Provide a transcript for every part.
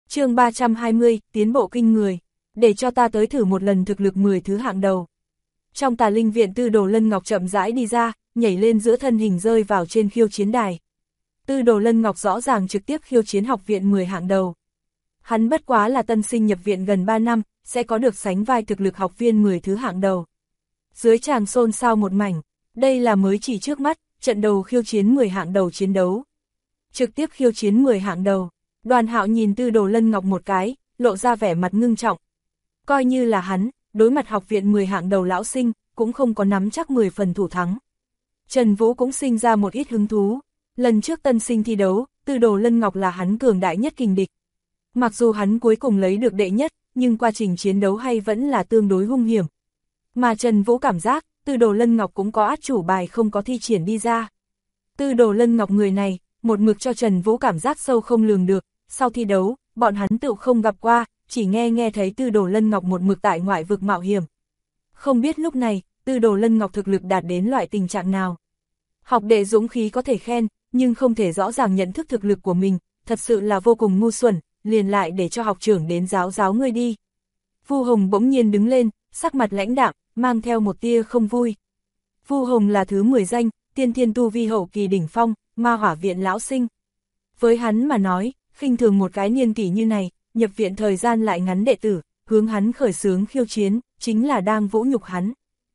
chương 320, tiến bộ kinh người. Để cho ta tới thử một lần thực lực 10 thứ hạng đầu. Trong Tà Linh viện, Tư Đồ Lân Ngọc chậm rãi đi ra, nhảy lên giữa thân hình rơi vào trên khiêu chiến đài. Tư Đồ Lân Ngọc rõ ràng trực tiếp khiêu chiến học viện 10 hạng đầu. Hắn bất quá là tân sinh nhập viện gần 3 năm, sẽ có được sánh vai thực lực học viên 10 thứ hạng đầu. Dưới tràng xôn xao một mảnh, đây là mới chỉ trước mắt, trận đầu khiêu chiến 10 hạng đầu chiến đấu. Trực tiếp khiêu chiến 10 hạng đầu, Đoàn Hạo nhìn Tư Đồ Lân Ngọc một cái, lộ ra vẻ mặt ngưng trọng. Coi như là hắn, đối mặt học viện 10 hạng đầu lão sinh, cũng không có nắm chắc 10 phần thủ thắng. Trần Vũ cũng sinh ra một ít hứng thú. Lần trước tân sinh thi đấu, Tư Đồ Lân Ngọc là hắn cường đại nhất kình địch. Mặc dù hắn cuối cùng lấy được đệ nhất, nhưng quá trình chiến đấu hay vẫn là tương đối hung hiểm. Mà Trần Vũ cảm giác, Tư Đồ Lân Ngọc cũng có át chủ bài không có thi triển đi ra. Tư Đồ Lân Ngọc người này, một mực cho Trần Vũ cảm giác sâu không lường được, sau thi đấu, bọn hắn tự không gặp qua, chỉ nghe thấy Tư Đồ Lân Ngọc một mực tại ngoại vực mạo hiểm. Không biết lúc này, Tư Đồ Lân Ngọc thực lực đạt đến loại tình trạng nào. Học đệ dũng khí có thể khen, nhưng không thể rõ ràng nhận thức thực lực của mình, thật sự là vô cùng ngu xuẩn, liền lại để cho học trưởng đến giáo ngươi đi. Vu Hồng bỗng nhiên đứng lên, sắc mặt lãnh đạm, mang theo một tia không vui. Vu Hồng là thứ 10 danh, tiên thiên tu vi hậu kỳ đỉnh phong, ma hỏa viện lão sinh. Với hắn mà nói, khinh thường một cái niên kỷ như này, nhập viện thời gian lại ngắn đệ tử, hướng hắn khởi xướng khiêu chiến, chính là đang vũ nhục hắn.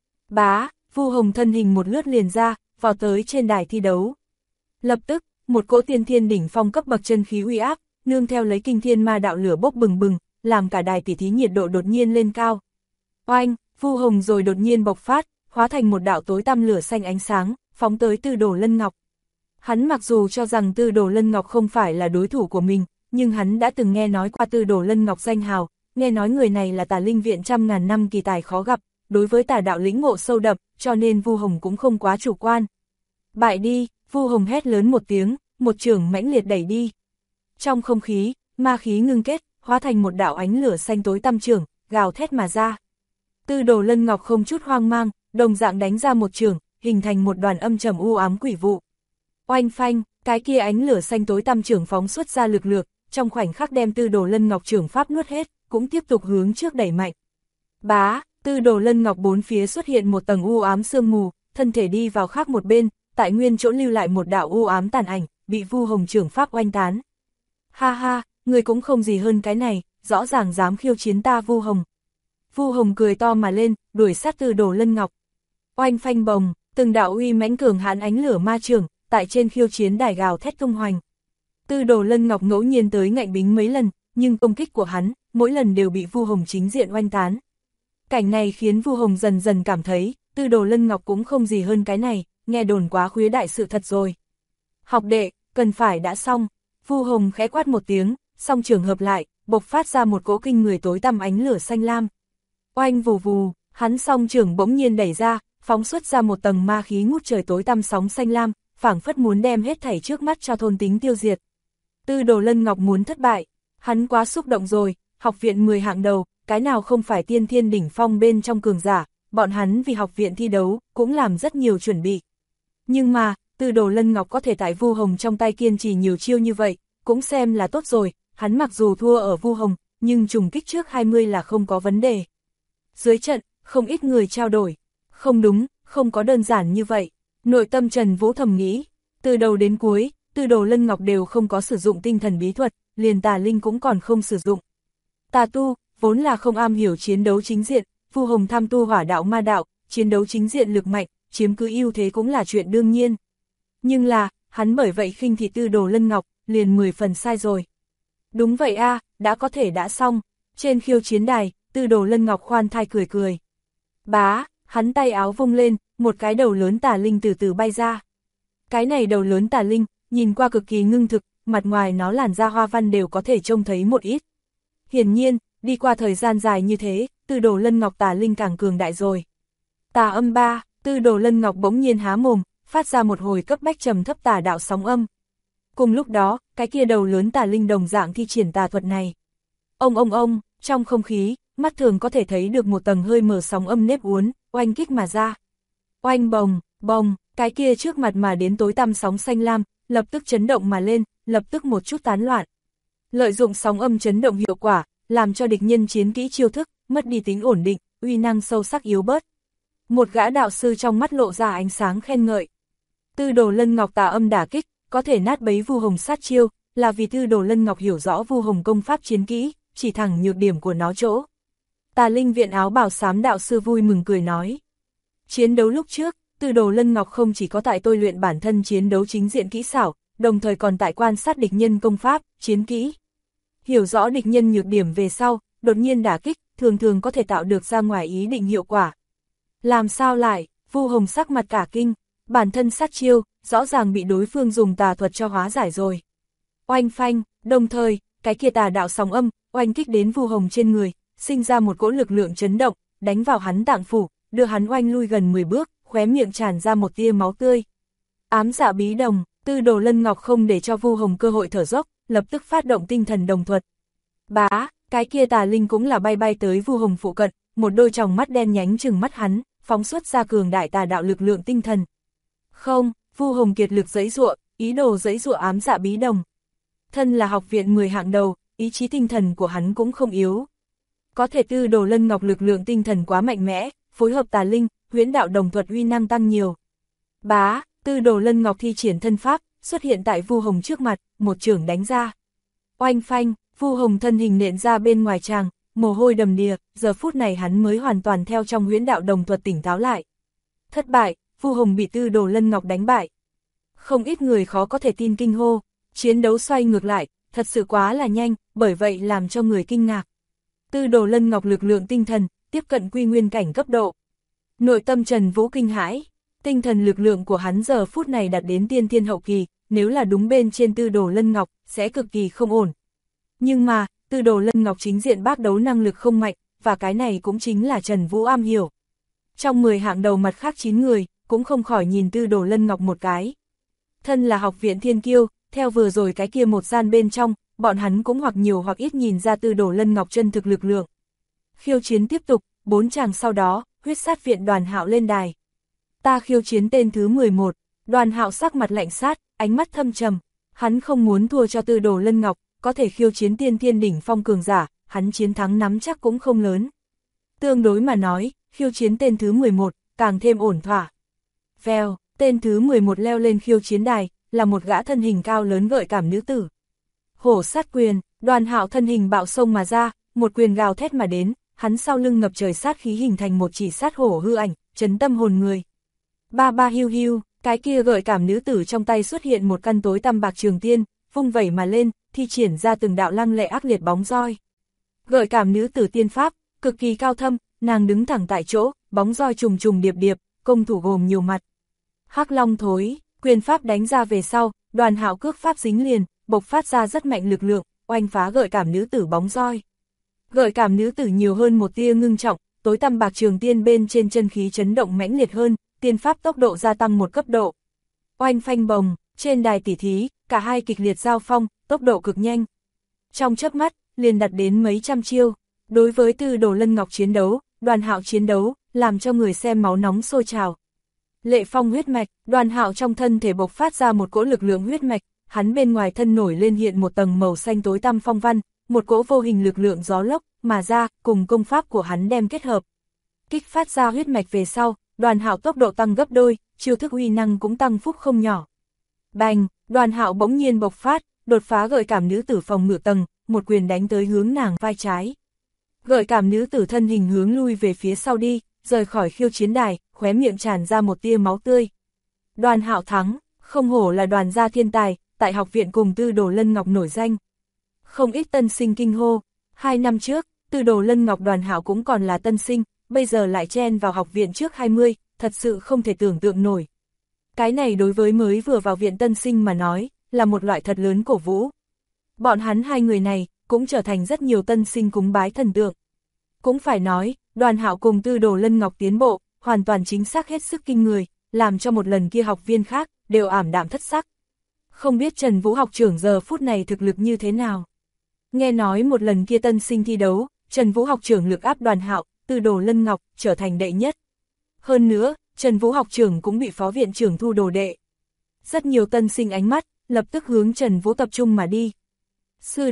Bá, Vu Hồng thân hình một lướt liền ra, vào tới trên đài thi đấu. Lập tức, một cỗ tiên thiên đỉnh phong cấp bậc chân khí uy áp, nương theo lấy kinh thiên ma đạo lửa bốc bừng bừng, làm cả đài tỉ thí nhiệt độ đột nhiên lên cao. Oanh, Vu Hồng rồi đột nhiên bộc phát, hóa thành một đạo tối tăm lửa xanh ánh sáng, phóng tới Tư Đồ Lân Ngọc. Hắn mặc dù cho rằng Tư Đồ Lân Ngọc không phải là đối thủ của mình, nhưng hắn đã từng nghe nói qua Tư Đồ Lân Ngọc danh hào, nghe nói người này là Tà Linh viện trăm ngàn năm kỳ tài khó gặp, đối với tà đạo lĩnh ngộ sâu đậm, cho nên Vu Hồng cũng không quá chủ quan. Bại đi, Vu Hồng hét lớn một tiếng, một chưởng mãnh liệt đẩy đi. Trong không khí, ma khí ngưng kết, hóa thành một đạo ánh lửa xanh tối tăm chưởng, gào thét mà ra. Tư Đồ Lân Ngọc không chút hoang mang, đồng dạng đánh ra một chưởng, hình thành một đoàn âm trầm u ám quỷ vụ. Oanh phanh, cái kia ánh lửa xanh tối tăm chưởng phóng xuất ra lực lượng, trong khoảnh khắc đem Tư Đồ Lân Ngọc chưởng pháp nuốt hết, cũng tiếp tục hướng trước đẩy mạnh. Bá, Tư Đồ Lân Ngọc bốn phía xuất hiện một tầng u ám sương mù, thân thể đi vào khác một bên, tại nguyên chỗ lưu lại một đạo u ám tàn ảnh, bị Vu Hồng chưởng pháp oanh tán. Ha ha, người cũng không gì hơn cái này, rõ ràng dám khiêu chiến ta Vu Hồng. Vu Hồng cười to mà lên, đuổi sát Tư Đồ Lân Ngọc. Oanh phanh bồng, từng đạo uy mãnh cường hãn ánh lửa ma chưởng, tại trên khiêu chiến đài gào thét tung hoành. Tư Đồ Lân Ngọc ngẫu nhiên tới ngạnh bính mấy lần, nhưng công kích của hắn, mỗi lần đều bị Vu Hồng chính diện oanh tán. Cảnh này khiến Vu Hồng dần dần cảm thấy, Tư Đồ Lân Ngọc cũng không gì hơn cái này, nghe đồn quá khuya đại sự thật rồi. Học đệ, cần phải đã xong. Vu Hồng khẽ quát một tiếng, song trường hợp lại, bộc phát ra một cỗ kinh người tối tăm ánh lửa xanh lam. Oanh vù vù, hắn song trường bỗng nhiên đẩy ra, phóng xuất ra một tầng ma khí ngút trời tối tăm sóng xanh lam, phảng phất muốn đem hết thảy trước mắt cho thôn tính tiêu diệt. Tư Đồ Lân Ngọc muốn thất bại, hắn quá xúc động rồi, học viện 10 hạng đầu, cái nào không phải tiên thiên đỉnh phong bên trong cường giả, bọn hắn vì học viện thi đấu, cũng làm rất nhiều chuẩn bị. Nhưng mà, Tư Đồ Lân Ngọc có thể tại Vu Hồng trong tay kiên trì nhiều chiêu như vậy, cũng xem là tốt rồi, hắn mặc dù thua ở Vu Hồng, nhưng trùng kích trước 20 là không có vấn đề. Dưới trận, không ít người trao đổi, không đúng, không có đơn giản như vậy. Nội tâm Trần Vũ thầm nghĩ, từ đầu đến cuối, Tư Đồ Lân Ngọc đều không có sử dụng tinh thần bí thuật, liền tà linh cũng còn không sử dụng. Tà tu, vốn là không am hiểu chiến đấu chính diện, Vu Hồng tham tu hỏa đạo ma đạo, chiến đấu chính diện lực mạnh, chiếm cứ ưu thế cũng là chuyện đương nhiên. Nhưng là, hắn bởi vậy khinh thị Tư Đồ Lân Ngọc, liền 10 phần sai rồi. Đúng vậy a, đã có thể đã xong. Trên khiêu chiến đài, Tư Đồ Lân Ngọc khoan thai cười cười. Bá, hắn tay áo vung lên, một cái đầu lớn tà linh từ từ bay ra. Cái này đầu lớn tà linh, nhìn qua cực kỳ ngưng thực, mặt ngoài nó làn da hoa văn đều có thể trông thấy một ít. Hiển nhiên, đi qua thời gian dài như thế, Tư Đồ Lân Ngọc tà linh càng cường đại rồi. Tà âm 3, Tư Đồ Lân Ngọc bỗng nhiên há mồm, phát ra một hồi cấp bách trầm thấp tà đạo sóng âm. Cùng lúc đó, cái kia đầu lớn tà linh đồng dạng thi triển tà thuật này. Ông, trong không khí, mắt thường có thể thấy được một tầng hơi mở sóng âm nếp uốn, oanh kích mà ra. Oanh bồng, bồng, cái kia trước mặt mà đến tối tăm sóng xanh lam, lập tức chấn động mà lên, lập tức một chút tán loạn. Lợi dụng sóng âm chấn động hiệu quả, làm cho địch nhân chiến kỹ chiêu thức, mất đi tính ổn định, uy năng sâu sắc yếu bớt. Một gã đạo sư trong mắt lộ ra ánh sáng khen ngợi. Tư Đồ Lân Ngọc tà âm đả kích, có thể nát bấy Vu Hồng sát chiêu, là vì Tư Đồ Lân Ngọc hiểu rõ Vu Hồng công pháp chiến kỹ, chỉ thẳng nhược điểm của nó chỗ. Tà Linh viện áo bào xám đạo sư vui mừng cười nói. Chiến đấu lúc trước, Tư Đồ Lân Ngọc không chỉ có tại tôi luyện bản thân chiến đấu chính diện kỹ xảo, đồng thời còn tại quan sát địch nhân công pháp, chiến kỹ. Hiểu rõ địch nhân nhược điểm về sau, đột nhiên đả kích, thường thường có thể tạo được ra ngoài ý định hiệu quả. Làm sao lại, Vu Hồng sắc mặt cả kinh, bản thân sát chiêu, rõ ràng bị đối phương dùng tà thuật cho hóa giải rồi. Oanh phanh, đồng thời, cái kia tà đạo sóng âm, oanh kích đến Vu Hồng trên người, sinh ra một cỗ lực lượng chấn động, đánh vào hắn tạng phủ, đưa hắn oanh lui gần 10 bước, khóe miệng tràn ra một tia máu tươi. Ám dạ bí đồng, Tư Đồ Lân Ngọc không để cho Vu Hồng cơ hội thở dốc, lập tức phát động tinh thần đồng thuật. Bá, cái kia tà linh cũng là bay bay tới Vu Hồng phụ cận, một đôi tròng mắt đen nhánh trừng mắt hắn, phóng xuất ra cường đại tà đạo lực lượng tinh thần. Không, Vu Hồng kiệt lực giãy giụa, ý đồ giãy giụa ám dạ bí đồng. Thân là học viện 10 hạng đầu, ý chí tinh thần của hắn cũng không yếu. Có thể Tư Đồ Lân Ngọc lực lượng tinh thần quá mạnh mẽ, phối hợp tà linh, huyễn đạo đồng thuật uy năng tăng nhiều. Bá, Tư Đồ Lân Ngọc thi triển thân pháp, xuất hiện tại Vu Hồng trước mặt, một chưởng đánh ra. Oanh phanh, Vu Hồng thân hình nện ra bên ngoài tràng, mồ hôi đầm đìa, giờ phút này hắn mới hoàn toàn theo trong huyễn đạo đồng thuật tỉnh táo lại. Thất bại, Vu Hồng bị Tư Đồ Lân Ngọc đánh bại. Không ít người khó có thể tin kinh hô, chiến đấu xoay ngược lại, thật sự quá là nhanh, bởi vậy làm cho người kinh ngạc. Tư Đồ Lân Ngọc lực lượng tinh thần, tiếp cận quy nguyên cảnh cấp độ. Nội tâm Trần Vũ kinh hãi, tinh thần lực lượng của hắn giờ phút này đạt đến tiên thiên hậu kỳ, nếu là đúng bên trên Tư Đồ Lân Ngọc, sẽ cực kỳ không ổn. Nhưng mà, Tư Đồ Lân Ngọc chính diện bác đấu năng lực không mạnh, và cái này cũng chính là Trần Vũ am hiểu. Trong 10 hạng đầu mặt khác 9 người, cũng không khỏi nhìn Tư Đồ Lân Ngọc một cái. Thân là học viện thiên kiêu, theo vừa rồi cái kia một gian bên trong, bọn hắn cũng hoặc nhiều hoặc ít nhìn ra Tư Đồ Lân Ngọc chân thực lực lượng. Khiêu chiến tiếp tục, 4 chàng sau đó, huyết sát viện Đoàn Hạo lên đài. Ta khiêu chiến tên thứ 11, Đoàn Hạo sắc mặt lạnh sát, ánh mắt thâm trầm, hắn không muốn thua cho Tư Đồ Lân Ngọc, có thể khiêu chiến tiên thiên đỉnh phong cường giả, hắn chiến thắng nắm chắc cũng không lớn. Tương đối mà nói, khiêu chiến tên thứ 11, càng thêm ổn thỏa. Vèo, tên thứ 11 leo lên khiêu chiến đài, là một gã thân hình cao lớn gợi cảm nữ tử. Hổ sát quyền, Đoàn Hạo thân hình bạo xông mà ra, một quyền gào thét mà đến, hắn sau lưng ngập trời sát khí hình thành một chỉ sát hổ hư ảnh, chấn tâm hồn người. Ba ba hiu hiu, cái kia gợi cảm nữ tử trong tay xuất hiện một căn tối tăm bạc trường tiên, vung vẩy mà lên, thi triển ra từng đạo lăng lệ ác liệt bóng roi. Gợi cảm nữ tử tiên pháp, cực kỳ cao thâm, nàng đứng thẳng tại chỗ, bóng roi trùng trùng điệp điệp, công thủ gồm nhiều mặt. Hắc Long thối, quyền pháp đánh ra về sau, Đoàn Hạo cước pháp dính liền, bộc phát ra rất mạnh lực lượng, oanh phá gợi cảm nữ tử bóng roi. Gợi cảm nữ tử nhiều hơn một tia ngưng trọng, tối tăm bạc trường tiên bên trên chân khí chấn động mãnh liệt hơn, tiên pháp tốc độ gia tăng một cấp độ. Oanh phanh bồng, trên đài tỉ thí, cả hai kịch liệt giao phong, tốc độ cực nhanh. Trong chớp mắt, liền đạt đến mấy trăm chiêu. Đối với Tư Đồ Lân Ngọc chiến đấu, Đoàn Hạo chiến đấu, làm cho người xem máu nóng sôi trào. Lệ phong huyết mạch, Đoàn Hạo trong thân thể bộc phát ra một cỗ lực lượng huyết mạch, hắn bên ngoài thân nổi lên hiện một tầng màu xanh tối tăm phong văn, một cỗ vô hình lực lượng gió lốc mà ra, cùng công pháp của hắn đem kết hợp. Kích phát ra huyết mạch về sau, Đoàn Hạo tốc độ tăng gấp đôi, chiêu thức uy năng cũng tăng phúc không nhỏ. Bành, Đoàn Hạo bỗng nhiên bộc phát, đột phá gợi cảm nữ tử phòng ngự tầng, một quyền đánh tới hướng nàng vai trái. Gợi cảm nữ tử thân hình hướng lui về phía sau đi, rời khỏi khiêu chiến đài, khóe miệng tràn ra một tia máu tươi. Đoàn Hạo thắng, không hổ là Đoàn gia thiên tài, tại học viện cùng Tư Đồ Lân Ngọc nổi danh. Không ít tân sinh kinh hô, 2 năm trước, Tư Đồ Lân Ngọc Đoàn Hạo cũng còn là tân sinh, bây giờ lại chen vào học viện trước 20, thật sự không thể tưởng tượng nổi. Cái này đối với mới vừa vào viện tân sinh mà nói, là một loại thật lớn cổ vũ. Bọn hắn hai người này, cũng trở thành rất nhiều tân sinh cúng bái thần tượng. Cũng phải nói, Đoàn Hạo cùng Tư Đồ Lân Ngọc tiến bộ, hoàn toàn chính xác hết sức kinh người, làm cho một lần kia học viên khác, đều ảm đạm thất sắc. Không biết Trần Vũ học trưởng giờ phút này thực lực như thế nào. Nghe nói một lần kia tân sinh thi đấu, Trần Vũ học trưởng lực áp Đoàn Hạo, Tư Đồ Lân Ngọc, trở thành đệ nhất. Hơn nữa, Trần Vũ học trưởng cũng bị phó viện trưởng thu đồ đệ. Rất nhiều tân sinh ánh mắt, lập tức hướng Trần Vũ tập trung mà đi. Sư đệ,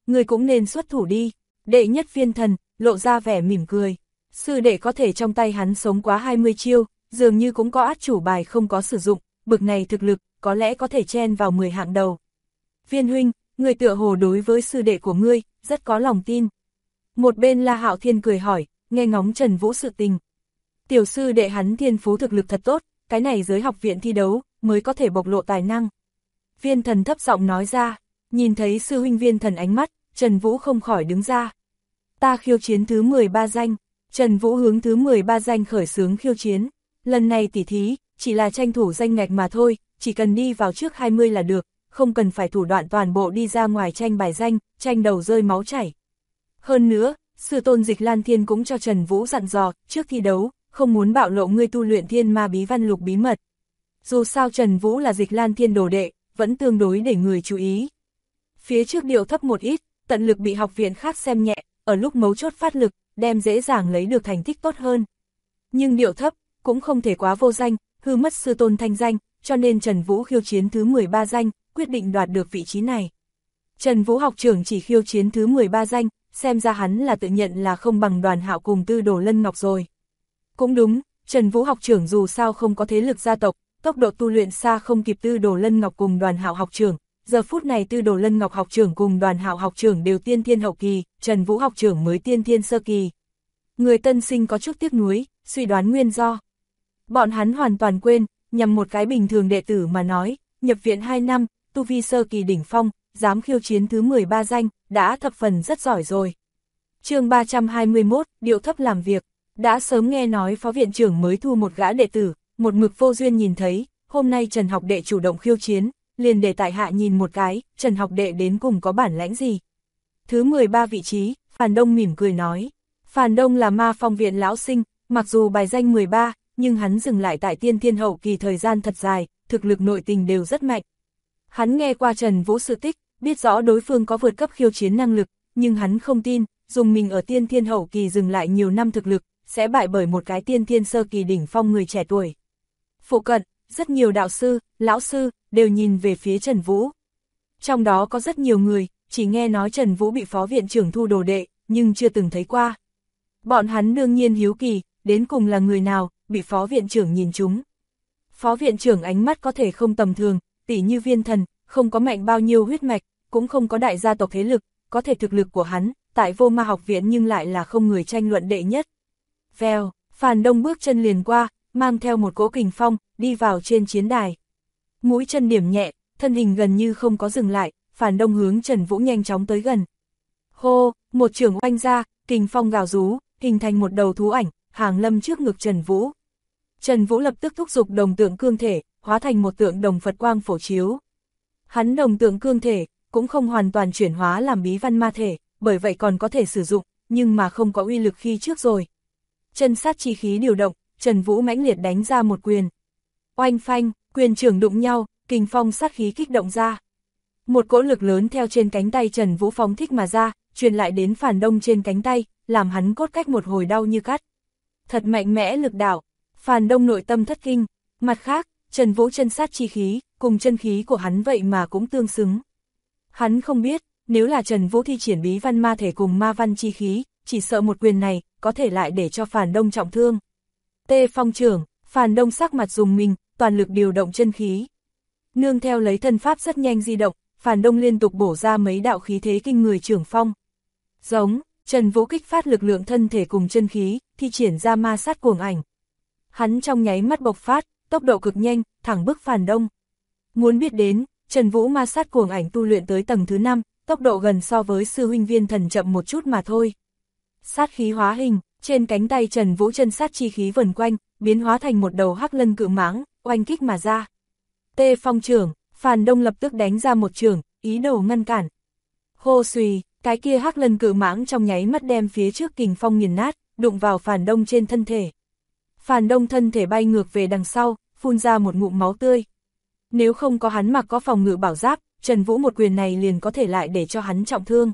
ngươi cũng nên xuất thủ đi. Đệ nhất Viên Thần, lộ ra vẻ mỉm cười. Sư đệ có thể trong tay hắn sống quá 20 chiêu, dường như cũng có át chủ bài không có sử dụng, bực này thực lực, có lẽ có thể chen vào 10 hạng đầu. Viên huynh, người tựa hồ đối với sư đệ của ngươi, rất có lòng tin. Một bên La Hạo Thiên cười hỏi, nghe ngóng Trần Vũ sự tình. Tiểu sư đệ hắn thiên phú thực lực thật tốt, cái này giới học viện thi đấu, mới có thể bộc lộ tài năng. Viên Thần thấp giọng nói ra, nhìn thấy sư huynh Viên Thần ánh mắt, Trần Vũ không khỏi đứng ra. Ta khiêu chiến thứ 13 danh, Trần Vũ hướng thứ 13 danh khởi xướng khiêu chiến. Lần này tỉ thí, chỉ là tranh thủ danh ngạch mà thôi, chỉ cần đi vào trước 20 là được, không cần phải thủ đoạn toàn bộ đi ra ngoài tranh bài danh, tranh đầu rơi máu chảy. Hơn nữa, sư tôn Dịch Lan Thiên cũng cho Trần Vũ dặn dò, trước thi đấu, không muốn bạo lộ ngươi tu luyện Thiên Ma Bí Văn Lục bí mật. Dù sao Trần Vũ là Dịch Lan Thiên đồ đệ, vẫn tương đối để người chú ý. Phía trước điệu thấp một ít, tận lực bị học viện khác xem nhẹ, ở lúc mấu chốt phát lực, đem dễ dàng lấy được thành tích tốt hơn. Nhưng điệu thấp, cũng không thể quá vô danh, hư mất sư tôn thanh danh, cho nên Trần Vũ khiêu chiến thứ 13 danh, quyết định đoạt được vị trí này. Trần Vũ học trưởng chỉ khiêu chiến thứ 13 danh, xem ra hắn là tự nhận là không bằng Đoàn Hạo cùng Tư Đồ Lân Ngọc rồi. Cũng đúng, Trần Vũ học trưởng dù sao không có thế lực gia tộc, tốc độ tu luyện xa không kịp Tư Đồ Lân Ngọc cùng Đoàn Hạo học trưởng. Giờ phút này Tư Đồ Lân Ngọc học trưởng cùng Đoàn Hạo học trưởng đều tiên thiên hậu kỳ, Trần Vũ học trưởng mới tiên thiên sơ kỳ. Người tân sinh có chút tiếc nuối, suy đoán nguyên do. Bọn hắn hoàn toàn quên, nhằm một cái bình thường đệ tử mà nói, nhập viện 2 năm, tu vi sơ kỳ đỉnh phong, dám khiêu chiến thứ 13 danh, đã thập phần rất giỏi rồi. Chương 321, điệu thấp làm việc. Đã sớm nghe nói phó viện trưởng mới thu một gã đệ tử, một mực vô duyên nhìn thấy, hôm nay Trần học đệ chủ động khiêu chiến, liền để tại hạ nhìn một cái, Trần học đệ đến cùng có bản lãnh gì. Thứ 13 vị trí, Phàn Đông mỉm cười nói. Phàn Đông là Ma Phong viện lão sinh, mặc dù bài danh 13, nhưng hắn dừng lại tại tiên thiên hậu kỳ thời gian thật dài, thực lực nội tình đều rất mạnh. Hắn nghe qua Trần Vũ sự tích, biết rõ đối phương có vượt cấp khiêu chiến năng lực, nhưng hắn không tin, dùng mình ở tiên thiên hậu kỳ dừng lại nhiều năm thực lực, sẽ bại bởi một cái tiên thiên sơ kỳ đỉnh phong người trẻ tuổi. Phụ cận, rất nhiều đạo sư, lão sư, đều nhìn về phía Trần Vũ. Trong đó có rất nhiều người, chỉ nghe nói Trần Vũ bị phó viện trưởng thu đồ đệ, nhưng chưa từng thấy qua. Bọn hắn đương nhiên hiếu kỳ, đến cùng là người nào, bị phó viện trưởng nhìn trúng. Phó viện trưởng ánh mắt có thể không tầm thường, tỉ như Viên Thần, không có mạnh bao nhiêu huyết mạch, cũng không có đại gia tộc thế lực, có thể thực lực của hắn, tại Vô Ma học viện nhưng lại là không người tranh luận đệ nhất. Vèo, Phàn Đông bước chân liền qua, mang theo một cỗ kình phong, đi vào trên chiến đài. Mũi chân điểm nhẹ, thân hình gần như không có dừng lại, Phàn Đông hướng Trần Vũ nhanh chóng tới gần. Hô, một chưởng oanh ra, kình phong gào rú, hình thành một đầu thú ảnh, hàng lâm trước ngực Trần Vũ. Trần Vũ lập tức thúc giục đồng tượng cương thể, hóa thành một tượng đồng Phật quang phổ chiếu. Hắn đồng tượng cương thể, cũng không hoàn toàn chuyển hóa làm bí văn ma thể, bởi vậy còn có thể sử dụng, nhưng mà không có uy lực khi trước rồi. Chân sát chi khí điều động, Trần Vũ mãnh liệt đánh ra một quyền. Oanh phanh, quyền trưởng đụng nhau, kình phong sát khí kích động ra. Một cỗ lực lớn theo trên cánh tay Trần Vũ phóng thích mà ra, truyền lại đến Phàn Đông trên cánh tay, làm hắn cốt cách một hồi đau như cắt. Thật mạnh mẽ lực đạo, Phàn Đông nội tâm thất kinh. Mặt khác, Trần Vũ chân sát chi khí, cùng chân khí của hắn vậy mà cũng tương xứng. Hắn không biết, nếu là Trần Vũ thi triển bí văn ma thể cùng ma văn chi khí, chỉ sợ một quyền này, có thể lại để cho Phàn Đông trọng thương. Tê phong trưởng, Phàn Đông sắc mặt rùng mình, toàn lực điều động chân khí. Nương theo lấy thân pháp rất nhanh di động, Phàn Đông liên tục bổ ra mấy đạo khí thế kinh người trưởng phong. Giống, Trần Vũ kích phát lực lượng thân thể cùng chân khí, thi triển ra ma sát cuồng ảnh. Hắn trong nháy mắt bộc phát, tốc độ cực nhanh, thẳng bức Phàn Đông. Muốn biết đến, Trần Vũ ma sát cuồng ảnh tu luyện tới tầng thứ 5, tốc độ gần so với sư huynh Viên Thần chậm một chút mà thôi. Sát khí hóa hình, trên cánh tay Trần Vũ chân sát chi khí vần quanh, biến hóa thành một đầu hắc lân cự mãng, oanh kích mà ra. Tê phong trưởng, Phàn Đông lập tức đánh ra một trưởng, ý đồ ngăn cản. Hô xùy, cái kia hắc lân cự mãng trong nháy mắt đem phía trước kình phong nghiền nát, đụng vào Phàn Đông trên thân thể. Phàn Đông thân thể bay ngược về đằng sau, phun ra một ngụm máu tươi. Nếu không có hắn mặc có phòng ngự bảo giáp, Trần Vũ một quyền này liền có thể lại để cho hắn trọng thương.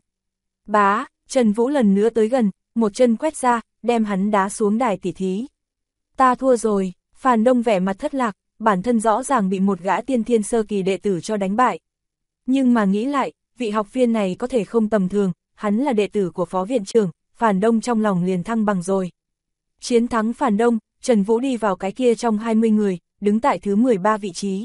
Bá, Trần Vũ lần nữa tới gần, một chân quét ra, đem hắn đá xuống đài tỉ thí. Ta thua rồi, Phàn Đông vẻ mặt thất lạc, bản thân rõ ràng bị một gã tiên thiên sơ kỳ đệ tử cho đánh bại. Nhưng mà nghĩ lại, vị học viên này có thể không tầm thường, hắn là đệ tử của phó viện trưởng, Phản Đông trong lòng liền thăng bằng rồi. Chiến thắng Phản Đông, Trần Vũ đi vào cái kia trong 20 người, đứng tại thứ 13 vị trí.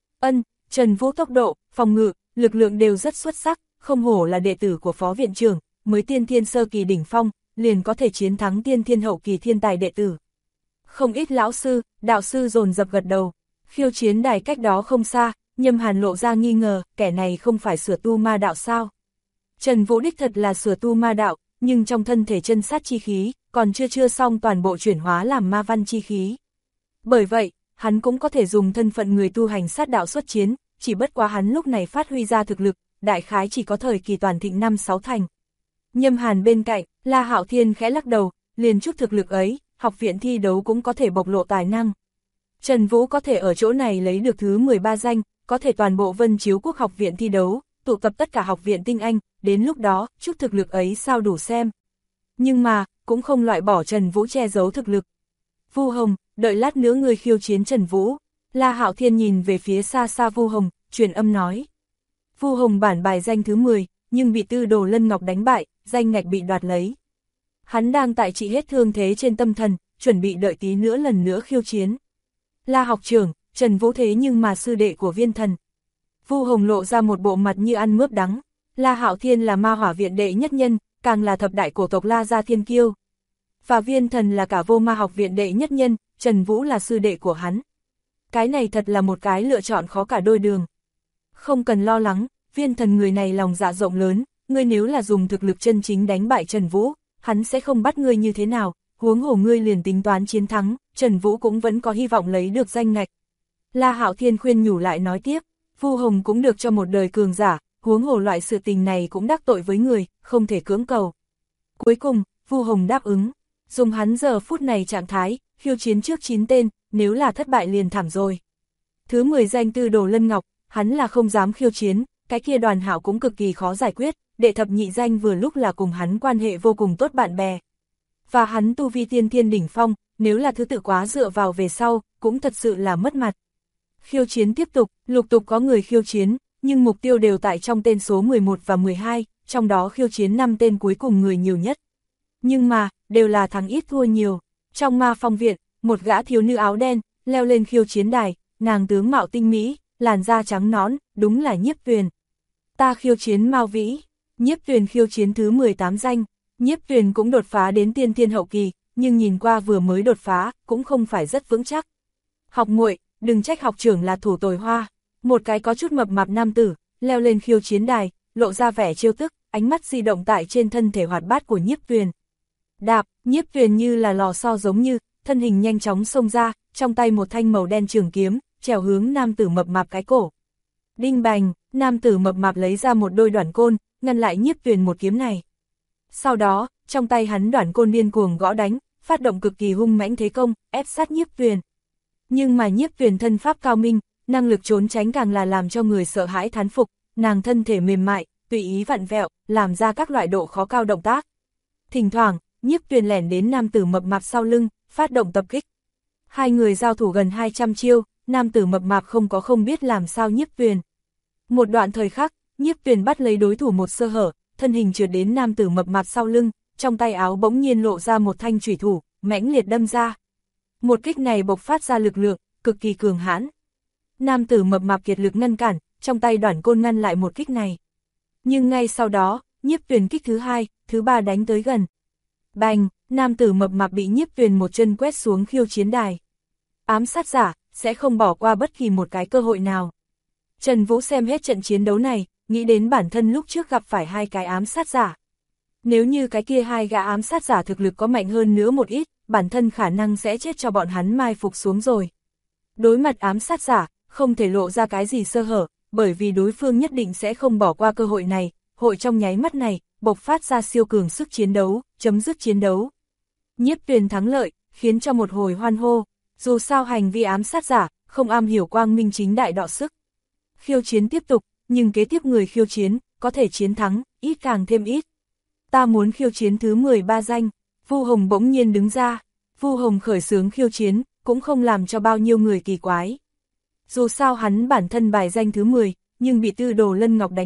Trần Vũ tốc độ, phòng ngự, lực lượng đều rất xuất sắc, không hổ là đệ tử của phó viện trưởng, mới tiên thiên sơ kỳ đỉnh phong, liền có thể chiến thắng tiên thiên hậu kỳ thiên tài đệ tử. Không ít lão sư, đạo sư dồn dập gật đầu, khiêu chiến đài cách đó không xa, Nhâm Hàn lộ ra nghi ngờ, kẻ này không phải sửa tu ma đạo sao? Trần Vũ đích thật là sửa tu ma đạo, nhưng trong thân thể chân sát chi khí, còn chưa xong toàn bộ chuyển hóa làm ma văn chi khí. Bởi vậy, hắn cũng có thể dùng thân phận người tu hành sát đạo xuất chiến, chỉ bất quá hắn lúc này phát huy ra thực lực, đại khái chỉ có thời kỳ toàn thịnh 5-6 thành. Nhâm Hàn bên cạnh, La Hạo Thiên khẽ lắc đầu, liền chút thực lực ấy, học viện thi đấu cũng có thể bộc lộ tài năng. Trần Vũ có thể ở chỗ này lấy được thứ 13 danh, có thể toàn bộ Vân Chiếu Quốc học viện thi đấu, tụ tập tất cả học viện tinh anh, đến lúc đó, chút thực lực ấy sao đủ xem. Nhưng mà, cũng không loại bỏ Trần Vũ che giấu thực lực. Vu Hồng, đợi lát nữa người khiêu chiến Trần Vũ. La Hạo Thiên nhìn về phía xa xa Vu Hồng, truyền âm nói. Vu Hồng bản bài danh thứ 10, nhưng bị Tư Đồ Lân Ngọc đánh bại, danh ngạch bị đoạt lấy. Hắn đang tại trị hết thương thế trên tâm thần, chuẩn bị đợi tí nữa lần nữa khiêu chiến. La học trưởng, Trần Vũ thế nhưng mà sư đệ của Viên Thần. Vu Hồng lộ ra một bộ mặt như ăn mướp đắng. La Hạo Thiên là ma hỏa viện đệ nhất nhân, càng là thập đại cổ tộc La gia thiên kiêu. Và Viên Thần là cả vô ma học viện đệ nhất nhân, Trần Vũ là sư đệ của hắn. Cái này thật là một cái lựa chọn khó cả đôi đường. Không cần lo lắng, Viên Thần người này lòng dạ rộng lớn, ngươi nếu là dùng thực lực chân chính đánh bại Trần Vũ, hắn sẽ không bắt ngươi như thế nào, huống hồ ngươi liền tính toán chiến thắng, Trần Vũ cũng vẫn có hy vọng lấy được danh ngạch. La Hạo Thiên khuyên nhủ lại nói tiếp, Vu Hồng cũng được cho một đời cường giả, huống hồ loại sự tình này cũng đắc tội với người, không thể cưỡng cầu. Cuối cùng, Vu Hồng đáp ứng, dùng hắn giờ phút này trạng thái, khiêu chiến trước 9 tên, nếu là thất bại liền thảm rồi. Thứ 10 danh Tư Đồ Lân Ngọc, hắn là không dám khiêu chiến, cái kia Đoàn Hạo cũng cực kỳ khó giải quyết, đệ thập nhị danh vừa lúc là cùng hắn quan hệ vô cùng tốt bạn bè. Và hắn tu vi tiên thiên đỉnh phong, nếu là thứ tự quá dựa vào về sau, cũng thật sự là mất mặt. Khiêu chiến tiếp tục, lục tục có người khiêu chiến, nhưng mục tiêu đều tại trong tên số 11 và 12, trong đó khiêu chiến 5 tên cuối cùng người nhiều nhất. Nhưng mà, đều là thắng ít thua nhiều. Trong Ma Phong viện, một gã thiếu nữ áo đen, leo lên khiêu chiến đài, nàng tướng mạo tinh mỹ, làn da trắng nõn, đúng là Nhiếp Tuyền. Ta khiêu chiến Mao Vĩ, Nhiếp Tuyền khiêu chiến thứ 18 danh, Nhiếp Tuyền cũng đột phá đến tiên thiên hậu kỳ, nhưng nhìn qua vừa mới đột phá, cũng không phải rất vững chắc. Học muội, đừng trách học trưởng là thủ tồi hoa. Một cái có chút mập mạp nam tử, leo lên khiêu chiến đài, lộ ra vẻ trêu tức, ánh mắt di động tại trên thân thể hoạt bát của Nhiếp Tuyền. Đạp, Nhiếp Tuyền như là lò xo giống như, thân hình nhanh chóng xông ra, trong tay một thanh màu đen trường kiếm, trèo hướng nam tử mập mạp cái cổ. Đinh bành, nam tử mập mạp lấy ra một đôi đoản côn, ngăn lại Nhiếp Tuyền một kiếm này. Sau đó, trong tay hắn đoản côn điên cuồng gõ đánh, phát động cực kỳ hung mãnh thế công, ép sát Nhiếp Tuyền. Nhưng mà Nhiếp Tuyền thân pháp cao minh, năng lực trốn tránh càng là làm cho người sợ hãi thán phục, nàng thân thể mềm mại, tùy ý vặn vẹo, làm ra các loại độ khó cao động tác. Thỉnh thoảng, Nhiếp Tuyền lẻn đến nam tử mập mạp sau lưng, phát động tập kích. Hai người giao thủ gần 200 chiêu, nam tử mập mạp không biết làm sao Nhiếp Tuyền. Một đoạn thời khắc, Nhiếp Tuyền bắt lấy đối thủ một sơ hở, thân hình trượt đến nam tử mập mạp sau lưng, trong tay áo bỗng nhiên lộ ra một thanh chủy thủ, mãnh liệt đâm ra. Một kích này bộc phát ra lực lượng, cực kỳ cường hãn. Nam tử mập mạp kiệt lực ngăn cản, trong tay đoản côn ngăn lại một kích này. Nhưng ngay sau đó, Nhiếp Tuyền kích thứ 2, thứ 3 đánh tới gần. Bành, nam tử mập mạp bị Nhiếp Tuyền một chân quét xuống khiêu chiến đài. Ám sát giả, sẽ không bỏ qua bất kỳ một cái cơ hội nào. Trần Vũ xem hết trận chiến đấu này, nghĩ đến bản thân lúc trước gặp phải hai cái ám sát giả. Nếu như cái kia hai gã ám sát giả thực lực có mạnh hơn nữa một ít, bản thân khả năng sẽ chết cho bọn hắn mai phục xuống rồi. Đối mặt ám sát giả, không thể lộ ra cái gì sơ hở, bởi vì đối phương nhất định sẽ không bỏ qua cơ hội này, hội trong nháy mắt này, bộc phát ra siêu cường sức chiến đấu, chấm dứt chiến đấu. Nhiếp Tuyền thắng lợi, khiến cho một hồi hoan hô, dù sao hành vi ám sát giả, không am hiểu quang minh chính đại đọ sức. Khiêu chiến tiếp tục, nhưng kế tiếp người khiêu chiến, có thể chiến thắng, ít càng thêm ít. Ta muốn khiêu chiến thứ 13 danh, Vu Hồng bỗng nhiên đứng ra, Vu Hồng khởi xướng khiêu chiến, cũng không làm cho bao nhiêu người kỳ quái. Dù sao hắn bản thân bài danh thứ 10, nhưng bị Tư Đồ Lân Ngọc đánh bại,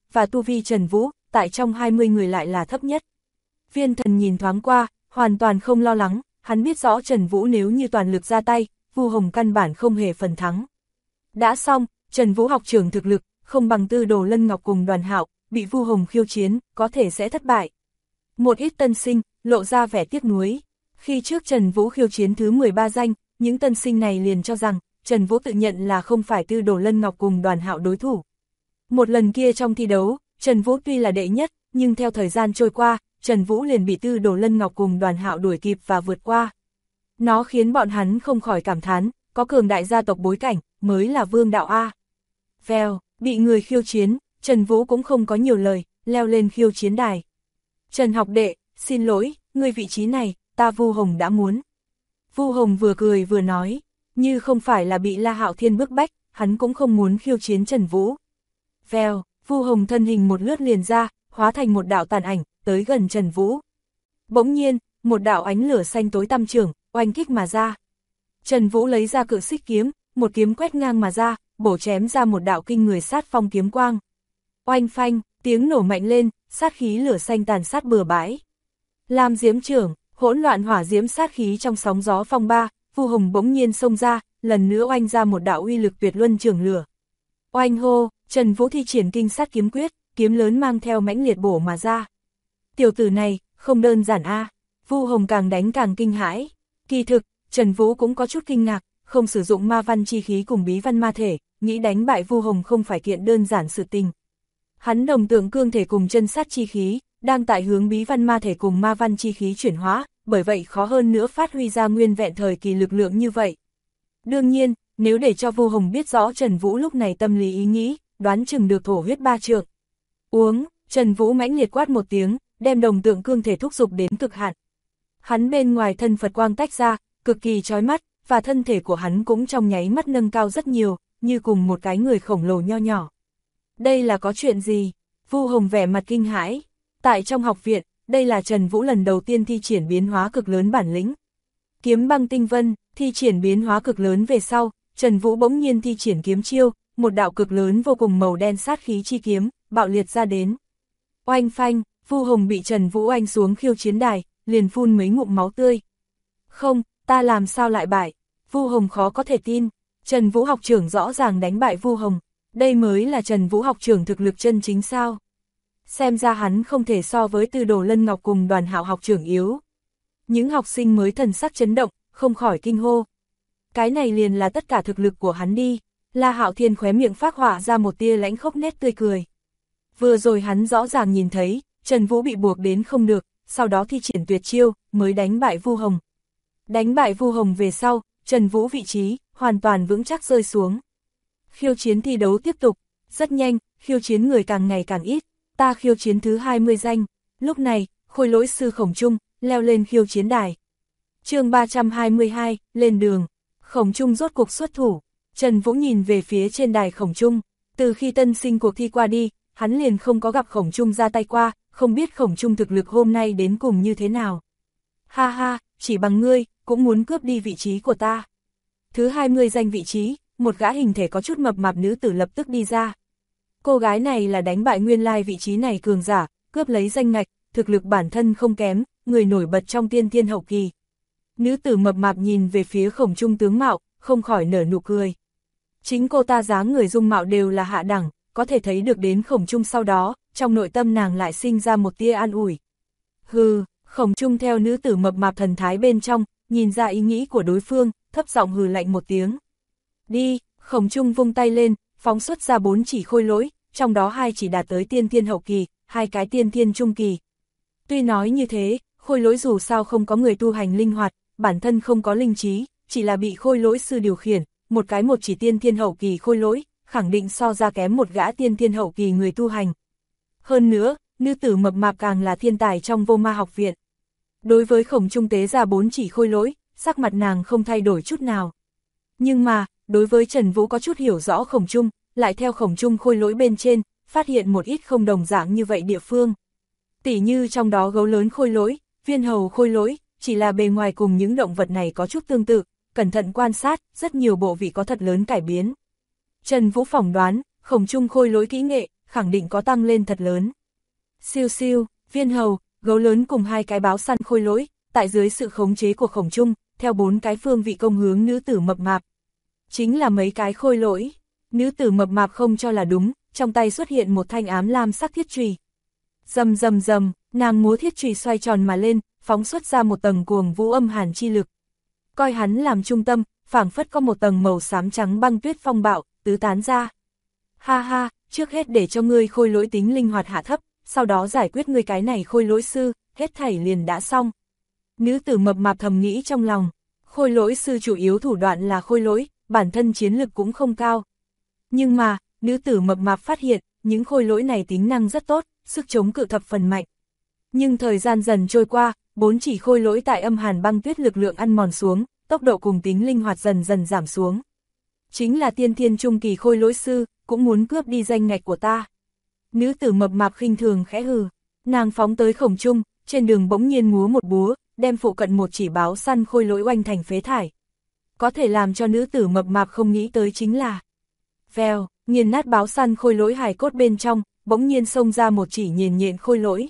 và tu vi Trần Vũ, tại trong 20 người lại là thấp nhất. Viên Thần nhìn thoáng qua, hoàn toàn không lo lắng, hắn biết rõ Trần Vũ nếu như toàn lực ra tay, Vu Hồng căn bản không hề phần thắng. Đã xong, Trần Vũ học trưởng thực lực, không bằng Tư Đồ Lân Ngọc cùng Đoàn Hạo, bị Vu Hồng khiêu chiến, có thể sẽ thất bại. Một ít tân sinh, lộ ra vẻ tiếc nuối. Khi trước Trần Vũ khiêu chiến thứ 13 danh, những tân sinh này liền cho rằng, Trần Vũ tự nhận là không phải Tư Đồ Lân Ngọc cùng Đoàn Hạo đối thủ. Một lần kia trong thi đấu, Trần Vũ tuy là đệ nhất, nhưng theo thời gian trôi qua, Trần Vũ liền bị Tư Đồ Lân Ngọc cùng Đoàn Hạo đuổi kịp và vượt qua. Nó khiến bọn hắn không khỏi cảm thán, có cường đại gia tộc bối cảnh, mới là vương đạo A. Vèo, bị người khiêu chiến, Trần Vũ cũng không có nhiều lời, leo lên khiêu chiến đài. Trần học đệ, xin lỗi, người vị trí này, ta Vu Hồng đã muốn. Vu Hồng vừa cười vừa nói, như không phải là bị La Hạo Thiên bức bách, hắn cũng không muốn khiêu chiến Trần Vũ. Vèo, Vu Hồng thân hình một lướt liền ra, hóa thành một đạo tàn ảnh, tới gần Trần Vũ. Bỗng nhiên, một đạo ánh lửa xanh tối tăm trưởng, oanh kích mà ra. Trần Vũ lấy ra cự xích kiếm, một kiếm quét ngang mà ra, bổ chém ra một đạo kinh người sát phong kiếm quang. Oanh phanh, tiếng nổ mạnh lên, sát khí lửa xanh tàn sát bừa bãi. Lam diễm trưởng, hỗn loạn hỏa diễm sát khí trong sóng gió phong ba, Vu Hồng bỗng nhiên xông ra, lần nữa oanh ra một đạo uy lực tuyệt luân trường lửa. Oanh hô, Trần Vũ thi triển kinh sát kiếm quyết, kiếm lớn mang theo mãnh liệt bổ mà ra. Tiểu tử này, không đơn giản a. Vu Hồng càng đánh càng kinh hãi. Kỳ thực, Trần Vũ cũng có chút kinh ngạc, không sử dụng ma văn chi khí cùng bí văn ma thể, nghĩ đánh bại Vu Hồng không phải kiện đơn giản sự tình. Hắn đồng tượng cương thể cùng chân sát chi khí, đang tại hướng bí văn ma thể cùng ma văn chi khí chuyển hóa, bởi vậy khó hơn nữa phát huy ra nguyên vẹn thời kỳ lực lượng như vậy. Đương nhiên, nếu để cho Vu Hồng biết rõ Trần Vũ lúc này tâm lý ý nghĩ, đoán chừng được thổ huyết 3 trượng. Uống, Trần Vũ mãnh liệt quát một tiếng, đem đồng tượng cương thể thúc dục đến cực hạn. Hắn bên ngoài thân Phật quang tách ra, cực kỳ chói mắt, và thân thể của hắn cũng trong nháy mắt nâng cao rất nhiều, như cùng một cái người khổng lồ nho nhỏ. Đây là có chuyện gì? Vu Hồng vẻ mặt kinh hãi. Tại trong học viện, đây là Trần Vũ lần đầu tiên thi triển biến hóa cực lớn bản lĩnh. Kiếm băng tinh vân, thi triển biến hóa cực lớn về sau, Trần Vũ bỗng nhiên thi triển kiếm chiêu, một đạo cực lớn vô cùng màu đen sát khí chi kiếm, bạo liệt ra đến. Oanh phanh, Vu Hồng bị Trần Vũ oanh xuống khiêu chiến đài, liền phun mấy ngụm máu tươi. Không, ta làm sao lại bại? Vu Hồng khó có thể tin, Trần Vũ học trưởng rõ ràng đánh bại Vu Hồng, đây mới là Trần Vũ học trưởng thực lực chân chính sao? Xem ra hắn không thể so với Tư Đồ Lân Ngọc cùng Đoàn Hạo học trưởng yếu. Những học sinh mới thần sắc chấn động, không khỏi kinh hô. Cái này liền là tất cả thực lực của hắn đi. La Hạo Thiên khóe miệng phác họa ra một tia lãnh khốc nét tươi cười. Vừa rồi hắn rõ ràng nhìn thấy, Trần Vũ bị buộc đến không được, sau đó thi triển tuyệt chiêu, mới đánh bại Vu Hồng. Đánh bại Vu Hồng về sau, Trần Vũ vị trí, hoàn toàn vững chắc rơi xuống. Khiêu chiến thi đấu tiếp tục, rất nhanh, khiêu chiến người càng ngày càng ít, ta khiêu chiến thứ 20 danh. Lúc này, Khôi Lỗi sư Khổng Trung, leo lên khiêu chiến đài. Chương 322, lên đường. Khổng Trung rốt cuộc xuất thủ. Trần Vũ nhìn về phía trên đài Khổng Trung, từ khi tân sinh cuộc thi qua đi, hắn liền không có gặp Khổng Trung ra tay qua, không biết Khổng Trung thực lực hôm nay đến cùng như thế nào. Ha ha, chỉ bằng ngươi, cũng muốn cướp đi vị trí của ta. Thứ 20 danh vị trí, một gã hình thể có chút mập mạp nữ tử lập tức đi ra. Cô gái này là đánh bại nguyên lai vị trí này cường giả, cướp lấy danh ngạch, thực lực bản thân không kém, người nổi bật trong tiên thiên hậu kỳ. Nữ tử mập mạp nhìn về phía Khổng Trung tướng mạo, không khỏi nở nụ cười. Chính cô ta dáng người dung mạo đều là hạ đẳng, có thể thấy được đến Khổng Trung sau đó, trong nội tâm nàng lại sinh ra một tia an ủi. Hừ, Khổng Trung theo nữ tử mập mạp thần thái bên trong, nhìn ra ý nghĩ của đối phương, thấp giọng hừ lạnh một tiếng. Đi, Khổng Trung vung tay lên, phóng xuất ra 4 chỉ khôi lỗi, trong đó 2 chỉ đạt tới tiên thiên hậu kỳ, 2 cái tiên thiên trung kỳ. Tuy nói như thế, khôi lỗi dù sao không có người tu hành linh hoạt, bản thân không có linh trí, chỉ là bị khôi lỗi sư điều khiển, một chỉ tiên thiên hậu kỳ khôi lỗi, khẳng định so ra kém một gã tiên thiên hậu kỳ người tu hành. Hơn nữa, nữ tử mập mạp càng là thiên tài trong Vô Ma học viện. Đối với Khổng Trung tế ra 4 chỉ khôi lỗi, sắc mặt nàng không thay đổi chút nào. Nhưng mà, đối với Trần Vũ có chút hiểu rõ Khổng Trung, lại theo Khổng Trung khôi lỗi bên trên, phát hiện một ít không đồng dạng như vậy địa phương. Tỉ như trong đó gấu lớn khôi lỗi, viên hầu khôi lỗi, chỉ là bề ngoài cùng những động vật này có chút tương tự, cẩn thận quan sát, rất nhiều bộ vị có thật lớn cải biến. Trần Vũ phỏng đoán, Khổng Trung khôi lỗi kỹ nghệ, khẳng định có tăng lên thật lớn. Siêu siêu, viên hầu, gấu lớn cùng 2 cái báo săn khôi lỗi, tại dưới sự khống chế của Khổng Trung, theo 4 cái phương vị công hướng nữ tử mập mạp. Chính là mấy cái khôi lỗi. Nữ tử mập mạp không cho là đúng, trong tay xuất hiện một thanh ám lam sắc thiết chùy. Rầm rầm rầm, nàng múa thiết chùy xoay tròn mà lên, phóng xuất ra một tầng cuồng vũ âm hàn chi lực. Coi hắn làm trung tâm, phảng phất có một tầng màu xám trắng băng tuyết phong bạo, tứ tán ra. Ha ha, trước hết để cho ngươi khôi lỗi tính linh hoạt hạ thấp, sau đó giải quyết ngươi cái này khôi lỗi sư, hết thảy liền đã xong. Nữ tử mập mạp thầm nghĩ trong lòng, khôi lỗi sư chủ yếu thủ đoạn là khôi lỗi, bản thân chiến lực cũng không cao. Nhưng mà, nữ tử mập mạp phát hiện, những khôi lỗi này tính năng rất tốt, sức chống cự thập phần mạnh. Nhưng thời gian dần trôi qua, 4 chỉ khôi lỗi tại âm hàn băng tuyết lực lượng ăn mòn xuống, tốc độ cùng tính linh hoạt dần dần giảm xuống. Chính là tiên thiên trung kỳ khôi lỗi sư, cũng muốn cướp đi danh ngạch của ta. Nữ tử mập mạp khinh thường khẽ hừ, nàng phóng tới Khổng Trung, trên đường bỗng nhiên múa một búa, đem phụ cận một chỉ báo săn khôi lỗi oanh thành phế thải. Có thể làm cho nữ tử mập mạp không nghĩ tới chính là vèo, nghiền nát báo săn khôi lỗi hài cốt bên trong, bỗng nhiên xông ra một chỉ nhện nhện khôi lỗi.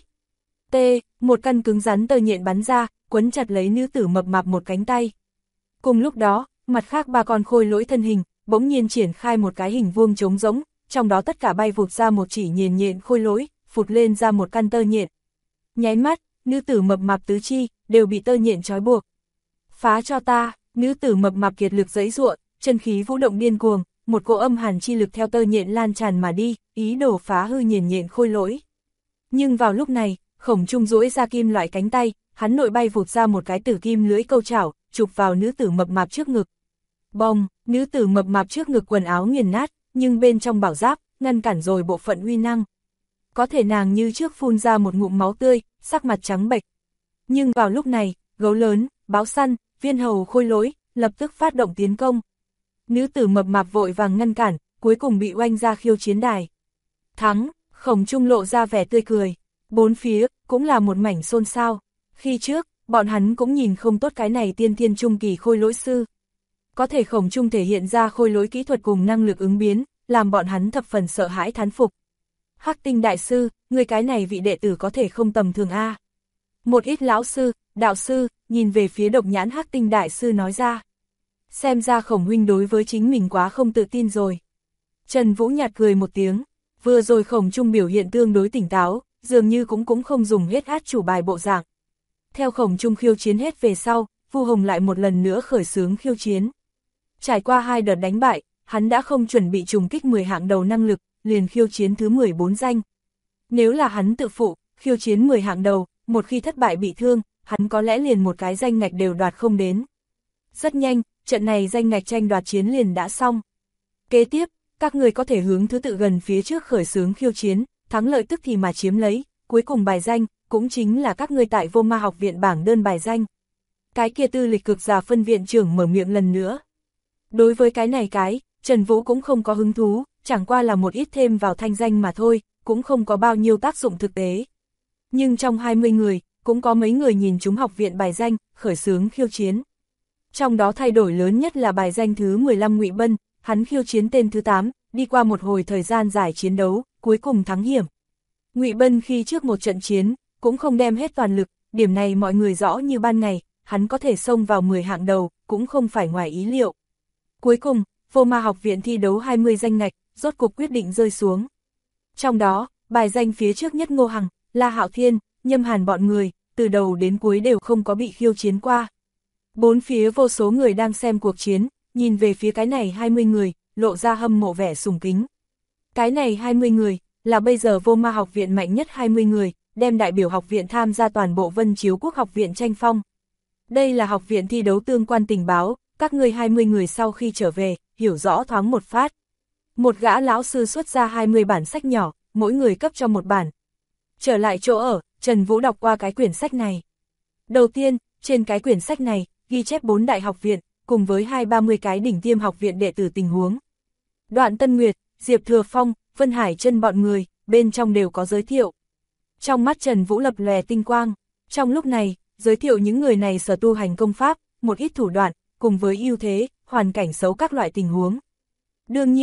Một căn cứng rắn tơ nhện bắn ra, quấn chặt lấy nữ tử mập mạp một cánh tay. Cùng lúc đó, mặt khác 3 con khôi lỗi thân hình, bỗng nhiên triển khai một cái hình vuông trống rỗng, trong đó tất cả bay vụt ra một chỉ nhện nhện khôi lỗi, phụt lên ra một căn tơ nhện. Nháy mắt, nữ tử mập mạp tứ chi, đều bị tơ nhện trói buộc. Phá cho ta, nữ tử mập mạp kiệt lực giãy giụa, chân khí vũ động điên cuồng, một cỗ âm hàn chi lực theo tơ nhện lan tràn mà đi, ý đồ phá hư nhện nhện khôi lỗi. Nhưng vào lúc này, Khổng Trung duỗi ra kim loại cánh tay, hắn nội bay vụt ra một cái tử kim lưỡi câu chảo, chụp vào nữ tử mập mạp trước ngực. Bong, nữ tử mập mạp trước ngực quần áo nghiền nát, nhưng bên trong bảo giáp, ngăn cản rồi bộ phận uy năng. Có thể nàng như trước phun ra một ngụm máu tươi, sắc mặt trắng bệch. Nhưng vào lúc này, gấu lớn, báo săn, viên hầu khôi lỗi, lập tức phát động tiến công. Nữ tử mập mạp vội vàng ngăn cản, cuối cùng bị oanh ra khiêu chiến đài. Thắng, Khổng Trung lộ ra vẻ tươi cười. Bốn phía, cũng là một mảnh xôn xao. Khi trước, bọn hắn cũng nhìn không tốt cái này tiên thiên trung kỳ khôi lỗi sư. Có thể Khổng Trung thể hiện ra khôi lỗi kỹ thuật cùng năng lực ứng biến, làm bọn hắn thập phần sợ hãi thán phục. Hắc Tinh đại sư, người cái này vị đệ tử có thể không tầm thường a. Một ít lão sư, đạo sư, nhìn về phía độc nhãn Hắc Tinh đại sư nói ra. Xem ra Khổng huynh đối với chính mình quá không tự tin rồi. Trần Vũ nhạt cười một tiếng, vừa rồi Khổng Trung biểu hiện tương đối tỉnh táo, dường như cũng không dùng hết át chủ bài bộ dạng. Theo Khổng Trung khiêu chiến hết về sau, Vu Hồng lại một lần nữa khởi xướng khiêu chiến. Trải qua 2 đợt đánh bại, hắn đã không chuẩn bị trùng kích 10 hạng đầu năng lực, liền khiêu chiến thứ 14 danh. Nếu là hắn tự phụ, khiêu chiến 10 hạng đầu, một khi thất bại bị thương, hắn có lẽ liền một cái danh ngạch đều đoạt không đến. Rất nhanh, trận này danh ngạch tranh đoạt chiến liền đã xong. Kế tiếp, các người có thể hướng thứ tự gần phía trước khởi xướng khiêu chiến, thắng lợi tức thì mà chiếm lấy, cuối cùng bài danh, cũng chính là các người tại Vô Ma học viện bảng đơn bài danh. Cái kia tư lịch cực già phân viện trưởng mở miệng lần nữa. Đối với cái này Trần Vũ cũng không có hứng thú, chẳng qua là một ít thêm vào thanh danh mà thôi, cũng không có bao nhiêu tác dụng thực tế. Nhưng trong 20 người, cũng có mấy người nhìn chúng học viện bài danh, khởi xướng khiêu chiến. Trong đó thay đổi lớn nhất là bài danh thứ 15 Ngụy Bân, hắn khiêu chiến tên thứ 8, đi qua một hồi thời gian dài chiến đấu, cuối cùng thắng hiểm. Ngụy Bân khi trước một trận chiến, cũng không đem hết toàn lực, điểm này mọi người rõ như ban ngày, hắn có thể xông vào 10 hạng đầu, cũng không phải ngoài ý liệu. Cuối cùng, Vô Ma học viện thi đấu 20 danh ngạch, rốt cục quyết định rơi xuống. Trong đó, bài danh phía trước nhất Ngô Hằng, La Hạo Thiên, Nhâm Hàn bọn người, từ đầu đến cuối đều không có bị khiêu chiến qua. Bốn phía vô số người đang xem cuộc chiến, nhìn về phía cái này 20 người, lộ ra hâm mộ vẻ sùng kính. Cái này 20 người, là bây giờ Vô Ma học viện mạnh nhất 20 người, đem đại biểu học viện tham gia toàn bộ Vân Chiếu Quốc học viện tranh phong. Đây là học viện thi đấu tương quan tình báo, các ngươi 20 người sau khi trở về, hiểu rõ thoáng một phát. Một gã lão sư xuất ra 20 bản sách nhỏ, mỗi người cấp cho một bản. Trở lại chỗ ở, Trần Vũ đọc qua cái quyển sách này. Đầu tiên, trên cái quyển sách này, ghi chép 4 đại học viện, cùng với 20-30 cái đỉnh tiêm học viện đệ tử tình huống. Đoạn Tân Nguyệt, Diệp Thừa Phong, Vân Hải Chân bọn người, bên trong đều có giới thiệu. Trong mắt Trần Vũ lập lòe tinh quang, trong lúc này, giới thiệu những người này sở tu hành công pháp, một ít thủ đoạn, cùng với ưu thế, hoàn cảnh xấu các loại tình huống. Đương nhiên,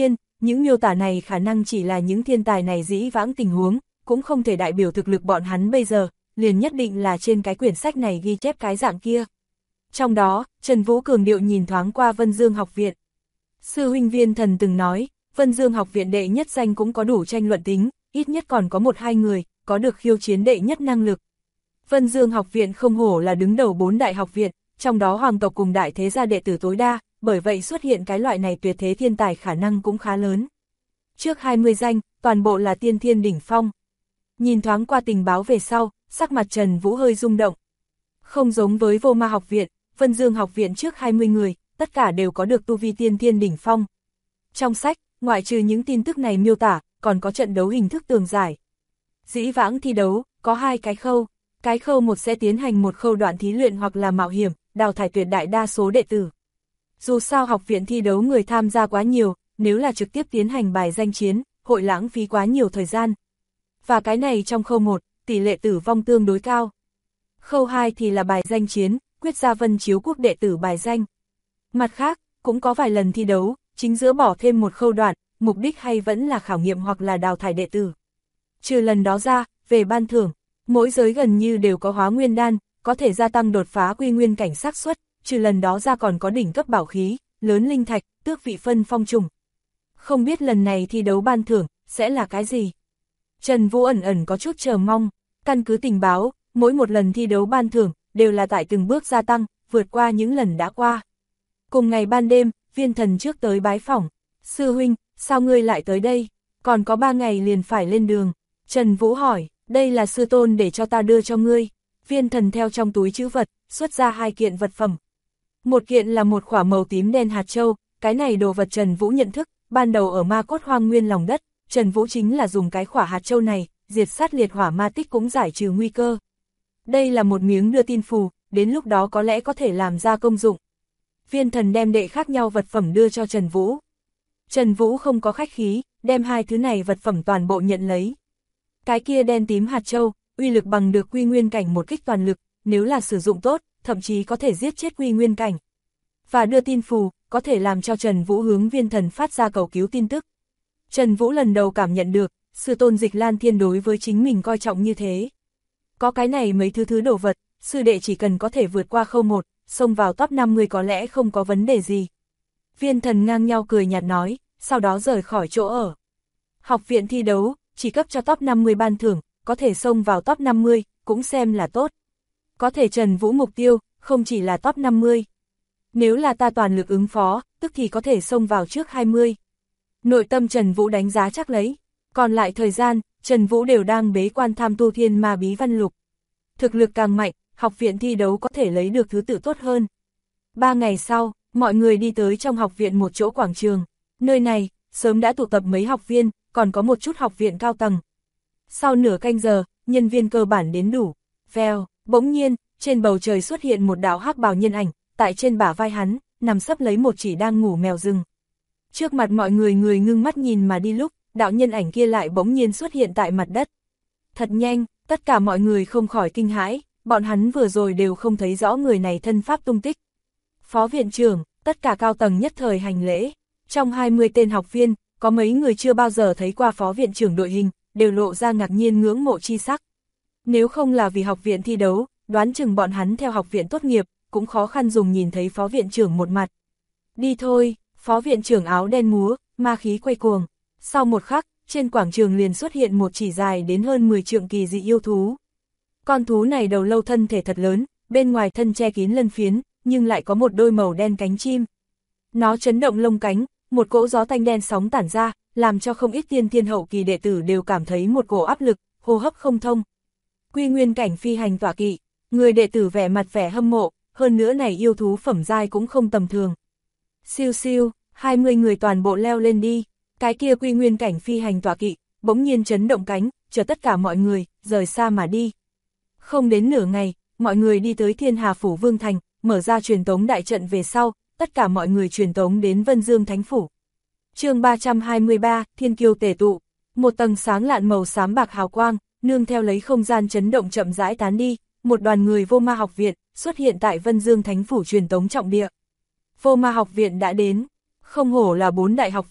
những miêu tả này khả năng chỉ là những thiên tài này dĩ vãng tình huống, cũng không thể đại biểu thực lực bọn hắn bây giờ, liền nhất định là trên cái quyển sách này ghi chép cái dạng kia. Trong đó, Trần Vũ cường điệu nhìn thoáng qua Vân Dương học viện. Sư huynh Viên Thần từng nói, Vân Dương học viện đệ nhất danh cũng có đủ tranh luận tính, ít nhất còn có 1-2 người, có được khiêu chiến đệ nhất năng lực. Vân Dương học viện không hổ là đứng đầu 4 đại học viện, trong đó hoàng tộc cùng đại thế gia đệ tử tối đa, bởi vậy xuất hiện cái loại này tuyệt thế thiên tài khả năng cũng khá lớn. Trước 20 danh, toàn bộ là tiên thiên đỉnh phong. Nhìn thoáng qua tình báo về sau, sắc mặt Trần Vũ hơi rung động. Không giống với Vô Ma học viện, Vân Dương học viện trước 20 người, tất cả đều có được tu vi tiên thiên đỉnh phong. Trong sách, ngoại trừ những tin tức này miêu tả, còn có trận đấu hình thức tường giải. Dĩ vãng thi đấu, có 2 cái khâu. Cái khâu 1 sẽ tiến hành một khâu đoạn thí luyện hoặc là mạo hiểm, đào thải tuyệt đại đa số đệ tử. Dù sao học viện thi đấu người tham gia quá nhiều, nếu là trực tiếp tiến hành bài danh chiến, hội lãng phí quá nhiều thời gian. Và cái này trong khâu 1, tỷ lệ tử vong tương đối cao. Khâu 2 thì là bài danh chiến, quyết ra Vân Chiếu Quốc đệ tử bài danh. Mặt khác, cũng có vài lần thi đấu, chính giữa bỏ thêm một khâu đoạn, mục đích hay vẫn là khảo nghiệm hoặc là đào thải đệ tử. Trừ lần đó ra, về ban thưởng, mỗi giới gần như đều có hóa nguyên đan, có thể gia tăng đột phá quy nguyên cảnh xác suất, trừ lần đó ra còn có đỉnh cấp bảo khí, lớn linh thạch, tước vị phân phong trùng. Không biết lần này thi đấu ban thưởng, sẽ là cái gì? Trần Vũ ẩn có chút chờ mong, căn cứ tình báo, mỗi một lần thi đấu ban thưởng, đều là tại từng bước gia tăng, vượt qua những lần đã qua. Cùng ngày ban đêm, Viên Thần trước tới bái phỏng. Sư huynh, sao ngươi lại tới đây? Còn có 3 ngày liền phải lên đường. Trần Vũ hỏi, đây là sư tôn để cho ta đưa cho ngươi. Viên Thần theo trong túi trữ vật, xuất ra 2 kiện vật phẩm. Một kiện là một quả màu tím đen hạt châu, cái này đồ vật Trần Vũ nhận thức, ban đầu ở ma cốt hoang nguyên lòng đất, Trần Vũ chính là dùng cái quả hạt châu này, diệt sát liệt hỏa ma tích cũng giải trừ nguy cơ. Đây là một miếng đưa tin phù, đến lúc đó có lẽ có thể làm ra công dụng. Viên Thần đem đệ khác nhau vật phẩm đưa cho Trần Vũ. Trần Vũ không có khách khí, đem 2 thứ này vật phẩm toàn bộ nhận lấy. Cái kia đen tím hạt châu, uy lực bằng được quy nguyên cảnh một kích toàn lực, nếu là sử dụng tốt, thậm chí có thể giết chết quy nguyên cảnh. Và đưa tin phù, có thể làm cho Trần Vũ hướng Viên Thần phát ra cầu cứu tin tức. Trần Vũ lần đầu cảm nhận được, sư tôn Dịch Lan Thiên đối với chính mình coi trọng như thế. Có cái này mấy thứ đồ vật, sư đệ chỉ cần có thể vượt qua khâu 1, xông vào top 50 có lẽ không có vấn đề gì. Viên Thần ngang nhau cười nhạt nói, sau đó rời khỏi chỗ ở. Học viện thi đấu, chỉ cấp cho top 50 ban thưởng, có thể xông vào top 50, cũng xem là tốt. Có thể Trần Vũ mục tiêu, không chỉ là top 50. Nếu là ta toàn lực ứng phó, tức thì có thể xông vào trước 20. Nội tâm Trần Vũ đánh giá chắc lấy. Còn lại thời gian, Trần Vũ đều đang bế quan tham tu thiên ma bí văn lục. Thực lực càng mạnh, học viện thi đấu có thể lấy được thứ tự tốt hơn. 3 ngày sau, mọi người đi tới trong học viện một chỗ quảng trường. Nơi này, sớm đã tụ tập mấy học viên, còn có một chút học viện cao tầng. Sau nửa canh giờ, nhân viên cơ bản đến đủ. Vèo, bỗng nhiên, trên bầu trời xuất hiện một đạo hắc bào nhân ảnh, tại trên bả vai hắn, nằm sấp lấy một chỉ đang ngủ mèo rừng. Trước mặt mọi người ngưng mắt nhìn mà đi lúc, đạo nhân ảnh kia lại bỗng nhiên xuất hiện tại mặt đất. Thật nhanh, tất cả mọi người không khỏi kinh hãi, bọn hắn vừa rồi đều không thấy rõ người này thân pháp tung tích. Phó viện trưởng, tất cả cao tầng nhất thời hành lễ. Trong 20 tên học viên, có mấy người chưa bao giờ thấy qua phó viện trưởng đội hình, đều lộ ra ngạc nhiên ngưỡng mộ chi sắc. Nếu không là vì học viện thi đấu, đoán chừng bọn hắn theo học viện tốt nghiệp, cũng khó khăn dùng nhìn thấy phó viện trưởng một mặt. Đi thôi, phó viện trưởng áo đen múa, ma khí quay cuồng. Sau một khắc, trên quảng trường liền xuất hiện một chỉ dài đến hơn 10 trượng kỳ dị yêu thú. Con thú này đầu lâu thân thể thật lớn, bên ngoài thân che kín lân phiến, nhưng lại có một đôi màu đen cánh chim. Nó chấn động lông cánh, một cỗ gió tanh đen sóng tản ra, làm cho không ít tiên thiên hậu kỳ đệ tử đều cảm thấy một cổ áp lực, hô hấp không thông. Quy nguyên cảnh phi hành tọa kỵ, người đệ tử vẻ mặt vẻ hâm mộ, hơn nữa này yêu thú phẩm giai cũng không tầm thường. Siêu siêu, 20 người toàn bộ leo lên đi, cái kia quy nguyên cảnh phi hành tọa kỵ, bỗng nhiên chấn động cánh, chờ tất cả mọi người, rời xa mà đi. Không đến nửa ngày, mọi người đi tới Thiên Hà Phủ Vương Thành, mở ra truyền tống đại trận về sau, tất cả mọi người truyền tống đến Vân Dương Thánh Phủ. Chương 323, Thiên Kiêu tề tụ, một tầng sáng lạn màu xám bạc hào quang, nương theo lấy không gian chấn động chậm rãi tán đi, một đoàn người Vô Ma học viện xuất hiện tại Vân Dương Thánh Phủ truyền tống trọng địa. Vô Ma học viện đã đến, không hổ là 4 đại học viện,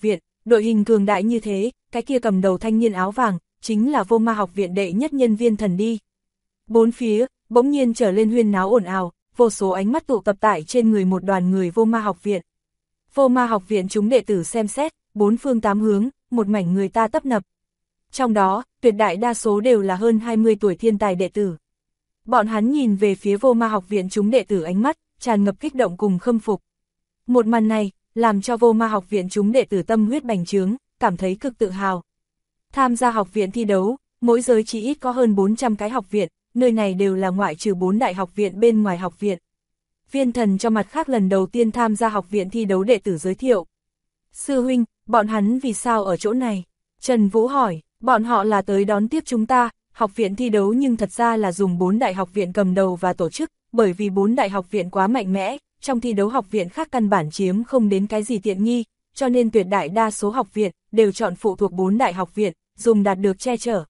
đội hình cường đại như thế, cái kia cầm đầu thanh niên áo vàng, chính là Vô Ma học viện đệ nhất nhân Viên Thần đi. Bốn phía, bỗng nhiên trở lên huyên náo ồn ào, vô số ánh mắt tụ tập tại trên người một đoàn người Vô Ma học viện. Vô Ma học viện chúng đệ tử xem xét, bốn phương tám hướng, một mảnh người ta tấp nập. Trong đó, tuyệt đại đa số đều là hơn 20 tuổi thiên tài đệ tử. Bọn hắn nhìn về phía Vô Ma học viện chúng đệ tử ánh mắt, tràn ngập kích động cùng khâm phục. Một màn này, làm cho Vô Ma học viện chúng đệ tử tâm huyết bành trướng, cảm thấy cực tự hào. Tham gia học viện thi đấu, mỗi giới chỉ ít có hơn 400 cái học viện, nơi này đều là ngoại trừ 4 đại học viện bên ngoài học viện. Viên Thần cho mặt khác lần đầu tiên tham gia học viện thi đấu đệ tử giới thiệu. Sư huynh, bọn hắn vì sao ở chỗ này? Trần Vũ hỏi, bọn họ là tới đón tiếp chúng ta, học viện thi đấu nhưng thật ra là dùng 4 đại học viện cầm đầu và tổ chức, bởi vì 4 đại học viện quá mạnh mẽ, trong thi đấu học viện khác căn bản chiếm không đến cái gì tiện nghi, cho nên tuyệt đại đa số học viện đều chọn phụ thuộc 4 đại học viện, dùng đạt được che chở.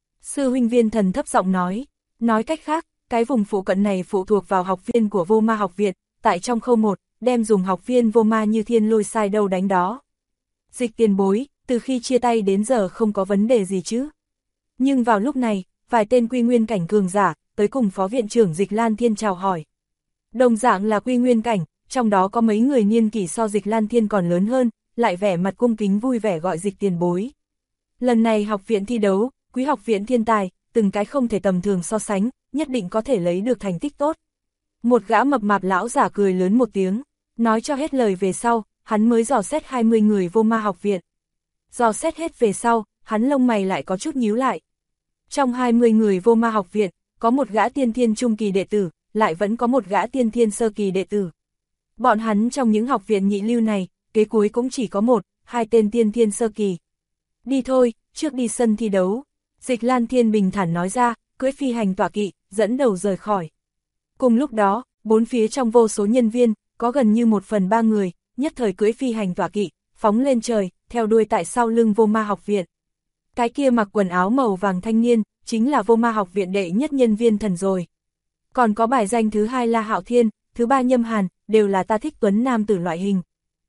Sư huynh Viên Thần thấp giọng nói cách khác, cái vùng phụ cận này phụ thuộc vào học viên của Vô Ma học viện, tại trong khâu 1, đem dùng học viên Vô Ma như thiên lôi sai đâu đánh đó. Dịch tiền bối, từ khi chia tay đến giờ không có vấn đề gì chứ. Nhưng vào lúc này, vài tên quy nguyên cảnh cường giả, tới cùng phó viện trưởng Dịch Lan Thiên chào hỏi. Đồng dạng là quy nguyên cảnh, trong đó có mấy người niên kỷ so Dịch Lan Thiên còn lớn hơn, lại vẻ mặt cung kính vui vẻ gọi Dịch tiền bối. Lần này học viện thi đấu, quý học viện thiên tài, từng cái không thể tầm thường so sánh, nhất định có thể lấy được thành tích tốt. Một gã mập mạp lão giả cười lớn một tiếng, nói cho hết lời về sau, hắn mới dò xét 20 người Vô Ma học viện. Dò xét hết về sau, hắn lông mày lại có chút nhíu lại. Trong 20 người Vô Ma học viện, có một gã tiên thiên trung kỳ đệ tử, lại vẫn có một gã tiên thiên sơ kỳ đệ tử. Bọn hắn trong những học viện nhị lưu này, kế cuối cũng chỉ có 1-2 tên tiên thiên sơ kỳ. Đi thôi, trước đi sân thi đấu. Dịch Lan Thiên bình thản nói ra, cưỡi phi hành tọa kỵ, dẫn đầu rời khỏi. Cùng lúc đó, bốn phía trong vô số nhân viên, có gần như 1/3 người, nhất thời cưỡi phi hành tọa kỵ, phóng lên trời, theo đuôi tại sau lưng Vô Ma học viện. Cái kia mặc quần áo màu vàng thanh niên, chính là Vô Ma học viện đệ nhất nhân Viên Thần rồi. Còn có bài danh thứ 2 là Hạo Thiên, thứ 3 Nhâm Hàn, đều là ta thích tuấn nam tử loại hình.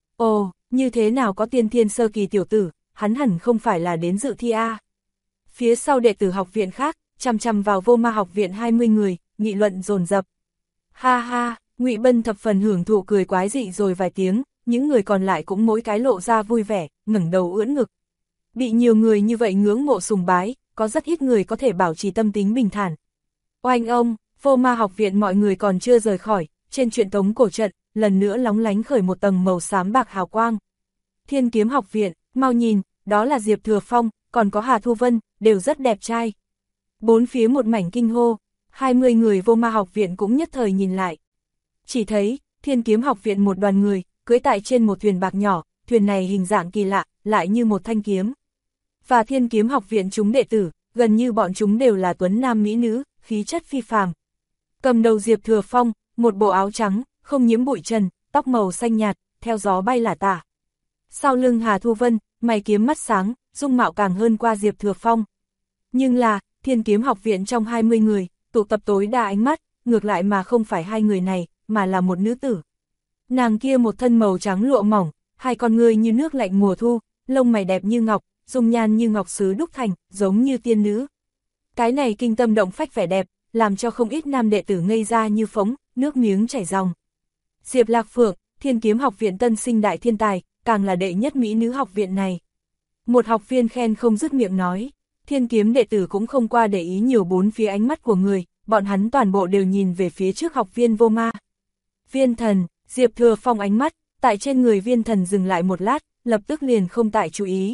Ồ, như thế nào có tiên thiên sơ kỳ tiểu tử, hắn hẳn không phải là đến dự thi A. Phía sau đệ tử học viện khác, chằm chằm vào Vô Ma học viện 20 người, nghị luận dồn dập. Ha ha, Ngụy Bân thập phần hưởng thụ cười quái dị rồi vài tiếng, những người còn lại cũng mỗi cái lộ ra vui vẻ, ngẩng đầu ưỡn ngực. Bị nhiều người như vậy ngưỡng mộ sùng bái, có rất ít người có thể bảo trì tâm tính bình thản. Oanh ông, Vô Ma học viện mọi người còn chưa rời khỏi, trên truyện tống cổ trận, lần nữa lóng lánh khởi một tầng màu xám bạc hào quang. Thiên Kiếm học viện, mau nhìn, đó là Diệp Thừa Phong, còn có Hà Thu Vân, đều rất đẹp trai. Bốn phía một mảnh kinh hô, 20 người Vô Ma học viện cũng nhất thời nhìn lại. Chỉ thấy, Thiên Kiếm học viện một đoàn người, cưỡi tại trên một thuyền bạc nhỏ, thuyền này hình dạng kỳ lạ, lại như một thanh kiếm. Và Thiên Kiếm học viện chúng đệ tử, gần như bọn chúng đều là tuấn nam mỹ nữ, khí chất phi phàm. Cầm đầu Diệp Thừa Phong, một bộ áo trắng, không nhiễm bụi trần, tóc màu xanh nhạt, theo gió bay lả tả. Sau lưng Hà Thu Vân, mày kiếm mắt sáng, dung mạo càng hơn qua Diệp Thừa Phong. Nhưng là, Thiên Kiếm học viện trong 20 người, tụ tập tối đa ánh mắt, ngược lại mà không phải hai người này, mà là một nữ tử. Nàng kia một thân màu trắng lụa mỏng, hai con ngươi như nước lạnh mùa thu, lông mày đẹp như ngọc, dung nhan như ngọc sứ đúc thành, giống như tiên nữ. Cái này kinh tâm động phách vẻ đẹp, làm cho không ít nam đệ tử ngây ra như phóng, nước miếng chảy ròng. Diệp Lạc Phượng, Thiên Kiếm học viện tân sinh đại thiên tài, càng là đệ nhất mỹ nữ học viện này. Một học viên khen không dứt miệng nói, Thiên Kiếm đệ tử cũng không qua để ý nhiều bốn phía ánh mắt của người, bọn hắn toàn bộ đều nhìn về phía trước học viên Vô Ma. Viên Thần, Diệp Thừa Phong ánh mắt, tại trên người Viên Thần dừng lại một lát, lập tức liền không tại chú ý.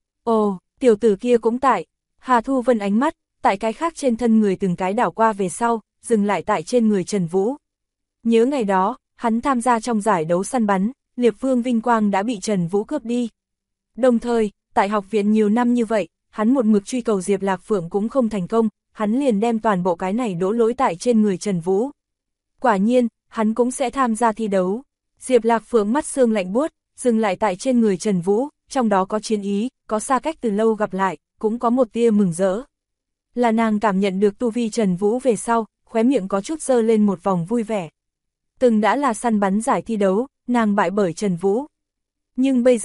Ồ, tiểu tử kia cũng tại. Hà Thu Vân ánh mắt, tại cái khác trên thân người từng cái đảo qua về sau, dừng lại tại trên người Trần Vũ. Nhớ ngày đó, hắn tham gia trong giải đấu săn bắn, Liệp Vương vinh quang đã bị Trần Vũ cướp đi. Đồng thời, tại học viện nhiều năm như vậy, hắn một mực truy cầu Diệp Lạc Phượng cũng không thành công, hắn liền đem toàn bộ cái này đổ lỗi tại trên người Trần Vũ. Quả nhiên, hắn cũng sẽ tham gia thi đấu. Diệp Lạc Phượng mắt sương lạnh buốt, dừng lại tại trên người Trần Vũ, trong đó có chiến ý, có xa cách từ lâu gặp lại, cũng có một tia mừng rỡ. Là nàng cảm nhận được tu vi Trần Vũ về sau, khóe miệng có chút dơ lên một vòng vui vẻ. Từng đã là săn bắn giải thi đấu, nàng bại bởi Trần Vũ. Nhưng bây giờ,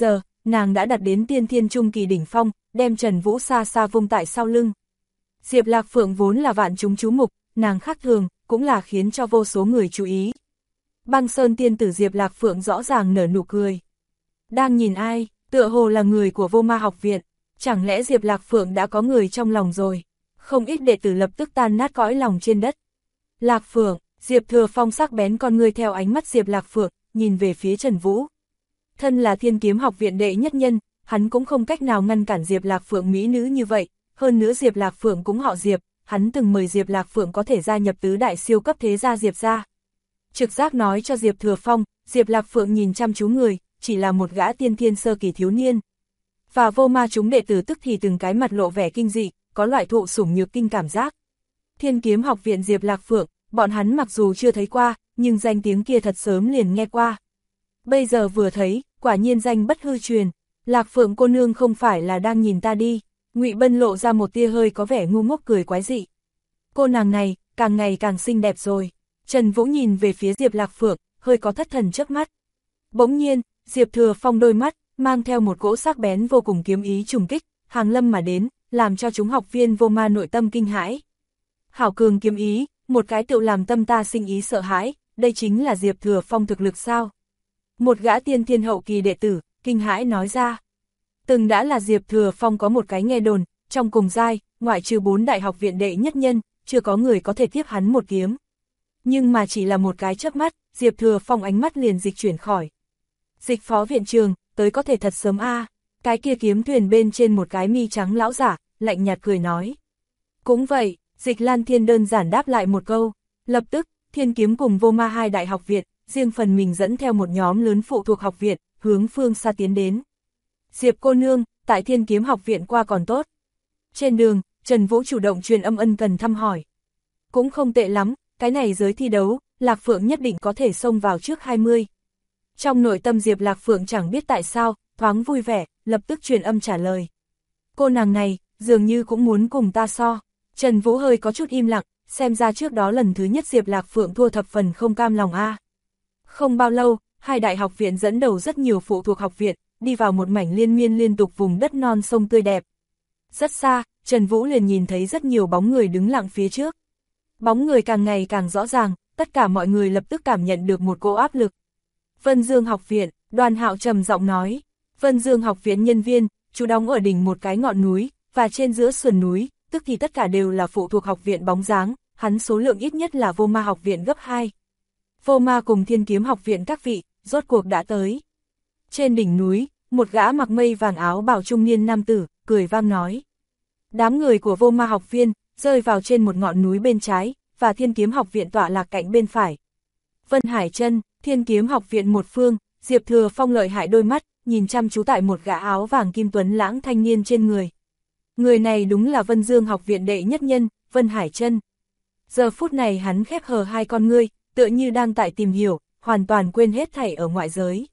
nàng đã đạt đến tiên thiên trung kỳ đỉnh phong, đem Trần Vũ xa xa vung tại sau lưng. Diệp Lạc Phượng vốn là vạn chúng chú mục, nàng khác thường, cũng là khiến cho vô số người chú ý. Băng Sơn tiên tử Diệp Lạc Phượng rõ ràng nở nụ cười. Đang nhìn ai, tựa hồ là người của Vô Ma học viện, chẳng lẽ Diệp Lạc Phượng đã có người trong lòng rồi? Không ít đệ tử lập tức tan nát cõi lòng trên đất. Lạc Phượng, Diệp Thừa Phong sắc bén con ngươi theo ánh mắt Diệp Lạc Phượng, nhìn về phía Trần Vũ. Thân là Thiên Kiếm học viện đệ nhất nhân, hắn cũng không cách nào ngăn cản Diệp Lạc Phượng mỹ nữ như vậy, hơn nữa Diệp Lạc Phượng cũng họ Diệp, hắn từng mời Diệp Lạc Phượng có thể gia nhập tứ đại siêu cấp thế gia Diệp gia. Trực giác nói cho Diệp Thừa Phong, Diệp Lạc Phượng nhìn chăm chú người, chỉ là một gã tiên thiên sơ kỳ thiếu niên. Và Vô Ma chúng đệ tử tức thì từng cái mặt lộ vẻ kinh dị, có loại thụ sủng nhược kinh cảm giác. Thiên Kiếm học viện Diệp Lạc Phượng, bọn hắn mặc dù chưa thấy qua, nhưng danh tiếng kia thật sớm liền nghe qua. Bây giờ vừa thấy, quả nhiên danh bất hư truyền. Lạc Phượng cô nương không phải là đang nhìn ta đi. Ngụy Bân lộ ra một tia hơi có vẻ ngu ngốc cười quái dị. Cô nàng này, càng ngày càng xinh đẹp rồi. Trần Vũ nhìn về phía Diệp Lạc Phượng, hơi có thất thần trước mắt. Bỗng nhiên, Diệp Thừa Phong đôi mắt, mang theo một cỗ sắc bén vô cùng kiếm ý trùng kích, hàng lâm mà đến, làm cho chúng học viên Vô Ma nội tâm kinh hãi. Hảo cường kiếm ý, một cái tựu làm tâm ta sinh ý sợ hãi, đây chính là Diệp Thừa Phong thực lực sao? Một gã tiên thiên hậu kỳ đệ tử, kinh hãi nói ra. Từng đã là Diệp Thừa Phong có một cái nghe đồn, trong cùng giai, ngoại trừ 4 đại học viện đệ nhất nhân, chưa có người có thể tiếp hắn một kiếm. Nhưng mà chỉ là một cái chớp mắt, Diệp Thừa Phong ánh mắt liền dịch chuyển khỏi. Dịch phó viện trường, tới có thể thật sớm a. Cái kia kiếm thuyền bên trên một cái mi trắng lão giả, lạnh nhạt cười nói. Cũng vậy, Dịch Lan Thiên đơn giản đáp lại một câu. Lập tức, Thiên Kiếm cùng Vô Ma hai đại học viện, riêng phần mình dẫn theo một nhóm lớn phụ thuộc học viện, hướng phương xa tiến đến. Diệp cô nương, tại Thiên Kiếm học viện qua còn tốt. Trên đường, Trần Vũ chủ động truyền âm ân cần thăm hỏi. Cũng không tệ lắm, cái này giới thi đấu, Lạc Phượng nhất định có thể xông vào trước 20. Trong nội tâm Diệp Lạc Phượng chẳng biết tại sao, thoáng vui vẻ, lập tức truyền âm trả lời. Cô nàng này, dường như cũng muốn cùng ta so. Trần Vũ hơi có chút im lặng, xem ra trước đó lần thứ nhất Diệp Lạc Phượng thua thập phần không cam lòng a. Không bao lâu, hai đại học viện dẫn đầu rất nhiều phụ thuộc học viện, đi vào một mảnh liên miên liên tục vùng đất non sông tươi đẹp. Rất xa, Trần Vũ liền nhìn thấy rất nhiều bóng người đứng lặng phía trước. Bóng người càng ngày càng rõ ràng, tất cả mọi người lập tức cảm nhận được một cỗ áp lực. Vân Dương học viện, Đoàn Hạo trầm giọng nói. Vân Dương học viện nhân viên, trú đóng ở đỉnh một cái ngọn núi, và trên giữa sườn núi, tức thì tất cả đều là phụ thuộc học viện bóng dáng, hắn số lượng ít nhất là Vô Ma học viện gấp 2. Vô Ma cùng Thiên Kiếm học viện các vị, rốt cuộc đã tới. Trên đỉnh núi, một gã mặc mây vàng áo bào trung niên nam tử, cười vang nói. Đám người của Vô Ma học viên, rơi vào trên một ngọn núi bên trái, và Thiên Kiếm học viện tọa lạc cạnh bên phải. Vân Hải Chân, Thiên Kiếm học viện một phương, Diệp Thừa Phong lợi hại đôi mắt, nhìn chăm chú tại một gã áo vàng kim tuấn lãng thanh niên trên người. Người này đúng là Vân Dương học viện đệ nhất nhân, Vân Hải Chân. Giờ phút này hắn khép hờ hai con ngươi, tựa như đang tại tìm hiểu, hoàn toàn quên hết thảy ở ngoại giới.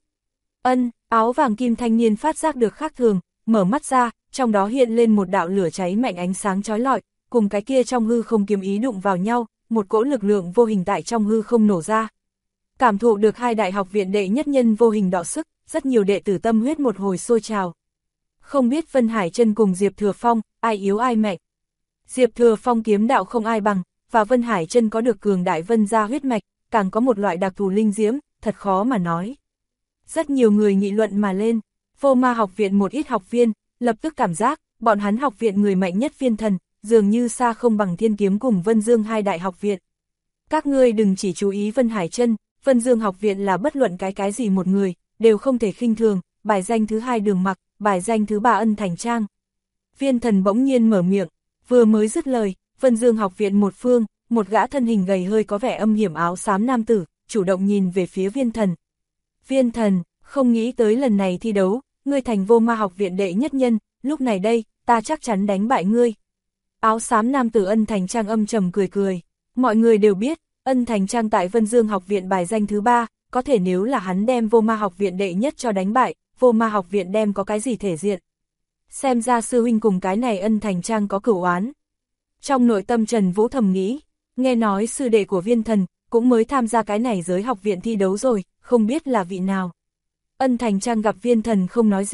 Áo vàng kim thanh niên phát giác được khác thường, mở mắt ra, trong đó hiện lên một đạo lửa cháy mạnh ánh sáng chói lọi, cùng cái kia trong hư không kiếm ý đụng vào nhau, một cỗ lực lượng vô hình tại trong hư không nổ ra. Cảm thụ được hai đại học viện đệ nhất nhân vô hình đọ sức, rất nhiều đệ tử tâm huyết một hồi sôi trào. Không biết Vân Hải Chân cùng Diệp Thừa Phong, ai yếu ai mạnh. Diệp Thừa Phong kiếm đạo không ai bằng, và Vân Hải Chân có được cường đại vân gia huyết mạch, càng có một loại đặc thù linh diễm, thật khó mà nói. Rất nhiều người nghị luận mà lên, Vô Ma học viện một ít học viên, lập tức cảm giác, bọn hắn học viện người mạnh nhất viên thần, dường như xa không bằng Thiên Kiếm cùng Vân Dương hai đại học viện. Các ngươi đừng chỉ chú ý Vân Hải Chân, Vân Dương học viện là bất luận cái gì một người, đều không thể khinh thường, bài danh thứ 2 Đường Mặc, bài danh thứ 3 Ân Thành Trang. Viên thần bỗng nhiên mở miệng, vừa mới dứt lời, Vân Dương học viện một phương, một gã thân hình gầy hơi có vẻ âm hiểm áo xám nam tử, chủ động nhìn về phía viên thần. Viên thần, không nghĩ tới lần này thi đấu, ngươi thành Vô Ma học viện đệ nhất nhân, lúc này đây, ta chắc chắn đánh bại ngươi. Áo xám nam tử Ân Thành Trang âm trầm cười cười, mọi người đều biết, Ân Thành Trang tại Vân Dương học viện bài danh thứ 3, có thể nếu là hắn đem Vô Ma học viện đệ nhất cho đánh bại, Vô Ma học viện đem có cái gì thể diện. Xem ra sư huynh cùng cái này Ân Thành Trang có cửu oán. Trong nội tâm Trần Vũ thầm nghĩ, nghe nói sư đệ của viên thần, cũng mới tham gia cái này giới học viện thi đấu rồi, không biết là vị nào. Ân Thành Trang gặp viên thần không nói gì,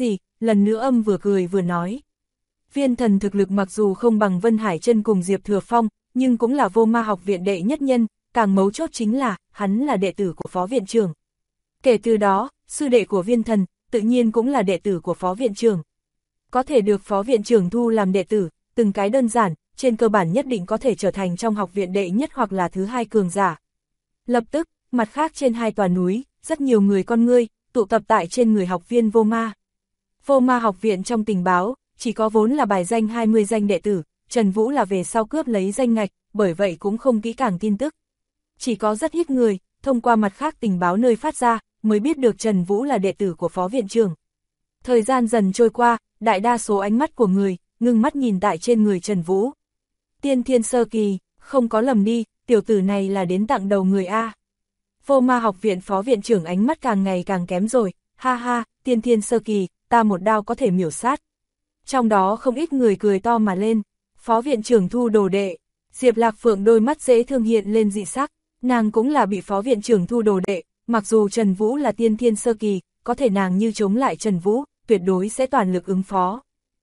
lần nữa vừa cười vừa nói. Viên Thần thực lực mặc dù không bằng Vân Hải Chân cùng Diệp Thừa Phong, nhưng cũng là Vô Ma học viện đệ nhất nhân, càng mấu chốt chính là, hắn là đệ tử của Phó Viện trưởng. Kể từ đó, sư đệ của Viên Thần, tự nhiên cũng là đệ tử của Phó Viện trưởng. Có thể được Phó Viện trưởng thu làm đệ tử, từng cái đơn giản, trên cơ bản nhất định có thể trở thành trong học viện đệ nhất hoặc là thứ hai cường giả. Lập tức, mặt khác trên hai tòa núi, rất nhiều người con ngươi, tụ tập tại trên người học viên Vô Ma. Vô Ma học viện trong tình báo, chỉ có vốn là bài danh 20 danh đệ tử, Trần Vũ là về sau cướp lấy danh ngạch, bởi vậy cũng không kỹ càng tin tức. Chỉ có rất ít người, thông qua mặt khác tình báo nơi phát ra, mới biết được Trần Vũ là đệ tử của Phó Viện trưởng. Thời gian dần trôi qua, đại đa số ánh mắt của người, ngưng mắt nhìn tại trên người Trần Vũ. Tiên thiên sơ kỳ, không có lầm đi, tiểu tử này là đến tặng đầu người A. Vô Ma học viện Phó Viện trưởng ánh mắt càng ngày càng kém rồi, ha ha, tiên thiên sơ kỳ, ta một đao có thể miểu sát. Trong đó không ít người cười to mà lên, Phó Viện trưởng thu đồ đệ, Diệp Lạc Phượng đôi mắt dễ thương hiện lên dị sắc, nàng cũng là bị Phó Viện trưởng thu đồ đệ, mặc dù Trần Vũ là tiên thiên sơ kỳ, có thể nàng như chống lại Trần Vũ, tuyệt đối sẽ toàn lực ứng phó.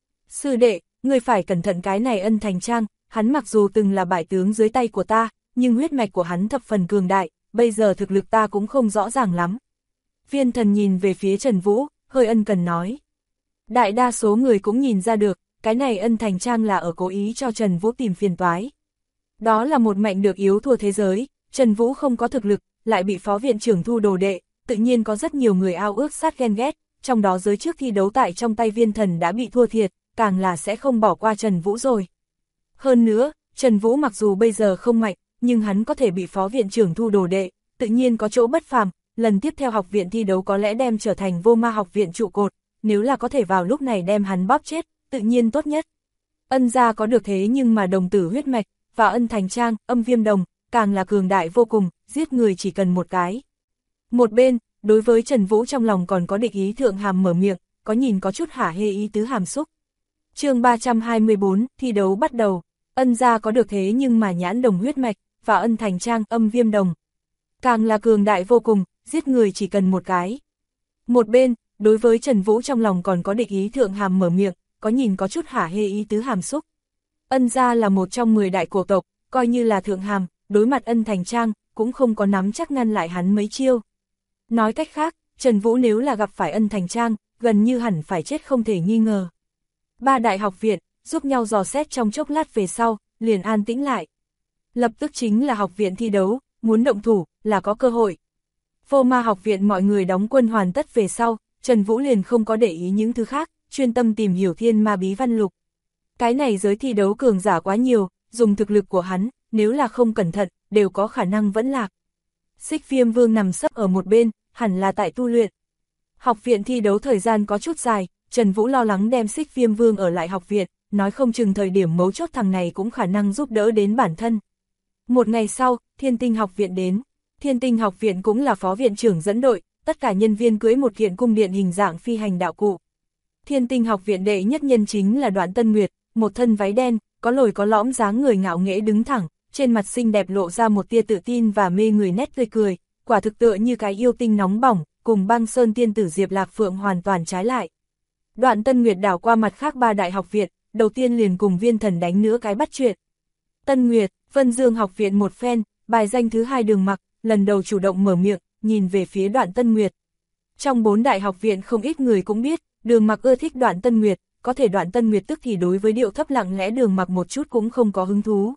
Sư đệ, ngươi phải cẩn thận cái này Ân Thành Trang, hắn mặc dù từng là bại tướng dưới tay của ta, nhưng huyết mạch của hắn thập phần cường đại, bây giờ thực lực ta cũng không rõ ràng lắm. Viên Thần nhìn về phía Trần Vũ, hơi ân cần nói. Đại đa số người cũng nhìn ra được, cái này Ân Thành Trang là ở cố ý cho Trần Vũ tìm phiền toái. Đó là một mạnh được yếu thua thế giới, Trần Vũ không có thực lực, lại bị Phó Viện trưởng thu đồ đệ, tự nhiên có rất nhiều người ao ước sát ghen ghét, trong đó giới trước thi đấu tại trong tay Viên Thần đã bị thua thiệt, càng là sẽ không bỏ qua Trần Vũ rồi. Hơn nữa, Trần Vũ mặc dù bây giờ không mạnh, nhưng hắn có thể bị Phó Viện trưởng thu đồ đệ, tự nhiên có chỗ bất phàm, lần tiếp theo học viện thi đấu có lẽ đem trở thành Vô Ma học viện trụ cột, nếu là có thể vào lúc này đem hắn bóp chết, tự nhiên tốt nhất. Ân gia có được thế nhưng mà đồng tử huyết mạch, và Ân Thành Trang, Âm Viêm Đồng, càng là cường đại vô cùng, giết người chỉ cần một cái. Một bên, đối với Trần Vũ trong lòng còn có địch ý thượng hàm mở miệng, có nhìn có chút hả hê ý tứ hàm xúc. Chương 324, thi đấu bắt đầu. Ân gia có được thế nhưng mà nhãn đồng huyết mạch, và Ân Thành Trang, Âm Viêm Đồng, càng là cường đại vô cùng, giết người chỉ cần một cái. Một bên, đối với Trần Vũ trong lòng còn có địch ý thượng hàm mở miệng, có nhìn có chút hả hê ý tứ hàm xúc. Ân gia là một trong 10 đại cổ tộc, coi như là thượng hàm, đối mặt Ân Thành Trang, cũng không có nắm chắc ngăn lại hắn mấy chiêu. Nói cách khác, Trần Vũ nếu là gặp phải Ân Thành Trang, gần như hẳn phải chết không thể nghi ngờ. Ba đại học viện, giúp nhau dò xét trong chốc lát về sau, liền an tĩnh lại. Lập tức chính là học viện thi đấu, muốn động thủ, là có cơ hội. Vô Ma học viện mọi người đóng quân hoàn tất về sau, Trần Vũ liền không có để ý những thứ khác, chuyên tâm tìm hiểu Thiên Ma Bí Văn Lục. Cái này giới thi đấu cường giả quá nhiều, dùng thực lực của hắn, nếu là không cẩn thận, đều có khả năng vẫn lạc. Xích Viêm Vương nằm sấp ở một bên, hẳn là tại tu luyện. Học viện thi đấu thời gian có chút dài, Trần Vũ lo lắng đem Xích Viêm Vương ở lại học viện, nói không chừng thời điểm mấu chốt thằng này cũng khả năng giúp đỡ đến bản thân. Một ngày sau, Thiên Tinh học viện đến. Thiên Tinh học viện cũng là Phó Viện trưởng dẫn đội, tất cả nhân viên cưỡi một kiện cung điện hình dạng phi hành đạo cụ. Thiên Tinh học viện đệ nhất nhân chính là Đoạn Tân Nguyệt, một thân váy đen, có lồi có lõm dáng người ngạo nghễ đứng thẳng, trên mặt xinh đẹp lộ ra một tia tự tin và mê người nét tươi cười, quả thực tựa như cái yêu tinh nóng bỏng, cùng Băng Sơn tiên tử Diệp Lạc Phượng hoàn toàn trái lại. Đoạn Tân Nguyệt đảo qua mặt khác ba đại học viện, đầu tiên liền cùng Viên Thần đánh nữa cái bắt chuyện. Tân Nguyệt, Vân Dương học viện một phen, bài danh thứ 2 Đường Mặc, lần đầu chủ động mở miệng, nhìn về phía Đoạn Tân Nguyệt. Trong 4 đại học viện không ít người cũng biết, Đường Mặc ưa thích Đoạn Tân Nguyệt, có thể Đoạn Tân Nguyệt tức thì đối với điệu thấp lặng lẽ Đường Mặc một chút cũng không có hứng thú.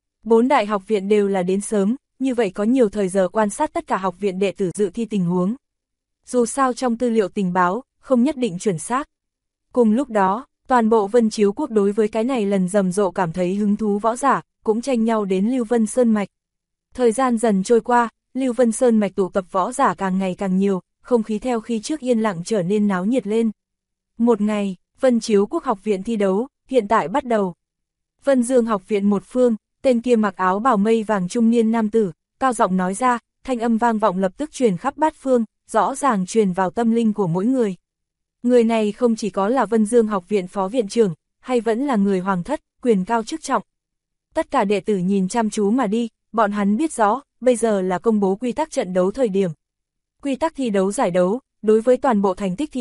4 đại học viện đều là đến sớm, như vậy có nhiều thời giờ quan sát tất cả học viện đệ tử dự thi tình huống. Dù sao trong tư liệu tình báo, không nhất định chuẩn xác. Cùng lúc đó, toàn bộ Vân Chiếu quốc đối với cái này lần rầm rộ cảm thấy hứng thú võ giả, cũng tranh nhau đến Lưu Vân Sơn Mạch. Thời gian dần trôi qua, Lưu Vân Sơn Mạch tụ tập võ giả càng ngày càng nhiều, không khí theo khi trước yên lặng trở nên náo nhiệt lên. Một ngày, Vân Chiếu quốc học viện thi đấu, hiện tại bắt đầu. Vân Dương học viện một phương, tên kia mặc áo bào mây vàng trung niên nam tử, cao giọng nói ra, thanh âm vang vọng lập tức truyền khắp bát phương, rõ ràng truyền vào tâm linh của mỗi người. Người này không chỉ có là Vân Dương học viện phó viện trưởng, hay vẫn là người hoàng thất, quyền cao chức trọng. Tất cả đệ tử nhìn chăm chú mà đi, bọn hắn biết rõ, bây giờ là công bố quy tắc trận đấu thời điểm. Quy tắc thi đấu giải đấu, đối với toàn bộ thành tích thi đấu,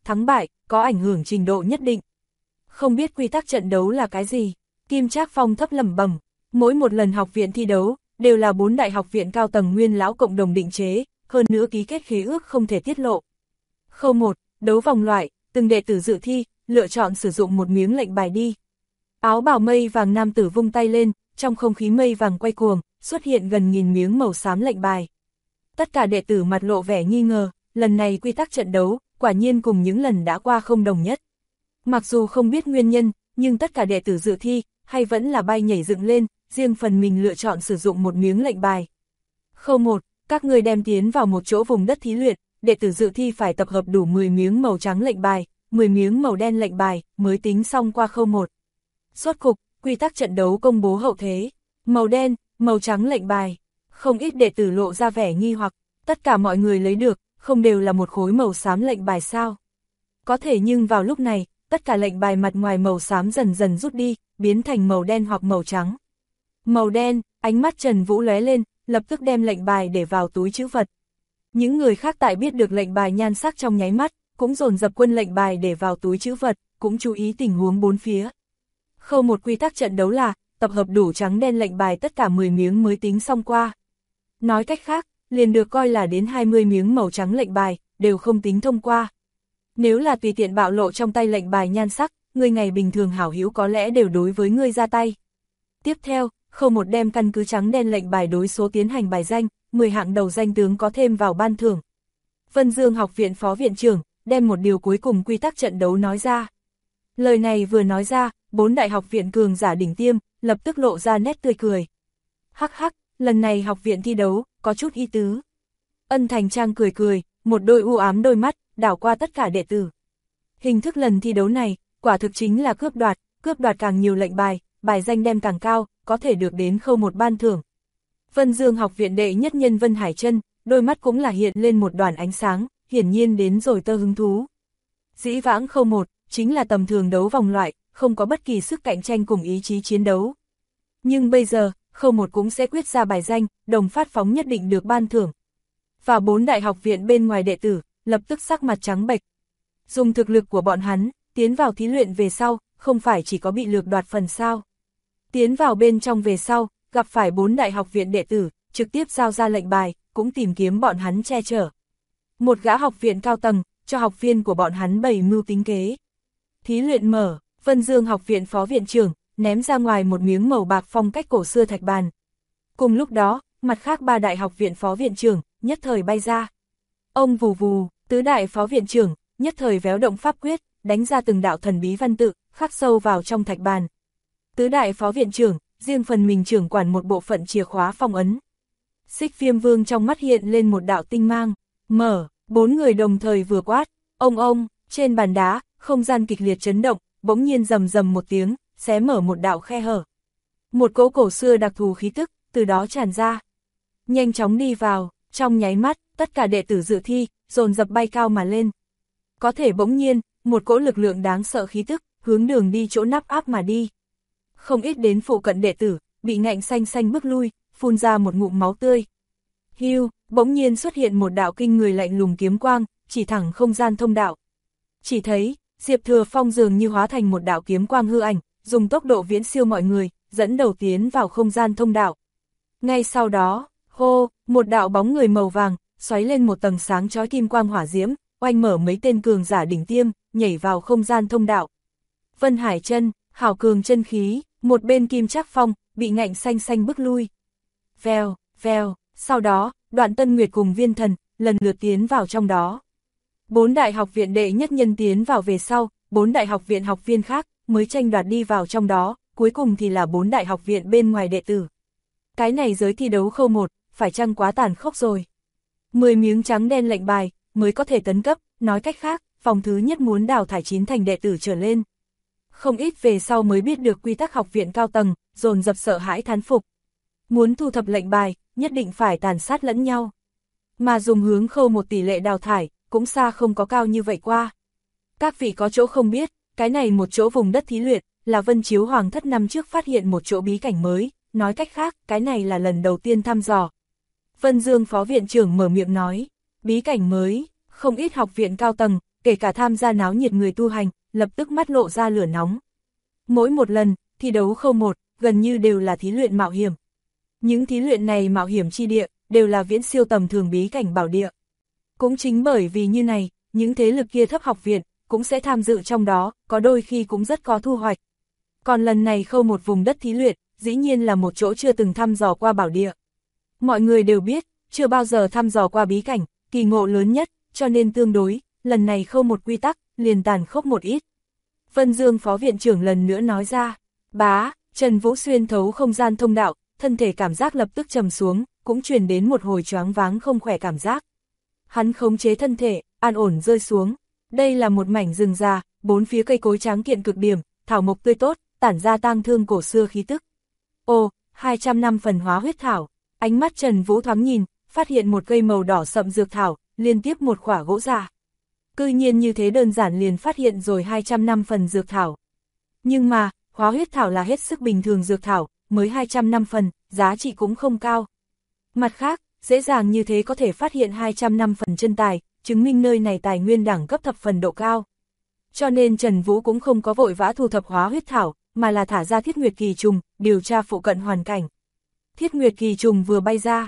thắng bại, có ảnh hưởng trình độ nhất định. Không biết quy tắc trận đấu là cái gì? Kim Trác Phong thấp lẩm bẩm, mỗi một lần học viện thi đấu, đều là 4 đại học viện cao tầng nguyên lão cộng đồng định chế, hơn nữa ký kết khế ước không thể tiết lộ. Khâu 1, đấu vòng loại, từng đệ tử dự thi, lựa chọn sử dụng một miếng lệnh bài đi. Áo bào mây vàng nam tử vung tay lên, trong không khí mây vàng quay cuồng, xuất hiện gần 1000 miếng màu xám lệnh bài. Tất cả đệ tử mặt lộ vẻ nghi ngờ, lần này quy tắc trận đấu, quả nhiên cùng những lần đã qua không đồng nhất. Mặc dù không biết nguyên nhân, nhưng tất cả đệ tử dự thi, hay vẫn là bay nhảy dựng lên, riêng phần mình lựa chọn sử dụng một miếng lệnh bài. Khâu 1, các người đem tiến vào một chỗ vùng đất thí luyện, đệ tử dự thi phải tập hợp đủ 10 miếng màu trắng lệnh bài, 10 miếng màu đen lệnh bài, mới tính xong qua khâu 1. Rốt cục, quy tắc trận đấu công bố hậu thế, màu đen, màu trắng lệnh bài. Không ít đệ tử lộ ra vẻ nghi hoặc, tất cả mọi người lấy được, không đều là một khối màu xám lệnh bài sao? Có thể nhưng vào lúc này, tất cả lệnh bài mặt ngoài màu xám dần dần rút đi, biến thành màu đen hoặc màu trắng. Màu đen, ánh mắt Trần Vũ lóe lên, lập tức đem lệnh bài để vào túi trữ vật. Những người khác tại biết được lệnh bài nhan sắc trong nháy mắt, cũng dồn dập quân lệnh bài để vào túi trữ vật, cũng chú ý tình huống bốn phía. Khâu 1 quy tắc trận đấu là, tập hợp đủ trắng đen lệnh bài tất cả 10 miếng mới tính xong qua. Nói cách khác, liền được coi là đến 20 miếng màu trắng lệnh bài, đều không tính thông qua. Nếu là tùy tiện bạo lộ trong tay lệnh bài nhan sắc, người ngày bình thường hảo hữu có lẽ đều đối với ngươi ra tay. Tiếp theo, khâu 1 đem căn cứ trắng đen lệnh bài đối số tiến hành bài danh, 10 hạng đầu danh tướng có thêm vào ban thưởng. Vân Dương học viện phó viện trưởng, đem một điều cuối cùng quy tắc trận đấu nói ra. Lời này vừa nói ra, 4 đại học viện cường giả đỉnh tiêm, lập tức lộ ra nét tươi cười. Hắc hắc, lần này học viện thi đấu, có chút ý tứ. Ân Thành Trang cười cười, một đôi u ám đôi mắt, đảo qua tất cả đệ tử. Hình thức lần thi đấu này, quả thực chính là cướp đoạt càng nhiều lệnh bài, bài danh đem càng cao, có thể được đến khâu 1 ban thưởng. Vân Dương học viện đệ nhất nhân Vân Hải Trân, đôi mắt cũng là hiện lên một đoàn ánh sáng, hiển nhiên đến rồi tơ hứng thú. Dĩ vãng khâu 1, chính là tầm thường đấu vòng loại, không có bất kỳ sức cạnh tranh cùng ý chí chiến đấu. Nhưng bây giờ, khâu 1 cũng sẽ quyết ra bài danh, đồng phát phóng nhất định được ban thưởng. Và 4 đại học viện bên ngoài đệ tử, lập tức sắc mặt trắng bệch. Dùng thực lực của bọn hắn, tiến vào thí luyện về sau, không phải chỉ có bị lược đoạt phần sao. Tiến vào bên trong về sau, gặp phải 4 đại học viện đệ tử, trực tiếp giao ra lệnh bài, cũng tìm kiếm bọn hắn che chở. Một gã học viện cao tầng, cho học viên của bọn hắn bày mưu tính kế. Thí luyện mở, Vân Dương học viện phó viện trưởng, ném ra ngoài một miếng màu bạc phong cách cổ xưa thạch bàn. Cùng lúc đó, mặt khác 3 đại học viện phó viện trưởng, nhất thời bay ra. Ông vù vù, tứ đại phó viện trưởng, nhất thời véo động pháp quyết, đánh ra từng đạo thần bí văn tự, khắc sâu vào trong thạch bàn. Tứ đại phó viện trưởng, riêng phần mình trưởng quản một bộ phận chìa khóa phong ấn. Xích Viêm Vương trong mắt hiện lên một đạo tinh mang, mở, 4 người đồng thời vừa quát, ông, trên bàn đá, không gian kịch liệt chấn động, bỗng nhiên rầm rầm một tiếng, xé mở một đạo khe hở. Một cỗ cổ xưa đặc thù khí tức, từ đó tràn ra. Nhanh chóng đi vào, trong nháy mắt, tất cả đệ tử dự thi, dồn dập bay cao mà lên. Có thể bỗng nhiên, một cỗ lực lượng đáng sợ khí tức, hướng đường đi chỗ nắp áp mà đi. Không ít đến phụ cận đệ tử, bị ngạnh xanh bước lui, phun ra một ngụm máu tươi. Hưu, bỗng nhiên xuất hiện một đạo kinh người lạnh lùng kiếm quang, chỉ thẳng không gian thông đạo. Chỉ thấy, Diệp Thừa Phong dường như hóa thành một đạo kiếm quang hư ảnh, dùng tốc độ viễn siêu mọi người, dẫn đầu tiến vào không gian thông đạo. Ngay sau đó, hô, một đạo bóng người màu vàng, xoáy lên một tầng sáng chói kim quang hỏa diễm, oanh mở mấy tên cường giả đỉnh tiêm, nhảy vào không gian thông đạo. Vân Hải Trân, hảo cường chân khí, một bên Kim Trác Phong, bị ngạnh xanh bước lui. Vèo, sau đó, Đoạn Tân Nguyệt cùng Viên Thần, lần lượt tiến vào trong đó. 4 đại học viện đệ nhất nhân tiến vào về sau, 4 đại học viện học viên khác, mới tranh đoạt đi vào trong đó, cuối cùng thì là 4 đại học viện bên ngoài đệ tử. Cái này giới thi đấu khâu 1, phải chăng quá tàn khốc rồi. 10 miếng trắng đen lệnh bài, mới có thể tấn cấp, nói cách khác, vòng thứ nhất muốn đào thải 9 thành đệ tử trở lên. Không ít về sau mới biết được quy tắc học viện cao tầng, dồn dập sợ hãi thán phục. Muốn thu thập lệnh bài, nhất định phải tàn sát lẫn nhau. Mà dùng hướng khâu 1 tỷ lệ đào thải, cũng xa không có cao như vậy qua. Các vị có chỗ không biết, cái này một chỗ vùng đất thí luyện, là Vân Chiếu Hoàng thất năm trước phát hiện một chỗ bí cảnh mới, nói cách khác, cái này là lần đầu tiên thăm dò. Vân Dương phó viện trưởng mở miệng nói, bí cảnh mới, không ít học viện cao tầng, kể cả tham gia náo nhiệt người tu hành, lập tức mắt lộ ra lửa nóng. Mỗi một lần, thi đấu khâu một, gần như đều là thí luyện mạo hiểm. Những thí luyện này mạo hiểm chi địa, đều là viễn siêu tầm thường bí cảnh bảo địa. Cũng chính bởi vì như này, những thế lực kia thấp học viện, cũng sẽ tham dự trong đó, có đôi khi cũng rất có thu hoạch. Còn lần này khâu một vùng đất thí luyện, dĩ nhiên là một chỗ chưa từng thăm dò qua bảo địa. Mọi người đều biết, chưa bao giờ thăm dò qua bí cảnh, kỳ ngộ lớn nhất, cho nên tương đối, lần này khâu một quy tắc, liền tàn khốc một ít. Vân Dương phó viện trưởng lần nữa nói ra, bá, Trần Vũ xuyên thấu không gian thông đạo, thân thể cảm giác lập tức trầm xuống, cũng truyền đến một hồi choáng váng không khỏe cảm giác. Hắn khống chế thân thể, an ổn rơi xuống. Đây là một mảnh rừng già, bốn phía cây cối tráng kiện cực điểm, thảo mộc tươi tốt, tản ra tang thương cổ xưa khí tức. Ồ, 200 năm phần hóa huyết thảo. Ánh mắt Trần Vũ thoáng nhìn, phát hiện một cây màu đỏ sậm dược thảo, liên tiếp một khỏa gỗ già. Cư nhiên như thế đơn giản liền phát hiện rồi 200 năm phần dược thảo. Nhưng mà, hóa huyết thảo là hết sức bình thường dược thảo, mới 200 năm phần, giá trị cũng không cao. Mặt khác, dễ dàng như thế có thể phát hiện 200 năm phần chân tài, chứng minh nơi này tài nguyên đẳng cấp thập phần độ cao. Cho nên Trần Vũ cũng không có vội vã thu thập hóa huyết thảo, mà là thả ra Thiết Nguyệt Kỳ Trùng, điều tra phụ cận hoàn cảnh. Thiết Nguyệt Kỳ Trùng vừa bay ra,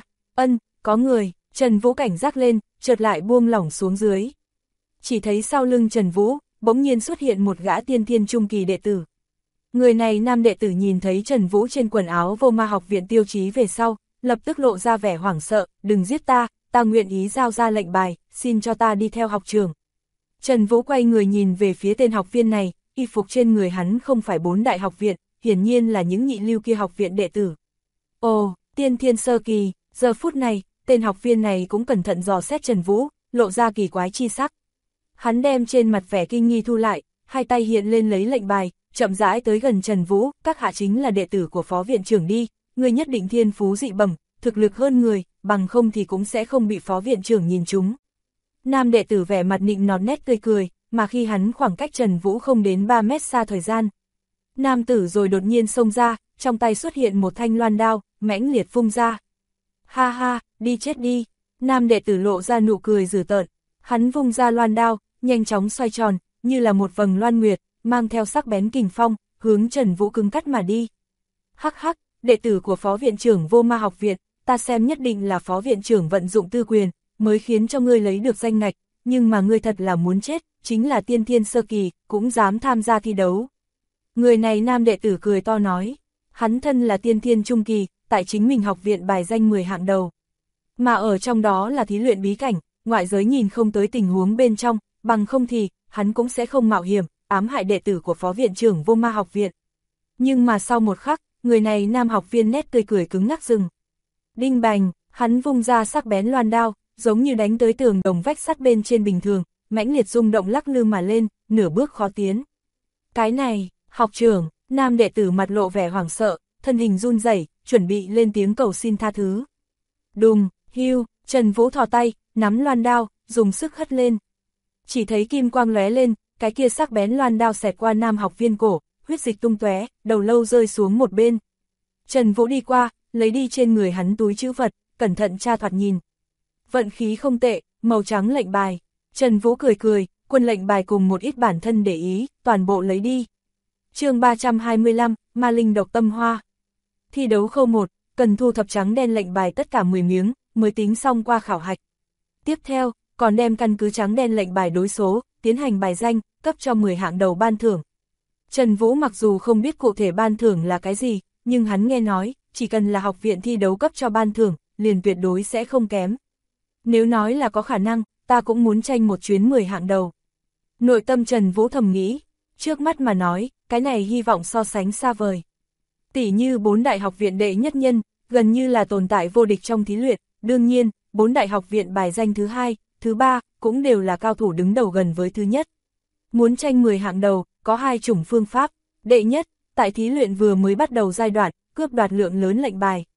có người, Trần Vũ cảnh giác lên, chợt lại buông lỏng xuống dưới. Chỉ thấy sau lưng Trần Vũ, bỗng nhiên xuất hiện một gã tiên thiên trung kỳ đệ tử. Người này nam đệ tử nhìn thấy Trần Vũ trên quần áo Vô Ma học viện tiêu chí về sau, lập tức lộ ra vẻ hoảng sợ, đừng giết ta, ta nguyện ý giao ra lệnh bài, xin cho ta đi theo học trường. Trần Vũ quay người nhìn về phía tên học viên này, y phục trên người hắn không phải 4 đại học viện, hiển nhiên là những nhị lưu kia học viện đệ tử. Ồ, tiên thiên sơ kỳ, giờ phút này, tên học viên này cũng cẩn thận dò xét Trần Vũ, lộ ra kỳ quái chi sắc. Hắn đem trên mặt vẻ kinh nghi thu lại, hai tay hiện lên lấy lệnh bài, chậm rãi tới gần Trần Vũ, các hạ chính là đệ tử của phó viện trưởng đi, người nhất định thiên phú dị bẩm, thực lực hơn người, bằng không thì cũng sẽ không bị phó viện trưởng nhìn trúng. Nam đệ tử vẻ mặt nịnh nọt nét tươi cười, mà khi hắn khoảng cách Trần Vũ không đến 3 mét xa thời gian. Nam tử rồi đột nhiên xông ra, trong tay xuất hiện một thanh loan đao, mãnh liệt vung ra. Ha ha, đi chết đi. Nam đệ tử lộ ra nụ cười dữ tợn, hắn vung ra loan đao, nhanh chóng xoay tròn, như là một vầng loan nguyệt, mang theo sắc bén kình phong, hướng Trần Vũ cứng cắt mà đi. Hắc hắc, đệ tử của phó viện trưởng Vô Ma học viện, ta xem nhất định là phó viện trưởng vận dụng tư quyền, mới khiến cho ngươi lấy được danh ngạch, nhưng mà ngươi thật là muốn chết, chính là tiên thiên sơ kỳ, cũng dám tham gia thi đấu. Người này nam đệ tử cười to nói, hắn thân là tiên thiên trung kỳ, tại chính mình học viện bài danh 10 hạng đầu. Mà ở trong đó là thí luyện bí cảnh, ngoại giới nhìn không tới tình huống bên trong, bằng không thì, hắn cũng sẽ không mạo hiểm, ám hại đệ tử của phó viện trưởng Vô Ma học viện. Nhưng mà sau một khắc, người này nam học viên nét tươi cười cứng ngắc dừng. Đinh bành, hắn vung ra sắc bén loan đao, giống như đánh tới tường đồng vách sắt bên trên bình thường, mãnh liệt rung động lắc lư mà lên, nửa bước khó tiến. Cái này, học trưởng, nam đệ tử mặt lộ vẻ hoảng sợ, thân hình run rẩy, chuẩn bị lên tiếng cầu xin tha thứ. Đùng, hiu, Trần Vũ thò tay, nắm loan đao, dùng sức hất lên. Chỉ thấy kim quang lóe lên, cái kia sắc bén loan đao xẹt qua nam học viên cổ, huyết dịch tung tóe, đầu lâu rơi xuống một bên. Trần Vũ đi qua, lấy đi trên người hắn túi trữ vật, cẩn thận tra thoạt nhìn. Vận khí không tệ, màu trắng lệnh bài. Trần Vũ cười cười, quân lệnh bài cùng một ít bản thân để ý, toàn bộ lấy đi. Chương 325, Ma Linh độc tâm hoa. Thi đấu khâu 1, cần thu thập trắng đen lệnh bài tất cả 10 miếng, mới tính xong qua khảo hạch. Tiếp theo, còn đem căn cứ trắng đen lệnh bài đối số, tiến hành bài danh, cấp cho 10 hạng đầu ban thưởng. Trần Vũ mặc dù không biết cụ thể ban thưởng là cái gì, nhưng hắn nghe nói, chỉ cần là học viện thi đấu cấp cho ban thưởng, liền tuyệt đối sẽ không kém. Nếu nói là có khả năng, ta cũng muốn tranh một chuyến 10 hạng đầu. Nội tâm Trần Vũ thầm nghĩ, trước mắt mà nói, cái này hy vọng so sánh xa vời. Tỷ như 4 đại học viện đệ nhất nhân, gần như là tồn tại vô địch trong thí luyện, đương nhiên, 4 đại học viện bài danh thứ 2, thứ 3, cũng đều là cao thủ đứng đầu gần với thứ nhất. Muốn tranh 10 hạng đầu, có 2 chủng phương pháp. Đệ nhất, tại thí luyện vừa mới bắt đầu giai đoạn, cướp đoạt lượng lớn lệnh bài.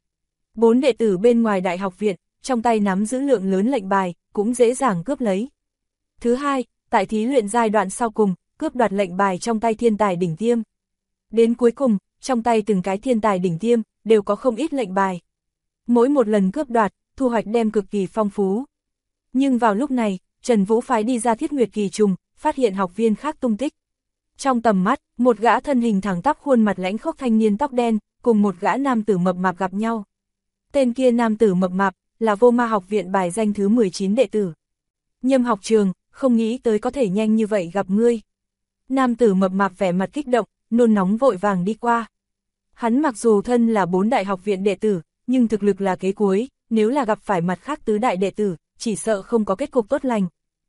4 đệ tử bên ngoài đại học viện, trong tay nắm giữ lượng lớn lệnh bài, cũng dễ dàng cướp lấy. Thứ hai, tại thí luyện giai đoạn sau cùng, cướp đoạt lệnh bài trong tay thiên tài đỉnh tiêm. Đến cuối cùng, trong tay từng cái thiên tài đỉnh tiêm, đều có không ít lệnh bài. Mỗi một lần cướp đoạt, thu hoạch đem cực kỳ phong phú. Nhưng vào lúc này, Trần Vũ phái đi ra Thiết Nguyệt Kỳ Trùng, phát hiện học viên khác tung tích. Trong tầm mắt, một gã thân hình thẳng tắp khuôn mặt lãnh khốc thanh niên tóc đen, cùng một gã nam tử mập mạp gặp nhau. Tên kia nam tử mập mạp, là Vô Ma học viện bài danh thứ 19 đệ tử. Nhâm học trường, không nghĩ tới có thể nhanh như vậy gặp ngươi. Nam tử mập mạp vẻ mặt kích động, nôn nóng vội vàng đi qua. Hắn mặc dù thân là 4 đại học viện đệ tử, nhưng thực lực là kế cuối, nếu là gặp phải mặt khác tứ đại đệ tử, chỉ sợ không có kết cục tốt lành.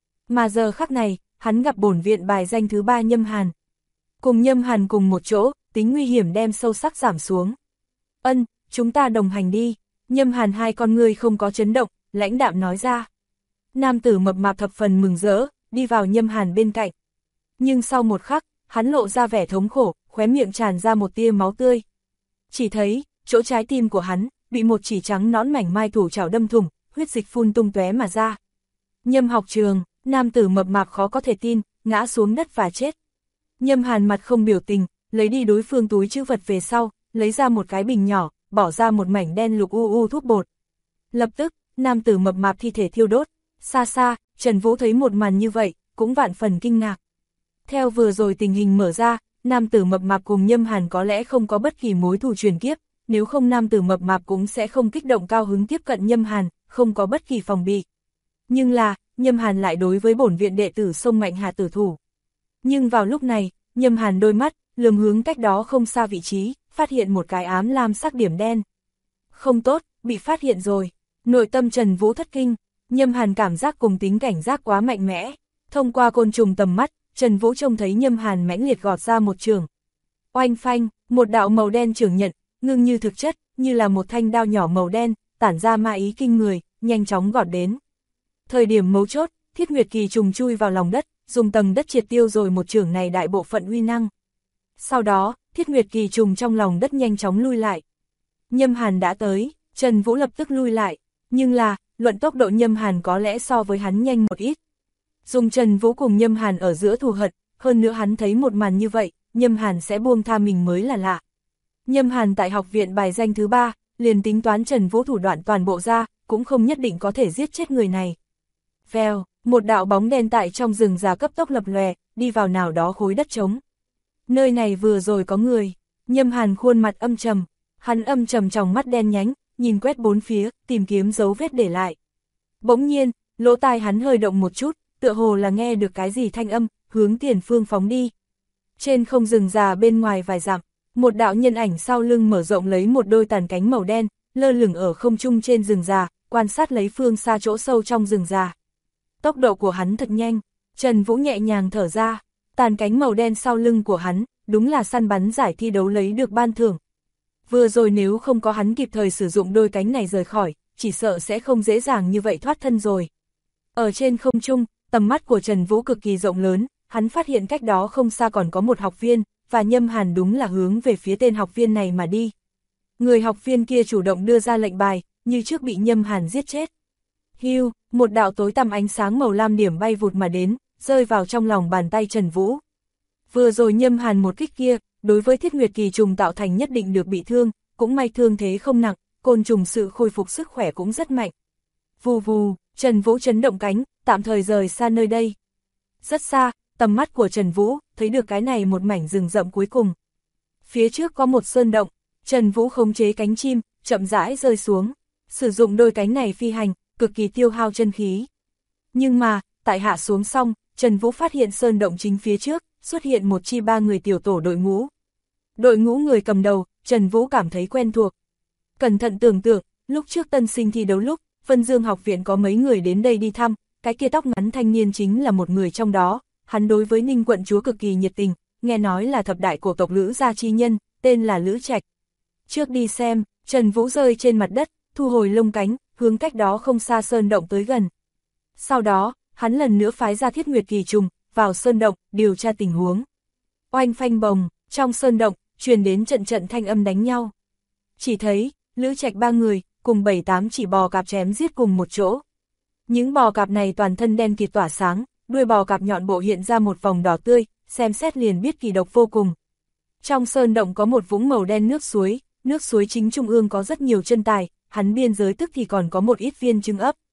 Mà giờ khắc này, hắn gặp bổn viện bài danh thứ 3 Nhâm Hàn. Cùng Nhâm Hàn cùng một chỗ, tính nguy hiểm đem sâu sắc giảm xuống. Ân, chúng ta đồng hành đi. Nhâm Hàn hai con ngươi không có chấn động, lãnh đạm nói ra. Nam tử mập mạp thập phần mừng rỡ, đi vào Nhâm Hàn bên cạnh. Nhưng sau một khắc, hắn lộ ra vẻ thống khổ, khóe miệng tràn ra một tia máu tươi. Chỉ thấy, chỗ trái tim của hắn, bị một chỉ trắng nõn mảnh mai thủ chảo đâm thủng, huyết dịch phun tung tóe mà ra. Nhâm học trường, nam tử mập mạp khó có thể tin, ngã xuống đất và chết. Nhâm Hàn mặt không biểu tình, lấy đi đối phương túi trữ vật về sau, lấy ra một cái bình nhỏ, bỏ ra một mảnh đen lục thuốc bột. Lập tức, nam tử mập mạp thi thể thiêu đốt. Xa xa, Trần Vũ thấy một màn như vậy, cũng vạn phần kinh ngạc. Theo vừa rồi tình hình mở ra, nam tử mập mạp cùng Nhâm Hàn có lẽ không có bất kỳ mối thù truyền kiếp, nếu không nam tử mập mạp cũng sẽ không kích động cao hứng tiếp cận Nhâm Hàn, không có bất kỳ phòng bị. Nhưng là, Nhâm Hàn lại đối với bổn viện đệ tử xông mạnh hạ tử thủ. Nhưng vào lúc này, Nhâm Hàn đôi mắt, lườm hướng cách đó không xa vị trí, phát hiện một cái ám lam sắc điểm đen. Không tốt, bị phát hiện rồi. Nội tâm Trần Vũ thất kinh, Nhâm Hàn cảm giác cùng tính cảnh giác quá mạnh mẽ. Thông qua côn trùng tầm mắt, Trần Vũ trông thấy Nhâm Hàn mãnh liệt gọt ra một trường. Oanh phanh, một đạo màu đen trường nhận, ngưng như thực chất, như là một thanh đao nhỏ màu đen, tản ra ma ý kinh người, nhanh chóng gọt đến. Thời điểm mấu chốt, Thiết Nguyệt Kỳ trùng chui vào lòng đất, dùng tầng đất triệt tiêu rồi một trường này đại bộ phận uy năng. Sau đó, Thiết Nguyệt Kỳ trùng trong lòng đất nhanh chóng lui lại. Nhâm Hàn đã tới, Trần Vũ lập tức lui lại, nhưng là, luận tốc độ Nhâm Hàn có lẽ so với hắn nhanh một ít. Dùng Trần Vũ cùng Nhâm Hàn ở giữa thù hận, hơn nữa hắn thấy một màn như vậy, Nhâm Hàn sẽ buông tha mình mới là lạ. Nhâm Hàn tại học viện bài danh thứ 3, liền tính toán Trần Vũ thủ đoạn toàn bộ ra, cũng không nhất định có thể giết chết người này. Vèo, một đạo bóng đen tại trong rừng già cấp tốc lập lòe, đi vào nào đó khối đất trống. Nơi này vừa rồi có người. Nhâm Hàn khuôn mặt âm trầm, hắn âm trầm trong mắt đen nhánh, nhìn quét bốn phía, tìm kiếm dấu vết để lại. Bỗng nhiên, lỗ tai hắn hơi động một chút, tựa hồ là nghe được cái gì thanh âm, hướng tiền phương phóng đi. Trên không rừng già bên ngoài vài dặm, một đạo nhân ảnh sau lưng mở rộng lấy một đôi tàn cánh màu đen, lơ lửng ở không trung trên rừng già, quan sát lấy phương xa chỗ sâu trong rừng già. Tốc độ của hắn thật nhanh, Trần Vũ nhẹ nhàng thở ra, tàn cánh màu đen sau lưng của hắn, đúng là săn bắn giải thi đấu lấy được ban thưởng. Vừa rồi nếu không có hắn kịp thời sử dụng đôi cánh này rời khỏi, chỉ sợ sẽ không dễ dàng như vậy thoát thân rồi. Ở trên không trung, tầm mắt của Trần Vũ cực kỳ rộng lớn, hắn phát hiện cách đó không xa còn có một học viên, và Nhâm Hàn đúng là hướng về phía tên học viên này mà đi. Người học viên kia chủ động đưa ra lệnh bài, như trước bị Nhâm Hàn giết chết. Hưu, một đạo tối tăm ánh sáng màu lam điểm bay vụt mà đến, rơi vào trong lòng bàn tay Trần Vũ. Vừa rồi Nhâm Hàn một kích kia, đối với Thiết Nguyệt Kỳ trùng tạo thành nhất định được bị thương, cũng may thương thế không nặng, côn trùng sự khôi phục sức khỏe cũng rất mạnh. Vù vù, Trần Vũ chấn động cánh, tạm thời rời xa nơi đây. Rất xa, tầm mắt của Trần Vũ, thấy được cái này một mảnh rừng rậm cuối cùng. Phía trước có một sơn động, Trần Vũ khống chế cánh chim, chậm rãi rơi xuống, sử dụng đôi cánh này phi hành, cực kỳ tiêu hao chân khí. Nhưng mà, tại hạ xuống xong, Trần Vũ phát hiện sơn động chính phía trước, xuất hiện một chi 3 người tiểu tổ đội ngũ. Đội ngũ người cầm đầu, Trần Vũ cảm thấy quen thuộc. Cẩn thận tưởng tượng, lúc trước tân sinh thi đấu lúc, Vân Dương học viện có mấy người đến đây đi thăm, cái kia tóc ngắn thanh niên chính là một người trong đó, hắn đối với Ninh quận chúa cực kỳ nhiệt tình, nghe nói là thập đại cổ tộc Lữ gia chi nhân, tên là Lữ Trạch. Trước đi xem, Trần Vũ rơi trên mặt đất, thu hồi lông cánh, hướng cách đó không xa sơn động tới gần. Sau đó, hắn lần nữa phái ra Thiết Nguyệt Kỳ trùng, vào sơn động, điều tra tình huống. Oanh phanh bồng, trong sơn động, truyền đến trận trận thanh âm đánh nhau. Chỉ thấy, Lữ Trạch 3 người, cùng 7-8 chỉ bò cạp chém giết cùng một chỗ. Những bò cạp này toàn thân đen kịt tỏa sáng, đuôi bò cạp nhọn bộ hiện ra một vòng đỏ tươi, xem xét liền biết kỳ độc vô cùng. Trong sơn động có một vũng màu đen nước suối chính trung ương có rất nhiều chân tài, hắn biên giới tức thì còn có một ít viên trứng ấp.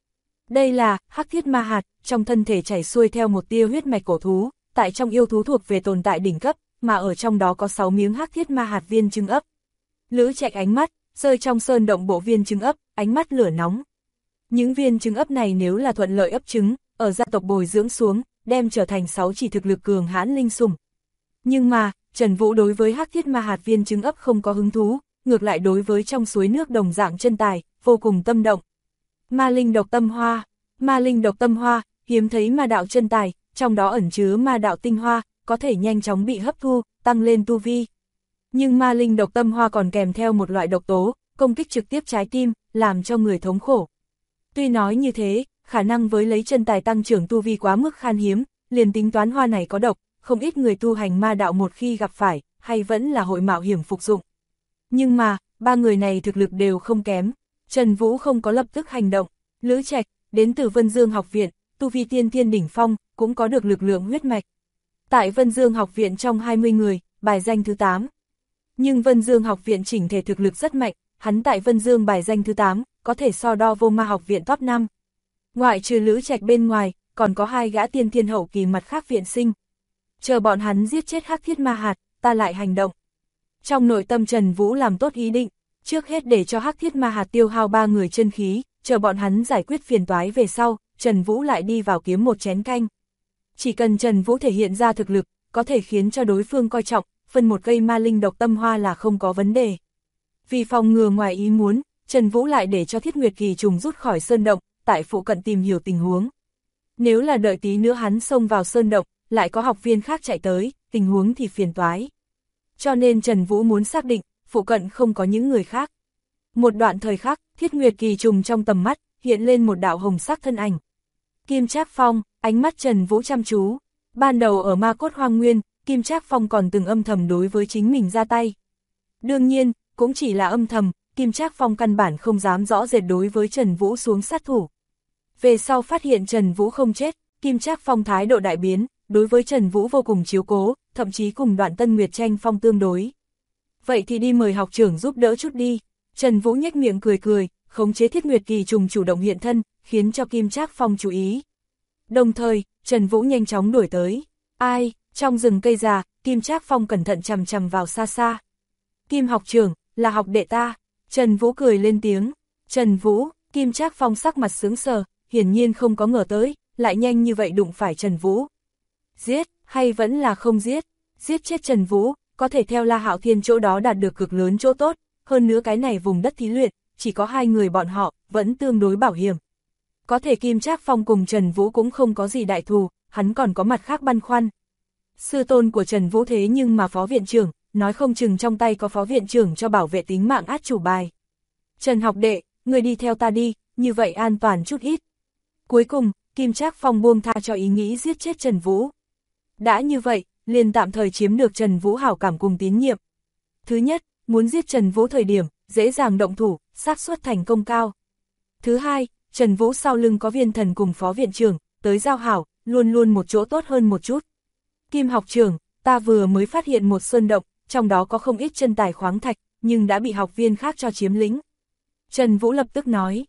Đây là hắc thiết ma hạt, trong thân thể chảy xuôi theo một tia huyết mạch cổ thú, tại trong yêu thú thuộc về tồn tại đỉnh cấp, mà ở trong đó có 6 miếng hắc thiết ma hạt viên trứng ấp. Lữ Trạch ánh mắt rơi trong sơn động bộ viên trứng ấp, ánh mắt lửa nóng. Những viên trứng ấp này nếu là thuận lợi ấp trứng, ở gia tộc bồi dưỡng xuống, đem trở thành 6 chỉ thực lực cường hãn linh sủng. Nhưng mà, Trần Vũ đối với hắc thiết ma hạt viên trứng ấp không có hứng thú, ngược lại đối với trong suối nước đồng dạng chân tài, vô cùng tâm động. Ma linh độc tâm hoa, ma linh độc tâm hoa, hiếm thấy ma đạo chân tài, trong đó ẩn chứa ma đạo tinh hoa, có thể nhanh chóng bị hấp thu, tăng lên tu vi. Nhưng ma linh độc tâm hoa còn kèm theo một loại độc tố, công kích trực tiếp trái tim, làm cho người thống khổ. Tuy nói như thế, khả năng với lấy chân tài tăng trưởng tu vi quá mức khan hiếm, liền tính toán hoa này có độc, không ít người tu hành ma đạo một khi gặp phải, hay vẫn là hội mạo hiểm phục dụng. Nhưng mà, ba người này thực lực đều không kém, Trần Vũ không có lập tức hành động. Lữ Trạch, đến từ Vân Dương học viện, tu vi tiên thiên đỉnh phong, cũng có được lực lượng huyết mạch. Tại Vân Dương học viện trong 20 người, bài danh thứ 8. Nhưng Vân Dương học viện chỉnh thể thực lực rất mạnh, hắn tại Vân Dương bài danh thứ 8, có thể so đo vô ma học viện top 5. Ngoại trừ Lữ Trạch bên ngoài, còn có 2 gã tiên thiên hậu kỳ mặt khác viện sinh. Chờ bọn hắn giết chết hắc thiết ma hạt, ta lại hành động. Trong nội tâm Trần Vũ làm tốt ý định, trước hết để cho hắc thiết ma hạt tiêu hao 3 người chân khí, chờ bọn hắn giải quyết phiền toái về sau, Trần Vũ lại đi vào kiếm một chén canh. Chỉ cần Trần Vũ thể hiện ra thực lực, có thể khiến cho đối phương coi trọng, phân một cây ma linh độc tâm hoa là không có vấn đề. Vì phòng ngừa ngoài ý muốn, Trần Vũ lại để cho Thiết Nguyệt Kỳ trùng rút khỏi sơn động, tại phụ cận tìm hiểu tình huống. Nếu là đợi tí nữa hắn xông vào sơn động, lại có học viên khác chạy tới, tình huống thì phiền toái. Cho nên Trần Vũ muốn xác định, phụ cận không có những người khác. Một đoạn thời khắc, Thiết Nguyệt Kỳ trùng trong tầm mắt, hiện lên một đạo hồng sắc thân ảnh. Kim Trác Phong, ánh mắt Trần Vũ chăm chú. Ban đầu ở Ma Cốt Hoang Nguyên, Kim Trác Phong còn từng âm thầm đối với chính mình ra tay. Đương nhiên, cũng chỉ là âm thầm, Kim Trác Phong căn bản không dám rõ rệt đối với Trần Vũ xuống sát thủ. Về sau phát hiện Trần Vũ không chết, Kim Trác Phong thái độ đại biến, đối với Trần Vũ vô cùng chiếu cố, thậm chí cùng Đoạn Tân Nguyệt tranh phong tương đối. Vậy thì đi mời học trưởng giúp đỡ chút đi. Trần Vũ nhếch miệng cười cười, khống chế Thiết Nguyệt Kỳ trùng chủ động hiện thân, khiến cho Kim Trác Phong chú ý. Đồng thời, Trần Vũ nhanh chóng đuổi tới. Ai, trong rừng cây già, Kim Trác Phong cẩn thận chằm chằm vào xa xa. Kim học trưởng, là học đệ ta. Trần Vũ cười lên tiếng. Trần Vũ, Kim Trác Phong sắc mặt sững sờ, hiển nhiên không có ngờ tới, lại nhanh như vậy đụng phải Trần Vũ. Giết, hay vẫn là không giết? Giết chết Trần Vũ, có thể theo La Hạo Thiên chỗ đó đạt được cực lớn chỗ tốt, hơn nữa cái này vùng đất thí luyện, chỉ có 2 người bọn họ, vẫn tương đối bảo hiểm. Có thể Kim Trác Phong cùng Trần Vũ cũng không có gì đại thù, hắn còn có mặt khác băn khoăn. Sư tôn của Trần Vũ thế nhưng mà phó viện trưởng, nói không chừng trong tay có phó viện trưởng cho bảo vệ tính mạng át chủ bài. Trần học đệ, người đi theo ta đi, như vậy an toàn chút ít. Cuối cùng, Kim Trác Phong buông tha cho ý nghĩ giết chết Trần Vũ. Đã như vậy, liền tạm thời chiếm được Trần Vũ hảo cảm cùng tín nhiệm. Thứ nhất, muốn giết Trần Vũ thời điểm, dễ dàng động thủ, xác suất thành công cao. Thứ hai, Trần Vũ sau lưng có viên thần cùng phó viện trưởng, tới giao hảo, luôn luôn một chỗ tốt hơn một chút. Kim học trưởng, ta vừa mới phát hiện một sơn động, trong đó có không ít chân tài khoáng thạch, nhưng đã bị học viên khác cho chiếm lĩnh. Trần Vũ lập tức nói,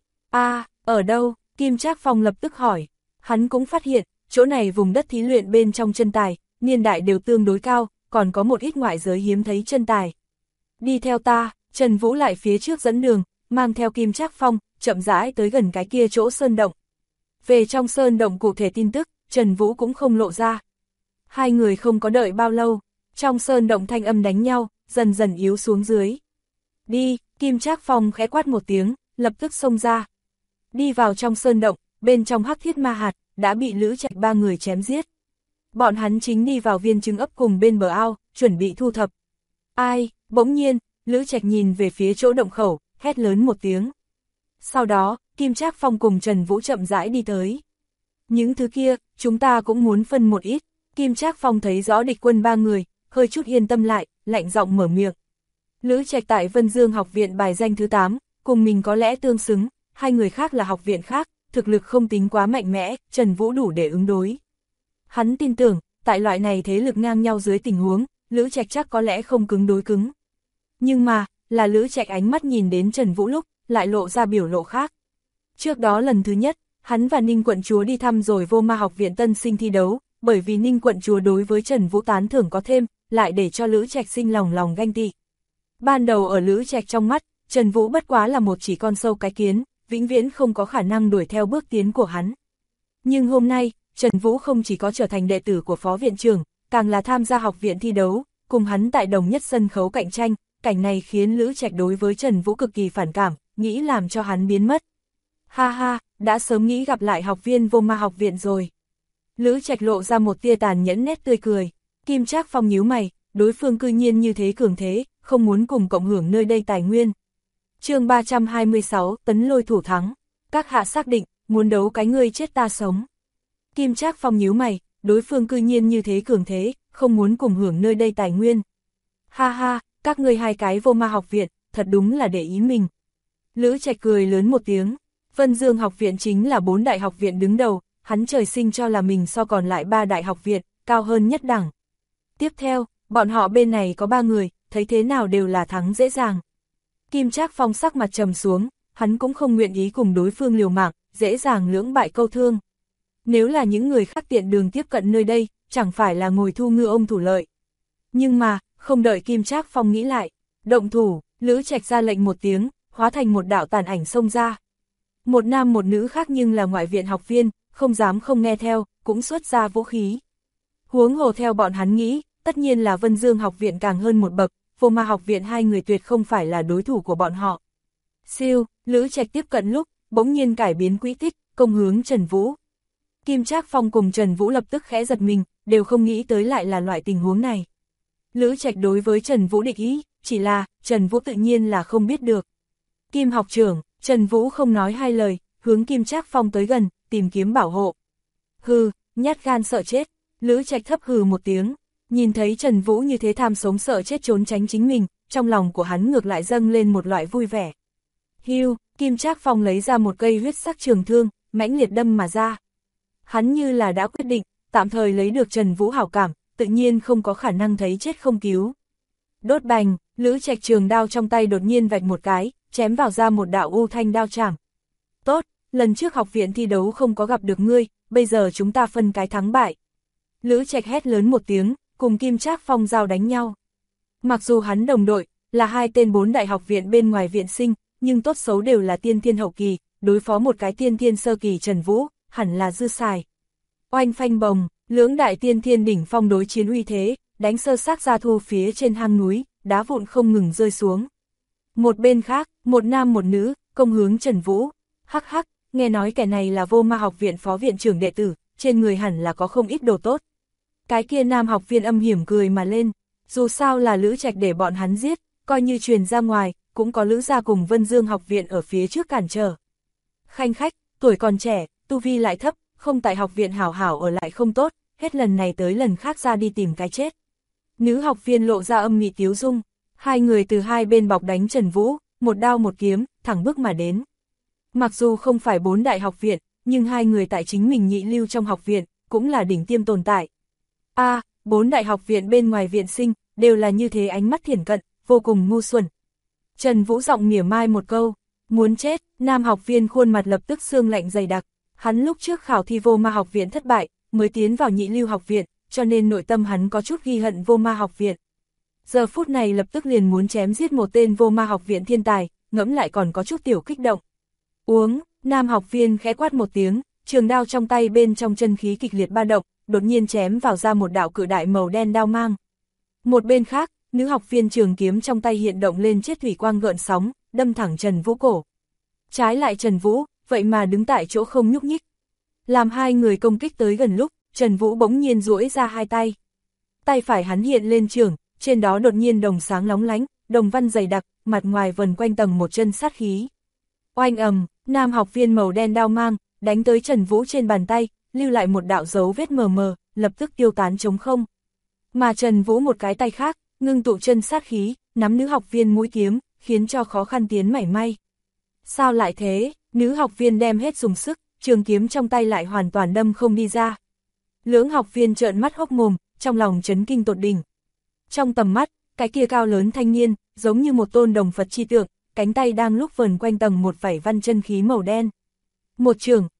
ở đâu? Kim Trác Phong lập tức hỏi. Hắn cũng phát hiện, chỗ này vùng đất thí luyện bên trong chân tài, niên đại đều tương đối cao, còn có một ít ngoại giới hiếm thấy chân tài. Đi theo ta, Trần Vũ lại phía trước dẫn đường, mang theo Kim Trác Phong, chậm rãi tới gần cái kia chỗ sơn động. Về trong sơn động cụ thể tin tức, Trần Vũ cũng không lộ ra. 2 người không có đợi bao lâu, trong sơn động thanh âm đánh nhau, dần dần yếu xuống dưới. Đi, Kim Trác Phong khẽ quát một tiếng, lập tức xông ra. Đi vào trong sơn động, bên trong hắc thiết ma hạt, đã bị Lữ Trạch 3 người chém giết. Bọn hắn chính đi vào viên trứng ấp cùng bên bờ ao, chuẩn bị thu thập. Ai, bỗng nhiên, Lữ Trạch nhìn về phía chỗ động khẩu, hét lớn một tiếng. Sau đó, Kim Trác Phong cùng Trần Vũ chậm rãi đi tới. Những thứ kia, chúng ta cũng muốn phân một ít. Kim Trác Phong thấy rõ địch quân 3 người, hơi chút yên tâm lại, lạnh giọng mở miệng. Lữ Trạch tại Vân Dương học viện bài danh thứ 8, cùng mình có lẽ tương xứng, 2 người khác là học viện khác, thực lực không tính quá mạnh mẽ, Trần Vũ đủ để ứng đối. Hắn tin tưởng, tại loại này thế lực ngang nhau dưới tình huống, Lữ Trạch chắc có lẽ không cứng đối cứng. Nhưng mà, là Lữ Trạch ánh mắt nhìn đến Trần Vũ lúc, lại lộ ra biểu lộ khác. Trước đó lần thứ nhất, Hắn và Ninh quận chúa đi thăm rồi Vô Ma học viện tân sinh thi đấu, bởi vì Ninh quận chúa đối với Trần Vũ tán thưởng có thêm, lại để cho Lữ Trạch sinh lòng ganh tị. Ban đầu ở Lữ Trạch trong mắt, Trần Vũ bất quá là một chỉ con sâu cái kiến, vĩnh viễn không có khả năng đuổi theo bước tiến của hắn. Nhưng hôm nay, Trần Vũ không chỉ có trở thành đệ tử của phó viện trưởng, càng là tham gia học viện thi đấu, cùng hắn tại đồng nhất sân khấu cạnh tranh, cảnh này khiến Lữ Trạch đối với Trần Vũ cực kỳ phản cảm, nghĩ làm cho hắn biến mất. Ha ha, đã sớm nghĩ gặp lại học viên Vô Ma học viện rồi. Lữ Trạch lộ ra một tia tàn nhẫn nét tươi cười. Kim Trác Phong nhíu mày, đối phương cư nhiên như thế cường thế, không muốn cùng cộng hưởng nơi đây tài nguyên. Chương 326, tấn lôi thủ thắng. Các hạ xác định, muốn đấu cái ngươi chết ta sống. Kim Trác Phong nhíu mày, đối phương cư nhiên như thế cường thế, không muốn cùng hưởng nơi đây tài nguyên. Ha ha, các ngươi hai cái Vô Ma học viện, thật đúng là để ý mình. Lữ Trạch cười lớn một tiếng. Vân Dương học viện chính là 4 đại học viện đứng đầu, hắn trời sinh cho là mình so còn lại 3 đại học viện, cao hơn nhất đẳng. Tiếp theo, bọn họ bên này có 3 người, thấy thế nào đều là thắng dễ dàng. Kim Trác Phong sắc mặt trầm xuống, hắn cũng không nguyện ý cùng đối phương liều mạng, dễ dàng lưỡng bại câu thương. Nếu là những người khác tiện đường tiếp cận nơi đây, chẳng phải là ngồi thu ngư ông thủ lợi. Nhưng mà, không đợi Kim Trác Phong nghĩ lại, động thủ, Lữ Trạch ra lệnh một tiếng, hóa thành một đạo tàn ảnh xông ra. Một nam một nữ khác nhưng là ngoại viện học viên, không dám không nghe theo, cũng xuất ra vũ khí. Huống hồ theo bọn hắn nghĩ, tất nhiên là Vân Dương học viện càng hơn một bậc, Vô Ma học viện hai người tuyệt không phải là đối thủ của bọn họ. Siêu, Lữ Trạch tiếp cận lúc, bỗng nhiên cải biến quỹ tích, công hướng Trần Vũ. Kim Trác Phong cùng Trần Vũ lập tức khẽ giật mình, đều không nghĩ tới lại là loại tình huống này. Lữ Trạch đối với Trần Vũ địch ý, chỉ là, Trần Vũ tự nhiên là không biết được. Kim học trưởng, Trần Vũ không nói hai lời, hướng Kim Trác Phong tới gần, tìm kiếm bảo hộ. Hừ, nhát gan sợ chết, Lữ Trạch thấp hừ một tiếng, nhìn thấy Trần Vũ như thế tham sống sợ chết trốn tránh chính mình, trong lòng của hắn ngược lại dâng lên một loại vui vẻ. Hưu, Kim Trác Phong lấy ra một cây huyết sắc trường thương, mãnh liệt đâm mà ra. Hắn như là đã quyết định, tạm thời lấy được Trần Vũ hảo cảm, tự nhiên không có khả năng thấy chết không cứu. Đốt bành, Lữ Trạch trường đao trong tay đột nhiên vạch một cái, chém vào ra một đạo u thanh đao chảm. Tốt, lần trước học viện thi đấu không có gặp được ngươi, bây giờ chúng ta phân cái thắng bại. Lữ Trạch hét lớn một tiếng, cùng Kim Trác Phong giao đánh nhau. Mặc dù hắn đồng đội, là hai tên 4 đại học viện bên ngoài viện sinh, nhưng tốt xấu đều là tiên thiên hậu kỳ, đối phó một cái tiên thiên sơ kỳ Trần Vũ, hẳn là dư xài. Oanh phanh bồng, lưỡng đại tiên thiên đỉnh phong đối chiến uy thế, đánh sơ xác ra thu phía trên hang núi, đá vụn không ngừng rơi xuống. Một bên khác, một nam một nữ, công hướng Trần Vũ. Hắc hắc, nghe nói kẻ này là Vô Ma học viện phó viện trưởng đệ tử, trên người hẳn là có không ít đồ tốt. Cái kia nam học viên âm hiểm cười mà lên, dù sao là Lữ Trạch để bọn hắn giết, coi như truyền ra ngoài, cũng có Lữ gia cùng Vân Dương học viện ở phía trước cản trở. Khanh khách, tuổi còn trẻ, tu vi lại thấp, không tại học viện hảo hảo ở lại không tốt, hết lần này tới lần khác ra đi tìm cái chết. Nữ học viên lộ ra âm mị tiếu dung, hai người từ hai bên bọc đánh Trần Vũ, một đao một kiếm, thẳng bước mà đến. Mặc dù không phải 4 đại học viện, nhưng hai người tại chính mình nhị lưu trong học viện, cũng là đỉnh tiêm tồn tại. 4 đại học viện bên ngoài viện sinh, đều là như thế ánh mắt thiển cận, vô cùng ngu xuẩn. Trần Vũ giọng mỉa mai một câu, muốn chết, nam học viên khuôn mặt lập tức xương lạnh dày đặc. Hắn lúc trước khảo thi Vô Ma học viện thất bại, mới tiến vào nhị lưu học viện, cho nên nội tâm hắn có chút ghi hận Vô Ma học viện. Giờ phút này lập tức liền muốn chém giết một tên Vô Ma học viện thiên tài, ngẫm lại còn có chút tiểu kích động. Uống, nam học viên khẽ quát một tiếng, trường đao trong tay bên trong chân khí kịch liệt ba động, đột nhiên chém vào ra một đạo cự đại màu đen đao mang. Một bên khác, nữ học viên trường kiếm trong tay hiện động lên chiết thủy quang gợn sóng, đâm thẳng Trần Vũ cổ. Trái lại Trần Vũ, vậy mà đứng tại chỗ không nhúc nhích. Làm hai người công kích tới gần lúc, Trần Vũ bỗng nhiên duỗi ra hai tay. Tay phải hắn hiện lên trường, trên đó đột nhiên đồng sáng lóng lánh, đồng văn dày đặc, mặt ngoài vần quanh tầng một chân sát khí. Oanh ầm, nam học viên màu đen đao mang, đánh tới Trần Vũ trên bàn tay, lưu lại một đạo dấu vết mờ mờ, lập tức tiêu tán trống không. Mà Trần Vũ một cái tay khác, ngưng tụ chân sát khí, nắm nữ học viên mũi kiếm, khiến cho khó khăn tiến mảy may. Sao lại thế, nữ học viên đem hết dùng sức, trường kiếm trong tay lại hoàn toàn đâm không đi ra. Lưỡng học viên trợn mắt hốc mồm, trong lòng chấn kinh tột đỉnh. Trong tầm mắt, cái kia cao lớn thanh niên, giống như một tôn đồng Phật chi tượng, cánh tay đang lúc vờn quanh tầng một vảy văn chân khí màu đen. Một trường,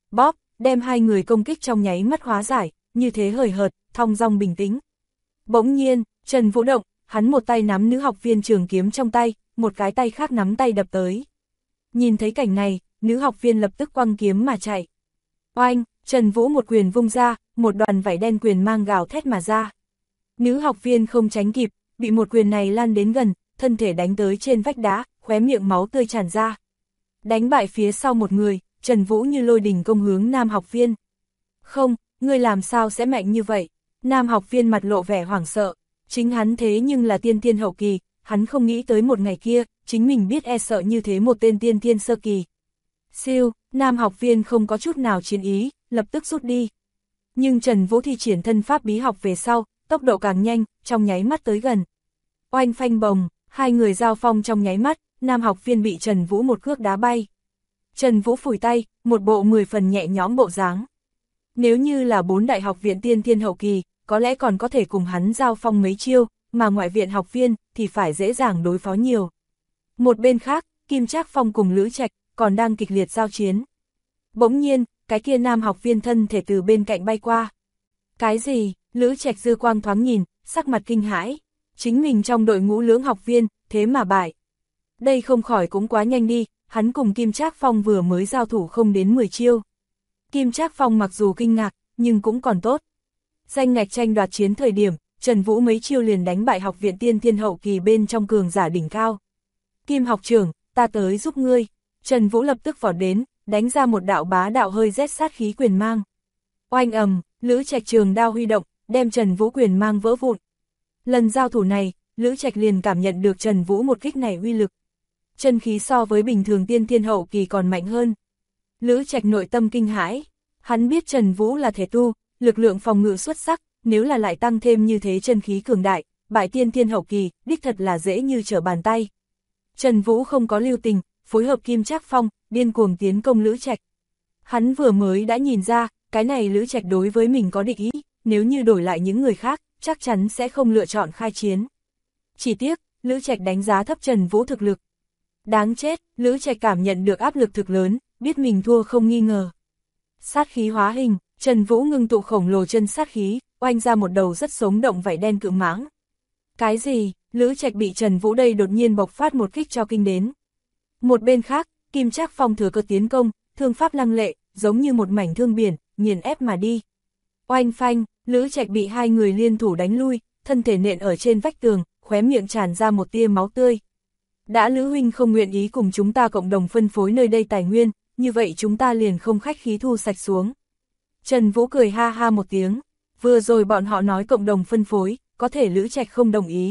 bóp, đem hai người công kích trong nháy mắt hóa giải, như thế hời hợt, thong dong bình tĩnh. Bỗng nhiên, Trần Vũ động, hắn một tay nắm nữ học viên trường kiếm trong tay, một cái tay khác nắm tay đập tới. Nhìn thấy cảnh này, nữ học viên lập tức quăng kiếm mà chạy. Oanh, Trần Vũ một quyền vung ra, một đoàn vảy đen quyền mang gào thét mà ra. Nữ học viên không tránh kịp, bị một quyền này lan đến gần, thân thể đánh tới trên vách đá, khóe miệng máu tươi tràn ra. Đánh bại phía sau một người, Trần Vũ như lôi đình công hướng nam học viên. Không, ngươi làm sao sẽ mạnh như vậy? Nam học viên mặt lộ vẻ hoảng sợ, chính hắn thế nhưng là tiên thiên hậu kỳ, hắn không nghĩ tới một ngày kia, chính mình biết e sợ như thế một tên tiên thiên sơ kỳ. Siêu, nam học viên không có chút nào chiến ý, lập tức rút đi. Nhưng Trần Vũ thi triển thân pháp bí học về sau, tốc độ càng nhanh, trong nháy mắt tới gần. Oanh phanh bồng, hai người giao phong trong nháy mắt, nam học viên bị Trần Vũ một cước đá bay. Trần Vũ phủi tay, một bộ 10 phần nhẹ nhõm bộ dáng. Nếu như là 4 đại học viện tiên thiên hậu kỳ, có lẽ còn có thể cùng hắn giao phong mấy chiêu, mà ngoại viện học viên thì phải dễ dàng đối phó nhiều. Một bên khác, Kim Trác Phong cùng Lữ Trạch còn đang kịch liệt giao chiến. Bỗng nhiên, cái kia nam học viên thân thể từ bên cạnh bay qua. Cái gì? Lữ Trạch dư quang thoáng nhìn, sắc mặt kinh hãi. Chính mình trong đội ngũ lưỡng học viên, thế mà bại. Đây không khỏi cũng quá nhanh đi, hắn cùng Kim Trác Phong vừa mới giao thủ không đến 10 chiêu. Kim Trác Phong mặc dù kinh ngạc, nhưng cũng còn tốt. Danh ngạch tranh đoạt chiến thời điểm, Trần Vũ mấy chiêu liền đánh bại học viện tiên thiên hậu kỳ bên trong cường giả đỉnh cao. Kim học trưởng, ta tới giúp ngươi. Trần Vũ lập tức vọt đến, đánh ra một đạo bá đạo hơi rét sát khí quyền mang. Oanh ầm, Lữ Trạch trường đao huy động, đem Trần Vũ quyền mang vỡ vụn. Lần giao thủ này, Lữ Trạch liền cảm nhận được Trần Vũ một kích này uy lực. Chân khí so với bình thường tiên thiên hậu kỳ còn mạnh hơn. Lữ Trạch nội tâm kinh hãi, hắn biết Trần Vũ là thể tu, lực lượng phòng ngự xuất sắc, nếu là lại tăng thêm như thế chân khí cường đại, bại tiên thiên hậu kỳ, đích thật là dễ như trở bàn tay. Trần Vũ không có lưu tình, phối hợp Kim Trác Phong, điên cuồng tiến công Lữ Trạch. Hắn vừa mới đã nhìn ra, cái này Lữ Trạch đối với mình có địch ý, nếu như đổi lại những người khác, chắc chắn sẽ không lựa chọn khai chiến. Chỉ tiếc, Lữ Trạch đánh giá thấp Trần Vũ thực lực. Đáng chết, Lữ Trạch cảm nhận được áp lực thực lớn, biết mình thua không nghi ngờ. Sát khí hóa hình, Trần Vũ ngưng tụ khổng lồ chân sát khí, oanh ra một đầu rất sống động vảy đen cự mãng. Cái gì? Lữ Trạch bị Trần Vũ đây đột nhiên bộc phát một kích cho kinh đến. Một bên khác, Kim Trác Phong thừa cơ tiến công, thương pháp lăng lệ, giống như một mảnh thương biển, nghiền ép mà đi. Oanh phanh, Lữ Trạch bị hai người liên thủ đánh lui, thân thể nện ở trên vách tường, khóe miệng tràn ra một tia máu tươi. Đã Lữ huynh không nguyện ý cùng chúng ta cộng đồng phân phối nơi đây tài nguyên, như vậy chúng ta liền không khách khí thu sạch xuống. Trần Vũ cười ha ha một tiếng, vừa rồi bọn họ nói cộng đồng phân phối, có thể Lữ Trạch không đồng ý.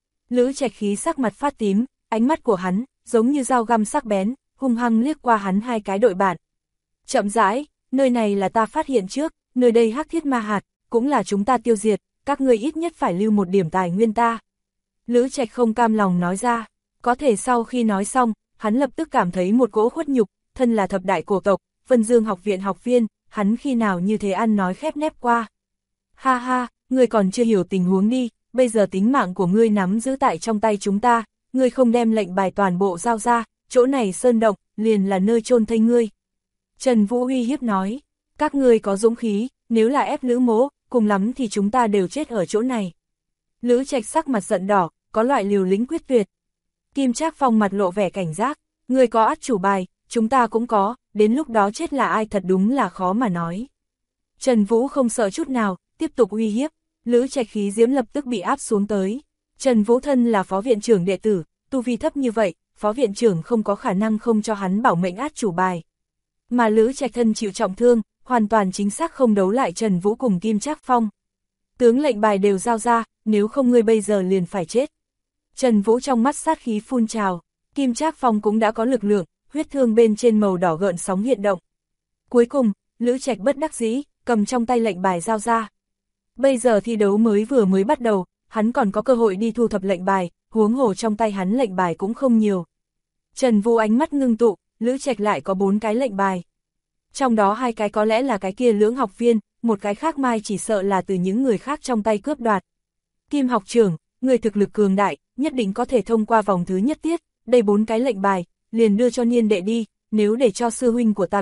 Lữ Trạch khí sắc mặt phát tím, ánh mắt của hắn, giống như dao găm sắc bén, hung hăng liếc qua hắn hai cái đội bạn. Chậm rãi, nơi này là ta phát hiện trước, nơi đây hắc thiết ma hạt, cũng là chúng ta tiêu diệt, các ngươi ít nhất phải lưu một điểm tài nguyên ta. Lữ Trạch không cam lòng nói ra, có thể sau khi nói xong, hắn lập tức cảm thấy một cỗ khuất nhục, thân là thập đại cổ tộc, Vân Dương học viện học viên, hắn khi nào như thế ăn nói khép nép qua. Ha ha, ngươi còn chưa hiểu tình huống đi, bây giờ tính mạng của ngươi nắm giữ tại trong tay chúng ta, ngươi không đem lệnh bài toàn bộ giao ra, chỗ này sơn động, liền là nơi chôn thây ngươi. Trần Vũ uy hiếp nói, các ngươi có dũng khí, nếu là ép Lữ mỗ, cùng lắm thì chúng ta đều chết ở chỗ này. Lữ Trạch sắc mặt giận đỏ, có loại liều lĩnh quyết tuyệt. Kim Trác Phong mặt lộ vẻ cảnh giác, ngươi có át chủ bài, chúng ta cũng có, đến lúc đó chết là ai thật đúng là khó mà nói. Trần Vũ không sợ chút nào, tiếp tục uy hiếp, Lữ Trạch khí diễm lập tức bị áp xuống tới. Trần Vũ thân là phó viện trưởng đệ tử, tu vi thấp như vậy, phó viện trưởng không có khả năng không cho hắn bảo mệnh át chủ bài. Mà Lữ Trạch thân chịu trọng thương, hoàn toàn chính xác không đấu lại Trần Vũ cùng Kim Trác Phong. Tướng lệnh bài đều giao ra, nếu không ngươi bây giờ liền phải chết. Trần Vũ trong mắt sát khí phun trào, Kim Trác Phong cũng đã có lực lượng, huyết thương bên trên màu đỏ gợn sóng hiện động. Cuối cùng, Lữ Trạch bất đắc dĩ, cầm trong tay lệnh bài giao ra. Bây giờ thi đấu vừa mới bắt đầu, hắn còn có cơ hội đi thu thập lệnh bài, huống hồ trong tay hắn lệnh bài cũng không nhiều. Trần Vũ ánh mắt ngưng tụ, Lữ Trạch lại có 4 cái lệnh bài. Trong đó 2 cái có lẽ là cái kia lưỡng học viên, một cái khác mai chỉ sợ là từ những người khác trong tay cướp đoạt. Kim học trưởng, người thực lực cường đại, nhất định có thể thông qua vòng thứ nhất tiết, đây 4 cái lệnh bài, liền đưa cho Niên đệ đi, nếu để cho sư huynh của ta biết,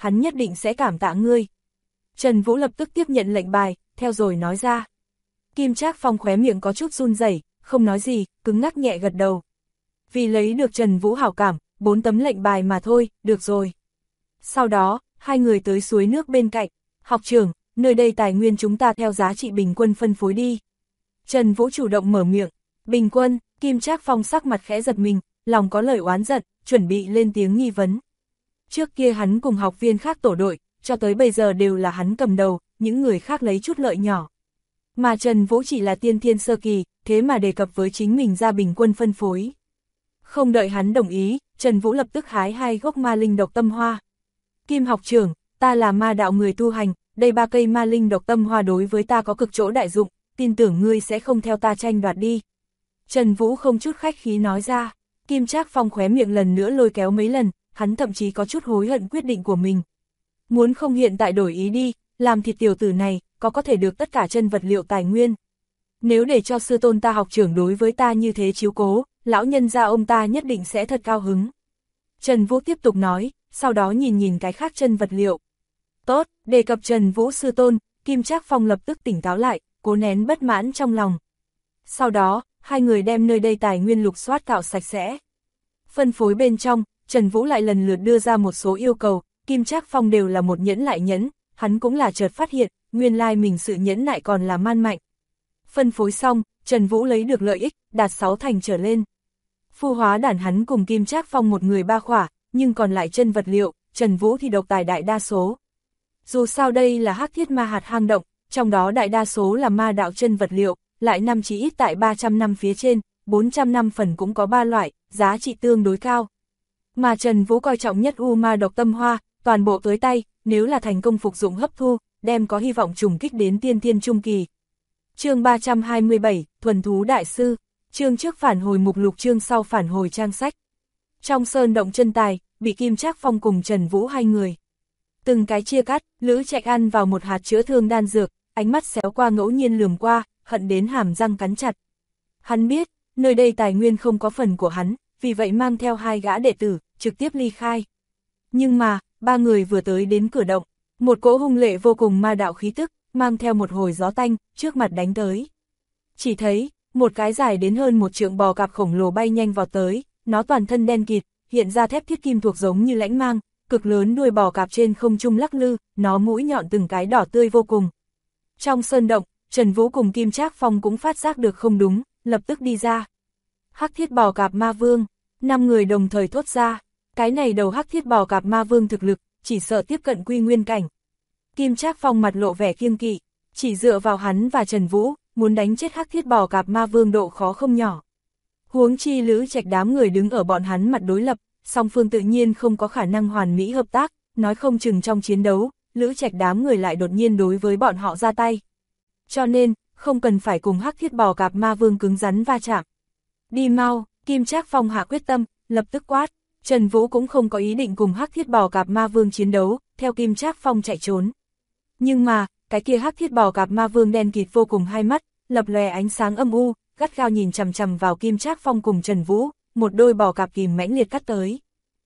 hắn nhất định sẽ cảm tạ ngươi. Trần Vũ lập tức tiếp nhận lệnh bài, theo rồi nói ra. Kim Trác Phong khóe miệng có chút run rẩy, không nói gì, cứng ngắc nhẹ gật đầu. Vì lấy được Trần Vũ hảo cảm, 4 tấm lệnh bài mà thôi, được rồi. Sau đó, hai người tới suối nước bên cạnh. Học trưởng, nơi đây tài nguyên chúng ta theo giá trị bình quân phân phối đi. Trần Vũ chủ động mở miệng. Bình quân, Kim Trác Phong sắc mặt khẽ giật mình, lòng có lời oán giận, chuẩn bị lên tiếng nghi vấn. Trước kia hắn cùng học viên khác tổ đội, cho tới bây giờ đều là hắn cầm đầu, những người khác lấy chút lợi nhỏ. Mà Trần Vũ chỉ là tiên thiên sơ kỳ, thế mà đề cập với chính mình ra bình quân phân phối. Không đợi hắn đồng ý, Trần Vũ lập tức hái 2 gốc ma linh độc tâm hoa. Kim học trưởng, ta là ma đạo người tu hành, đây 3 cây ma linh độc tâm hoa đối với ta có cực chỗ đại dụng, tin tưởng ngươi sẽ không theo ta tranh đoạt đi. Trần Vũ không chút khách khí nói ra. Kim Trác Phong khóe miệng lần nữa lôi kéo mấy lần, hắn thậm chí có chút hối hận quyết định của mình. Muốn không hiện tại đổi ý đi, làm thịt tiểu tử này, có thể được tất cả chân vật liệu tài nguyên. Nếu để cho sư tôn ta học trưởng đối với ta như thế chiếu cố, lão nhân gia ông ta nhất định sẽ thật cao hứng. Trần Vũ tiếp tục nói, sau đó nhìn cái khác chân vật liệu. Tốt, đề cập Trần Vũ sư tôn, Kim Trác Phong lập tức tỉnh táo lại, cố nén bất mãn trong lòng. Sau đó, hai người đem nơi đây tài nguyên lục soát cạo sạch sẽ. Phân phối bên trong, Trần Vũ lại lần lượt đưa ra một số yêu cầu, Kim Trác Phong đều là một nhẫn lại nhẫn, hắn cũng là chợt phát hiện, nguyên lai mình sự nhẫn nại còn là man mạnh. Phân phối xong, Trần Vũ lấy được lợi ích, đạt 6 thành trở lên. Phu hóa đản hắn cùng Kim Trác Phong một người 3 khỏa, nhưng còn lại chân vật liệu, Trần Vũ thì độc tài đại đa số. Dù sao đây là hắc thiết ma hạt hang động, trong đó đại đa số là ma đạo chân vật liệu, lại năm chỉ ít tại 300 năm phía trên, 400 năm phần cũng có 3 loại, giá trị tương đối cao. Mà Trần Vũ coi trọng nhất u ma độc tâm hoa, toàn bộ tới tay, nếu là thành công phục dụng hấp thu, đem có hy vọng trùng kích đến tiên thiên trung kỳ. Chương 327, Thuần thú đại sư, chương trước phản hồi mục lục, chương sau phản hồi trang sách. Trong sơn động chân tài, bị Kim Trác Phong cùng Trần Vũ hai người từng cái chia cắt, Lữ Trạch ăn vào một hạt chữa thương đan dược, ánh mắt xéo qua ngẫu nhiên lườm qua, hận đến hàm răng cắn chặt. Hắn biết, nơi đây tài nguyên không có phần của hắn, vì vậy mang theo 2 gã đệ tử, trực tiếp ly khai. Nhưng mà, 3 người vừa tới đến cửa động, một cỗ hung lệ vô cùng ma đạo khí tức, mang theo một hồi gió tanh, trước mặt đánh tới. Chỉ thấy, một cái dài đến hơn 1 trượng bò cạp khổng lồ bay nhanh vào tới, nó toàn thân đen kịt, hiện ra thép thiết kim thuộc giống như lãnh mang, cực lớn đuôi bò cạp trên không trung lắc lư, nó mũi nhọn từng cái đỏ tươi vô cùng. Trong sơn động, Trần Vũ cùng Kim Trác Phong cũng phát giác được không đúng, lập tức đi ra. Hắc thiết bò cạp ma vương, 5 người đồng thời thốt ra, cái này đầu hắc thiết bò cạp ma vương thực lực, chỉ sợ tiếp cận quy nguyên cảnh. Kim Trác Phong mặt lộ vẻ kiêng kỵ, chỉ dựa vào hắn và Trần Vũ, muốn đánh chết hắc thiết bò cạp ma vương độ khó không nhỏ. Huống chi Lữ Trạch đám người đứng ở bọn hắn mặt đối lập, song phương tự nhiên không có khả năng hoàn mỹ hợp tác, nói không chừng trong chiến đấu, Lữ Trạch đám người lại đột nhiên đối với bọn họ ra tay. Cho nên, không cần phải cùng hắc thiết bò cạp ma vương cứng rắn va chạm. Đi mau, Kim Trác Phong hạ quyết tâm, lập tức quát. Trần Vũ cũng không có ý định cùng hắc thiết bò cạp ma vương chiến đấu, theo Kim Trác Phong chạy trốn. Nhưng mà, cái kia hắc thiết bò cạp ma vương đen kịt vô cùng hai mắt, lập lòe ánh sáng âm u, gắt gao nhìn chằm chằm vào Kim Trác Phong cùng Trần Vũ, một đôi bò cạp kìm mãnh liệt cắt tới.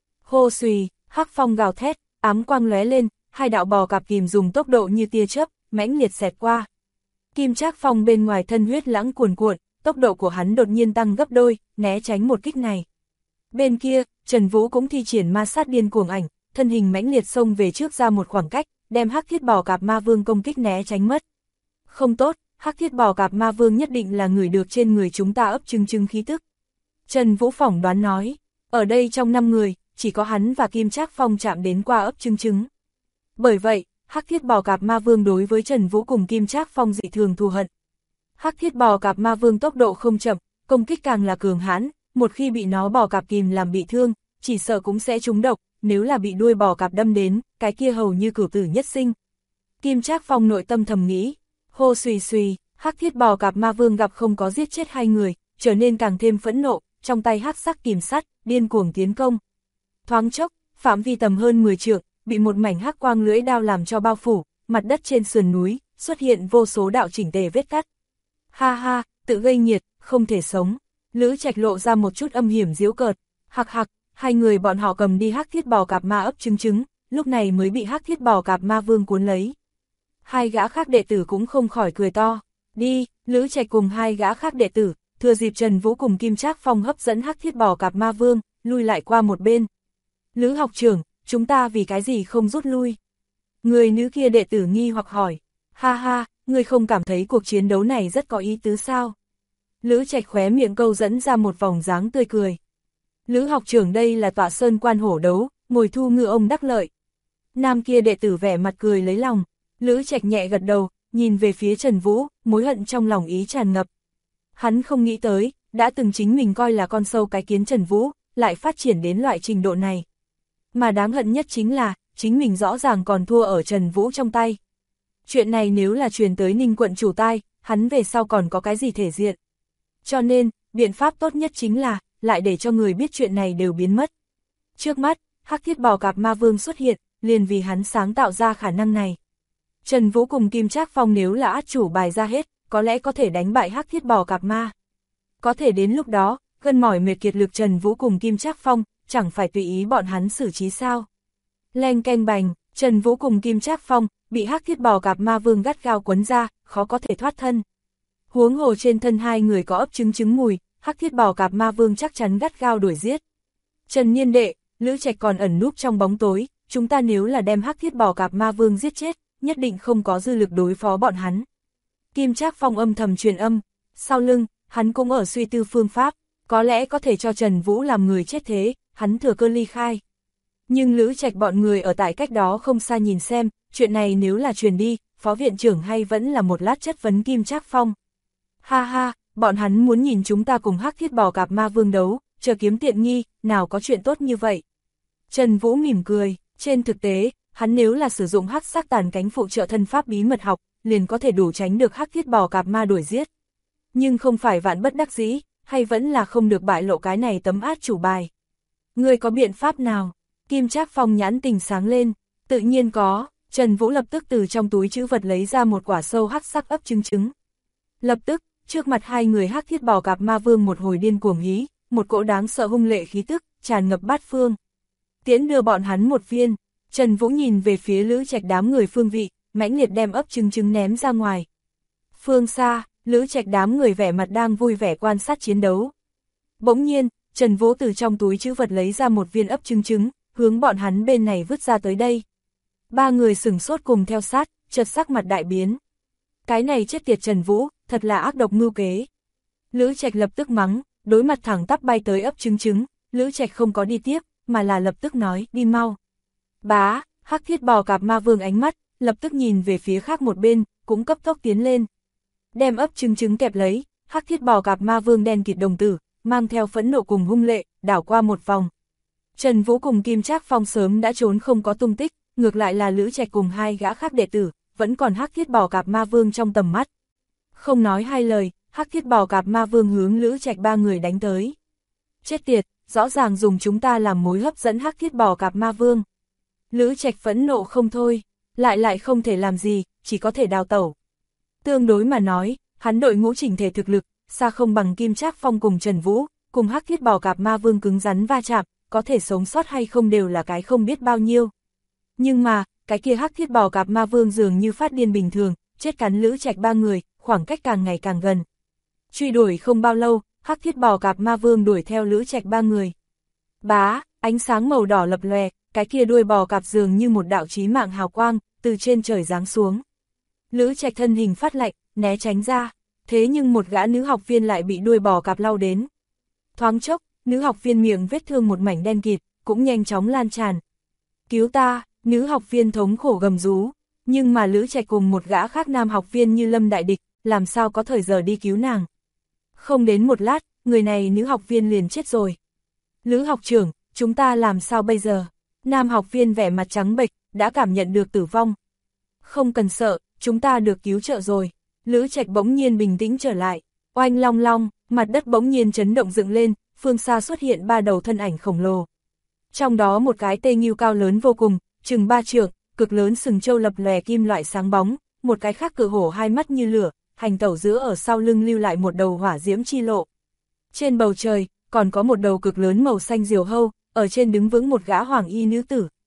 Hô xùy, hắc phong gào thét, ám quang lóe lên, 2 đạo bò cạp kìm dùng tốc độ như tia chớp, mãnh liệt xẹt qua. Kim Trác Phong bên ngoài thân huyết lãng cuồn cuộn, tốc độ của hắn đột nhiên tăng gấp đôi, né tránh một kích này. Bên kia, Trần Vũ cũng thi triển ma sát điên cuồng ảnh, thân hình mãnh liệt xông về trước ra một khoảng cách, đem hắc thiết bò cạp ma vương công kích né tránh mất. Không tốt, hắc thiết bò cạp ma vương nhất định là người được trên người chúng ta ấp trưng khí tức. Trần Vũ phỏng đoán nói, ở đây trong 5 người, chỉ có hắn và Kim Trác Phong chạm đến qua ấp trưng. Bởi vậy, hắc thiết bò cạp ma vương đối với Trần Vũ cùng Kim Trác Phong dị thường thù hận. Hắc thiết bò cạp ma vương tốc độ không chậm, công kích càng là cường hãn, một khi bị nó bò cạp kìm làm bị thương, chỉ sợ cũng sẽ trúng độc, nếu là bị đuôi bò cạp đâm đến, cái kia hầu như cửu tử nhất sinh. Kim Trác Phong nội tâm thầm nghĩ, hô xùy xùy, hắc thiết bò cạp ma vương gặp không có giết chết 2 người, trở nên càng thêm phẫn nộ, trong tay hắc sắc kìm sắt, điên cuồng tiến công. Thoáng chốc, phạm vi tầm hơn 10 trượng, bị một mảnh hắc quang lưỡi đao làm cho bao phủ, mặt đất trên sườn núi, xuất hiện vô số đạo chỉnh tề vết cắt. Ha ha, tự gây nhiệt, không thể sống. Lữ Trạch lộ ra một chút âm hiểm giễu cợt, hạc hạc, 2 người bọn họ cầm đi hắc thiết bò cạp ma ấp trứng, lúc này mới bị hắc thiết bò cạp ma vương cuốn lấy. Hai gã khác đệ tử cũng không khỏi cười to. Đi, Lữ Trạch cùng hai gã khác đệ tử, thừa dịp Trần Vũ cùng Kim Trác Phong hấp dẫn hắc thiết bò cạp ma vương, lui lại qua một bên. Lữ học trưởng, chúng ta vì cái gì không rút lui? Người nữ kia đệ tử nghi hoặc hỏi. Ha ha, ngươi không cảm thấy cuộc chiến đấu này rất có ý tứ sao? Lữ Trạch khóe miệng câu dẫn ra một vòng dáng tươi cười. Lữ học trưởng, đây là tọa sơn quan hổ đấu, ngồi thu ngư ông đắc lợi. Nam kia đệ tử vẻ mặt cười lấy lòng. Lữ Trạch nhẹ gật đầu, nhìn về phía Trần Vũ, mối hận trong lòng ý tràn ngập. Hắn không nghĩ tới, đã từng chính mình coi là con sâu cái kiến Trần Vũ, lại phát triển đến loại trình độ này. Mà đáng hận nhất chính là, chính mình rõ ràng còn thua ở Trần Vũ trong tay. Chuyện này nếu là truyền tới Ninh quận chủ tai, hắn về sau còn có cái gì thể diện. Cho nên, biện pháp tốt nhất chính là, lại để cho người biết chuyện này đều biến mất. Trước mắt, hắc thiết bò cạp ma vương xuất hiện, liền vì hắn sáng tạo ra khả năng này. Trần Vũ cùng Kim Trác Phong nếu là át chủ bài ra hết, có lẽ có thể đánh bại hắc thiết bò cạp ma. Có thể đến lúc đó, gân mỏi mệt kiệt lực Trần Vũ cùng Kim Trác Phong, chẳng phải tùy ý bọn hắn xử trí sao. Leng keng bành, Trần Vũ cùng Kim Trác Phong, bị hắc thiết bò cạp ma vương gắt gao quấn ra, khó có thể thoát thân. Huống hồ trên thân hai người có ấp trứng mùi, hắc thiết bò cạp ma vương chắc chắn gắt gao đuổi giết. Trần Niên đệ, Lữ Trạch còn ẩn núp trong bóng tối, chúng ta nếu là đem hắc thiết bò cạp ma vương giết chết, nhất định không có dư lực đối phó bọn hắn. Kim Trác Phong âm thầm truyền âm, sau lưng, hắn cũng ở suy tư phương pháp, có lẽ có thể cho Trần Vũ làm người chết thế, hắn thừa cơ ly khai. Nhưng Lữ Trạch bọn người ở tại cách đó không xa nhìn xem, chuyện này nếu là truyền đi, phó viện trưởng hay vẫn là một lát chất vấn Kim Trác Phong. Ha ha, bọn hắn muốn nhìn chúng ta cùng hắc thiết bò cạp ma vương đấu, chờ kiếm tiện nghi, nào có chuyện tốt như vậy. Trần Vũ mỉm cười, trên thực tế, hắn nếu là sử dụng hắc sắc tàn cánh phụ trợ thân pháp bí mật học, liền có thể đủ tránh được hắc thiết bò cạp ma đuổi giết. Nhưng không phải vạn bất đắc dĩ, hay vẫn là không được bại lộ cái này tấm át chủ bài. Ngươi có biện pháp nào? Kim Trác Phong nhãn tình sáng lên, tự nhiên có. Trần Vũ lập tức từ trong túi trữ vật lấy ra một quả sâu hắc sắc ấp trứng. Lập tức, trước mặt hai người hắc thiết bò cạp ma vương một hồi điên cuồng hí, một cỗ đáng sợ hung lệ khí tức, tràn ngập bát phương. Tiễn đưa bọn hắn một viên, Trần Vũ nhìn về phía Lữ Trạch đám người phương vị, mãnh liệt đem ấp trứng ném ra ngoài. Phương xa, Lữ Trạch đám người vẻ mặt đang vui vẻ quan sát chiến đấu. Bỗng nhiên, Trần Vũ từ trong túi trữ vật lấy ra một viên ấp trứng, hướng bọn hắn bên này vứt ra tới đây. Ba người sửng sốt cùng theo sát, chợt sắc mặt đại biến. Cái này chết tiệt Trần Vũ, thật là ác độc mưu kế. Lữ Trạch lập tức mắng, đối mặt thẳng tắp bay tới ấp trứng, Lữ Trạch không có đi tiếp, mà là lập tức nói, đi mau. Bá, hắc thiết bò cạp ma vương ánh mắt, lập tức nhìn về phía khác một bên, cũng cấp tốc tiến lên. Đem ấp trứng kẹp lấy, hắc thiết bò cạp ma vương đen kịt đồng tử, mang theo phẫn nộ cùng hung lệ, đảo qua một vòng. Trần Vũ cùng Kim Trác Phong sớm đã trốn không có tung tích, ngược lại là Lữ Trạch cùng hai gã khác đệ tử, vẫn còn hắc thiết bò cạp ma vương trong tầm mắt. Không nói hai lời, hắc thiết bò cạp ma vương hướng Lữ Trạch ba người đánh tới. Chết tiệt, rõ ràng dùng chúng ta làm mối hấp dẫn hắc thiết bò cạp ma vương. Lữ Trạch phẫn nộ không thôi, lại không thể làm gì, chỉ có thể đào tẩu. Tương đối mà nói, hắn đội ngũ chỉnh thể thực lực, xa không bằng Kim Trác Phong cùng Trần Vũ, cùng hắc thiết bò cạp ma vương cứng rắn va chạm, có thể sống sót hay không đều là cái không biết bao nhiêu. Nhưng mà, cái kia hắc thiết bò cạp ma vương dường như phát điên bình thường, chết cắn Lữ Trạch ba người, khoảng cách càng ngày càng gần. Truy đuổi không bao lâu, hắc thiết bò cạp ma vương đuổi theo Lữ Trạch ba người. Bá, ánh sáng màu đỏ lập lòe, cái kia đuôi bò cạp dường như một đạo chí mạng hào quang, từ trên trời giáng xuống. Lữ Trạch thân hình phát lạnh, né tránh ra, thế nhưng một gã nữ học viên lại bị đuôi bò cạp lao đến. Thoáng chốc, nữ học viên miệng vết thương một mảnh đen kịt, cũng nhanh chóng lan tràn. Cứu ta, nữ học viên thống khổ gầm rú, nhưng mà Lữ Trạch cùng một gã khác nam học viên như lâm đại địch, làm sao có thời giờ đi cứu nàng. Không đến một lát, người này nữ học viên liền chết rồi. Lữ học trưởng, chúng ta làm sao bây giờ? Nam học viên vẻ mặt trắng bệch, đã cảm nhận được tử vong. Không cần sợ, chúng ta được cứu trợ rồi. Lữ Trạch bỗng nhiên bình tĩnh trở lại. Oanh long long, mặt đất bỗng nhiên chấn động dựng lên, phương xa xuất hiện ba đầu thân ảnh khổng lồ. Trong đó một cái tê nghêu cao lớn vô cùng, chừng 3 trượng, cực lớn sừng trâu lập lòe kim loại sáng bóng, một cái khác cự hổ hai mắt như lửa, hành tẩu giữa ở sau lưng lưu lại một đầu hỏa diễm chi lộ. Trên bầu trời, còn có một đầu cực lớn màu xanh diều hâu, ở trên đứng vững một gã hoàng y nữ tử,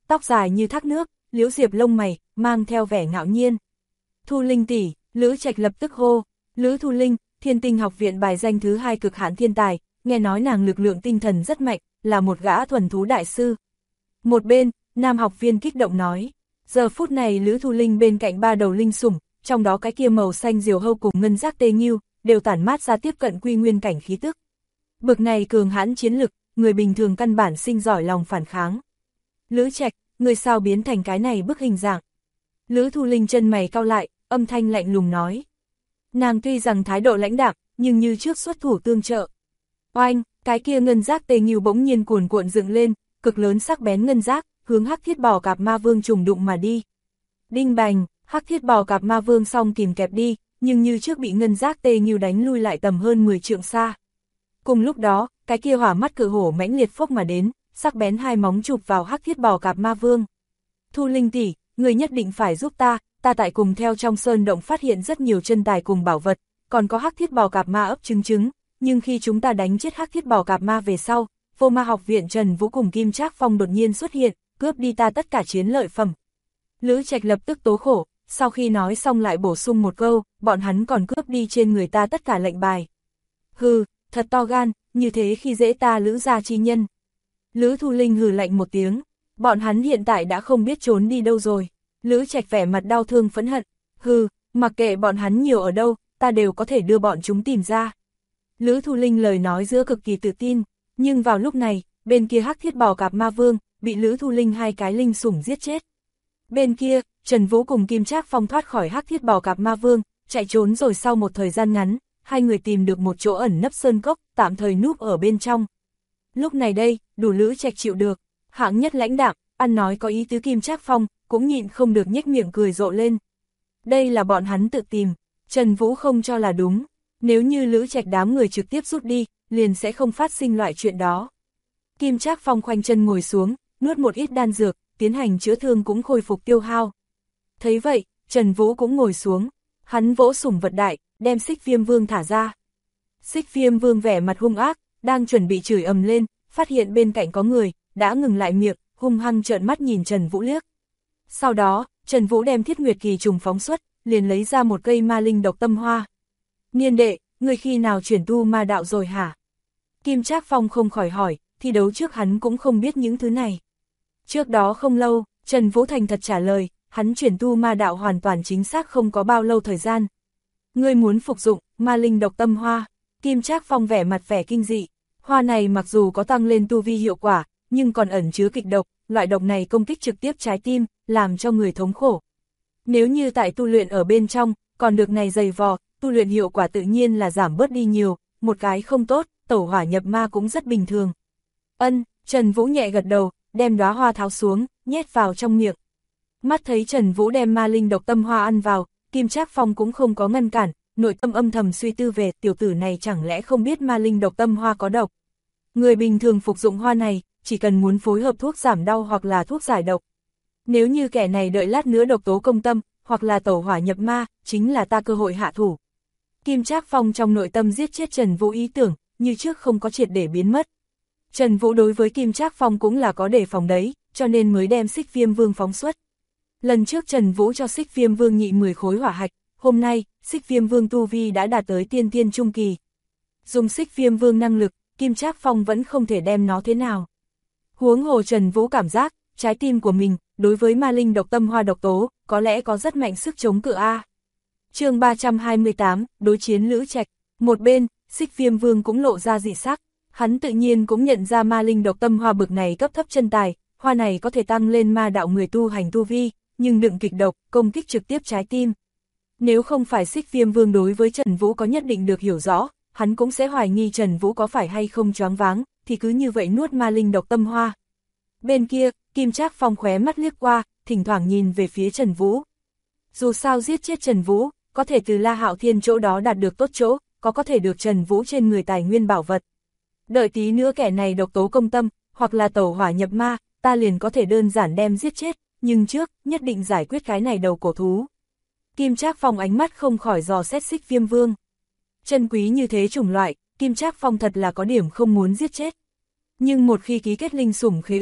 tóc dài như thác nước, liễu diệp lông mày, mang theo vẻ ngạo nhiên. Thu Linh tỷ, Lữ Trạch lập tức hô, Lữ Thu Linh, Thiên Tinh học viện bài danh thứ 2 cực hạn thiên tài, nghe nói nàng lực lượng tinh thần rất mạnh, là một gã thuần thú đại sư. Một bên, nam học viên kích động nói, giờ phút này Lữ Thu Linh bên cạnh 3 đầu linh sủng, trong đó cái kia màu xanh diều hâu cùng ngân giác tê nghiêu, đều tản mát ra tiếp cận quy nguyên cảnh khí tức. Bực này cường hãn chiến lực, người bình thường căn bản sinh giỏi lòng phản kháng. Lữ Trạch, người sao biến thành cái này bức hình dạng? Lữ Thu Linh chân mày cau lại, âm thanh lạnh lùng nói. Nàng tuy rằng thái độ lãnh đạm, nhưng như trước xuất thủ tương trợ. Oanh, cái kia ngân giác tê nghiêu bỗng nhiên cuồn cuộn dựng lên, cực lớn sắc bén ngân giác, hướng Hắc Thiết Bò Cạp Ma Vương trùng đụng mà đi. Đinh bành, Hắc Thiết Bò Cạp Ma Vương song kìm kẹp đi, nhưng như trước bị ngân giác tê nghiêu đánh lui lại tầm hơn 10 trượng xa. Cùng lúc đó, cái kia hỏa mắt cự hổ mãnh liệt phốc mà đến, sắc bén hai móng chụp vào Hắc Thiết Bò Cạp Ma Vương. Thu Linh tỷ, người nhất định phải giúp ta tại cùng theo trong sơn động phát hiện rất nhiều chân tài cùng bảo vật, còn có Hắc Thiết Bò Cạp Ma ấp trứng, nhưng khi chúng ta đánh chết Hắc Thiết Bò Cạp Ma về sau, Vô Ma học viện Trần Vũ cùng Kim Trác Phong đột nhiên xuất hiện, cướp đi ta tất cả chiến lợi phẩm. Lữ Trạch lập tức tố khổ, sau khi nói xong lại bổ sung một câu, bọn hắn còn cướp đi trên người ta tất cả lệnh bài. Hừ, thật to gan, như thế khi dễ ta Lữ gia chi nhân. Lữ Thu Linh hừ lạnh một tiếng, bọn hắn hiện tại đã không biết trốn đi đâu rồi. Lữ Trạch vẻ mặt đau thương phẫn hận, hừ, mặc kệ bọn hắn nhiều ở đâu, ta đều có thể đưa bọn chúng tìm ra. Lữ Thu Linh lời nói giữa cực kỳ tự tin, nhưng vào lúc này, bên kia Hắc Thiết Bò Cạp Ma Vương, bị Lữ Thu Linh hai cái linh sủng giết chết. Bên kia, Trần Vũ cùng Kim Trác Phong thoát khỏi Hắc Thiết Bò Cạp Ma Vương, chạy trốn rồi sau một thời gian ngắn, hai người tìm được một chỗ ẩn nấp sơn cốc, tạm thời núp ở bên trong. Lúc này đây, đủ Lữ Trạch chịu được, hạng nhất lãnh đạm, ăn nói có ý tứ Kim Trác Phong, cũng nhịn không được nhếch miệng cười rộ lên. Đây là bọn hắn tự tìm, Trần Vũ không cho là đúng, nếu như Lữ Trạch đám người trực tiếp rút đi, liền sẽ không phát sinh loại chuyện đó. Kim Trác Phong khoanh chân ngồi xuống, nuốt một ít đan dược, tiến hành chữa thương cũng khôi phục tiêu hao. Thấy vậy, Trần Vũ cũng ngồi xuống, hắn vỗ sủng vật đại, đem Xích Viêm Vương thả ra. Xích Viêm Vương vẻ mặt hung ác, đang chuẩn bị chửi ầm lên, phát hiện bên cạnh có người, đã ngừng lại miệng, hung hăng trợn mắt nhìn Trần Vũ liếc. Sau đó, Trần Vũ đem Thiết Nguyệt Kỳ trùng phóng xuất, liền lấy ra một cây ma linh độc tâm hoa. Niên đệ, người khi nào chuyển tu ma đạo rồi hả? Kim Trác Phong không khỏi hỏi, thi đấu trước hắn cũng không biết những thứ này. Trước đó không lâu, Trần Vũ thành thật trả lời, hắn chuyển tu ma đạo hoàn toàn chính xác không có bao lâu thời gian. Ngươi muốn phục dụng ma linh độc tâm hoa? Kim Trác Phong vẻ mặt vẻ kinh dị. Hoa này mặc dù có tăng lên tu vi hiệu quả, nhưng còn ẩn chứa kịch độc, loại độc này công kích trực tiếp trái tim, làm cho người thống khổ. Nếu như tại tu luyện ở bên trong, còn được này dày vò, tu luyện hiệu quả tự nhiên là giảm bớt đi nhiều, một cái không tốt, tẩu hỏa nhập ma cũng rất bình thường. Trần Vũ nhẹ gật đầu, đem đóa hoa tháo xuống, nhét vào trong miệng. Mắt thấy Trần Vũ đem ma linh độc tâm hoa ăn vào, Kim Trác Phong cũng không có ngăn cản, nội tâm âm thầm suy tư về tiểu tử này chẳng lẽ không biết ma linh độc tâm hoa có độc. Người bình thường phục dụng hoa này, chỉ cần muốn phối hợp thuốc giảm đau hoặc là thuốc giải độc. Nếu như kẻ này đợi lát nữa độc tố công tâm, hoặc là tẩu hỏa nhập ma, chính là ta cơ hội hạ thủ. Kim Trác Phong trong nội tâm giết chết Trần Vũ ý tưởng, như trước không có triệt để biến mất. Trần Vũ đối với Kim Trác Phong cũng là có đề phòng đấy, cho nên mới đem Xích Viêm Vương phóng xuất. Lần trước Trần Vũ cho Xích Viêm Vương nhị 10 khối hỏa hạch, hôm nay, Xích Viêm Vương tu vi đã đạt tới tiên thiên trung kỳ. Dùng Xích Viêm Vương năng lực, Kim Trác Phong vẫn không thể đem nó thế nào. Huống hồ Trần Vũ cảm giác, trái tim của mình, đối với ma linh độc tâm hoa độc tố, có lẽ có rất mạnh sức chống cự a. Chương 328, đối chiến Lữ Trạch. Một bên, Xích Viêm Vương cũng lộ ra dị sắc, hắn tự nhiên cũng nhận ra ma linh độc tâm hoa bực này cấp thấp chân tài, hoa này có thể tăng lên ma đạo người tu hành tu vi, nhưng đựng kịch độc, công kích trực tiếp trái tim. Nếu không phải Xích Viêm Vương đối với Trần Vũ có nhất định được hiểu rõ, hắn cũng sẽ hoài nghi Trần Vũ có phải hay không choáng váng, thì cứ như vậy nuốt ma linh độc tâm hoa. Bên kia, Kim Trác Phong khóe mắt liếc qua, thỉnh thoảng nhìn về phía Trần Vũ. Dù sao giết chết Trần Vũ, có thể từ La Hạo Thiên chỗ đó đạt được tốt chỗ, có thể được Trần Vũ trên người tài nguyên bảo vật. Đợi tí nữa kẻ này độc tố công tâm, hoặc là tẩu hỏa nhập ma, ta liền có thể đơn giản đem giết chết, nhưng trước, nhất định giải quyết cái này đầu cổ thú. Kim Trác Phong ánh mắt không khỏi dò xét Xích Viêm Vương. Chân quý như thế chủng loại, Kim Trác Phong thật là có điểm không muốn giết chết. Nhưng một khi ký kết linh sủng khế ước,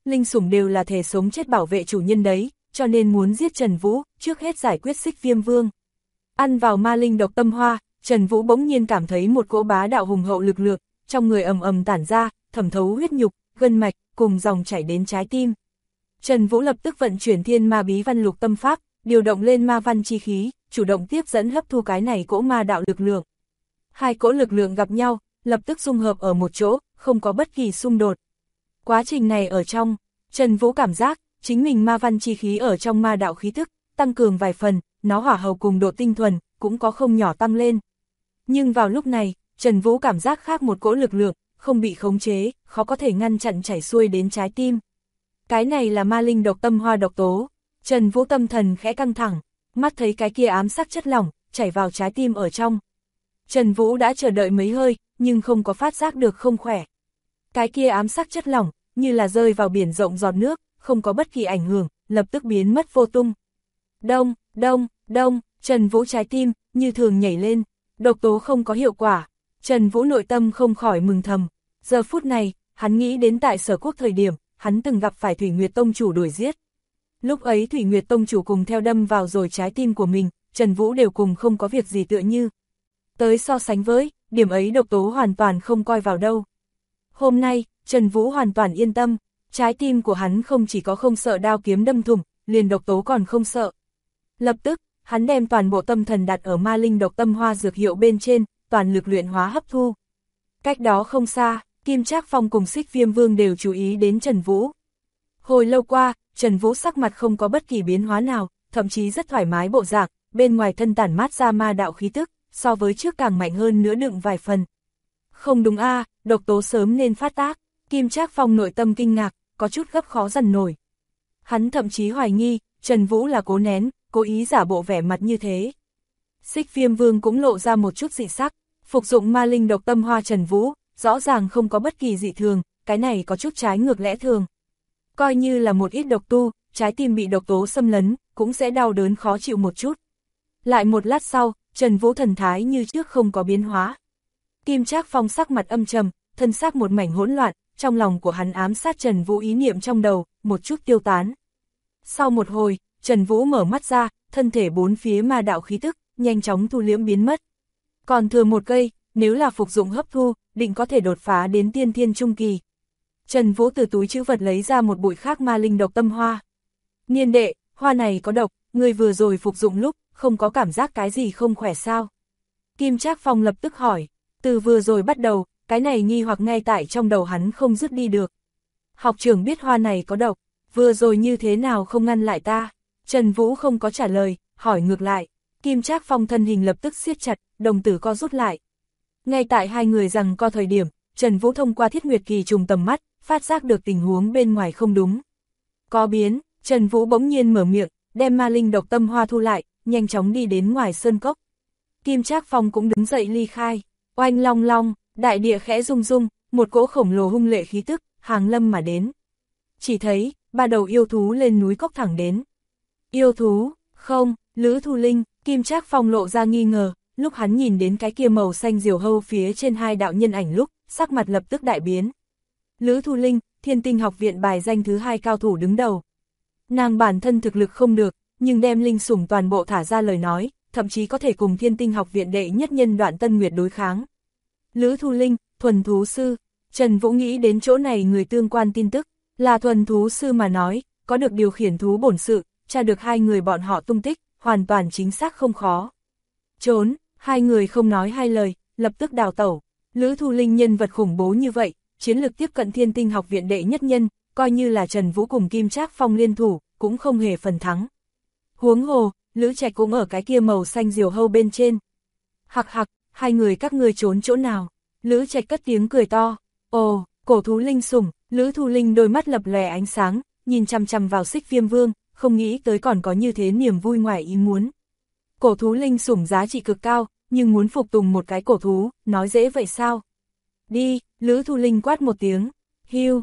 linh sủng đều là thể sống chết bảo vệ chủ nhân đấy, cho nên muốn giết Trần Vũ, trước hết giải quyết Xích Viêm Vương. Ăn vào ma linh độc tâm hoa, Trần Vũ bỗng nhiên cảm thấy một cỗ bá đạo hùng hậu lực lượng, trong người ầm ầm tản ra, thẩm thấu huyết nhục, gân mạch, cùng dòng chảy đến trái tim. Trần Vũ lập tức vận chuyển thiên ma bí văn lục tâm pháp, điều động lên ma văn chi khí, chủ động tiếp dẫn hấp thu cái này cỗ ma đạo lực lượng. Hai cỗ lực lượng gặp nhau, lập tức dung hợp ở một chỗ, không có bất kỳ xung đột. Quá trình này ở trong, Trần Vũ cảm giác, chính mình ma văn chi khí ở trong ma đạo khí thức, tăng cường vài phần, nó hỏa hầu cùng độ tinh thuần, cũng có không nhỏ tăng lên. Nhưng vào lúc này, Trần Vũ cảm giác khác một cỗ lực lượng, không bị khống chế, khó có thể ngăn chặn chảy xuôi đến trái tim. Cái này là ma linh độc tâm hoa độc tố. Trần Vũ tâm thần khẽ căng thẳng, mắt thấy cái kia ám sắc chất lỏng, chảy vào trái tim ở trong. Trần Vũ đã chờ đợi mấy hơi, nhưng không có phát giác được không khỏe. Cái kia ám sắc chất lỏng, như là rơi vào biển rộng giọt nước, không có bất kỳ ảnh hưởng, lập tức biến mất vô tung. Đông, đông, đông, Trần Vũ trái tim, như thường nhảy lên, độc tố không có hiệu quả. Trần Vũ nội tâm không khỏi mừng thầm. Giờ phút này, hắn nghĩ đến tại Sở Quốc thời điểm, hắn từng gặp phải Thủy Nguyệt Tông chủ đuổi giết. Lúc ấy Thủy Nguyệt Tông chủ cùng theo đâm vào rồi trái tim của mình, Trần Vũ đều cùng không có việc gì tựa như. Tới so sánh với, điểm ấy độc tố hoàn toàn không coi vào đâu. Hôm nay, Trần Vũ hoàn toàn yên tâm, trái tim của hắn không chỉ có không sợ đao kiếm đâm thủng, liền độc tố còn không sợ. Lập tức, hắn đem toàn bộ tâm thần đặt ở ma linh độc tâm hoa dược hiệu bên trên, toàn lực luyện hóa hấp thu. Cách đó không xa, Kim Trác Phong cùng Xích Viêm Vương đều chú ý đến Trần Vũ. Hồi lâu qua, Trần Vũ sắc mặt không có bất kỳ biến hóa nào, thậm chí rất thoải mái bộ dạng, bên ngoài thân tản mát ra ma đạo khí tức, so với trước càng mạnh hơn nữa đựng vài phần. Không đúng a, độc tố sớm nên phát tác. Kim Trác Phong nội tâm kinh ngạc, có chút gấp khó dằn nổi. Hắn thậm chí hoài nghi, Trần Vũ là cố nén, cố ý giả bộ vẻ mặt như thế. Xích Viêm Vương cũng lộ ra một chút dị sắc, phục dụng ma linh độc tâm hoa Trần Vũ, rõ ràng không có bất kỳ dị thường, cái này có chút trái ngược lẽ thường. Coi như là một ít độc tu, trái tim bị độc tố xâm lấn, cũng sẽ đau đớn khó chịu một chút. Lại một lát sau, Trần Vũ thần thái như trước không có biến hóa. Kim Trác Phong sắc mặt âm trầm, thân xác một mảnh hỗn loạn, trong lòng của hắn ám sát Trần Vũ ý niệm trong đầu, một chút tiêu tán. Sau một hồi, Trần Vũ mở mắt ra, thân thể bốn phía ma đạo khí tức, nhanh chóng thu liễm biến mất. Còn thừa một cây, nếu là phục dụng hấp thu, định có thể đột phá đến tiên thiên trung kỳ. Trần Vũ từ túi trữ vật lấy ra một bụi khác ma linh độc tâm hoa. Niên đệ, hoa này có độc, người vừa rồi phục dụng lúc, không có cảm giác cái gì không khỏe sao? Kim Trác Phong lập tức hỏi, từ vừa rồi bắt đầu, cái này nghi hoặc ngay tại trong đầu hắn không dứt đi được. Học trưởng biết hoa này có độc, vừa rồi như thế nào không ngăn lại ta? Trần Vũ không có trả lời, hỏi ngược lại. Kim Trác Phong thân hình lập tức siết chặt, đồng tử co rút lại. Ngay tại hai người rằng co thời điểm, Trần Vũ thông qua Thiết Nguyệt Kỳ trùng tầm mắt, phát giác được tình huống bên ngoài không đúng. Có biến, Trần Vũ bỗng nhiên mở miệng, đem ma linh độc tâm hoa thu lại, nhanh chóng đi đến ngoài sơn cốc. Kim Trác Phong cũng đứng dậy ly khai, oanh long long, đại địa khẽ rung rung, một cỗ khổng lồ hung lệ khí tức, hàng lâm mà đến. Chỉ thấy, ba đầu yêu thú lên núi cốc thẳng đến. Yêu thú, không, Lữ Thu Linh, Kim Trác Phong lộ ra nghi ngờ, lúc hắn nhìn đến cái kia màu xanh diều hâu phía trên hai đạo nhân ảnh lúc, sắc mặt lập tức đại biến. Lữ Thu Linh, Thiên Tinh học viện bài danh thứ 2 cao thủ đứng đầu. Nàng bản thân thực lực không được, nhưng đem linh sủng toàn bộ thả ra lời nói, thậm chí có thể cùng Thiên Tinh học viện đệ nhất nhân Đoạn Tân Nguyệt đối kháng. Lữ Thu Linh, thuần thú sư. Trần Vũ nghĩ đến chỗ này người tương quan tin tức, là thuần thú sư mà nói, có được điều khiển thú bổn sự, tra được hai người bọn họ tung tích, hoàn toàn chính xác không khó. Trốn, hai người không nói hai lời, lập tức đào tẩu. Lữ Thu Linh nhân vật khủng bố như vậy, chiến lược tiếp cận Thiên Tinh học viện đệ nhất nhân, coi như là Trần Vũ cùng Kim Trác Phong liên thủ, cũng không hề phần thắng. Huống hồ, Lữ Trạch cũng ở cái kia màu xanh diều hâu bên trên. Hặc hặc, hai người các ngươi trốn chỗ nào? Lữ Trạch cất tiếng cười to. Ồ, cổ thú linh sủng. Lữ Thu Linh đôi mắt lập lòe ánh sáng, nhìn chằm chằm vào Xích Viêm Vương, không nghĩ tới còn có như thế niềm vui ngoài ý muốn. Cổ thú linh sủng giá trị cực cao, nhưng muốn phục tùng một cái cổ thú, nói dễ vậy sao? Đi, Lữ Thu Linh quát một tiếng. Hiu,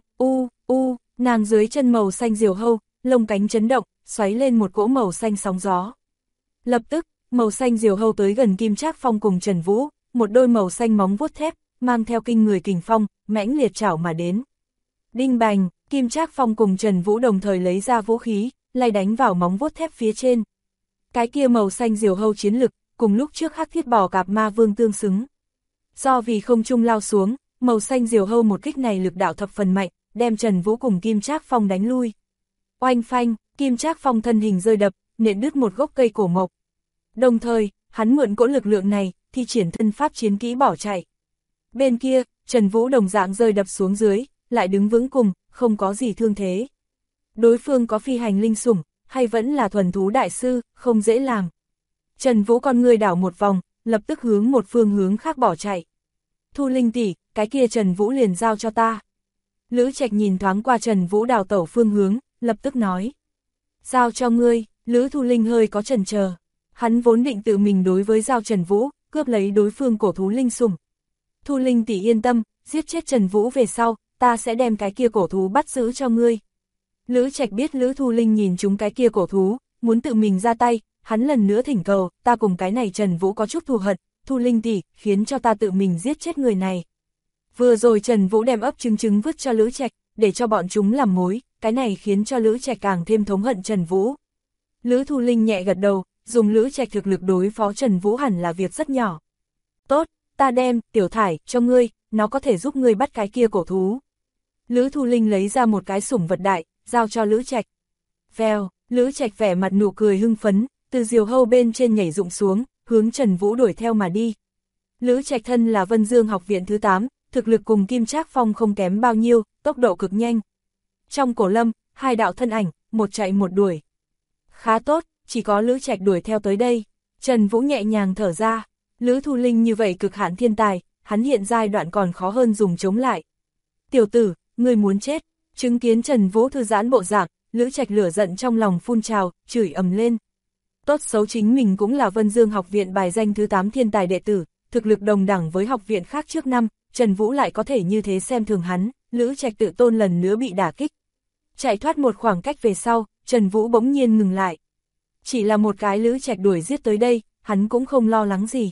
nàng dưới chân màu xanh diều hâu, lông cánh chấn động, xoáy lên một cỗ màu xanh sóng gió. Lập tức, màu xanh diều hâu tới gần Kim Trác Phong cùng Trần Vũ, một đôi màu xanh móng vuốt thép, mang theo kinh người kình phong, mãnh liệt chảo mà đến. Đinh bành, Kim Trác Phong cùng Trần Vũ đồng thời lấy ra vũ khí, lay đánh vào móng vuốt thép phía trên. Cái kia màu xanh diều hâu chiến lực, cùng lúc trước Hắc Thiết Bò Cạp Ma Vương tương xứng. Do vì không trung lao xuống, màu xanh diều hâu một kích này lực đạo thập phần mạnh, đem Trần Vũ cùng Kim Trác Phong đánh lui. Oanh phanh, Kim Trác Phong thân hình rơi đập, nện đứt một gốc cây cổ mộc. Đồng thời, hắn mượn cỗ lực lượng này, thi triển thân pháp chiến kỹ bỏ chạy. Bên kia, Trần Vũ đồng dạng rơi đập xuống dưới, lại đứng vững cùng, không có gì thương thế. Đối phương có phi hành linh sủng, hay vẫn là thuần thú đại sư, không dễ làm. Trần Vũ con người đảo một vòng, lập tức hướng một phương hướng khác bỏ chạy. Thu Linh tỷ, cái kia Trần Vũ liền giao cho ta. Lữ Trạch nhìn thoáng qua Trần Vũ đào tẩu phương hướng, lập tức nói. Giao cho ngươi, Lữ Thu Linh hơi có chần chờ. Hắn vốn định tự mình đối với giao Trần Vũ, cướp lấy đối phương cổ thú linh sủng. Thu Linh tỷ yên tâm, giết chết Trần Vũ về sau, ta sẽ đem cái kia cổ thú bắt giữ cho ngươi. Lữ Trạch biết Lữ Thu Linh nhìn chúng cái kia cổ thú, muốn tự mình ra tay, hắn lần nữa thỉnh cầu, ta cùng cái này Trần Vũ có chút thù hận, Thu Linh tỷ, khiến cho ta tự mình giết chết người này. Vừa rồi Trần Vũ đem ấp trứng vứt cho Lữ Trạch, để cho bọn chúng làm mối, cái này khiến cho Lữ Trạch càng thêm thống hận Trần Vũ. Lữ Thu Linh nhẹ gật đầu, dùng Lữ Trạch thực lực đối phó Trần Vũ hẳn là việc rất nhỏ. Tốt, ta đem, tiểu thải, cho ngươi, nó có thể giúp ngươi bắt cái kia cổ thú. Lữ Thu Linh lấy ra một cái sủng vật đại, giao cho Lữ Trạch. Vèo, Lữ Trạch vẻ mặt nụ cười hưng phấn, từ diều hâu bên trên nhảy rụng xuống, hướng Trần Vũ đuổi theo mà đi. Lữ Trạch thân là Vân Dương học viện thứ 8, thực lực cùng Kim Trác Phong không kém bao nhiêu, tốc độ cực nhanh. Trong cổ lâm, hai đạo thân ảnh, một chạy một đuổi. Khá tốt, chỉ có Lữ Trạch đuổi theo tới đây. Trần Vũ nhẹ nhàng thở ra, Lữ Thu Linh như vậy cực hạn thiên tài, hắn hiện giai đoạn còn khó hơn dùng chống lại. Tiểu tử, ngươi muốn chết, chứng kiến Trần Vũ thư giãn bộ dạng, Lữ Trạch lửa giận trong lòng phun trào, chửi ầm lên. Tốt xấu chính mình cũng là Vân Dương học viện bài danh thứ 8 thiên tài đệ tử, thực lực đồng đẳng với học viện khác trước năm, Trần Vũ lại có thể như thế xem thường hắn, Lữ Trạch tự tôn lần nữa bị đả kích. Chạy thoát một khoảng cách về sau, Trần Vũ bỗng nhiên ngừng lại. Chỉ là một cái Lữ Trạch đuổi giết tới đây, hắn cũng không lo lắng gì.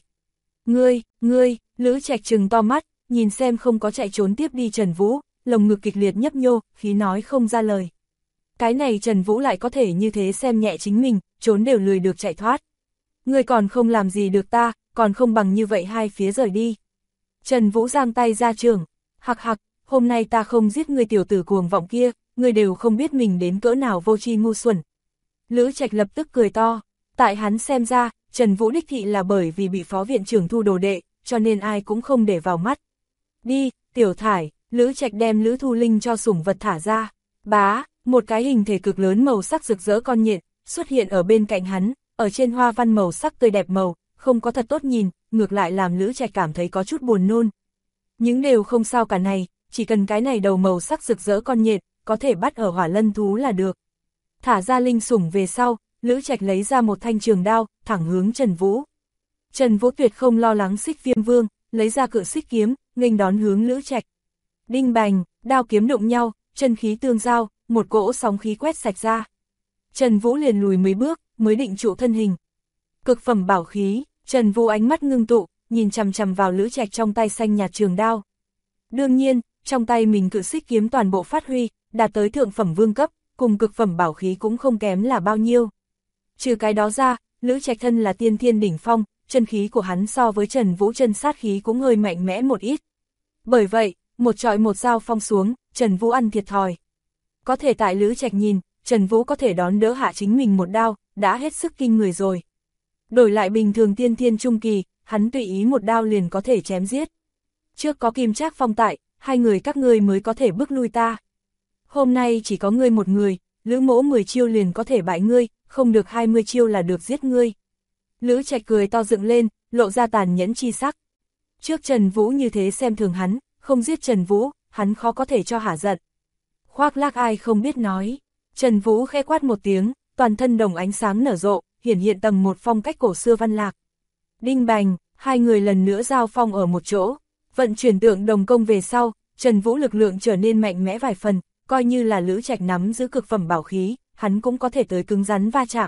Ngươi, Lữ Trạch trừng to mắt, nhìn xem không có chạy trốn tiếp đi Trần Vũ, lồng ngực kịch liệt nhấp nhô, khí nói không ra lời. Cái này Trần Vũ lại có thể như thế xem nhẹ chính mình, trốn đều lười được chạy thoát. Ngươi còn không làm gì được ta, còn không bằng như vậy hai phía rời đi. Trần Vũ giang tay ra trường, hặc hặc, hôm nay ta không giết ngươi tiểu tử cuồng vọng kia, ngươi đều không biết mình đến cỡ nào vô tri ngu xuẩn. Lữ Trạch lập tức cười to, tại hắn xem ra, Trần Vũ đích thị là bởi vì bị phó viện trưởng thu đồ đệ, cho nên ai cũng không để vào mắt. Đi, tiểu thải, Lữ Trạch đem Lữ Thu Linh cho sủng vật thả ra, bá, một cái hình thể cực lớn màu sắc rực rỡ con nhện, xuất hiện ở bên cạnh hắn, ở trên hoa văn màu sắc tươi đẹp màu, không có thật tốt nhìn, ngược lại làm Lữ Trạch cảm thấy có chút buồn nôn. Nhưng đều không sao cả này, chỉ cần cái này đầu màu sắc rực rỡ con nhện, có thể bắt ở hỏa lân thú là được. Thả ra linh sủng về sau, Lữ Trạch lấy ra một thanh trường đao, thẳng hướng Trần Vũ. Trần Vũ tuyệt không lo lắng Xích Viêm Vương, lấy ra cự xích kiếm, nghênh đón hướng Lữ Trạch. Đinh bành, đao kiếm đụng nhau, chân khí tương giao, một cỗ sóng khí quét sạch ra. Trần Vũ liền lùi mấy bước, mới định trụ thân hình. Cực phẩm bảo khí, Trần Vũ ánh mắt ngưng tụ, nhìn chằm chằm vào Lữ Trạch trong tay xanh nhạt trường đao. Đương nhiên, trong tay mình cự xích kiếm toàn bộ phát huy, đạt tới thượng phẩm vương cấp, cùng cực phẩm bảo khí cũng không kém là bao nhiêu. Trừ cái đó ra, Lữ Trạch thân là tiên thiên đỉnh phong, chân khí của hắn so với Trần Vũ chân sát khí cũng hơi mạnh mẽ một ít. Bởi vậy, một trọi một dao phong xuống, Trần Vũ ăn thiệt thòi. Có thể tại Lữ Trạch nhìn, Trần Vũ có thể đón đỡ hạ chính mình một đao, đã hết sức kinh người rồi. Đổi lại bình thường tiên thiên trung kỳ, hắn tùy ý một đao liền có thể chém giết. Trước có Kim Trác Phong tại, hai người các ngươi mới có thể bước lui ta. Hôm nay chỉ có ngươi một người, Lữ mỗ 10 chiêu liền có thể bại ngươi, không được 20 chiêu là được giết ngươi. Lữ Trạch cười to dựng lên, lộ ra tàn nhẫn chi sắc. Trước Trần Vũ như thế xem thường hắn, không giết Trần Vũ, hắn khó có thể cho hả giận. Khoác lác ai không biết nói. Trần Vũ khẽ quát một tiếng, toàn thân đồng ánh sáng nở rộ, hiển hiện tầng một phong cách cổ xưa văn lạc. Đinh bành, hai người lần nữa giao phong ở một chỗ. Vận chuyển tượng đồng công về sau, Trần Vũ lực lượng trở nên mạnh mẽ vài phần, coi như là Lữ Trạch nắm giữ cực phẩm bảo khí, hắn cũng có thể tới cứng rắn va chạm.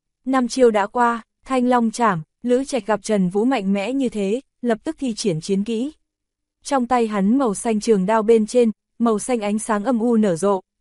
5 chiêu đã qua, Thanh Long Chảm, Lữ Trạch gặp Trần Vũ mạnh mẽ như thế, lập tức thi triển chiến kỹ. Trong tay hắn màu xanh trường đao bên trên, màu xanh ánh sáng âm u nở rộ,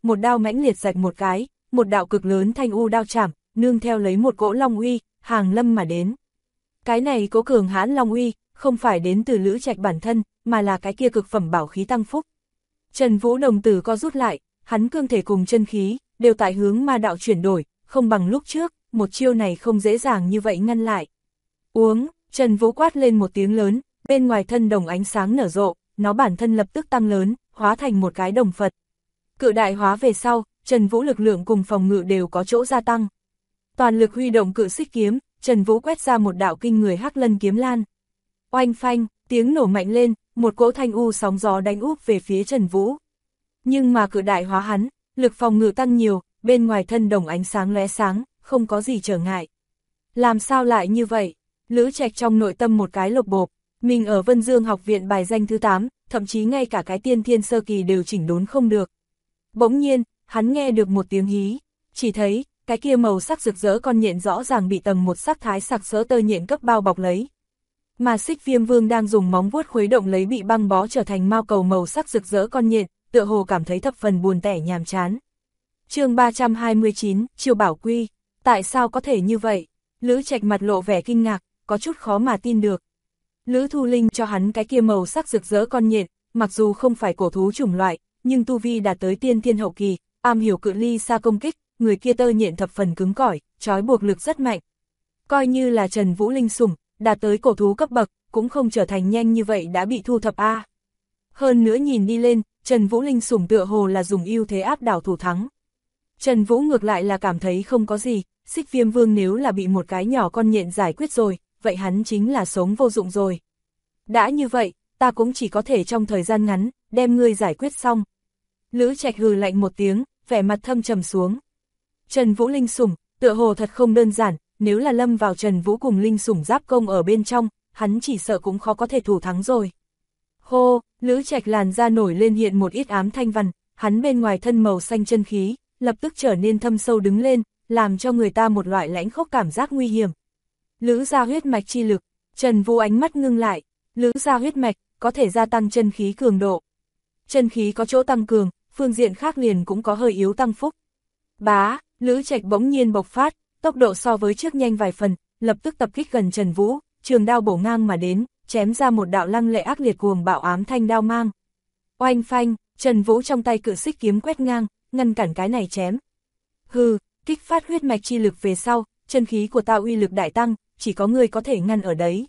một đao mãnh liệt rạch một cái, một đạo cực lớn thanh u đao chảm, nương theo lấy một cỗ long uy, hàng lâm mà đến. Cái này cỗ cường hãn long uy, không phải đến từ Lữ Trạch bản thân, mà là cái kia cực phẩm bảo khí tăng phúc. Trần Vũ đồng tử co rút lại, hắn cương thể cùng chân khí, đều tại hướng ma đạo chuyển đổi, không bằng lúc trước, một chiêu này không dễ dàng như vậy ngăn lại. Uống, Trần Vũ quát lên một tiếng lớn, bên ngoài thân đồng ánh sáng nở rộ, nó bản thân lập tức tăng lớn, hóa thành một cái đồng Phật. Cự đại hóa về sau, Trần Vũ lực lượng cùng phòng ngự đều có chỗ gia tăng. Toàn lực huy động cự xích kiếm, Trần Vũ quét ra một đạo kinh người hắc lân kiếm lan. Oanh phanh, tiếng nổ mạnh lên, một cỗ thanh u sóng gió đánh úp về phía Trần Vũ. Nhưng mà cự đại hóa hắn, lực phòng ngự tăng nhiều, bên ngoài thân đồng ánh sáng lóe sáng, không có gì trở ngại. Làm sao lại như vậy? Lữ Trạch trong nội tâm một cái lộc bộp, mình ở Vân Dương học viện bài danh thứ 8, thậm chí ngay cả cái tiên thiên sơ kỳ đều chỉnh đốn không được. Bỗng nhiên, hắn nghe được một tiếng hí, chỉ thấy, cái kia màu sắc rực rỡ con nhện rõ ràng bị tầng một sắc thái sặc sỡ tơ nhện cấp bao bọc lấy. Mà Xích Viêm Vương đang dùng móng vuốt khuấy động lấy bị băng bó trở thành mao cầu màu sắc rực rỡ con nhện, tựa hồ cảm thấy thập phần buồn tẻ nhàm chán. Chương 329, Triều Bảo Quy, tại sao có thể như vậy? Lữ Trạch mặt lộ vẻ kinh ngạc, có chút khó mà tin được. Lữ Thu Linh cho hắn cái kia màu sắc rực rỡ con nhện, mặc dù không phải cổ thú chủng loại, nhưng tu vi đạt tới tiên thiên hậu kỳ, am hiểu cự ly xa công kích, người kia tơ nhện thập phần cứng cỏi, trói buộc lực rất mạnh. Coi như là Trần Vũ Linh sủng, đạt tới cổ thú cấp bậc, cũng không trở thành nhanh như vậy đã bị thu thập a. Hơn nữa nhìn đi lên, Trần Vũ Linh sủng tựa hồ là dùng ưu thế áp đảo thủ thắng. Trần Vũ ngược lại là cảm thấy không có gì, Xích Viêm Vương nếu là bị một cái nhỏ con nhện giải quyết rồi, vậy hắn chính là sống vô dụng rồi. Đã như vậy, ta cũng chỉ có thể trong thời gian ngắn, đem ngươi giải quyết xong. Lữ Trạch hừ lạnh một tiếng, vẻ mặt thâm trầm xuống. Trần Vũ Linh sủng, tựa hồ thật không đơn giản, nếu là lâm vào Trần Vũ cùng Linh sủng giáp công ở bên trong, hắn chỉ sợ cũng khó có thể thủ thắng rồi. Hô, Lữ Trạch làn da nổi lên hiện một ít ám thanh văn, hắn bên ngoài thân màu xanh chân khí, lập tức trở nên thâm sâu đứng lên, làm cho người ta một loại lãnh khốc cảm giác nguy hiểm. Lữ gia huyết mạch chi lực, Trần Vũ ánh mắt ngưng lại, Lữ gia huyết mạch, có thể gia tăng chân khí cường độ. Chân khí có chỗ tăng cường, phương diện khác liền cũng có hơi yếu tăng phúc. Bá, Lữ Trạch bỗng nhiên bộc phát, tốc độ so với trước nhanh vài phần, lập tức tập kích gần Trần Vũ, trường đao bổ ngang mà đến, chém ra một đạo lăng lệ ác liệt cuồng bạo ám thanh đao mang. Oanh phanh, Trần Vũ trong tay cự xích kiếm quét ngang, ngăn cản cái này chém. Hừ, kích phát huyết mạch chi lực về sau, chân khí của ta uy lực đại tăng, chỉ có người có thể ngăn ở đấy.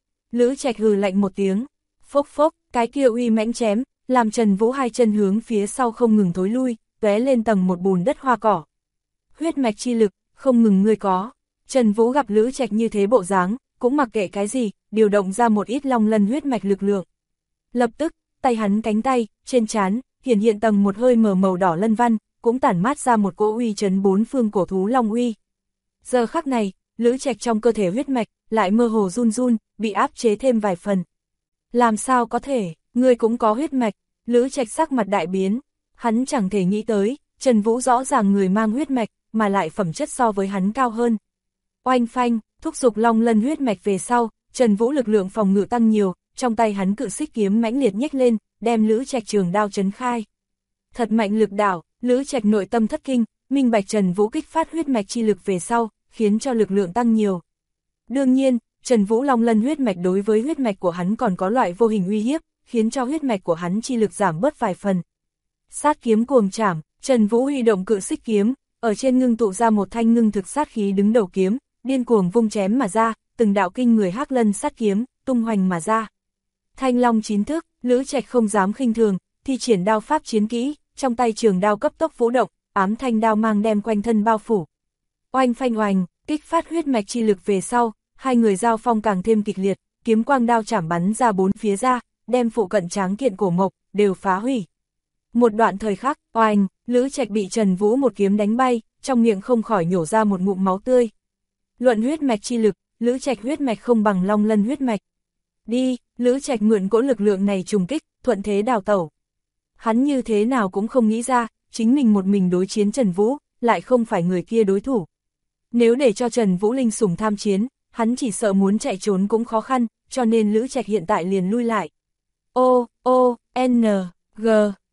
Lữ Trạch hừ lạnh một tiếng, phốc phốc, cái kia uy mãnh chém, làm Trần Vũ hai chân hướng phía sau không ngừng thối lui, tóe lên tầng một bùn đất hoa cỏ. Huyết mạch chi lực, không ngừng ngươi có. Trần Vũ gặp Lữ Trạch như thế bộ dáng, cũng mặc kệ cái gì, điều động ra một ít long lân huyết mạch lực lượng. Lập tức, tay hắn cánh tay, trên trán, hiện tầng một hơi mờ màu đỏ lân văn, cũng tản mát ra một cỗ uy chấn bốn phương cổ thú long uy. Giờ khắc này, Lữ Trạch trong cơ thể huyết mạch, lại mơ hồ run run, bị áp chế thêm vài phần. Làm sao có thể, ngươi cũng có huyết mạch, Lữ Trạch sắc mặt đại biến, hắn chẳng thể nghĩ tới, Trần Vũ rõ ràng người mang huyết mạch, mà lại phẩm chất so với hắn cao hơn. Oanh phanh, thúc giục long lân huyết mạch về sau, Trần Vũ lực lượng phòng ngự tăng nhiều, trong tay hắn cự xích kiếm mãnh liệt nhếch lên, đem Lữ Trạch trường đao chấn khai. Thật mạnh lực đảo, Lữ Trạch nội tâm thất kinh, minh bạch Trần Vũ kích phát huyết mạch chi lực về sau, khiến cho lực lượng tăng nhiều. Đương nhiên, Trần Vũ long lân huyết mạch đối với huyết mạch của hắn còn có loại vô hình uy hiếp, khiến cho huyết mạch của hắn chi lực giảm bớt vài phần. Sát kiếm cuồng trảm, Trần Vũ huy động cự xích kiếm, ở trên ngưng tụ ra một thanh ngưng thực sát khí đứng đầu kiếm, điên cuồng vung chém mà ra, từng đạo kinh người hắc lân sát kiếm, tung hoành mà ra. Thanh long chín thức, Lữ Trạch không dám khinh thường, thi triển đao pháp chiến kỹ, trong tay trường đao cấp tốc vũ động, ám thanh đao mang đem quanh thân bao phủ. Oanh phanh oanh, kích phát huyết mạch chi lực về sau, hai người giao phong càng thêm kịch liệt, kiếm quang đao chảm bắn ra bốn phía ra, đem phụ cận tráng kiện cổ mộc đều phá hủy. Một đoạn thời khắc, oanh, Lữ Trạch bị Trần Vũ một kiếm đánh bay, trong miệng không khỏi nhổ ra một ngụm máu tươi. Luận huyết mạch chi lực, Lữ Trạch huyết mạch không bằng long lân huyết mạch. Đi, Lữ Trạch mượn cỗ lực lượng này trùng kích, thuận thế đào tẩu. Hắn như thế nào cũng không nghĩ ra, chính mình một mình đối chiến Trần Vũ, lại không phải người kia đối thủ. Nếu để cho Trần Vũ linh sủng tham chiến, hắn chỉ sợ muốn chạy trốn cũng khó khăn, cho nên Lữ Trạch hiện tại liền lui lại. O, O, N, G,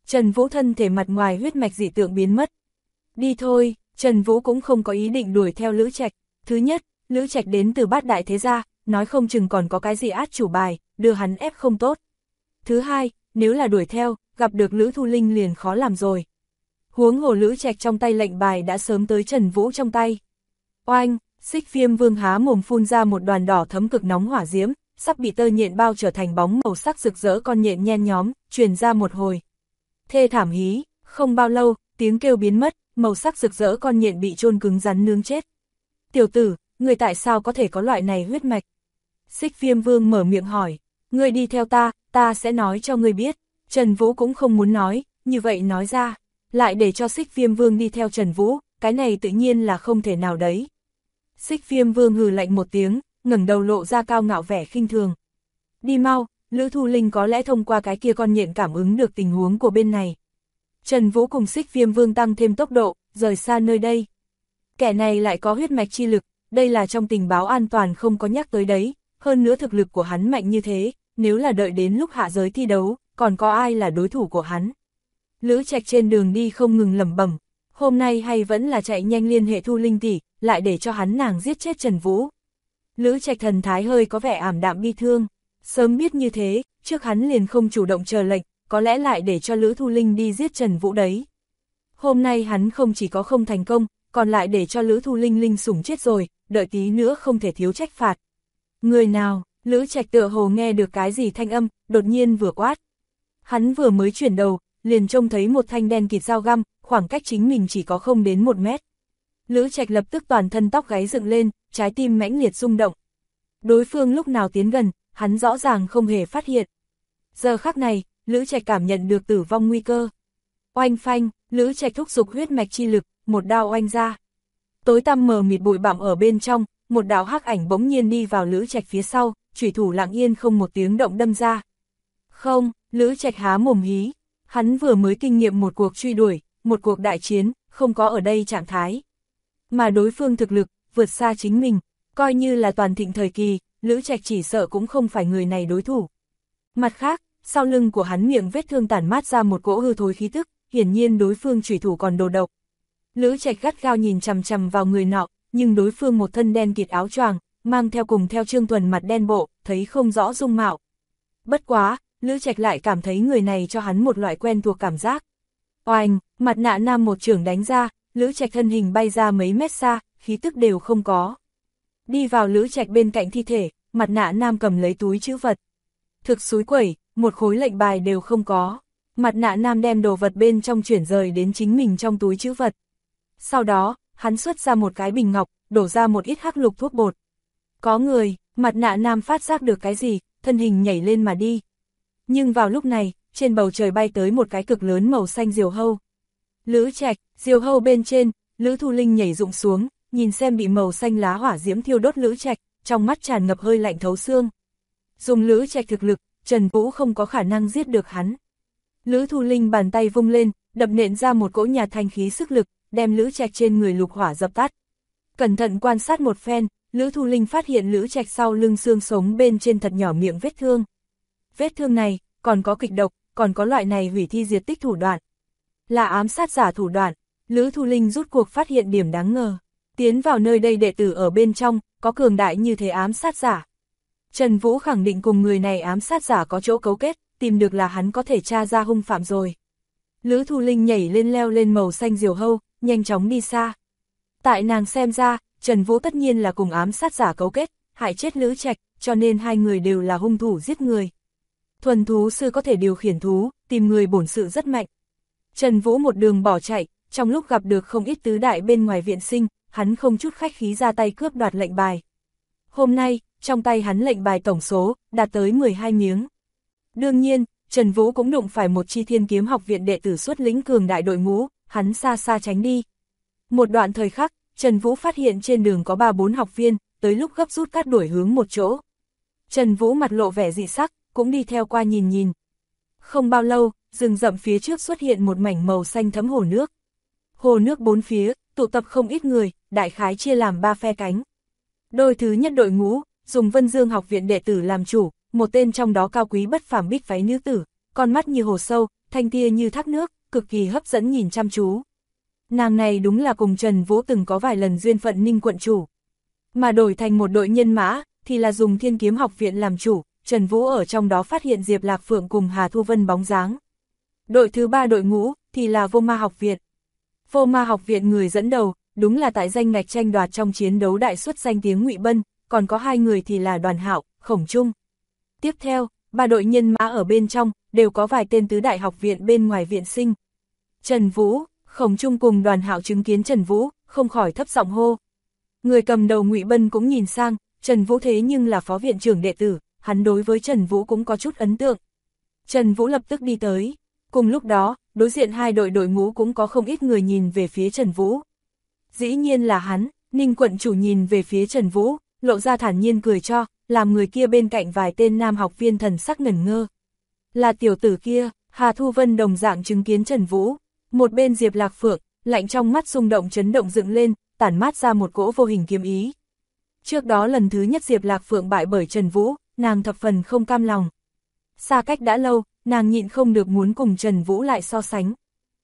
Trần Vũ thân thể mặt ngoài huyết mạch dị tượng biến mất. Đi thôi, Trần Vũ cũng không có ý định đuổi theo Lữ Trạch. Thứ nhất, Lữ Trạch đến từ Bát Đại thế gia, nói không chừng còn có cái gì át chủ bài, đưa hắn ép không tốt. Thứ hai, nếu là đuổi theo, gặp được Lữ Thu Linh liền khó làm rồi. Huống hồ Lữ Trạch trong tay lệnh bài đã sớm tới Trần Vũ trong tay. Oanh, Xích Viêm Vương há mồm phun ra một đoàn đỏ thấm cực nóng hỏa diễm, sắp bị tơ nhện bao trở thành bóng màu sắc rực rỡ con nhện nhen nhóm, truyền ra một hồi. Thê thảm hí, không bao lâu, tiếng kêu biến mất, màu sắc rực rỡ con nhện bị chôn cứng rắn nướng chết. Tiểu tử, người tại sao có thể có loại này huyết mạch? Xích Viêm Vương mở miệng hỏi, ngươi đi theo ta sẽ nói cho ngươi biết. Trần Vũ cũng không muốn nói, như vậy nói ra, lại để cho Xích Viêm Vương đi theo Trần Vũ, cái này tự nhiên là không thể nào đấy. Xích Viêm Vương hừ lạnh một tiếng, ngẩng đầu lộ ra cao ngạo vẻ khinh thường. Đi mau, Lữ Thu Linh có lẽ thông qua cái kia con nhện cảm ứng được tình huống của bên này. Trần Vũ cùng Xích Viêm Vương tăng thêm tốc độ, rời xa nơi đây. Kẻ này lại có huyết mạch chi lực, đây là trong tình báo an toàn không có nhắc tới đấy, hơn nữa thực lực của hắn mạnh như thế, nếu là đợi đến lúc hạ giới thi đấu, còn có ai là đối thủ của hắn. Lữ Trạch trên đường đi không ngừng lẩm bẩm, hôm nay hay vẫn là chạy nhanh liên hệ Thu Linh tỷ, lại để cho hắn nàng giết chết Trần Vũ. Lữ Trạch thần thái hơi có vẻ ảm đạm bi thương, sớm biết như thế, trước hắn liền không chủ động chờ lệnh, có lẽ lại để cho Lữ Thu Linh đi giết Trần Vũ đấy. Hôm nay hắn không chỉ có không thành công, còn lại để cho Lữ Thu Linh linh sủng chết rồi, đợi tí nữa không thể thiếu trách phạt. Người nào? Lữ Trạch tựa hồ nghe được cái gì thanh âm, đột nhiên vừa quát. Hắn vừa mới chuyển đầu, liền trông thấy một thanh đen kịt dao găm, khoảng cách chính mình chỉ có không đến 1 mét. Lữ Trạch lập tức toàn thân tóc gáy dựng lên, trái tim mãnh liệt rung động. Đối phương lúc nào tiến gần, hắn rõ ràng không hề phát hiện. Giờ khắc này, Lữ Trạch cảm nhận được tử vong nguy cơ. Oanh phanh, Lữ Trạch thúc giục huyết mạch chi lực, một đao oanh ra. Tối tăm mờ mịt bụi bặm ở bên trong, một đạo hắc ảnh bỗng nhiên đi vào Lữ Trạch phía sau, chủy thủ lặng yên không một tiếng động đâm ra. Không, Lữ Trạch há mồm hí, hắn vừa mới kinh nghiệm một cuộc truy đuổi, một cuộc đại chiến, không có ở đây trạng thái. Mà đối phương thực lực, vượt xa chính mình, coi như là toàn thịnh thời kỳ, Lữ Trạch chỉ sợ cũng không phải người này đối thủ. Mặt khác, sau lưng của hắn miệng vết thương tản mát ra một cỗ hư thối khí tức, hiển nhiên đối phương chủy thủ còn đồ độc. Lữ Trạch gắt gao nhìn chằm chằm vào người nọ, nhưng đối phương một thân đen kịt áo choàng, mang theo cùng theo Trương Tuần mặt đen bộ, thấy không rõ dung mạo. Bất quá, Lữ Trạch lại cảm thấy người này cho hắn một loại quen thuộc cảm giác. Oanh, mặt nạ nam một chưởng đánh ra, Lữ Trạch thân hình bay ra mấy mét xa, khí tức đều không có. Đi vào Lữ Trạch bên cạnh thi thể, mặt nạ nam cầm lấy túi trữ vật. Thực xúi quẩy, một khối lệnh bài đều không có. Mặt nạ nam đem đồ vật bên trong chuyển rời đến chính mình trong túi trữ vật. Sau đó, hắn xuất ra một cái bình ngọc, đổ ra một ít hắc lục thuốc bột. Có người, mặt nạ nam phát giác được cái gì, thân hình nhảy lên mà đi. Nhưng vào lúc này, trên bầu trời bay tới một cái cực lớn màu xanh diều hâu. Lữ Trạch, diều hâu bên trên, Lữ Thu Linh nhảy rụng xuống, nhìn xem bị màu xanh lá hỏa diễm thiêu đốt Lữ Trạch, trong mắt tràn ngập hơi lạnh thấu xương. Dùng Lữ Trạch thực lực, Trần Vũ không có khả năng giết được hắn. Lữ Thu Linh bàn tay vung lên, đập nện ra một cỗ nhà thanh khí sức lực, đem Lữ Trạch trên người lục hỏa dập tắt. Cẩn thận quan sát một phen, Lữ Thu Linh phát hiện Lữ Trạch sau lưng xương sống bên trên thật nhỏ miệng vết thương. Vết thương này, còn có kịch độc, còn có loại này hủy thi diệt tích thủ đoạn. Là ám sát giả thủ đoạn, Lữ Thu Linh rút cuộc phát hiện điểm đáng ngờ. Tiến vào nơi đây đệ tử ở bên trong, có cường đại như thế ám sát giả. Trần Vũ khẳng định cùng người này ám sát giả có chỗ cấu kết, tìm được là hắn có thể tra ra hung phạm rồi. Lữ Thu Linh nhảy lên leo lên màu xanh diều hâu, nhanh chóng đi xa. Tại nàng xem ra, Trần Vũ tất nhiên là cùng ám sát giả cấu kết, hại chết Lữ Trạch, cho nên hai người đều là hung thủ giết người. Thuần thú sư có thể điều khiển thú, tìm người bổn sự rất mạnh. Trần Vũ một đường bỏ chạy, trong lúc gặp được không ít tứ đại bên ngoài viện sinh, hắn không chút khách khí ra tay cướp đoạt lệnh bài. Hôm nay, trong tay hắn lệnh bài tổng số, đạt tới 12 miếng. Đương nhiên, Trần Vũ cũng đụng phải một chi Thiên Kiếm học viện đệ tử xuất lĩnh cường đại đội ngũ, hắn xa xa tránh đi. Một đoạn thời khắc, Trần Vũ phát hiện trên đường có 3-4 học viên, tới lúc gấp rút cắt đuổi hướng một chỗ. Trần Vũ mặt lộ vẻ dị sắc, cũng đi theo qua nhìn nhìn. Không bao lâu, rừng rậm phía trước xuất hiện một mảnh màu xanh thẫm hồ nước. Hồ nước bốn phía, tụ tập không ít người, đại khái chia làm 3 phe cánh. Đôi thứ nhất đội ngũ, dùng Vân Dương học viện đệ tử làm chủ, một tên trong đó cao quý bất phàm bích váy nữ tử, con mắt như hồ sâu, thanh tia như thác nước, cực kỳ hấp dẫn nhìn chăm chú. Nàng này đúng là cùng Trần Vũ từng có vài lần duyên phận Ninh quận chủ. Mà đổi thành một đội nhân mã, thì là dùng Thiên Kiếm Học Viện làm chủ, Trần Vũ ở trong đó phát hiện Diệp Lạc Phượng cùng Hà Thu Vân bóng dáng. Đội thứ 3 đội ngũ, thì là Vô Ma Học Viện. Vô Ma Học Viện người dẫn đầu, đúng là tại danh ngạch tranh đoạt trong chiến đấu đại xuất danh tiếng Ngụy Bân, còn có 2 người thì là Đoàn Hạo, Khổng Trung. Tiếp theo, 3 đội nhân mã ở bên trong, đều có vài tên tứ đại học viện bên ngoài viện sinh. Trần Vũ, Khổng Trung cùng Đoàn Hạo chứng kiến Trần Vũ, không khỏi thấp giọng hô. Người cầm đầu Ngụy Bân cũng nhìn sang, Trần Vũ thế nhưng là phó viện trưởng đệ tử, hắn đối với Trần Vũ cũng có chút ấn tượng. Trần Vũ lập tức đi tới. Cùng lúc đó, đối diện 2 đội đội ngũ cũng có không ít người nhìn về phía Trần Vũ. Dĩ nhiên là hắn, Ninh quận chủ nhìn về phía Trần Vũ, lộ ra thản nhiên cười cho, làm người kia bên cạnh vài tên nam học viên thần sắc ngẩn ngơ. Là tiểu tử kia, Hà Thu Vân đồng dạng chứng kiến Trần Vũ. Một bên Diệp Lạc Phượng, lạnh trong mắt xung động chấn động dựng lên, tản mát ra một cỗ vô hình kiếm ý. Trước đó lần thứ nhất Diệp Lạc Phượng bại bởi Trần Vũ, nàng thập phần không cam lòng. Xa cách đã lâu, nàng nhịn không được muốn cùng Trần Vũ lại so sánh.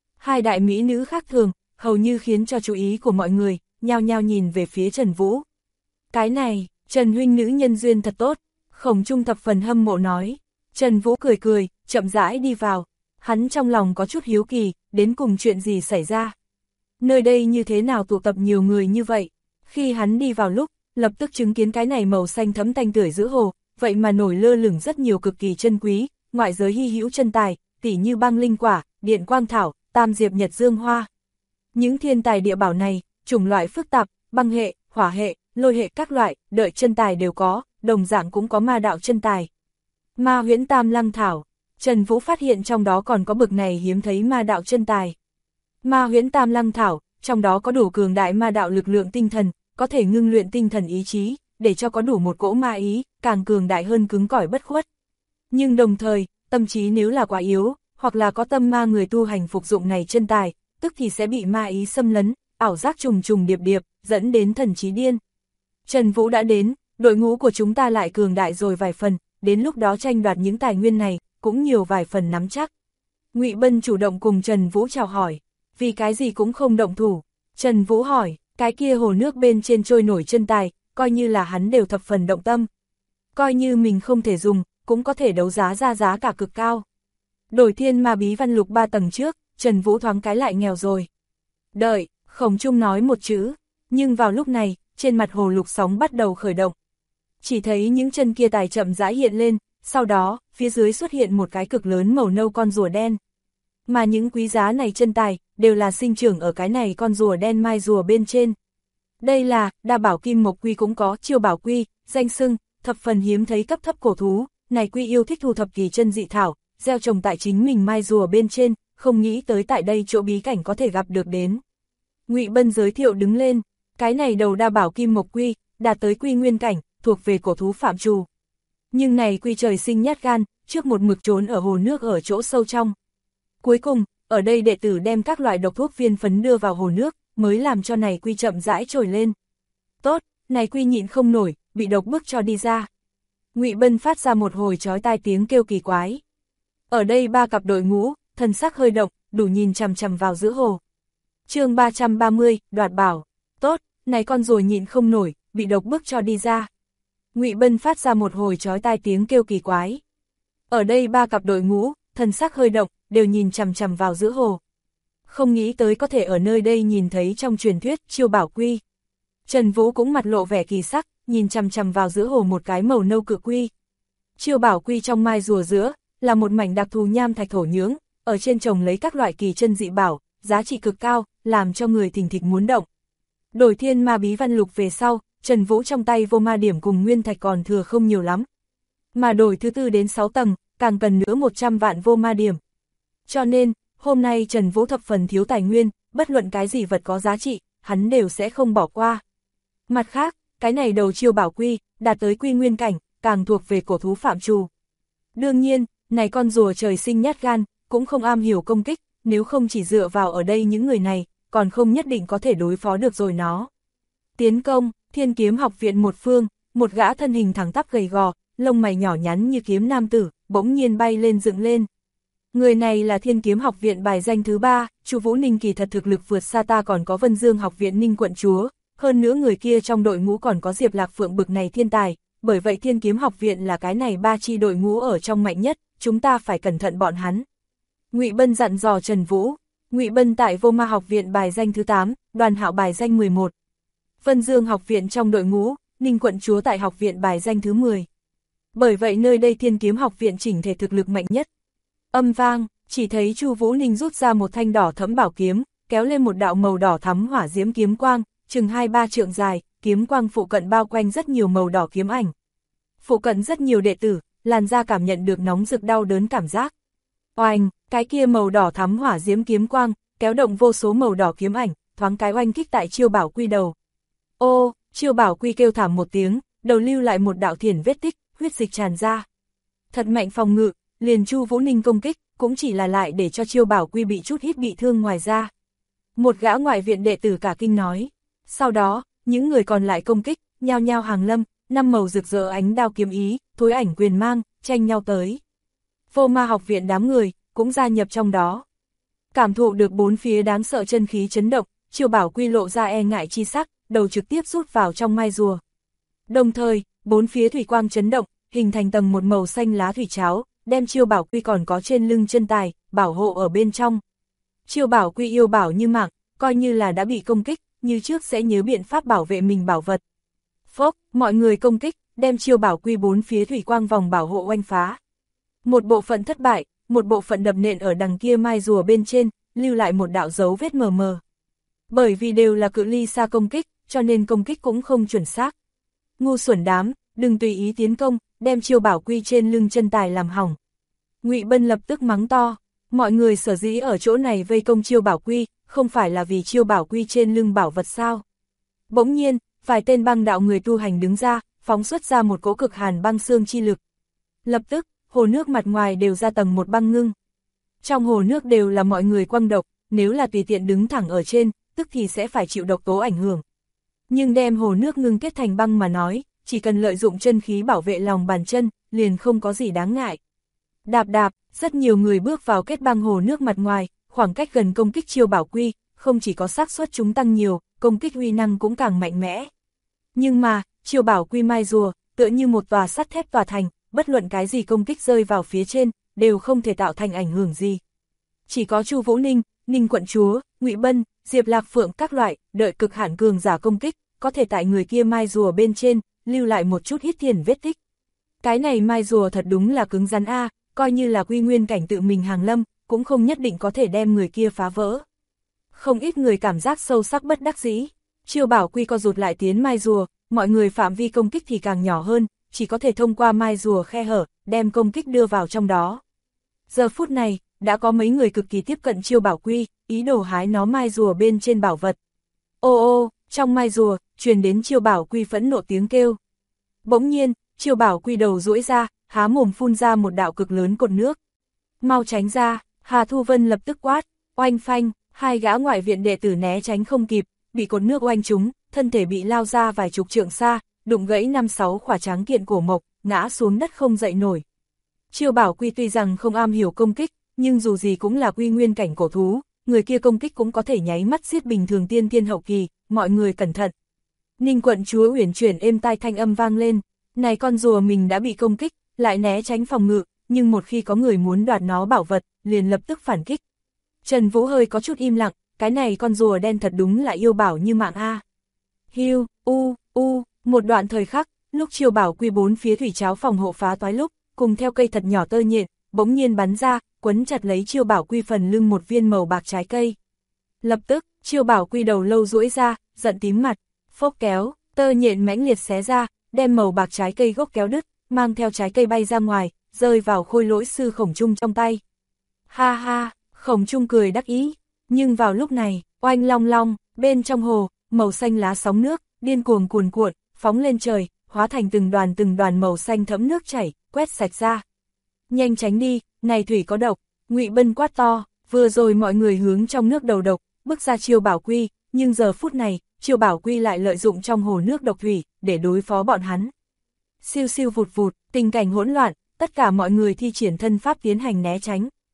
2 đại mỹ nữ khác thường, hầu như khiến cho chú ý của mọi người, nhao nhao nhìn về phía Trần Vũ. Cái này, Trần huynh nữ nhân duyên thật tốt, Khổng Trung thập phần hâm mộ nói. Trần Vũ cười cười, chậm rãi đi vào. Hắn trong lòng có chút hiếu kỳ, đến cùng chuyện gì xảy ra. Nơi đây như thế nào tụ tập nhiều người như vậy? Khi hắn đi vào lúc, lập tức chứng kiến cái này màu xanh thẫm tanh tưởi giữa hồ, vậy mà nổi lơ lửng rất nhiều cực kỳ chân quý, ngoại giới hy hữu chân tài, tỉ như băng linh quả, điện quang thảo, tam diệp nhật dương hoa. Những thiên tài địa bảo này, chủng loại phức tạp, băng hệ, hỏa hệ, lôi hệ các loại, đợi chân tài đều có, đồng dạng cũng có ma đạo chân tài. Ma huyễn tam lăng thảo, Trần Vũ phát hiện trong đó còn có bực này hiếm thấy ma đạo chân tài. Ma huyễn tam lăng thảo, trong đó có đủ cường đại ma đạo lực lượng tinh thần, có thể ngưng luyện tinh thần ý chí, để cho có đủ một cỗ ma ý, càng cường đại hơn cứng cỏi bất khuất. Nhưng đồng thời, tâm trí nếu là quá yếu, hoặc là có tâm ma người tu hành phục dụng này chân tài, tức thì sẽ bị ma ý xâm lấn, ảo giác trùng trùng điệp điệp, dẫn đến thần trí điên. Trần Vũ đã đến, đội ngũ của chúng ta lại cường đại rồi vài phần, đến lúc đó tranh đoạt những tài nguyên này, cũng nhiều vài phần nắm chắc. Ngụy Bân chủ động cùng Trần Vũ chào hỏi, vì cái gì cũng không động thủ. Trần Vũ hỏi, cái kia hồ nước bên trên trôi nổi chân tài, coi như là hắn đều thập phần động tâm. Coi như mình không thể dùng, cũng có thể đấu giá ra giá cả cực cao. Đổi thiên ma bí văn lục 3 tầng trước, Trần Vũ thoáng cái lại nghèo rồi. Đợi, Khổng Trung nói một chữ, nhưng vào lúc này, trên mặt hồ lục sóng bắt đầu khởi động. Chỉ thấy những chân kia tài chậm rãi hiện lên, sau đó, phía dưới xuất hiện một cái cực lớn màu nâu con rùa đen. Mà những quý giá này chân tài, đều là sinh trưởng ở cái này con rùa đen mai rùa bên trên. Đây là, đa bảo kim mộc quy cũng có, chiêu bảo quy, danh xưng, thập phần hiếm thấy cấp thấp cổ thú, này quy yêu thích thu thập kỳ chân dị thảo, gieo trồng tại chính mình mai rùa bên trên, không nghĩ tới tại đây chỗ bí cảnh có thể gặp được đến. Ngụy Bân giới thiệu đứng lên, cái này đầu đa bảo kim mộc quy, đạt tới quy nguyên cảnh, thuộc về cổ thú phạm trù. Nhưng này quy trời sinh nhát gan, trước một mực trốn ở hồ nước ở chỗ sâu trong. Cuối cùng, ở đây đệ tử đem các loại độc thuốc viên phấn đưa vào hồ nước, mới làm cho này quy chậm rãi trồi lên. Tốt, này quy nhịn không nổi, bị độc bức cho đi ra. Ngụy Bân phát ra một hồi chói tai tiếng kêu kỳ quái. Ở đây 3 cặp đội ngũ, thần sắc hơi động, đủ nhìn chằm chằm vào giữa hồ. Chương 330, đoạt bảo. Tốt, này con rùa nhịn không nổi, bị độc bức cho đi ra. Ngụy Bân phát ra một hồi chói tai tiếng kêu kỳ quái. Ở đây 3 cặp đội ngũ, thần sắc hơi động, đều nhìn chằm chằm vào giữa hồ. Không nghĩ tới có thể ở nơi đây nhìn thấy trong truyền thuyết chiêu bảo quy. Trần Vũ cũng mặt lộ vẻ kỳ sắc, nhìn chằm chằm vào giữa hồ một cái màu nâu cự quy. Chiêu bảo quy trong mai rùa giữa, là một mảnh đặc thù nham thạch thổ nhưỡng, ở trên trồng lấy các loại kỳ chân dị bảo, giá trị cực cao, làm cho người thình thịch muốn động. Đổi thiên ma bí văn lục về sau, Trần Vũ trong tay vô ma điểm cùng nguyên thạch còn thừa không nhiều lắm. Mà đổi thứ 4 đến 6 tầng, càng cần nữa 100 vạn vô ma điểm. Cho nên, hôm nay Trần Vũ thập phần thiếu tài nguyên, bất luận cái gì vật có giá trị, hắn đều sẽ không bỏ qua. Mặt khác, cái này đầu chiêu bảo quy, đạt tới quy nguyên cảnh, càng thuộc về cổ thú phạm trù. Đương nhiên, này con rùa trời sinh nhát gan, cũng không am hiểu công kích, nếu không chỉ dựa vào ở đây những người này, còn không nhất định có thể đối phó được rồi nó. Tiến công, Thiên Kiếm Học Viện một phương, một gã thân hình thẳng tắp gầy gò, lông mày nhỏ nhắn như kiếm nam tử, bỗng nhiên bay lên dựng lên. Người này là Thiên Kiếm Học Viện bài danh thứ 3, Chu Vũ Ninh kỳ thật thực lực vượt xa ta, còn có Vân Dương Học Viện Ninh quận chúa, hơn nữa người kia trong đội ngũ còn có Diệp Lạc Phượng bực này thiên tài, bởi vậy Thiên Kiếm Học Viện là cái này 3 chi đội ngũ ở trong mạnh nhất, chúng ta phải cẩn thận bọn hắn. Ngụy Bân dặn dò Trần Vũ. Ngụy Bân tại Vô Ma Học Viện bài danh thứ 8, Đoàn Hạo bài danh 11. Vân Dương Học Viện trong đội ngũ, Ninh quận chúa tại học viện bài danh thứ 10. Bởi vậy nơi đây Thiên Kiếm Học Viện chỉnh thể thực lực mạnh nhất. Âm vang, chỉ thấy Chu Vũ Ninh rút ra một thanh đỏ thẫm bảo kiếm, kéo lên một đạo màu đỏ thắm hỏa diễm kiếm quang, chừng 2-3 trượng dài, kiếm quang phụ cận bao quanh rất nhiều màu đỏ kiếm ảnh. Phụ cận rất nhiều đệ tử, làn da cảm nhận được nóng rực đau đớn cảm giác. Oanh, cái kia màu đỏ thắm hỏa diễm kiếm quang, kéo động vô số màu đỏ kiếm ảnh, thoáng cái oanh kích tại Chiêu Bảo Quy đầu. Ô, Chiêu Bảo Quy kêu thảm một tiếng, đầu lưu lại một đạo thiển vết tích, huyết dịch tràn ra. Thật mạnh phòng ngự, liền Chu Vũ Ninh công kích, cũng chỉ là lại để cho Chiêu Bảo Quy bị chút hít bị thương ngoài ra. Một gã ngoại viện đệ tử cả kinh nói. Sau đó, những người còn lại công kích, nhao nhao hàng lâm, 5 màu rực rỡ ánh đao kiếm ý, thối ảnh quyền mang, tranh nhau tới. Vô Ma Học Viện đám người, cũng gia nhập trong đó. Cảm thụ được bốn phía đáng sợ chân khí chấn động, Chiêu Bảo Quy lộ ra e ngại chi sắc, đầu trực tiếp rút vào trong mai rùa. Đồng thời, bốn phía thủy quang chấn động, hình thành tầng một màu xanh lá thủy cháo, đem Chiêu Bảo Quy còn có trên lưng chân tài, bảo hộ ở bên trong. Chiêu Bảo Quy yêu bảo như mạng, coi như là đã bị công kích, như trước sẽ nhớ biện pháp bảo vệ mình bảo vật. Phốc, mọi người công kích, đem Chiêu Bảo Quy bốn phía thủy quang vòng bảo hộ oanh phá. Một bộ phận thất bại, một bộ phận đập nện ở đằng kia mai rùa bên trên, lưu lại một đạo dấu vết mờ mờ. Bởi vì đều là cự ly xa công kích, cho nên công kích cũng không chuẩn xác. Ngu xuẩn đám, đừng tùy ý tiến công, đem Chiêu Bảo Quy trên lưng chân tài làm hỏng. Ngụy Bân lập tức mắng to, mọi người sở dĩ ở chỗ này vây công Chiêu Bảo Quy, không phải là vì Chiêu Bảo Quy trên lưng bảo vật sao? Bỗng nhiên, vài tên băng đạo người tu hành đứng ra, phóng xuất ra một cỗ cực hàn băng xương chi lực. Lập tức, hồ nước mặt ngoài đều ra tầng một băng ngưng. Trong hồ nước đều là mọi người quăng độc, nếu là tùy tiện đứng thẳng ở trên, tức thì sẽ phải chịu độc tố ảnh hưởng. Nhưng đem hồ nước ngưng kết thành băng mà nói, chỉ cần lợi dụng chân khí bảo vệ lòng bàn chân, liền không có gì đáng ngại. Đạp đạp, rất nhiều người bước vào kết băng hồ nước mặt ngoài, khoảng cách gần công kích Chiêu Bảo Quy, không chỉ có xác suất chúng tăng nhiều, công kích uy năng cũng càng mạnh mẽ. Nhưng mà, Chiêu Bảo Quy mai rùa, tựa như một tòa sắt thép tòa thành, bất luận cái gì công kích rơi vào phía trên, đều không thể tạo thành ảnh hưởng gì. Chỉ có Chu Vũ Ninh, Ninh quận chúa, Ngụy Bân, Diệp Lạc Phượng các loại, đợi cực hạn cường giả công kích, có thể tại người kia mai rùa bên trên, lưu lại một chút hít thiền vết tích. Cái này mai rùa thật đúng là cứng rắn a, coi như là quy nguyên cảnh tự mình hàng lâm, cũng không nhất định có thể đem người kia phá vỡ. Không ít người cảm giác sâu sắc bất đắc dĩ. Chiêu Bảo Quy co rụt lại tiến mai rùa, mọi người phạm vi công kích thì càng nhỏ hơn, chỉ có thể thông qua mai rùa khe hở, đem công kích đưa vào trong đó. Giờ phút này, đã có mấy người cực kỳ tiếp cận Chiêu Bảo Quy, ý đồ hái nó mai rùa bên trên bảo vật. Ô ô, trong mai rùa, truyền đến Chiêu Bảo Quy phẫn nộ tiếng kêu. Bỗng nhiên, Chiêu Bảo Quy đầu duỗi ra, há mồm phun ra một đạo cực lớn cột nước. Mau tránh ra, Hà Thu Vân lập tức quát, oanh phanh, hai gã ngoại viện đệ tử né tránh không kịp, bị cột nước oanh trúng, thân thể bị lao ra vài chục trượng xa, đụng gãy 5-6 khỏa tráng kiện cổ mộc, ngã xuống đất không dậy nổi. Chiêu Bảo Quy tuy rằng không am hiểu công kích, nhưng dù gì cũng là quy nguyên cảnh cổ thú, người kia công kích cũng có thể nháy mắt giết bình thường tiên thiên hậu kỳ, mọi người cẩn thận. Ninh quận chúa uyển chuyển êm tai thanh âm vang lên, này con rùa mình đã bị công kích, lại né tránh phòng ngự, nhưng một khi có người muốn đoạt nó bảo vật, liền lập tức phản kích. Trần Vũ hơi có chút im lặng, cái này con rùa đen thật đúng là yêu bảo như mạng a. Hiu, một đoạn thời khắc, lúc Chiêu Bảo Quy bốn phía thủy cháo phòng hộ phá toái lúc, cùng theo cây thật nhỏ tơ nhện, bỗng nhiên bắn ra, quấn chặt lấy Chiêu Bảo Quy phần lưng một viên màu bạc trái cây. Lập tức, Chiêu Bảo Quy đầu lâu duỗi ra, giận tím mặt, phốc kéo, tơ nhện mãnh liệt xé ra, đem màu bạc trái cây gốc kéo đứt, mang theo trái cây bay ra ngoài, rơi vào Khôi Lỗi sư Khổng Trung trong tay. Ha ha, Khổng Trung cười đắc ý, nhưng vào lúc này, oanh long long, bên trong hồ, màu xanh lá sóng nước, điên cuồng cuồn cuộn, phóng lên trời, hóa thành từng đoàn màu xanh thẫm nước chảy, quét sạch ra. Nhanh tránh đi, này thủy có độc, Ngụy Bân quát to, vừa rồi mọi người hướng trong nước đầu độc, bước ra Chiêu Bảo Quy, nhưng giờ phút này, Chiêu Bảo Quy lại lợi dụng trong hồ nước độc thủy, để đối phó bọn hắn. Siêu siêu vụt vụt, tình cảnh hỗn loạn, tất cả mọi người thi triển thân pháp tiến hành né tránh.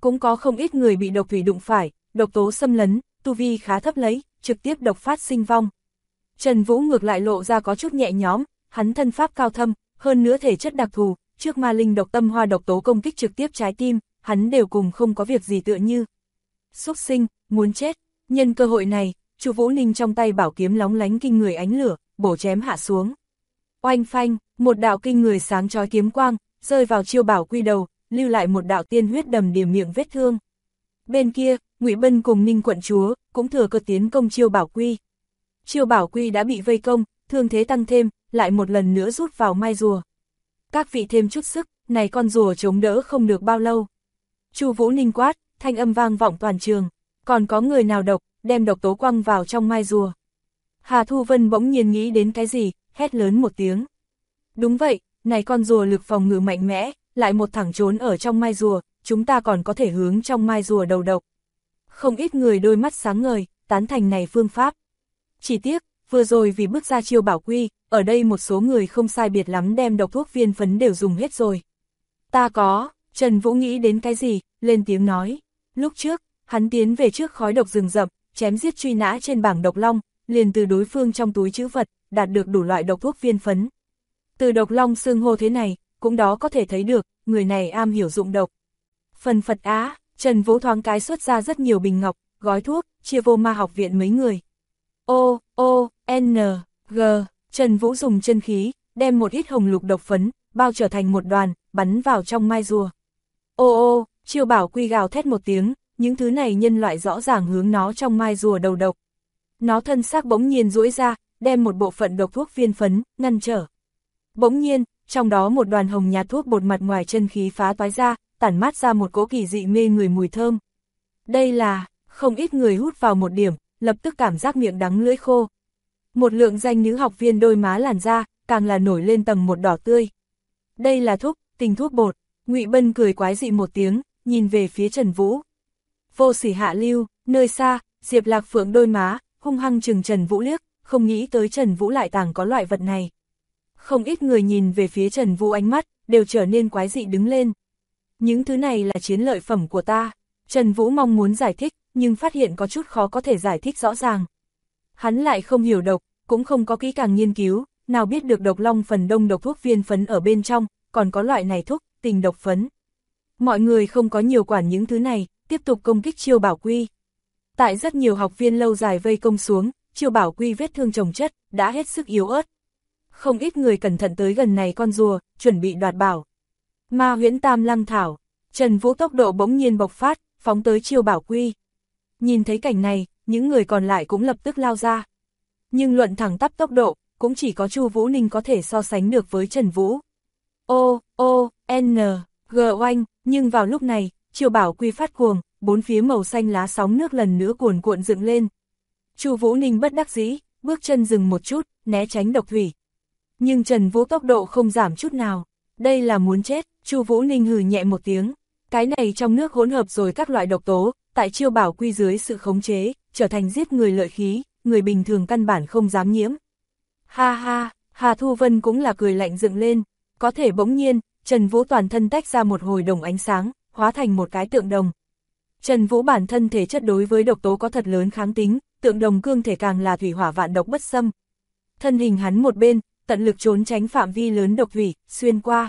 Cũng có không ít người bị độc thủy đụng phải, độc tố xâm lấn, tu vi khá thấp lấy, trực tiếp độc phát sinh vong. Trần Vũ ngược lại lộ ra có chút nhẹ nhõm, hắn thân pháp cao thâm, hơn nữa thể chất đặc thù, trước ma linh độc tâm hoa độc tố công kích trực tiếp trái tim, hắn đều cùng không có việc gì tựa như. Xúc sinh, muốn chết, nhân cơ hội này, Chu Vũ Ninh trong tay bảo kiếm lóng lánh kinh người ánh lửa, bổ chém hạ xuống. Oanh phanh, một đạo kinh người sáng chói kiếm quang, rơi vào Chiêu Bảo Quy đầu, lưu lại một đạo tiên huyết đầm đìa miệng vết thương. Bên kia, Ngụy Bân cùng Ninh quận chúa cũng thừa cơ tiến công Chiêu Bảo Quy. Chiêu Bảo Quy đã bị vây công, thương thế tăng thêm, lại một lần nữa rút vào mai rùa. Các vị thêm chút sức, này con rùa chống đỡ không được bao lâu. Chu Vũ Ninh quát, thanh âm vang vọng toàn trường, còn có người nào độc, đem độc tố quăng vào trong mai rùa. Hà Thu Vân bỗng nhiên nghĩ đến cái gì, hét lớn một tiếng. Đúng vậy, này con rùa lực phòng ngự mạnh mẽ, lại một thẳng trốn ở trong mai rùa, chúng ta còn có thể hướng trong mai rùa đầu độc. Không ít người đôi mắt sáng ngời, tán thành này phương pháp. Chỉ tiếc, vừa rồi vì bước ra Chiêu Bảo Quy, ở đây một số người không sai biệt lắm đem độc thuốc viên phấn đều dùng hết rồi. Ta có, Trần Vũ nghĩ đến cái gì, lên tiếng nói. Lúc trước, hắn tiến về trước khói độc rừng rậm, chém giết truy nã trên bảng độc long, liền từ đối phương trong túi trữ vật, đạt được đủ loại độc thuốc viên phấn. Từ độc long xưng hô thế này, cũng đó có thể thấy được, người này am hiểu dụng độc. Phần Phật Á, Trần Vũ thoáng cái xuất ra rất nhiều bình ngọc, gói thuốc, chia vô ma học viện mấy người. O, O, N, G, Trần Vũ dùng chân khí, đem một ít hồng lục độc phấn, bao trở thành một đoàn, bắn vào trong mai rùa. O, Chiêu Bảo Quy gào thét một tiếng, những thứ này nhân loại rõ ràng hướng nó trong mai rùa đầu độc. Nó thân xác bỗng nhiên duỗi ra, đem một bộ phận độc thuốc viên phấn, ngăn trở. Bỗng nhiên, trong đó một đoàn hồng nhạt thuốc bột mặt ngoài chân khí phá toái ra, tản mát ra một cỗ kỳ dị mê người mùi thơm. Đây là, không ít người hút vào một điểm, lập tức cảm giác miệng đắng lưỡi khô. Một lượng danh nữ học viên đôi má làn da, càng là nổi lên tầng một đỏ tươi. Đây là thuốc, tình thuốc bột. Ngụy Bân cười quái dị một tiếng, nhìn về phía Trần Vũ. Vô sỉ hạ lưu, nơi xa, Diệp Lạc Phượng đôi má, hung hăng chừng Trần Vũ liếc, không nghĩ tới Trần Vũ lại tàng có loại vật này. Không ít người nhìn về phía Trần Vũ ánh mắt, đều trở nên quái dị đứng lên. Những thứ này là chiến lợi phẩm của ta. Trần Vũ mong muốn giải thích, nhưng phát hiện có chút khó có thể giải thích rõ ràng. Hắn lại không hiểu độc, cũng không có kỹ càng nghiên cứu, nào biết được độc long phần đông độc thuốc viên phấn ở bên trong, còn có loại này thuốc, tình độc phấn. Mọi người không có nhiều quản những thứ này, tiếp tục công kích Chiêu Bảo Quy. Tại rất nhiều học viên lâu dài vây công xuống, Chiêu Bảo Quy vết thương chồng chất, đã hết sức yếu ớt. Không ít người cẩn thận tới gần này con rùa, chuẩn bị đoạt bảo. Ma huyễn tam lăng thảo, Trần Vũ tốc độ bỗng nhiên bộc phát, phóng tới Chiêu Bảo Quy. Nhìn thấy cảnh này, những người còn lại cũng lập tức lao ra. Nhưng luận thẳng tắp tốc độ, cũng chỉ có Chu Vũ Ninh có thể so sánh được với Trần Vũ. O, O, N, G oanh, nhưng vào lúc này, Chiêu Bảo Quy phát cuồng, bốn phía màu xanh lá sóng nước lần nữa cuồn cuộn dựng lên. Chu Vũ Ninh bất đắc dĩ, bước chân dừng một chút, né tránh độc thủy. Nhưng Trần Vũ tốc độ không giảm chút nào. Đây là muốn chết, Chu Vũ Ninh hừ nhẹ một tiếng. Cái này trong nước hỗn hợp rồi các loại độc tố, tại Chiêu Bảo Quy dưới sự khống chế, trở thành giết người lợi khí, người bình thường căn bản không dám nhiễm. Ha ha, Hà Thu Vân cũng là cười lạnh dựng lên. Có thể bỗng nhiên, Trần Vũ toàn thân tách ra một hồi đồng ánh sáng, hóa thành một cái tượng đồng. Trần Vũ bản thân thể chất đối với độc tố có thật lớn kháng tính, tượng đồng cương thể càng là thủy hỏa vạn độc bất xâm. Thân hình hắn một bên, tận lực trốn tránh phạm vi lớn độc thủy, xuyên qua.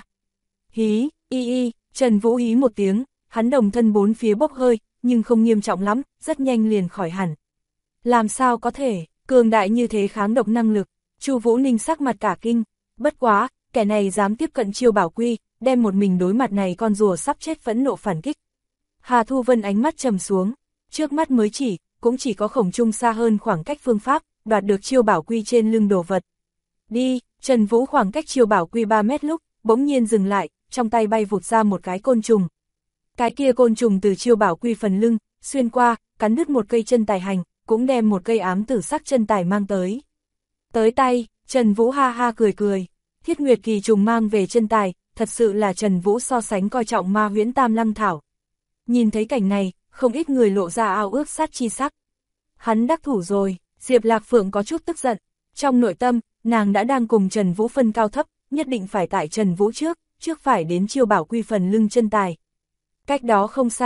Hí, Trần Vũ hí một tiếng, hắn đồng thân bốn phía bốc hơi, nhưng không nghiêm trọng lắm, rất nhanh liền khỏi hẳn. Làm sao có thể, cường đại như thế kháng độc năng lực, Chu Vũ Ninh sắc mặt cả kinh, bất quá, kẻ này dám tiếp cận Chiêu Bảo Quy, đem một mình đối mặt này con rùa sắp chết phẫn nộ phản kích. Hà Thu Vân ánh mắt trầm xuống, trước mắt mới cũng chỉ có khổng trung xa hơn khoảng cách phương pháp, đoạt được Chiêu Bảo Quy trên lưng đồ vật. Đi, Trần Vũ khoảng cách Chiêu Bảo Quy 3 mét lúc, bỗng nhiên dừng lại, trong tay bay vụt ra một cái côn trùng. Cái kia côn trùng từ Chiêu Bảo Quy phần lưng, xuyên qua, cắn đứt một cây chân tài hành, cũng đem một cây ám tử sắc chân tài mang tới. Tới tay, Trần Vũ ha ha cười cười, Thiết Nguyệt Kỳ trùng mang về chân tài, thật sự là Trần Vũ so sánh coi trọng ma huyễn tam lăng thảo. Nhìn thấy cảnh này, không ít người lộ ra ao ước sát chi sắc. Hắn đắc thủ rồi, Diệp Lạc Phượng có chút tức giận, trong nội tâm, nàng đã đang cùng Trần Vũ phân cao thấp, nhất định phải tại Trần Vũ trước phải đến Chiêu Bảo Quy phần lưng chân tài. Cách đó không xa,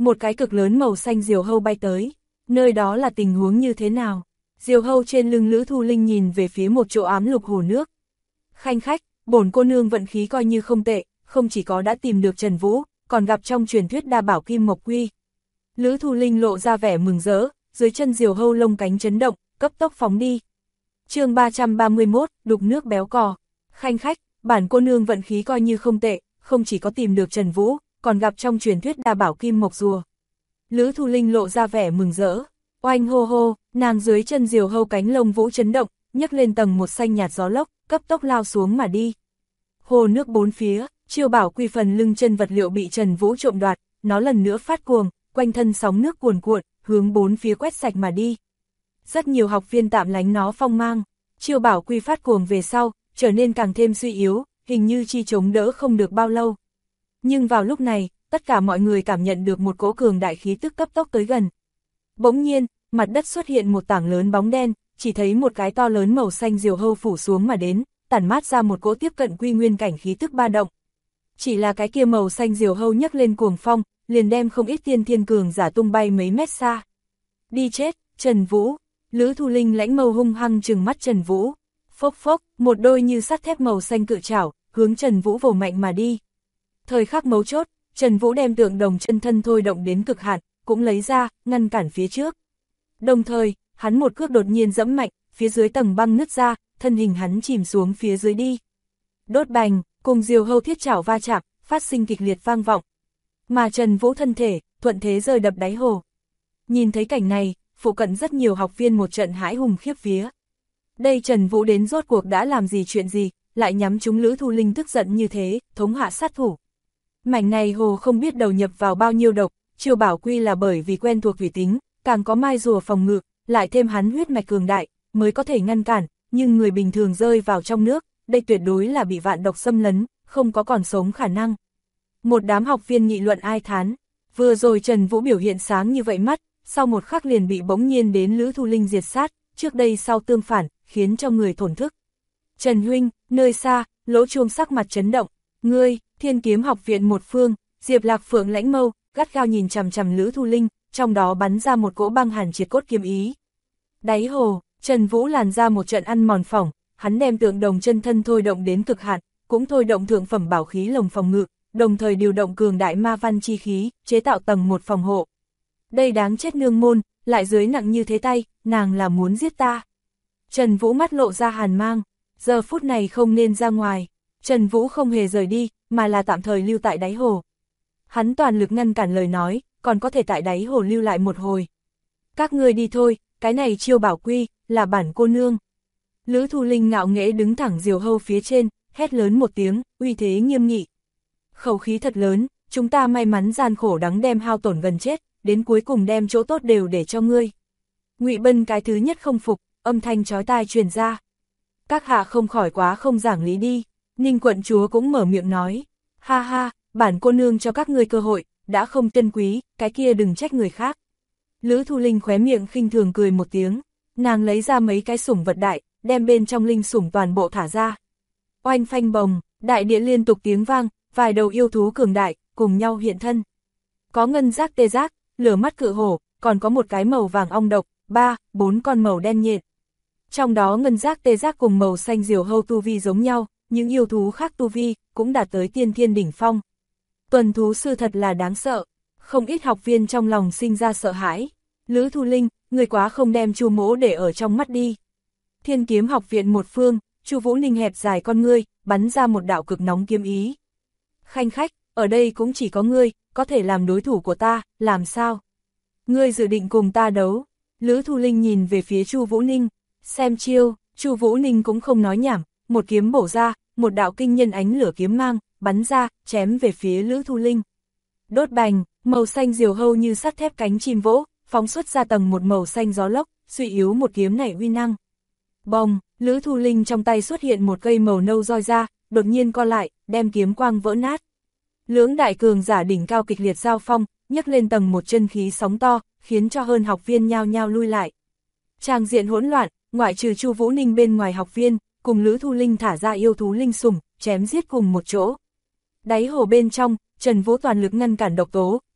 một cái cực lớn màu xanh diều hâu bay tới. Nơi đó là tình huống như thế nào? Diều hâu trên lưng Lữ Thu Linh nhìn về phía một chỗ ám lục hồ nước. Khanh khách, bổn cô nương vận khí coi như không tệ, không chỉ có đã tìm được Trần Vũ, còn gặp trong truyền thuyết đa bảo kim mộc quy. Lữ Thu Linh lộ ra vẻ mừng rỡ, dưới chân diều hâu lông cánh chấn động, cấp tốc phóng đi. chương 331, đục nước béo cò. Khanh khách, bản cô nương vận khí coi như không tệ, không chỉ có tìm được Trần Vũ, còn gặp trong truyền thuyết đa bảo kim mộc rùa. Lữ Thu Linh lộ ra vẻ mừng rỡ. Oanh hô hô, nàng dưới chân diều hâu cánh lông vũ chấn động, nhấc lên tầng một xanh nhạt gió lốc, cấp tốc lao xuống mà đi. Hồ nước bốn phía, chiêu bảo quy phần lưng chân vật liệu bị Trần Vũ trộm đoạt, nó lần nữa phát cuồng, quanh thân sóng nước cuồn cuộn, hướng bốn phía quét sạch mà đi. Rất nhiều học viên tạm lánh nó phong mang, chiêu bảo quy phát cuồng về sau, trở nên càng thêm suy yếu, hình như chi chống đỡ không được bao lâu. Nhưng vào lúc này, tất cả mọi người cảm nhận được một cỗ cường đại khí tức cấp tốc tới gần. Bỗng nhiên, mặt đất xuất hiện một tảng lớn bóng đen, chỉ thấy một cái to lớn màu xanh diều hâu phủ xuống mà đến, tản mát ra một cỗ tiếp cận quy nguyên cảnh khí tức ba động. Chỉ là cái kia màu xanh diều hâu nhấc lên cuồng phong, liền đem không ít tiên thiên cường giả tung bay mấy mét xa. Đi chết, Trần Vũ! Lữ Thu Linh lãnh mâu hung hăng trừng mắt Trần Vũ. Phốc phốc, một đôi như sắt thép màu xanh cự trảo, hướng Trần Vũ vồ mạnh mà đi. Thời khắc mấu chốt, Trần Vũ đem tượng đồng chân thân thôi động đến cực hạn, cũng lấy ra, ngăn cản phía trước. Đồng thời, hắn một cước đột nhiên giẫm mạnh, phía dưới tầng băng nứt ra, thân hình hắn chìm xuống phía dưới đi. Đốt bành, cùng diều hâu thiết chảo va chạm, phát sinh kịch liệt vang vọng. Mà Trần Vũ thân thể, thuận thế rơi đập đáy hồ. Nhìn thấy cảnh này, phụ cận rất nhiều học viên một trận hãi hùng khiếp vía. Đây Trần Vũ đến rốt cuộc đã làm gì chuyện gì, lại nhắm trúng Lữ Thu Linh tức giận như thế, thống hạ sát thủ. Mảnh này hồ không biết đầu nhập vào bao nhiêu độc, chiêu bảo quy là bởi vì quen thuộc thủy tính, càng có mai rùa phòng ngự, lại thêm hắn huyết mạch cường đại, mới có thể ngăn cản, nhưng người bình thường rơi vào trong nước, đây tuyệt đối là bị vạn độc xâm lấn, không có còn sống khả năng. Một đám học viên nghị luận ai thán, vừa rồi Trần Vũ biểu hiện sáng như vậy mắt, sau một khắc liền bị bỗng nhiên đến Lữ Thu Linh diệt sát, trước đây sau tương phản, khiến cho người thổn thức. Trần huynh, nơi xa, Lỗ Chuông sắc mặt chấn động, ngươi, Thiên Kiếm học viện một phương, Diệp Lạc Phượng lãnh mâu, gắt gao nhìn chằm chằm Lữ Thu Linh, trong đó bắn ra một cỗ băng hàn triệt cốt kiếm ý. Đáy hồ, Trần Vũ làn ra một trận ăn mòn phỏng, hắn đem tượng đồng chân thân thôi động đến cực hạn, cũng thôi động thượng phẩm bảo khí lồng phòng ngự, đồng thời điều động cường đại ma văn chi khí, chế tạo tầng một phòng hộ. Đây đáng chết nương môn, lại dưới nặng như thế tay, nàng là muốn giết ta. Trần Vũ mắt lộ ra hàn mang, giờ phút này không nên ra ngoài. Trần Vũ không hề rời đi, mà là tạm thời lưu tại đáy hồ. Hắn toàn lực ngăn cản lời nói, còn có thể tại đáy hồ lưu lại một hồi. Các ngươi đi thôi, cái này chiêu bảo quy, là bản cô nương. Lữ Thu Linh ngạo nghễ đứng thẳng diều hâu phía trên, hét lớn một tiếng, uy thế nghiêm nghị. Khẩu khí thật lớn, chúng ta may mắn gian khổ đắng đem hao tổn gần chết, đến cuối cùng đem chỗ tốt đều để cho ngươi. Ngụy Bân cái thứ nhất không phục, âm thanh chói tai truyền ra. Các hạ không khỏi quá không giảng lý đi. Ninh quận chúa cũng mở miệng nói, ha ha, bản cô nương cho các ngươi cơ hội, đã không trân quý, cái kia đừng trách người khác. Lữ Thu Linh khóe miệng khinh thường cười một tiếng, nàng lấy ra mấy cái sủng vật đại, đem bên trong linh sủng toàn bộ thả ra. Oanh phanh bồng, đại địa liên tục tiếng vang, vài đầu yêu thú cường đại, cùng nhau hiện thân. Có ngân giác tê giác, lửa mắt cự hổ, còn có một cái màu vàng ong độc, 4 con màu đen nhện. Trong đó ngân giác tê giác cùng màu xanh diều hâu tu vi giống nhau, những yêu thú khác tu vi cũng đạt tới tiên thiên đỉnh phong. Tuần thú sư thật là đáng sợ, không ít học viên trong lòng sinh ra sợ hãi. Lữ Thu Linh, người quá không đem Chu Mỗ để ở trong mắt đi. Thiên Kiếm học viện một phương, Chu Vũ Ninh hẹp dài con ngươi, bắn ra một đạo cực nóng kiếm ý. Khanh khách, ở đây cũng chỉ có ngươi, có thể làm đối thủ của ta, làm sao? Ngươi dự định cùng ta đấu? Lữ Thu Linh nhìn về phía Chu Vũ Ninh, xem chiêu, Chu Vũ Ninh cũng không nói nhảm, một kiếm bổ ra, một đạo kinh nhân ánh lửa kiếm mang, bắn ra, chém về phía Lữ Thu Linh. Đốt bành, màu xanh diều hâu như sắt thép cánh chim vỗ, phóng xuất ra tầng một màu xanh gió lốc, suy yếu một kiếm này uy năng. Bồng, Lữ Thu Linh trong tay xuất hiện một cây màu nâu roi ra, đột nhiên co lại, đem kiếm quang vỡ nát. Lưỡng đại cường giả đỉnh cao kịch liệt giao phong, nhấc lên tầng một chân khí sóng to, khiến cho hơn học viên nhao nhao lui lại. Tràng diện hỗn loạn, ngoại trừ Chu Vũ Ninh bên ngoài học viên, cùng Lữ Thu Linh thả ra yêu thú linh sủng, chém giết cùng một chỗ. Đáy hồ bên trong, Trần Vũ toàn lực ngăn cản độc tố,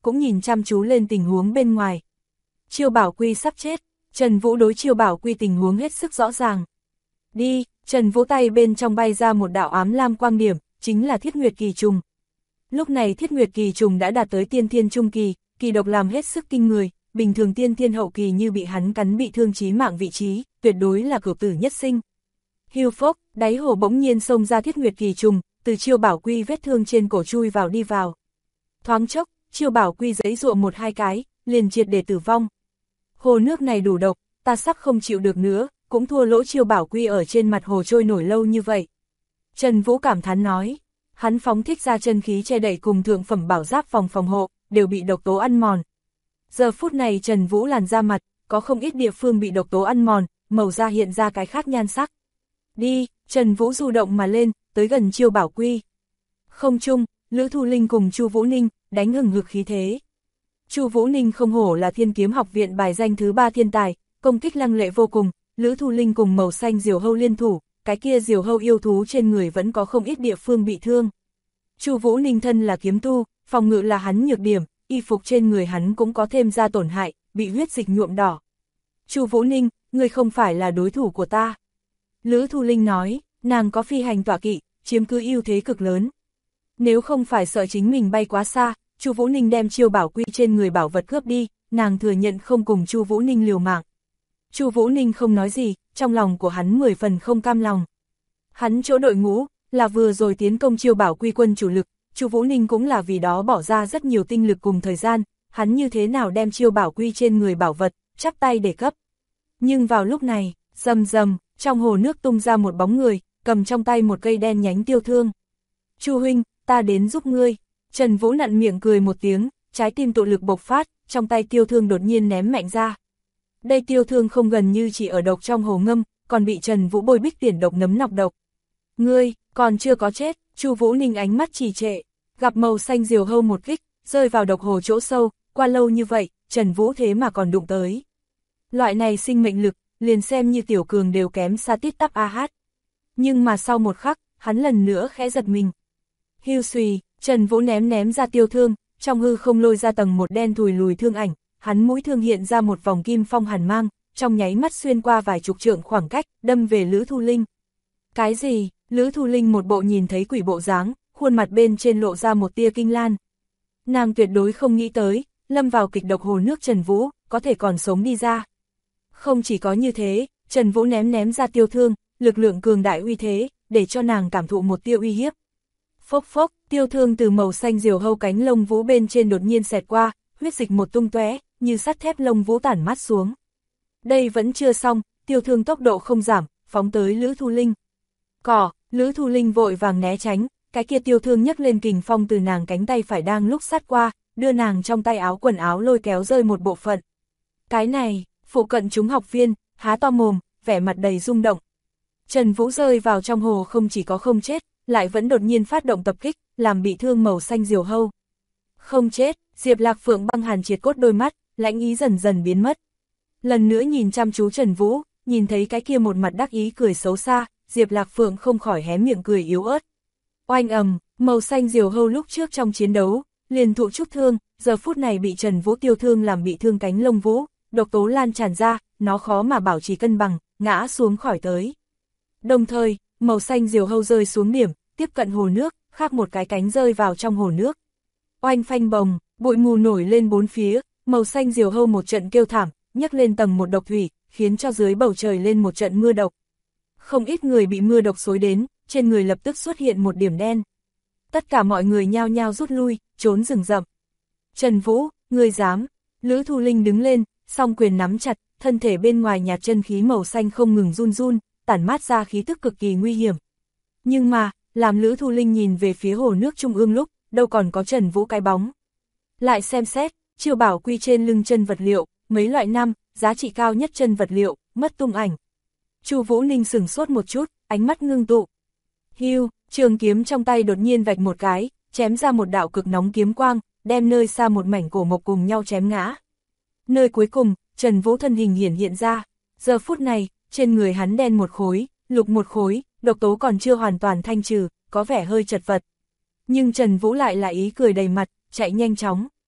cũng nhìn chăm chú lên tình huống bên ngoài. Chiêu Bảo Quy sắp chết, Trần Vũ đối Chiêu Bảo Quy tình huống hết sức rõ ràng. Đi, Trần Vũ tay bên trong bay ra một đạo ám lam quang điểm, chính là Thiết Nguyệt Kỳ Trùng. Lúc này Thiết Nguyệt Kỳ Trùng đã đạt tới tiên thiên trung kỳ, kỳ độc làm hết sức kinh người, bình thường tiên thiên hậu kỳ như bị hắn cắn bị thương chí mạng vị trí, tuyệt đối là cửu tử nhất sinh. Hưu phốc, đáy hồ bỗng nhiên xông ra Thiết Nguyệt Kỳ Trùng, từ Chiêu Bảo Quy vết thương trên cổ chui vào đi vào. Thoáng chốc, Chiêu Bảo Quy giãy giụa một hai cái, liền triệt để tử vong. Hồ nước này đủ độc, ta sắp không chịu được nữa, cũng thua lỗ Chiêu Bảo Quy ở trên mặt hồ trôi nổi lâu như vậy. Trần Vũ cảm thán nói, hắn phóng thích ra chân khí che đậy cùng thượng phẩm bảo giáp phòng hộ, đều bị độc tố ăn mòn. Giờ phút này Trần Vũ làn da mặt, có không ít địa phương bị độc tố ăn mòn, màu da hiện ra cái khác nhan sắc. Đi, Trần Vũ du động mà lên, tới gần Chiêu Bảo Quy. Không trung, Lữ Thu Linh cùng Chu Vũ Ninh đánh hừng hực khí thế. Chu Vũ Ninh không hổ là Thiên Kiếm Học viện bài danh thứ 3 thiên tài, công kích lăng lệ vô cùng, Lữ Thu Linh cùng màu xanh diều hâu liên thủ, cái kia diều hâu yêu thú trên người vẫn có không ít địa phương bị thương. Chu Vũ Ninh thân là kiếm tu, phòng ngự là hắn nhược điểm, y phục trên người hắn cũng có thêm ra tổn hại, bị huyết dịch nhuộm đỏ. Chu Vũ Ninh, ngươi không phải là đối thủ của ta. Lữ Thu Linh nói, nàng có phi hành tọa kỵ, chiếm cứ ưu thế cực lớn. Nếu không phải sợ chính mình bay quá xa, Chu Vũ Ninh đem Chiêu Bảo Quy trên người bảo vật cướp đi, nàng thừa nhận không cùng Chu Vũ Ninh liều mạng. Chu Vũ Ninh không nói gì, trong lòng của hắn 10 phần không cam lòng. Hắn chỗ đội ngũ là vừa rồi tiến công Chiêu Bảo Quy quân chủ lực, Chu Vũ Ninh cũng là vì đó bỏ ra rất nhiều tinh lực cùng thời gian, hắn như thế nào đem Chiêu Bảo Quy trên người bảo vật chắp tay để cấp. Nhưng vào lúc này, rầm rầm, trong hồ nước tung ra một bóng người, cầm trong tay một cây đen nhánh tiêu thương. Chu huynh, ta đến giúp ngươi. Trần Vũ nặn miệng cười một tiếng, trái tim tụ lực bộc phát, trong tay tiêu thương đột nhiên ném mạnh ra. Đây tiêu thương không gần như chỉ ở độc trong hồ ngâm, còn bị Trần Vũ bôi bích tiền độc nấm nọc độc. Ngươi, còn chưa có chết, Chu Vũ Ninh ánh mắt trì trệ, gặp màu xanh diều hâu một kích, rơi vào độc hồ chỗ sâu, qua lâu như vậy, Trần Vũ thế mà còn đụng tới. Loại này sinh mệnh lực, liền xem như tiểu cường đều kém xa tít tắp AH. Nhưng mà sau một khắc, hắn lần nữa khẽ giật mình. Hưu xùy, Trần Vũ ném ra tiêu thương, trong hư không lôi ra tầng một đen thùi lùi thương ảnh, hắn mũi thương hiện ra một vòng kim phong hàn mang, trong nháy mắt xuyên qua vài chục trượng khoảng cách, đâm về Lữ Thu Linh. Cái gì? Lữ Thu Linh một bộ nhìn thấy quỷ bộ dáng, khuôn mặt bên trên lộ ra một tia kinh lan. Nàng tuyệt đối không nghĩ tới, lâm vào kịch độc hồ nước Trần Vũ, có thể còn sống đi ra. Không chỉ có như thế, Trần Vũ ném ra tiêu thương, lực lượng cường đại uy thế, để cho nàng cảm thụ một tia uy hiếp. Phốc phốc, tiêu thương từ màu xanh diều hâu cánh lông vũ bên trên đột nhiên xẹt qua, huyết dịch một tung tóe, như sắt thép lông vũ tản mát xuống. Đây vẫn chưa xong, tiêu thương tốc độ không giảm, phóng tới Lữ Thu Linh. Lữ Thu Linh vội vàng né tránh, cái kia tiêu thương nhấc lên kình phong từ nàng cánh tay phải đang lúc sát qua, đưa nàng trong tay áo quần áo lôi kéo rơi một bộ phận. Cái này, phụ cận chúng học viên, há to mồm, vẻ mặt đầy rung động. Trần Vũ rơi vào trong hồ không chỉ có không chết, lại vẫn đột nhiên phát động tập kích, làm bị thương màu xanh diều hâu. Không chết, Diệp Lạc Phượng băng hàn triệt cốt đôi mắt, lãnh ý dần dần biến mất. Lần nữa nhìn chăm chú Trần Vũ, nhìn thấy cái kia một mặt đắc ý cười xấu xa, Diệp Lạc Phượng không khỏi hé miệng cười yếu ớt. Oanh ầm, màu xanh diều hâu lúc trước trong chiến đấu, liền thụ chút thương, giờ phút này bị Trần Vũ tiêu thương làm bị thương cánh lông vũ, độc tố lan tràn ra, nó khó mà bảo trì cân bằng, ngã xuống khỏi tới. Đồng thời, màu xanh diều hâu rơi xuống điểm, tiếp cận hồ nước, khác một cái cánh rơi vào trong hồ nước. Oanh phanh bồng, bụi mù nổi lên bốn phía, màu xanh diều hâu một trận kêu thảm, nhấc lên tầng một độc thủy, khiến cho dưới bầu trời lên một trận mưa độc. Không ít người bị mưa độc xối đến, trên người lập tức xuất hiện một điểm đen. Tất cả mọi người nhao nhao rút lui, trốn rừng rậm. Trần Vũ, ngươi dám? Lữ Thu Linh đứng lên, song quyền nắm chặt, thân thể bên ngoài nhạt chân khí màu xanh không ngừng run run, tản mát ra khí tức cực kỳ nguy hiểm. Nhưng mà, làm Lữ Thu Linh nhìn về phía hồ nước trung ương lúc, đâu còn có Trần Vũ cái bóng. Lại xem xét, Chiêu Bảo Quy trên lưng chân vật liệu, mấy loại năm, giá trị cao nhất chân vật liệu, mất tung ảnh. Chu Vũ Ninh sửng sốt một chút, ánh mắt ngưng tụ. Hưu, trường kiếm trong tay đột nhiên vạch một cái, chém ra một đạo cực nóng kiếm quang, đem nơi xa một mảnh cổ mộc cùng nhau chém ngã. Nơi cuối cùng, Trần Vũ thân hình hiện ra. Giờ phút này, trên người hắn đen một khối, lục một khối, độc tố còn chưa hoàn toàn thanh trừ, có vẻ hơi chật vật. Nhưng Trần Vũ lại là ý cười đầy mặt, chạy nhanh chóng.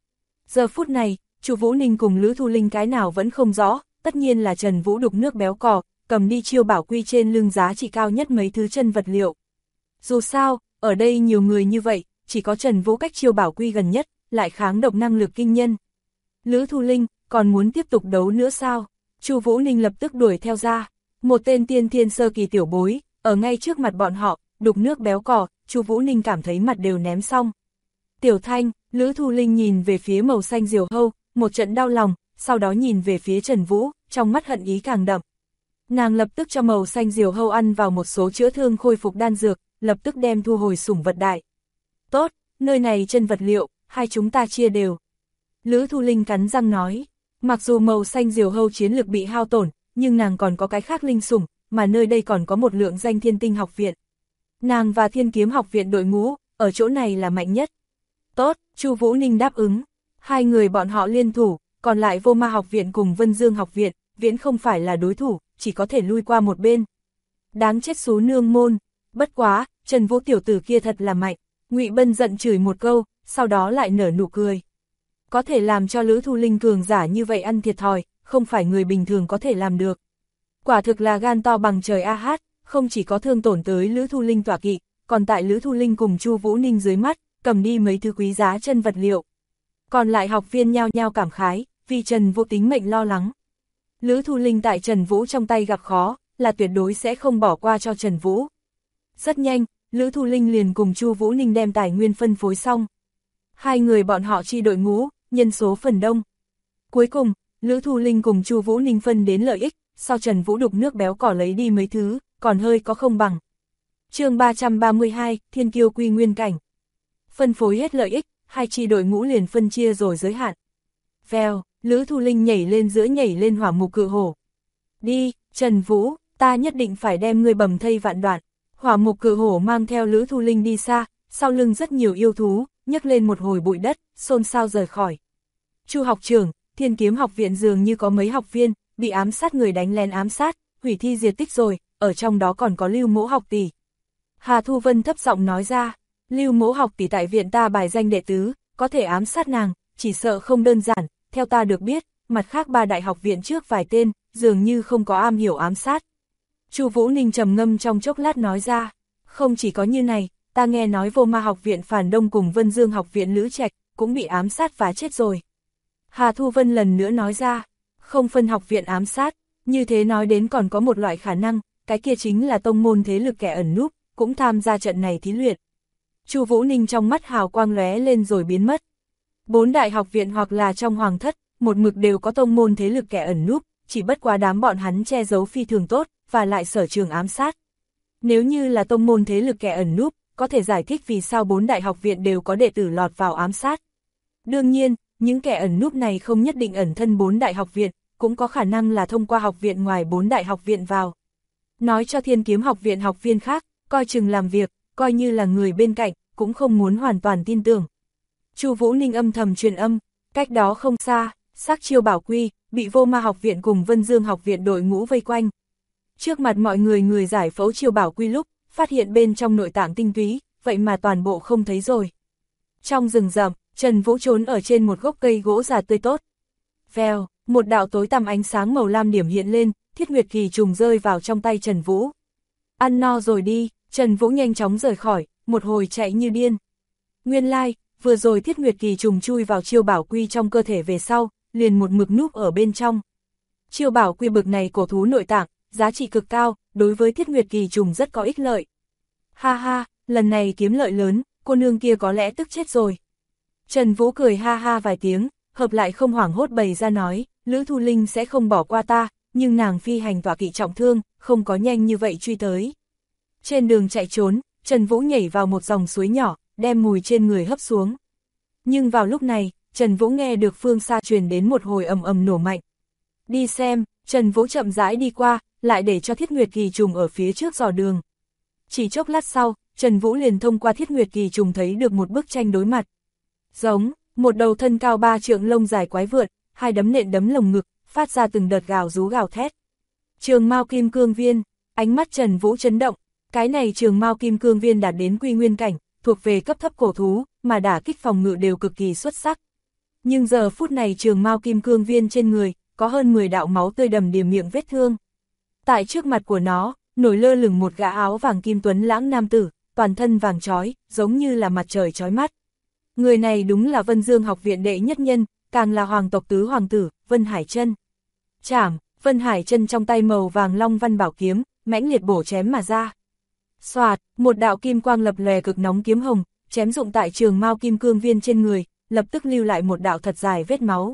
Giờ phút này, Chu Vũ Ninh cùng Lữ Thu Linh cái nào vẫn không rõ, tất nhiên là Trần Vũ đục nước béo cò, cầm đi chiêu bảo quy trên lưng giá trị cao nhất mấy thứ chân vật liệu. Dù sao, ở đây nhiều người như vậy, chỉ có Trần Vũ cách chiêu bảo quy gần nhất, lại kháng độc năng lực kinh nhân. Lữ Thu Linh, còn muốn tiếp tục đấu nữa sao? Chu Vũ Ninh lập tức đuổi theo ra. Một tên tiên thiên sơ kỳ tiểu bối, ở ngay trước mặt bọn họ, đục nước béo cò, Chu Vũ Ninh cảm thấy mặt đều ném xong. Tiểu Thanh, Lữ Thu Linh nhìn về phía màu xanh diều hâu, một trận đau lòng, sau đó nhìn về phía Trần Vũ, trong mắt hận ý càng đậm. Nàng lập tức cho màu xanh diều hâu ăn vào một số chữa thương khôi phục đan dược, lập tức đem thu hồi sủng vật đại. Tốt, nơi này chân vật liệu, hai chúng ta chia đều. Lữ Thu Linh cắn răng nói, mặc dù màu xanh diều hâu chiến lực bị hao tổn, nhưng nàng còn có cái khác linh sủng, mà nơi đây còn có một lượng danh Thiên Tinh học viện. Nàng và Thiên Kiếm học viện đội ngũ, ở chỗ này là mạnh nhất. Tốt, Chu Vũ Ninh đáp ứng. Hai người bọn họ liên thủ, còn lại Vô Ma học viện cùng Vân Dương học viện, viễn không phải là đối thủ, chỉ có thể lui qua một bên. Đáng chết xú nương môn, bất quá, Trần Vũ tiểu tử kia thật là mạnh. Ngụy Bân giận chửi một câu, sau đó lại nở nụ cười. Có thể làm cho Lữ Thu Linh cường giả như vậy ăn thiệt thòi, không phải người bình thường có thể làm được. Quả thực là gan to bằng trời a hát, không chỉ có thương tổn tới Lữ Thu Linh tọa kỵ, còn tại Lữ Thu Linh cùng Chu Vũ Ninh dưới mắt, cầm đi mấy thứ quý giá chân vật liệu. Còn lại học viên nhao nhao cảm khái, vì Trần Vũ tính mệnh lo lắng. Lữ Thu Linh tại Trần Vũ trong tay gặp khó, là tuyệt đối sẽ không bỏ qua cho Trần Vũ. Rất nhanh, Lữ Thu Linh liền cùng Chu Vũ Ninh đem tài nguyên phân phối xong. Hai người bọn họ chi đội ngũ, nhân số phần đông. Cuối cùng, Lữ Thu Linh cùng Chu Vũ Ninh phân đến lợi ích, sau Trần Vũ đục nước béo cỏ lấy đi mấy thứ, còn hơi có không bằng. Chương 332, Thiên Kiêu quy nguyên cảnh. Phân phối hết lợi ích, hai chi đội ngũ liền phân chia rồi giới hạn. Vèo, Lữ Thu Linh nhảy lên hỏa mục cự hổ. Đi, Trần Vũ, ta nhất định phải đem ngươi bầm thây vạn đoạn. Hỏa mục cự hổ mang theo Lữ Thu Linh đi xa, sau lưng rất nhiều yêu thú, nhấc lên một hồi bụi đất, xôn xao rời khỏi. Chu học trưởng, Thiên Kiếm học viện dường như có mấy học viên, bị ám sát người đánh lén ám sát, hủy thi diệt tích rồi, ở trong đó còn có Lưu Mỗ học tỷ. Hà Thu Vân thấp giọng nói ra, Lưu Mỗ học tỷ tại viện ta bài danh đệ tứ, có thể ám sát nàng, chỉ sợ không đơn giản, theo ta được biết, mặt khác ba đại học viện trước vài tên, dường như không có am hiểu ám sát. Chu Vũ Ninh trầm ngâm trong chốc lát nói ra, không chỉ có như này, ta nghe nói Vô Ma học viện Phản Đông cùng Vân Dương học viện Lữ Trạch cũng bị ám sát và chết rồi. Hà Thu Vân lần nữa nói ra, không phân học viện ám sát, như thế nói đến còn có một loại khả năng, cái kia chính là tông môn thế lực kẻ ẩn núp, cũng tham gia trận này thí luyện. Chu Vũ Ninh trong mắt hào quang lóe lên rồi biến mất. Bốn đại học viện hoặc là trong hoàng thất, một mực đều có tông môn thế lực kẻ ẩn núp, chỉ bất quá đám bọn hắn che giấu phi thường tốt, và lại sở trường ám sát. Nếu như là tông môn thế lực kẻ ẩn núp, có thể giải thích vì sao bốn đại học viện đều có đệ tử lọt vào ám sát. Đương nhiên, những kẻ ẩn núp này không nhất định ẩn thân bốn đại học viện, cũng có khả năng là thông qua học viện ngoài bốn đại học viện vào. Nói cho Thiên Kiếm học viện học viên khác, coi chừng làm việc, coi như là người bên cạnh, cũng không muốn hoàn toàn tin tưởng. Chu Vũ Ninh âm thầm truyền âm, cách đó không xa, Sắc Chiêu Bảo Quy, bị Vô Ma học viện cùng Vân Dương học viện đội ngũ vây quanh. Trước mặt mọi người giải phẫu Chiêu Bảo Quy lúc, phát hiện bên trong nội tạng tinh túy, vậy mà toàn bộ không thấy rồi. Trong rừng rậm, Trần Vũ trốn ở trên một gốc cây gỗ già tươi tốt. Vèo, một đạo tối tăm ánh sáng màu lam điểm hiện lên, Thiết Nguyệt Kỳ trùng rơi vào trong tay Trần Vũ. Ăn no rồi đi, Trần Vũ nhanh chóng rời khỏi, một hồi chạy như điên. Nguyên lai, vừa rồi Thiết Nguyệt Kỳ trùng chui vào Chiêu Bảo Quy trong cơ thể về sau, liền một mực núp ở bên trong. Chiêu Bảo Quy bực này cổ thú nội tạng, giá trị cực cao, đối với Thiết Nguyệt Kỳ trùng rất có ích lợi. Ha ha, lần này kiếm lợi lớn, cô nương kia có lẽ tức chết rồi. Trần Vũ cười ha ha vài tiếng, hợp lại không hoảng hốt bày ra nói, Lữ Thu Linh sẽ không bỏ qua ta, nhưng nàng phi hành tọa kỵ trọng thương, không có nhanh như vậy truy tới. Trên đường chạy trốn, Trần Vũ nhảy vào một dòng suối nhỏ, đem mùi trên người hấp xuống. Nhưng vào lúc này, Trần Vũ nghe được phương xa truyền đến một hồi ầm ầm nổ mạnh. Đi xem, Trần Vũ chậm rãi đi qua, lại để cho Thiết Nguyệt Kỳ trùng ở phía trước dò đường. Chỉ chốc lát sau, Trần Vũ liền thông qua Thiết Nguyệt Kỳ trùng thấy được một bức tranh đối mặt. Giống, một đầu thân cao 3 trượng lông dài quái vượn, hai đấm nện đấm lồng ngực, phát ra từng đợt gào rú gào thét. Trường Mao Kim Cương Viên, ánh mắt Trần Vũ chấn động, cái này Trường Mao Kim Cương Viên đạt đến quy nguyên cảnh, thuộc về cấp thấp cổ thú, mà đả kích phòng ngự đều cực kỳ xuất sắc. Nhưng giờ phút này trường mao kim cương viên trên người, có hơn 10 đạo máu tươi đầm đìa miệng vết thương. Tại trước mặt của nó, nổi lơ lửng một gã áo vàng kim tuấn lãng nam tử, toàn thân vàng chói, giống như là mặt trời chói mắt. Người này đúng là Vân Dương học viện đệ nhất nhân, càng là hoàng tộc tứ hoàng tử, Vân Hải Chân. Chảm, Vân Hải Chân trong tay màu vàng long văn bảo kiếm, mãnh liệt bổ chém mà ra. Xoạt, một đạo kim quang lập lòe cực nóng kiếm hồng, chém dụng tại trường mao kim cương viên trên người, lập tức lưu lại một đạo thật dài vết máu.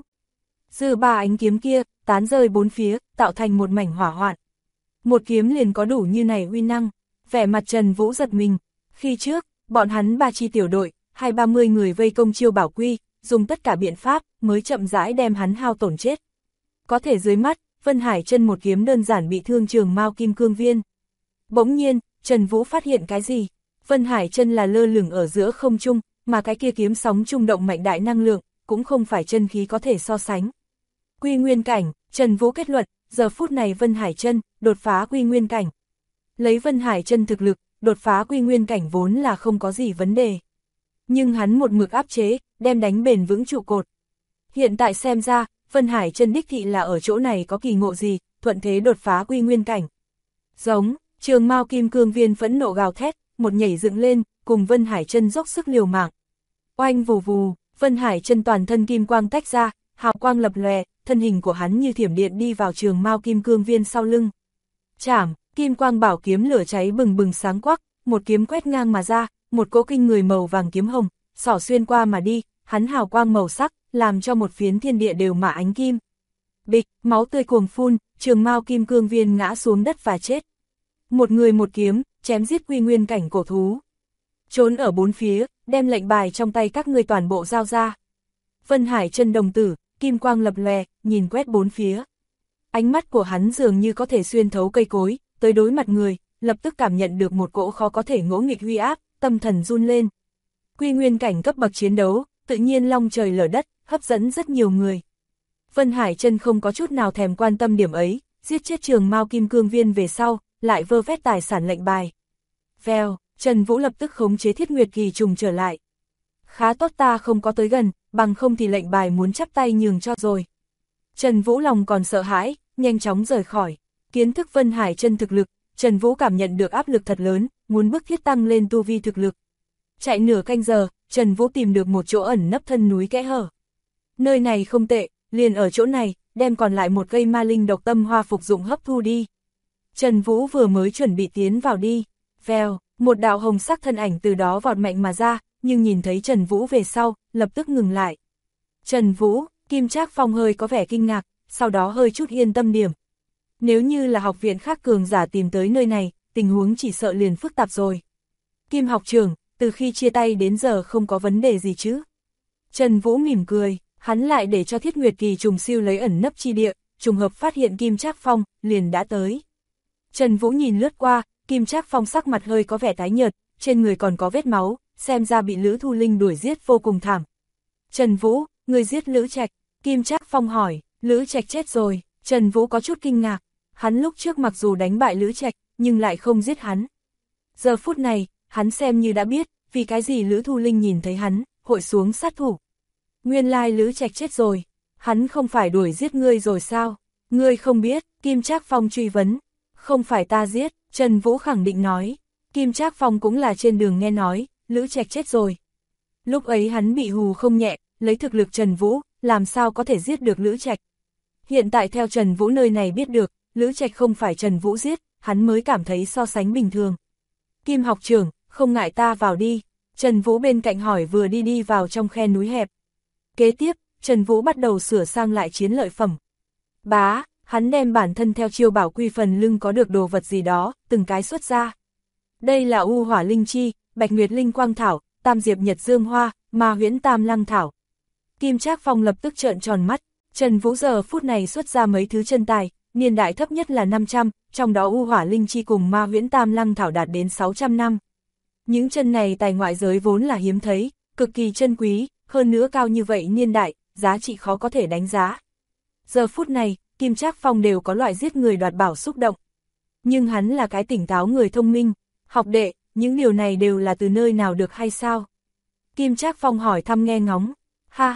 Dư ba ánh kiếm kia, tán rơi bốn phía, tạo thành một mảnh hỏa hoạn. Một kiếm liền có đủ như này uy năng, vẻ mặt Trần Vũ giật mình. Khi trước, bọn hắn 3 chi tiểu đội, 20-30 người vây công Chiêu Bảo Quy, dùng tất cả biện pháp, mới chậm rãi đem hắn hao tổn chết. Có thể dưới mắt, Vân Hải Chân một kiếm đơn giản bị thương trường mao kim cương viên. Bỗng nhiên, Trần Vũ phát hiện cái gì? Vân Hải Chân là lơ lửng ở giữa không trung, mà cái kia kiếm sóng trung động mạnh đại năng lượng, cũng không phải chân khí có thể so sánh. Quy nguyên cảnh, Trần Vũ kết luận, giờ phút này Vân Hải Chân đột phá quy nguyên cảnh. Lấy Vân Hải Chân thực lực, đột phá quy nguyên cảnh vốn là không có gì vấn đề. Nhưng hắn một mực áp chế, đem đánh bền vững trụ cột. Hiện tại xem ra, Vân Hải Chân đích thị là ở chỗ này có kỳ ngộ gì, thuận thế đột phá quy nguyên cảnh. Giống, trường mao kim cương viên phẫn nộ gào thét, một nhảy dựng lên, cùng Vân Hải Chân dốc sức liều mạng. Oanh vù vù, Vân Hải Chân toàn thân kim quang tách ra, hào quang lập lòe, thân hình của hắn như thiểm điện đi vào trường mao kim cương viên sau lưng. Chảm, kim quang bảo kiếm lửa cháy bừng bừng sáng quắc, một kiếm quét ngang mà ra, một cỗ kinh người màu vàng kiếm hồng, xỏ xuyên qua mà đi, hắn hào quang màu sắc, làm cho một phiến thiên địa đều mà ánh kim. Bịch, máu tươi cuồng phun, trường mao kim cương viên ngã xuống đất và chết. Một người một kiếm, chém giết quy nguyên cảnh cổ thú. Trốn ở bốn phía, đem lệnh bài trong tay các ngươi toàn bộ giao ra. Vân Hải Chân đồng tử, kim quang lập lòe, nhìn quét bốn phía. Ánh mắt của hắn dường như có thể xuyên thấu cây cối, tới đối mặt người, lập tức cảm nhận được một cỗ khó có thể ngỗ nghịch uy áp, tâm thần run lên. Quy nguyên cảnh cấp bậc chiến đấu, tự nhiên long trời lở đất, hấp dẫn rất nhiều người. Vân Hải Chân không có chút nào thèm quan tâm điểm ấy, giết chết trường mao kim cương viên về sau, lại vơ vét tài sản lệnh bài. Vèo, Trần Vũ lập tức khống chế Thiết Nguyệt Kỳ trùng trở lại. Khá tốt ta không có tới gần, bằng không thì lệnh bài muốn chắp tay nhường cho rồi. Trần Vũ lòng còn sợ hãi, nhanh chóng rời khỏi. Kiến thức Vân Hải Chân thực lực, Trần Vũ cảm nhận được áp lực thật lớn, muốn bức thiết tăng lên tu vi thực lực. Chạy nửa canh giờ, Trần Vũ tìm được một chỗ ẩn nấp thân núi kẽ hở. Nơi này không tệ, liền ở chỗ này, đem còn lại một cây ma linh độc tâm hoa phục dụng hấp thu đi. Trần Vũ vừa mới chuẩn bị tiến vào đi, vèo, một đạo hồng sắc thân ảnh từ đó vọt mạnh mà ra, nhưng nhìn thấy Trần Vũ về sau, lập tức ngừng lại. Trần Vũ, Kim Trác Phong hơi có vẻ kinh ngạc, sau đó hơi chút yên tâm điểm. Nếu như là học viện khác cường giả tìm tới nơi này, tình huống chỉ sợ liền phức tạp rồi. Kim học trưởng, từ khi chia tay đến giờ không có vấn đề gì chứ? Trần Vũ mỉm cười, hắn lại để cho Thiết Nguyệt Kỳ trùng siêu lấy ẩn nấp chi địa, trùng hợp phát hiện Kim Trác Phong, liền đã tới. Trần Vũ nhìn lướt qua, Kim Trác Phong sắc mặt hơi có vẻ tái nhợt, trên người còn có vết máu, xem ra bị Lữ Thu Linh đuổi giết vô cùng thảm. Trần Vũ, người giết Lữ Trạch, Kim Trác Phong hỏi, Lữ Trạch chết rồi, Trần Vũ có chút kinh ngạc, hắn lúc trước mặc dù đánh bại Lữ Trạch, nhưng lại không giết hắn. Giờ phút này, hắn xem như đã biết, vì cái gì Lữ Thu Linh nhìn thấy hắn, hội xuống sát thủ. Nguyên lai Lữ Trạch chết rồi, hắn không phải đuổi giết ngươi rồi sao? Ngươi không biết, Kim Trác Phong truy vấn. Không phải ta giết, Trần Vũ khẳng định nói. Kim Trác Phong cũng là trên đường nghe nói, Lữ Trạch chết rồi. Lúc ấy hắn bị hù không nhẹ, lấy thực lực Trần Vũ, làm sao có thể giết được Lữ Trạch. Hiện tại theo Trần Vũ nơi này biết được, Lữ Trạch không phải Trần Vũ giết, hắn mới cảm thấy so sánh bình thường. Kim học trưởng, không ngại ta vào đi. Trần Vũ bên cạnh hỏi vừa đi vào trong khe núi hẹp. Kế tiếp, Trần Vũ bắt đầu sửa sang lại chiến lợi phẩm. Bá, hắn đem bản thân theo Chiêu Bảo Quy phần lưng có được đồ vật gì đó, từng cái xuất ra. Đây là U Hỏa Linh Chi, Bạch Nguyệt Linh Quang Thảo, Tam Diệp Nhật Dương Hoa, Ma Huyễn Tam Lăng Thảo. Kim Trác Phong lập tức trợn tròn mắt, Trần Vũ giờ phút này xuất ra mấy thứ chân tài, niên đại thấp nhất là 500, trong đó U Hỏa Linh Chi cùng Ma Huyễn Tam Lăng Thảo đạt đến 600 năm. Những chân này tài ngoại giới vốn là hiếm thấy, cực kỳ chân quý, hơn nữa cao như vậy niên đại, giá trị khó có thể đánh giá. Giờ phút này, Kim Trác Phong đều có loại giết người đoạt bảo xúc động. Nhưng hắn là cái tỉnh táo người thông minh, học đệ, những điều này đều là từ nơi nào được hay sao? Kim Trác Phong hỏi thăm nghe ngóng, ha ha,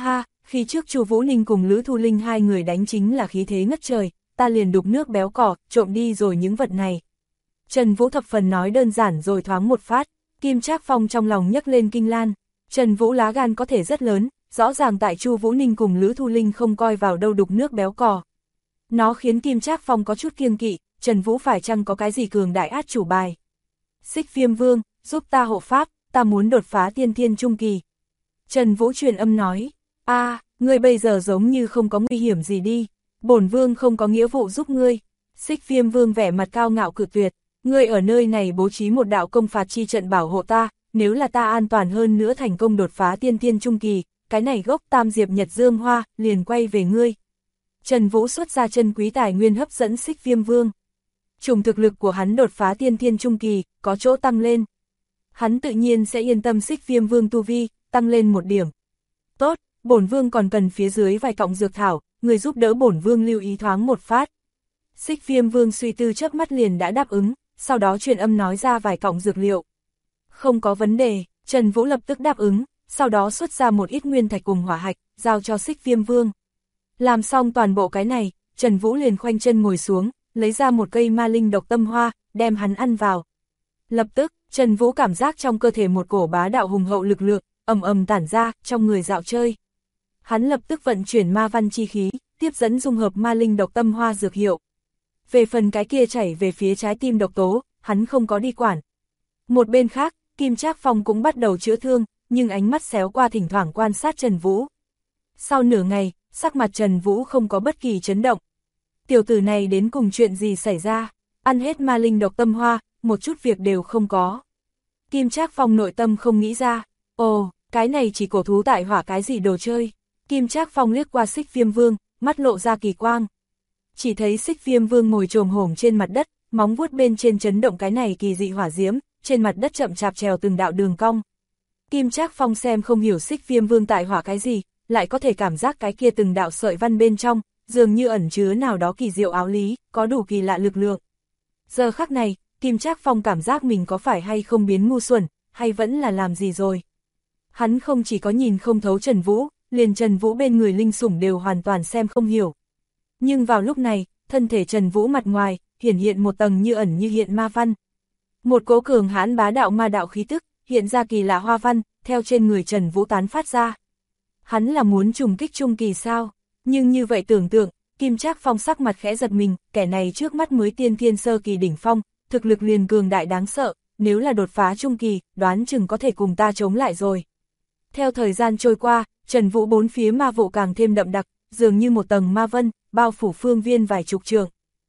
Khi trước Chu Vũ Ninh cùng Lữ Thu Linh hai người đánh chính là khí thế ngất trời, ta liền đục nước béo cỏ, trộm đi rồi những vật này. Trần Vũ thập phần nói đơn giản rồi thoáng một phát, Kim Trác Phong trong lòng nhấc lên kinh lan. Trần Vũ lá gan có thể rất lớn, rõ ràng tại Chu Vũ Ninh cùng Lữ Thu Linh không coi vào đâu đục nước béo cò. Nó khiến Kim Trác Phong có chút kiêng kỵ, Trần Vũ phải chăng có cái gì cường đại át chủ bài. Xích Viêm Vương, giúp ta hộ pháp, ta muốn đột phá tiên thiên trung kỳ. Trần Vũ truyền âm nói, ngươi bây giờ giống như không có nguy hiểm gì đi, bổn vương không có nghĩa vụ giúp ngươi. Xích Viêm Vương vẻ mặt cao ngạo cự tuyệt, ngươi ở nơi này bố trí một đạo công phạt chi trận bảo hộ ta, nếu là ta an toàn hơn nữa thành công đột phá tiên thiên trung kỳ, cái này gốc Tam Diệp Nhật Dương Hoa liền quay về ngươi. Trần Vũ xuất ra chân quý tài nguyên hấp dẫn Xích Viêm Vương. Chủng thực lực của hắn đột phá tiên thiên trung kỳ, có chỗ tăng lên. Hắn tự nhiên sẽ yên tâm Xích Viêm Vương tu vi, tăng lên một điểm. Tốt, bổn vương còn cần phía dưới vài cọng dược thảo, người giúp đỡ bổn vương lưu ý thoáng một phát. Xích Viêm Vương suy tư chớp mắt liền đã đáp ứng, sau đó truyền âm nói ra vài cọng dược liệu. Không có vấn đề, Trần Vũ lập tức đáp ứng, sau đó xuất ra một ít nguyên thạch cùng hỏa hạch, giao cho Xích Viêm Vương. Làm xong toàn bộ cái này, Trần Vũ liền khoanh chân ngồi xuống, lấy ra một cây ma linh độc tâm hoa, đem hắn ăn vào. Lập tức, Trần Vũ cảm giác trong cơ thể một cổ bá đạo hùng hậu lực lượng, ầm ầm tản ra, trong người dạo chơi. Hắn lập tức vận chuyển ma văn chi khí, tiếp dẫn dung hợp ma linh độc tâm hoa dược hiệu. Về phần cái kia chảy về phía trái tim độc tố, hắn không có đi quản. Một bên khác, Kim Trác Phong cũng bắt đầu chữa thương, nhưng ánh mắt xéo qua thỉnh thoảng quan sát Trần Vũ. Sau nửa ngày, sắc mặt Trần Vũ không có bất kỳ chấn động. Tiểu tử này đến cùng chuyện gì xảy ra, ăn hết ma linh độc tâm hoa, một chút việc đều không có. Kim Trác Phong nội tâm không nghĩ ra, cái này chỉ cổ thú tại hỏa cái gì đồ chơi. Kim Trác Phong liếc qua Xích Viêm Vương, mắt lộ ra kỳ quang. Chỉ thấy Xích Viêm Vương ngồi chồm hổm trên mặt đất, móng vuốt bên trên chấn động cái này kỳ dị hỏa diễm, trên mặt đất chậm chạp trèo từng đạo đường cong. Kim Trác Phong xem không hiểu Xích Viêm Vương tại hỏa cái gì, lại có thể cảm giác cái kia từng đạo sợi văn bên trong, dường như ẩn chứa nào đó kỳ diệu áo lý, có đủ kỳ lạ lực lượng. Giờ khắc này, Kim Trác Phong cảm giác mình có phải hay không biến ngu xuẩn, hay vẫn là làm gì rồi. Hắn không chỉ có nhìn không thấu Trần Vũ, liền Trần Vũ bên người linh sủng đều hoàn toàn xem không hiểu. Nhưng vào lúc này, thân thể Trần Vũ mặt ngoài, hiển hiện một tầng như ẩn như hiện ma văn. Một cỗ cường hãn bá đạo ma đạo khí tức, hiện ra kỳ lạ hoa văn, theo trên người Trần Vũ tán phát ra. Hắn là muốn trùng kích trung kỳ sao? Nhưng như vậy tưởng tượng, Kim Trác Phong sắc mặt khẽ giật mình, kẻ này trước mắt mới tiên thiên sơ kỳ đỉnh phong, thực lực liền cường đại đáng sợ, nếu là đột phá trung kỳ, đoán chừng có thể cùng ta chống lại rồi. Theo thời gian trôi qua, Trần Vũ bốn phía ma vụ càng thêm đậm đặc, dường như một tầng ma vân, bao phủ phương viên vài chục trượng.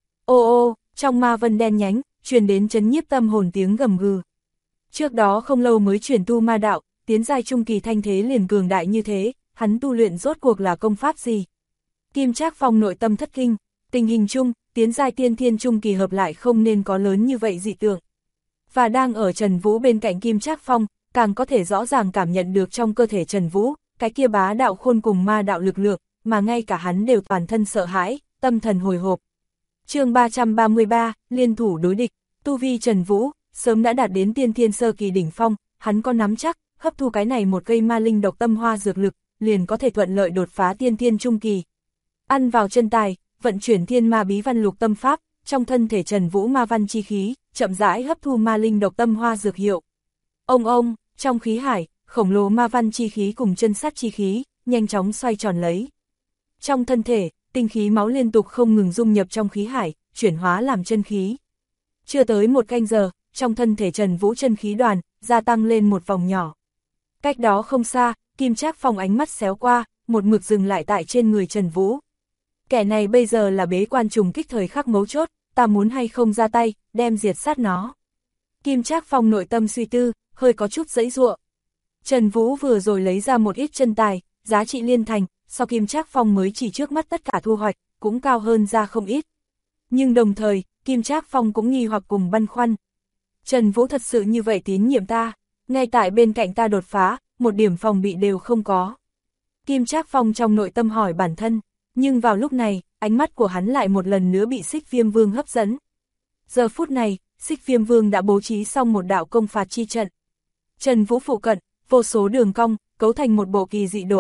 Trong ma vân đen nhánh, truyền đến chấn nhiếp tâm hồn tiếng gầm gừ. Trước đó không lâu mới chuyển tu ma đạo, tiến giai trung kỳ thanh thế liền cường đại như thế, hắn tu luyện rốt cuộc là công pháp gì? Kim Trác Phong nội tâm thất kinh, tình hình chung, tiến giai tiên thiên trung kỳ hợp lại không nên có lớn như vậy dị tượng. Và đang ở Trần Vũ bên cạnh Kim Trác Phong, càng có thể rõ ràng cảm nhận được trong cơ thể Trần Vũ, cái kia bá đạo khôn cùng ma đạo lực lượng, mà ngay cả hắn đều toàn thân sợ hãi, tâm thần hồi hộp. Chương 333, liên thủ đối địch, tu vi Trần Vũ, sớm đã đạt đến tiên thiên sơ kỳ đỉnh phong, hắn có nắm chắc, hấp thu cái này một cây ma linh độc tâm hoa dược lực, liền có thể thuận lợi đột phá tiên thiên trung kỳ. Ăn vào chân tài, vận chuyển thiên ma bí văn lục tâm pháp, trong thân thể Trần Vũ ma văn chi khí, chậm rãi hấp thu ma linh độc tâm hoa dược hiệu. Ông, trong khí hải, khổng lồ ma văn chi khí cùng chân sắt chi khí, nhanh chóng xoay tròn lấy. Trong thân thể, tinh khí máu liên tục không ngừng dung nhập trong khí hải, chuyển hóa làm chân khí. Chưa tới một canh giờ, trong thân thể Trần Vũ chân khí đoàn, gia tăng lên một vòng nhỏ. Cách đó không xa, Kim Trác Phong ánh mắt xéo qua, một mực dừng lại tại trên người Trần Vũ. Kẻ này bây giờ là bế quan trùng kích thời khắc mấu chốt, ta muốn hay không ra tay, đem diệt sát nó. Kim Trác Phong nội tâm suy tư, hơi có chút giãy giụa. Trần Vũ vừa rồi lấy ra một ít chân tài, giá trị liên thành, sau Kim Trác Phong mới chỉ trước mắt tất cả thu hoạch, cũng cao hơn ra không ít. Nhưng đồng thời, Kim Trác Phong cũng nghi hoặc cùng băn khoăn. Trần Vũ thật sự như vậy tín nhiệm ta, ngay tại bên cạnh ta đột phá, một điểm phòng bị đều không có. Kim Trác Phong trong nội tâm hỏi bản thân, nhưng vào lúc này, ánh mắt của hắn lại một lần nữa bị Xích Viêm Vương hấp dẫn. Giờ phút này, Xích Viêm Vương đã bố trí xong một đạo công phạt chi trận. Trần Vũ phụ cận, vô số đường cong, cấu thành một bộ kỳ dị đồ án,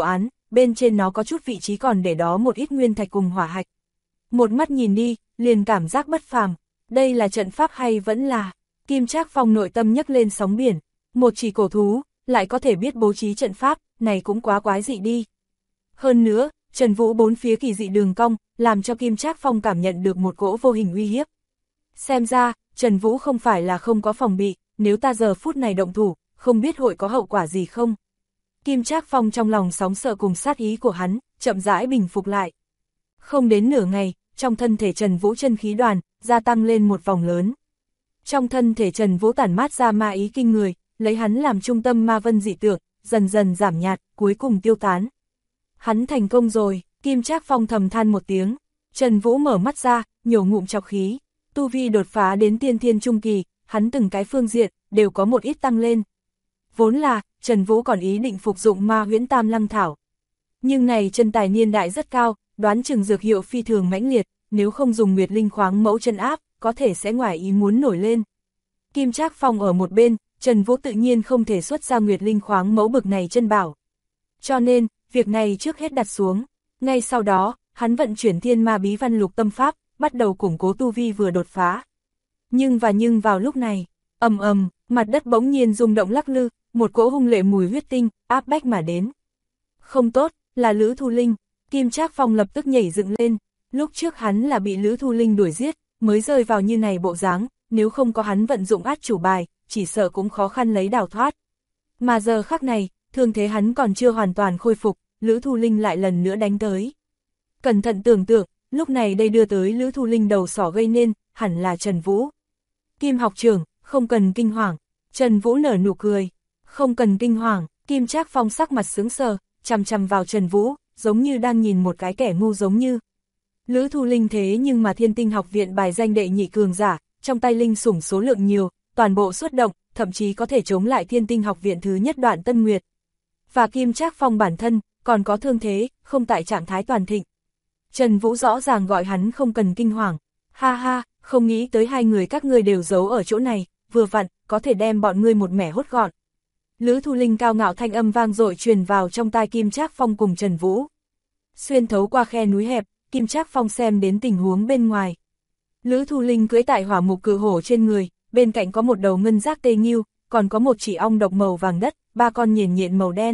bên trên nó có chút vị trí còn để đó một ít nguyên thạch cùng hỏa hạch. Một mắt nhìn đi, liền cảm giác bất phàm, đây là trận pháp hay vẫn là... Kim Trác Phong nội tâm nhấc lên sóng biển, một chỉ cổ thú, lại có thể biết bố trí trận pháp, này cũng quá quái dị đi. Hơn nữa, Trần Vũ bốn phía kỳ dị đường cong, làm cho Kim Trác Phong cảm nhận được một cỗ vô hình uy hiếp. Xem ra, Trần Vũ không phải là không có phòng bị, nếu ta giờ phút này động thủ, không biết hội có hậu quả gì không. Kim Trác Phong trong lòng sóng sợ cùng sát ý của hắn, chậm rãi bình phục lại. Không đến nửa ngày, trong thân thể Trần Vũ chân khí đoàn, gia tăng lên một vòng lớn. Trong thân thể Trần Vũ tản mát ra ma ý kinh người, lấy hắn làm trung tâm ma vân dị tượng, dần dần giảm nhạt, cuối cùng tiêu tán. Hắn thành công rồi, Kim Trác Phong thầm than một tiếng. Trần Vũ mở mắt ra, nhổ ngụm trọc khí, tu vi đột phá đến tiên thiên trung kỳ, hắn từng cái phương diện, đều có một ít tăng lên. Vốn là, Trần Vũ còn ý định phục dụng ma huyễn tam lăng thảo. Nhưng này chân tài niên đại rất cao, đoán chừng dược hiệu phi thường mãnh liệt, nếu không dùng Nguyệt Linh khoáng mẫu chân áp, có thể sẽ ngoài ý muốn nổi lên. Kim Trác Phong ở một bên, Trần Vũ tự nhiên không thể xuất ra Nguyệt Linh khoáng mẫu bực này chân bảo. Cho nên, việc này trước hết đặt xuống. Ngay sau đó, hắn vận chuyển Thiên Ma Bí Văn Lục Tâm Pháp, bắt đầu củng cố tu vi vừa đột phá. Nhưng vào lúc này, ầm ầm, mặt đất bỗng nhiên rung động lắc lư, một cỗ hung lệ mùi huyết tinh áp bách mà đến. Không tốt, là Lữ Thu Linh. Kim Trác Phong lập tức nhảy dựng lên. Lúc trước hắn là bị Lữ Thu Linh đuổi giết, mới rơi vào như này bộ dáng, nếu không có hắn vận dụng át chủ bài, chỉ sợ cũng khó khăn lấy đào thoát. Mà giờ khắc này, thương thế hắn còn chưa hoàn toàn khôi phục, Lữ Thu Linh lại lần nữa đánh tới. Cẩn thận tưởng tượng, lúc này đây đưa tới Lữ Thu Linh đầu sỏ gây nên, hẳn là Trần Vũ. Kim học trưởng, không cần kinh hoàng. Trần Vũ nở nụ cười. Không cần kinh hoàng, Kim Trác Phong sắc mặt sững sờ, chằm chằm vào Trần Vũ, giống như đang nhìn một cái kẻ ngu giống như. Lữ Thu Linh thế nhưng mà Thiên Tinh học viện bài danh đệ nhị cường giả, trong tay linh sủng số lượng nhiều, toàn bộ xuất động, thậm chí có thể chống lại Thiên Tinh học viện thứ nhất Đoạn Tân Nguyệt. Và Kim Trác Phong bản thân, còn có thương thế, không tại trạng thái toàn thịnh. Trần Vũ rõ ràng gọi hắn không cần kinh hoàng. Ha ha, không nghĩ tới hai người các ngươi đều giấu ở chỗ này, vừa vặn, có thể đem bọn ngươi một mẻ hốt gọn. Lữ Thu Linh cao ngạo thanh âm vang dội truyền vào trong tai Kim Trác Phong cùng Trần Vũ. Xuyên thấu qua khe núi hẹp, Kim Trác Phong xem đến tình huống bên ngoài. Lữ Thu Linh cưỡi tại hỏa mục cự hổ trên người, bên cạnh có một đầu ngân giác tê nghiêu, còn có một chỉ ong độc màu vàng đất, ba con nhện nhện màu đen.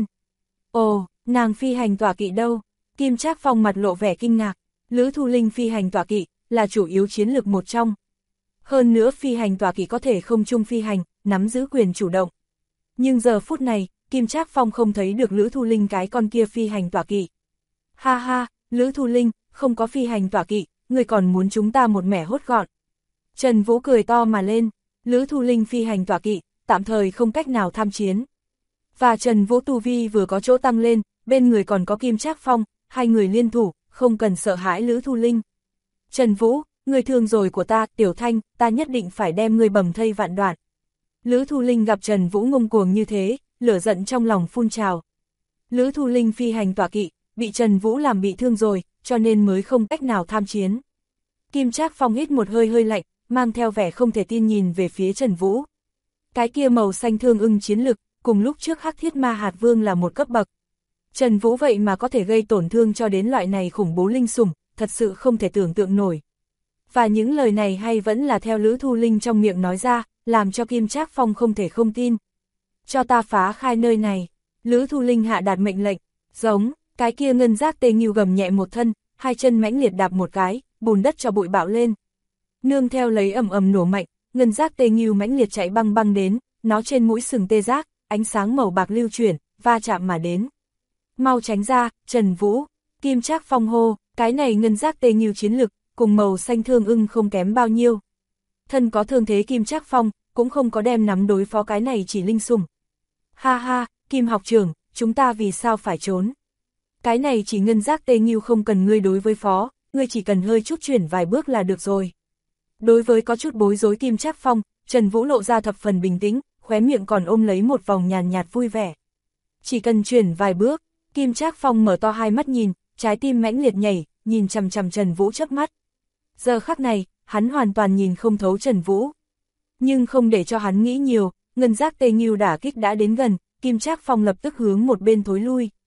Ồ, nàng phi hành tọa kỵ đâu? Kim Trác Phong mặt lộ vẻ kinh ngạc. Lữ Thu Linh phi hành tọa kỵ, là chủ yếu chiến lược một trong. Hơn nữa phi hành tọa kỵ có thể không chung phi hành, nắm giữ quyền chủ động. Nhưng giờ phút này, Kim Trác Phong không thấy được Lữ Thu Linh cái con kia phi hành tọa kỵ. Ha ha, Lữ Thu Linh, không có phi hành tọa kỵ, người còn muốn chúng ta một mẻ hốt gọn. Trần Vũ cười to mà lên, Lữ Thu Linh phi hành tọa kỵ, tạm thời không cách nào tham chiến. Và Trần Vũ tu vi vừa có chỗ tăng lên, bên người còn có Kim Trác Phong, hai người liên thủ, không cần sợ hãi Lữ Thu Linh. Trần Vũ, người thương rồi của ta, Tiểu Thanh, ta nhất định phải đem ngươi bầm thây vạn đoạn. Lữ Thu Linh gặp Trần Vũ ngông cuồng như thế, lửa giận trong lòng phun trào. Lữ Thu Linh phi hành tọa kỵ, bị Trần Vũ làm bị thương rồi, cho nên mới không cách nào tham chiến. Kim Trác Phong hít một hơi hơi lạnh, mang theo vẻ không thể tin nhìn về phía Trần Vũ. Cái kia màu xanh thương ưng chiến lực, cùng lúc trước Hắc Thiết Ma Hạt Vương là một cấp bậc. Trần Vũ vậy mà có thể gây tổn thương cho đến loại này khủng bố linh sủng, thật sự không thể tưởng tượng nổi. Và những lời này hay vẫn là theo Lữ Thu Linh trong miệng nói ra, làm cho Kim Trác Phong không thể không tin. Cho ta phá khai nơi này. Lữ Thu Linh hạ đạt mệnh lệnh, giống, cái kia ngân giác tê nghiêu gầm nhẹ một thân, hai chân mãnh liệt đạp một cái, bùn đất cho bụi bạo lên. Nương theo lấy ầm ầm nổ mạnh, ngân giác tê nghiêu mãnh liệt chạy băng băng đến, nó trên mũi sừng tê giác, ánh sáng màu bạc lưu chuyển, va chạm mà đến. Mau tránh ra, Trần Vũ, Kim Trác Phong hô, cái này ngân giác tê nghiêu chiến lực, cùng màu xanh thương ưng không kém bao nhiêu. Thân có thương thế Kim Trác Phong, cũng không có đem nắm đối phó cái này chỉ linh sủng. Ha ha, Kim học trưởng, chúng ta vì sao phải trốn? Cái này chỉ ngân giác tê nghiêu không cần ngươi đối với phó, ngươi chỉ cần hơi chút chuyển vài bước là được rồi. Đối với có chút bối rối Kim Trác Phong, Trần Vũ lộ ra thập phần bình tĩnh, khóe miệng còn ôm lấy một vòng nhàn nhạt vui vẻ. Chỉ cần chuyển vài bước, Kim Trác Phong mở to hai mắt nhìn, trái tim mãnh liệt nhảy, nhìn chằm chằm Trần Vũ chớp mắt. Giờ khắc này, hắn hoàn toàn nhìn không thấu Trần Vũ. Nhưng không để cho hắn nghĩ nhiều, ngân giác tê nghiêu đả kích đã đến gần, Kim Trác Phong lập tức hướng một bên thối lui.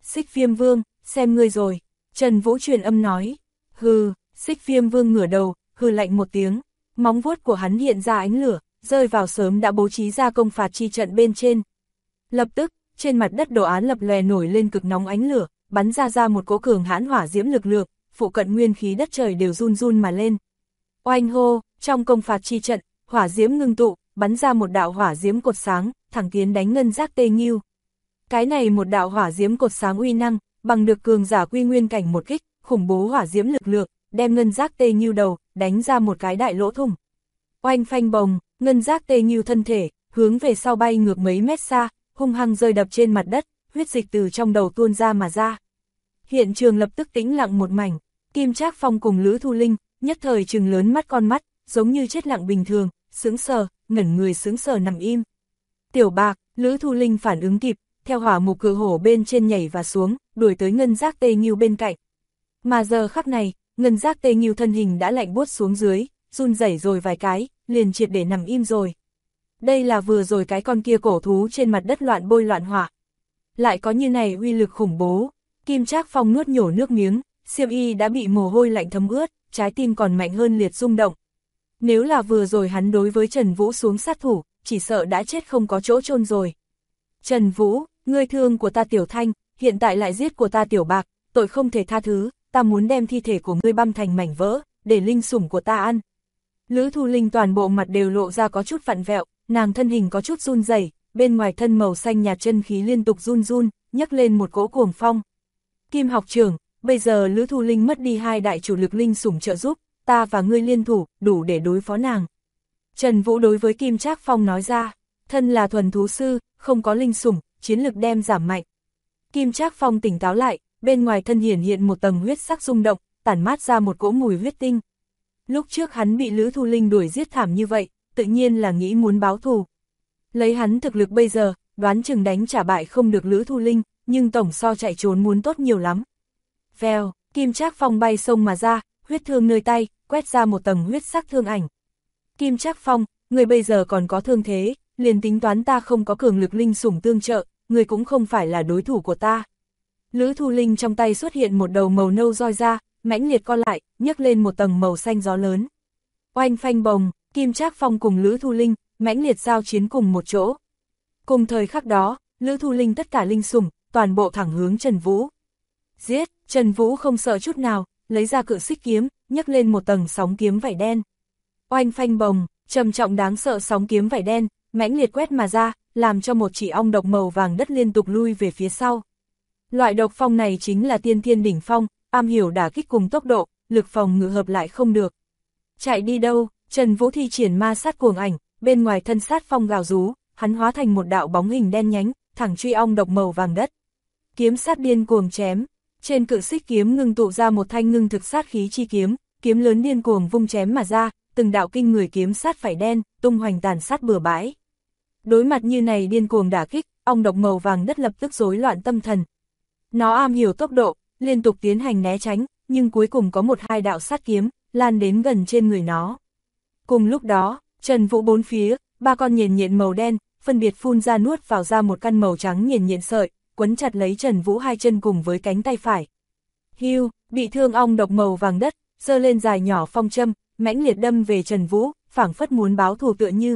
Xích Viêm Vương, xem ngươi rồi. Trần Vũ truyền âm nói. Hừ, Xích Viêm Vương ngửa đầu, hừ lạnh một tiếng. Móng vuốt của hắn hiện ra ánh lửa, rơi vào sớm đã bố trí ra công phạt chi trận bên trên. Lập tức, trên mặt đất đồ án lập lòe nổi lên cực nóng ánh lửa, bắn ra một cỗ cường hãn hỏa diễm lực lượng, phụ cận nguyên khí đất trời đều run run mà lên. Oanh hô, trong công phạt chi trận, hỏa diễm ngưng tụ, bắn ra một đạo hỏa diễm cột sáng, thẳng tiến đánh Ngân Giác Tê Nghiêu. Cái này một đạo hỏa diễm cột sáng uy năng, bằng được cường giả quy nguyên cảnh một kích, khủng bố hỏa diễm lực lượng, đem Ngân Giác Tê Nghiêu đầu, đánh ra một cái đại lỗ thủng. Oanh phanh bồng, Ngân Giác Tê Nghiêu thân thể, hướng về sau bay ngược mấy mét xa, hung hăng rơi đập trên mặt đất, huyết dịch từ trong đầu tuôn ra mà ra. Hiện trường lập tức tĩnh lặng một mảnh, Kim Trác Phong cùng Lữ Thu Linh, nhất thời trừng lớn mắt con mắt, giống như chết lặng bình thường, sững sờ, ngẩn người sững sờ nằm im. Tiểu Bạc, Lữ Thu Linh phản ứng kịp, theo hỏa mục cự hổ bên trên nhảy và xuống, đuổi tới Ngân Giác Tê Nghiêu bên cạnh. Mà giờ khắc này, Ngân Giác Tê Nghiêu thân hình đã lạnh buốt xuống dưới, run rẩy rồi vài cái, liền triệt để nằm im rồi. Đây là vừa rồi cái con kia cổ thú trên mặt đất loạn bôi loạn hỏa. Lại có như này uy lực khủng bố. Kim Trác Phong nuốt nhổ nước miếng, xiêm y đã bị mồ hôi lạnh thấm ướt, trái tim còn mạnh hơn liệt rung động. Nếu là vừa rồi hắn đối với Trần Vũ xuống sát thủ, chỉ sợ đã chết không có chỗ chôn rồi. Trần Vũ, ngươi thương của ta Tiểu Thanh, hiện tại lại giết của ta Tiểu Bạc, tội không thể tha thứ, ta muốn đem thi thể của ngươi băm thành mảnh vỡ, để linh sủng của ta ăn. Lữ Thu Linh toàn bộ mặt đều lộ ra có chút vặn vẹo, nàng thân hình có chút run rẩy, bên ngoài thân màu xanh nhạt chân khí liên tục run run, nhấc lên một cỗ cuồng phong. Kim học trưởng, bây giờ Lữ Thu Linh mất đi hai đại chủ lực linh sủng trợ giúp, ta và ngươi liên thủ, đủ để đối phó nàng. Trần Vũ đối với Kim Trác Phong nói ra, thân là thuần thú sư, không có linh sủng, chiến lực đem giảm mạnh. Kim Trác Phong tỉnh táo lại, bên ngoài thân hiển hiện một tầng huyết sắc rung động, tản mát ra một cỗ mùi huyết tinh. Lúc trước hắn bị Lữ Thu Linh đuổi giết thảm như vậy, tự nhiên là nghĩ muốn báo thù. Lấy hắn thực lực bây giờ, đoán chừng đánh trả bại không được Lữ Thu Linh, nhưng tổng so chạy trốn muốn tốt nhiều lắm. Vèo, Kim Trác Phong bay sông mà ra, huyết thương nơi tay, quét ra một tầng huyết sắc thương ảnh. Kim Trác Phong, người bây giờ còn có thương thế, liền tính toán ta không có cường lực linh sủng tương trợ, người cũng không phải là đối thủ của ta. Lữ Thu Linh trong tay xuất hiện một đầu màu nâu roi ra, mãnh liệt co lại, nhấc lên một tầng màu xanh gió lớn. Oanh phanh bồng, Kim Trác Phong cùng Lữ Thu Linh, mãnh liệt giao chiến cùng một chỗ. Cùng thời khắc đó, Lữ Thu Linh tất cả linh sủng, toàn bộ thẳng hướng Trần Vũ. Giết, Trần Vũ không sợ chút nào, lấy ra cự xích kiếm, nhấc lên một tầng sóng kiếm vảy đen. Oanh phanh bồng, trầm trọng đáng sợ sóng kiếm vảy đen, mãnh liệt quét mà ra, làm cho một chỉ ong độc màu vàng đất liên tục lui về phía sau. Loại độc phong này chính là tiên thiên đỉnh phong, am hiểu đả kích cùng tốc độ, lực phòng ngự hợp lại không được. Chạy đi đâu, Trần Vũ thi triển ma sát cuồng ảnh, bên ngoài thân sát phong gào rú, hắn hóa thành một đạo bóng hình đen nhánh, thẳng truy ong độc màu vàng đất. Kiếm sát điên cuồng chém, trên cự xích kiếm ngưng tụ ra một thanh ngưng thực sát khí chi kiếm, kiếm lớn điên cuồng vung chém mà ra, từng đạo kinh người kiếm sát phải đen, tung hoành tàn sát bừa bãi. Đối mặt như này điên cuồng đả kích, ong độc màu vàng đất lập tức rối loạn tâm thần. Nó am hiểu tốc độ, liên tục tiến hành né tránh, nhưng cuối cùng có một hai đạo sát kiếm, lan đến gần trên người nó. Cùng lúc đó, Trần Vũ bốn phía, ba con nhện nhện màu đen, phân biệt phun ra nuốt vào ra một căn màu trắng nhện nhện sợi, quấn chặt lấy Trần Vũ hai chân cùng với cánh tay phải. Hưu, bị thương ong độc màu vàng đất, giơ lên dài nhỏ phong châm, mãnh liệt đâm về Trần Vũ, phảng phất muốn báo thù tựa như.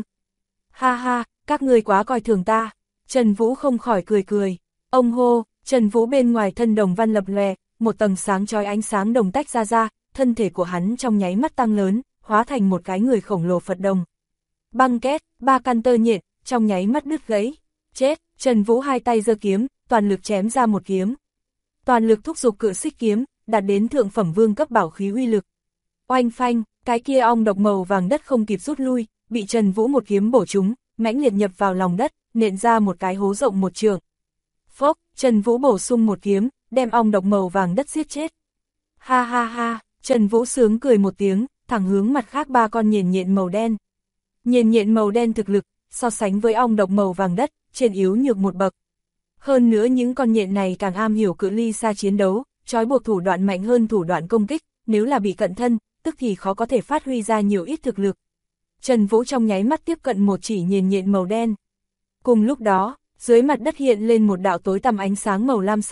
Ha ha, các ngươi quá coi thường ta. Trần Vũ không khỏi cười cười. Ông hô, Trần Vũ bên ngoài thân đồng văn lập lòe, một tầng sáng chói ánh sáng đồng tách ra, thân thể của hắn trong nháy mắt tăng lớn, hóa thành một cái người khổng lồ Phật đồng. Băng két, ba căn tơ nhện, trong nháy mắt đứt gãy. Chết, Trần Vũ hai tay giơ kiếm, toàn lực chém ra một kiếm. Toàn lực thúc giục cự xích kiếm, đạt đến thượng phẩm vương cấp bảo khí uy lực. Oanh phanh, cái kia ong độc màu vàng đất không kịp rút lui, bị Trần Vũ một kiếm bổ trúng, mãnh liệt nhập vào lòng đất, nện ra một cái hố rộng một trượng. Phốc, Trần Vũ bổ sung một kiếm, đem ong độc màu vàng đất giết chết. Ha ha ha, Trần Vũ sướng cười một tiếng, thẳng hướng mặt khác ba con nhện nhện màu đen. Nhện nhện màu đen thực lực, so sánh với ong độc màu vàng đất, trên yếu nhược một bậc. Hơn nữa những con nhện này càng am hiểu cự ly xa chiến đấu, trói buộc thủ đoạn mạnh hơn thủ đoạn công kích, nếu là bị cận thân, tức thì khó có thể phát huy ra nhiều ít thực lực. Trần Vũ trong nháy mắt tiếp cận một chỉ nhện nhện màu đen. Cùng lúc đó, dưới mặt đất hiện lên một đạo tối tăm ánh sáng màu lam sợi,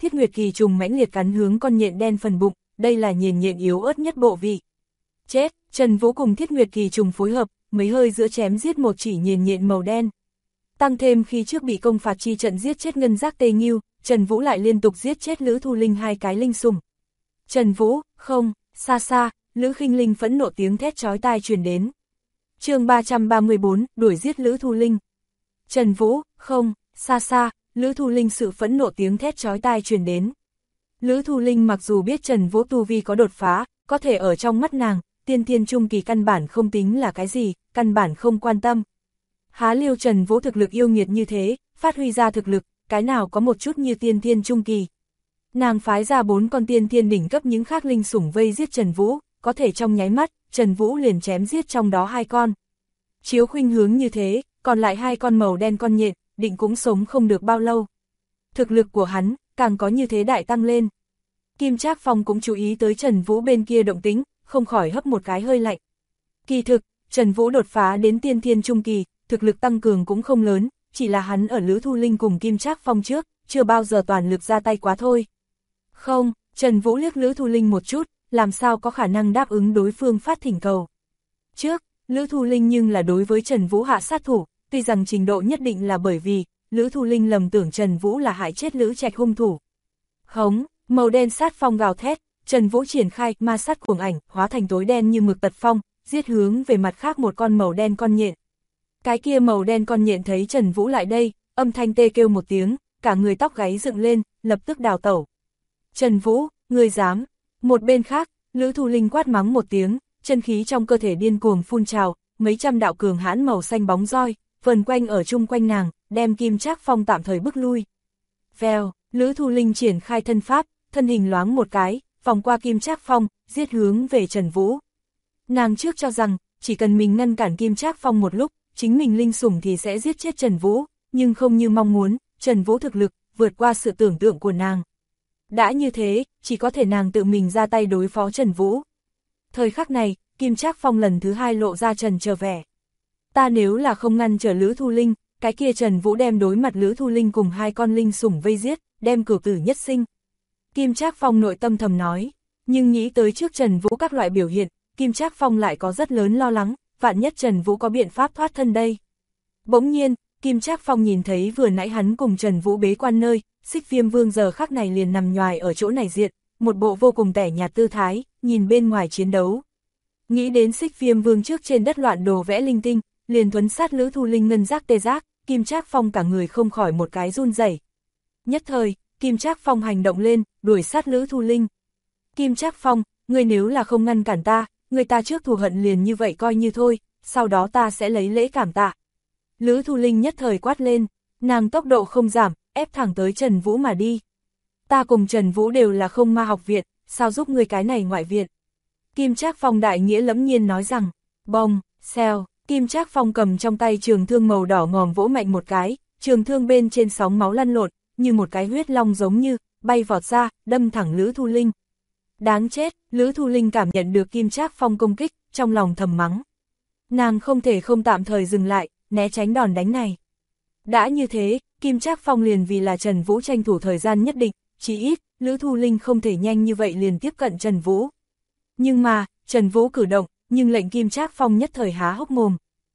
Thiết Nguyệt Kỳ trùng mãnh liệt cắn hướng con nhện đen phần bụng, đây là nhện yếu ớt nhất bộ vị. Chết, Trần Vũ cùng Thiết Nguyệt Kỳ trùng phối hợp, mấy hơi giữa chém giết một chỉ nhện màu đen. Tăng thêm khi trước bị công phạt chi trận giết chết ngân giác tê nghiêu, Trần Vũ lại liên tục giết chết Lữ Thu Linh hai cái linh sủng. Trần Vũ, không, xa xa, Lữ Khinh Linh phẫn nộ tiếng thét chói tai truyền đến. Chương 334, đuổi giết Lữ Thu Linh. Trần Vũ, không, xa xa, Lữ Thu Linh sự phẫn nộ tiếng thét chói tai truyền đến. Lữ Thu Linh mặc dù biết Trần Vũ tu vi có đột phá, có thể ở trong mắt nàng, tiên thiên trung kỳ căn bản không tính là cái gì, căn bản không quan tâm. Há liêu Trần Vũ thực lực yêu nghiệt như thế, phát huy ra thực lực, cái nào có một chút như tiên thiên trung kỳ. Nàng phái ra 4 con tiên thiên đỉnh cấp những khác linh sủng vây giết Trần Vũ, có thể trong nháy mắt, Trần Vũ liền chém giết trong đó 2 con. Chiếu khuynh hướng như thế, còn lại 2 con màu đen con nhện, định cũng sống không được bao lâu. Thực lực của hắn, càng có như thế đại tăng lên. Kim Trác Phong cũng chú ý tới Trần Vũ bên kia động tĩnh, không khỏi hấp một cái hơi lạnh. Kỳ thực, Trần Vũ đột phá đến tiên thiên trung kỳ, thực lực tăng cường cũng không lớn, chỉ là hắn ở Lữ Thu Linh cùng Kim Trác Phong trước, chưa bao giờ toàn lực ra tay quá thôi. Không, Trần Vũ liếc Lữ Thu Linh một chút, làm sao có khả năng đáp ứng đối phương phát thỉnh cầu. Trước, Lữ Thu Linh nhưng là đối với Trần Vũ hạ sát thủ, tuy rằng trình độ nhất định là bởi vì, Lữ Thu Linh lầm tưởng Trần Vũ là hại chết Lữ Trạch hung thủ. Hống, màu đen sát phong gào thét, Trần Vũ triển khai ma sát cuồng ảnh, hóa thành tối đen như mực tật phong, giết hướng về mặt khác một con màu đen con nhện. Cái kia màu đen con nhện thấy Trần Vũ lại đây, âm thanh tê kêu một tiếng, cả người tóc gáy dựng lên, lập tức đào tẩu. Trần Vũ, ngươi dám. Một bên khác, Lữ Thu Linh quát mắng một tiếng, chân khí trong cơ thể điên cuồng phun trào, mấy trăm đạo cường hãn màu xanh bóng roi, vần quanh ở chung quanh nàng, đem Kim Trác Phong tạm thời bức lui. Vèo, Lữ Thu Linh triển khai thân pháp, thân hình loáng một cái, vòng qua Kim Trác Phong, giết hướng về Trần Vũ. Nàng trước cho rằng, chỉ cần mình ngăn cản Kim Trác Phong một lúc, chính mình linh sủng thì sẽ giết chết Trần Vũ, nhưng không như mong muốn, Trần Vũ thực lực, vượt qua sự tưởng tượng của nàng. Đã như thế, chỉ có thể nàng tự mình ra tay đối phó Trần Vũ. Thời khắc này, Kim Trác Phong lần thứ 2 lộ ra trần trở vẻ. Ta nếu là không ngăn trở Lữ Thu Linh, cái kia Trần Vũ đem đối mặt Lữ Thu Linh cùng 2 con linh sủng vây giết, đem cửu tử nhất sinh. Kim Trác Phong nội tâm thầm nói, nhưng nghĩ tới trước Trần Vũ các loại biểu hiện, Kim Trác Phong lại có rất lớn lo lắng, vạn nhất Trần Vũ có biện pháp thoát thân đây. Bỗng nhiên, Kim Trác Phong nhìn thấy vừa nãy hắn cùng Trần Vũ bế quan nơi, Xích Viêm Vương giờ khắc này liền nằm nhoài ở chỗ này diện, một bộ vô cùng tẻ nhạt tư thái, nhìn bên ngoài chiến đấu. Nghĩ đến Xích Viêm Vương trước trên đất loạn đồ vẽ linh tinh, liền thuấn sát Lữ Thu Linh ngân giác tê giác, Kim Trác Phong cả người không khỏi một cái run rẩy. Nhất thời, Kim Trác Phong hành động lên, đuổi sát Lữ Thu Linh. Kim Trác Phong, ngươi nếu là không ngăn cản ta, người ta trước thù hận liền như vậy coi như thôi, sau đó ta sẽ lấy lễ cảm tạ. Lữ Thu Linh nhất thời quát lên, nàng tốc độ không giảm, ép thẳng tới Trần Vũ mà đi. Ta cùng Trần Vũ đều là không ma học viện, sao giúp ngươi cái này ngoại viện? Kim Trác Phong đại nghĩa lẫm nhiên nói rằng, bông, xèo, Kim Trác Phong cầm trong tay trường thương màu đỏ ngòm vỗ mạnh một cái, trường thương bên trên sóng máu lăn lộn, như một cái huyết long giống như, bay vọt ra, đâm thẳng Lữ Thu Linh. Đáng chết, Lữ Thu Linh cảm nhận được Kim Trác Phong công kích, trong lòng thầm mắng. Nàng không thể không tạm thời dừng lại, né tránh đòn đánh này. Đã như thế, Kim Trác Phong liền vì là Trần Vũ tranh thủ thời gian nhất định, chỉ ít, Lữ Thu Linh không thể nhanh như vậy liền tiếp cận Trần Vũ. Nhưng mà, Trần Vũ cử động, nhưng lệnh Kim Trác Phong nhất thời há hốc mồm.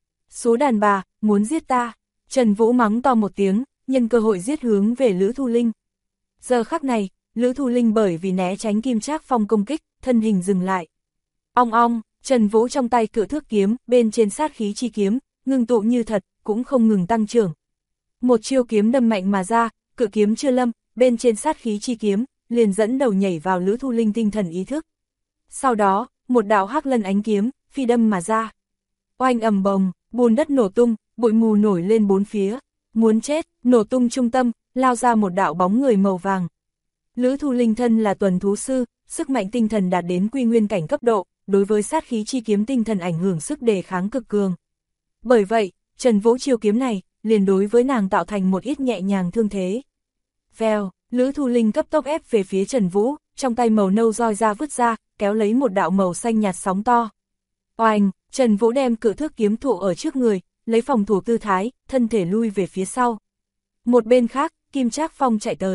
Số đàn bà, muốn giết ta. Trần Vũ mắng to một tiếng, nhân cơ hội giết hướng về Lữ Thu Linh. Giờ khắc này, Lữ Thu Linh bởi vì né tránh Kim Trác Phong công kích, thân hình dừng lại. Ong ong, Trần Vũ trong tay cự thước kiếm, bên trên sát khí chi kiếm, ngưng tụ như thật, cũng không ngừng tăng trưởng. Một chiêu kiếm đâm mạnh mà ra, cự kiếm chưa lâm, bên trên sát khí chi kiếm, liền dẫn đầu nhảy vào Lữ Thu Linh tinh thần ý thức. Sau đó, một đạo hắc lân ánh kiếm, phi đâm mà ra. Oanh ầm bồng, bùn đất nổ tung, bụi mù nổi lên bốn phía. Muốn chết, nổ tung trung tâm, lao ra một đạo bóng người màu vàng. Lữ Thu Linh thân là tuần thú sư, sức mạnh tinh thần đạt đến quy nguyên cảnh cấp độ, đối với sát khí chi kiếm tinh thần ảnh hưởng sức đề kháng cực cường. Bởi vậy, Trần Vũ chiêu kiếm này, liền đối với nàng tạo thành một ít nhẹ nhàng thương thế. Vèo, Lữ Thu Linh cấp tốc ép về phía Trần Vũ, trong tay màu nâu roi ra vứt ra, kéo lấy một đạo màu xanh nhạt sóng to. Oanh, Trần Vũ đem cự thước kiếm thụ ở trước người, lấy phòng thủ tư thái, thân thể lui về phía sau. Một bên khác, Kim Trác Phong chạy tới.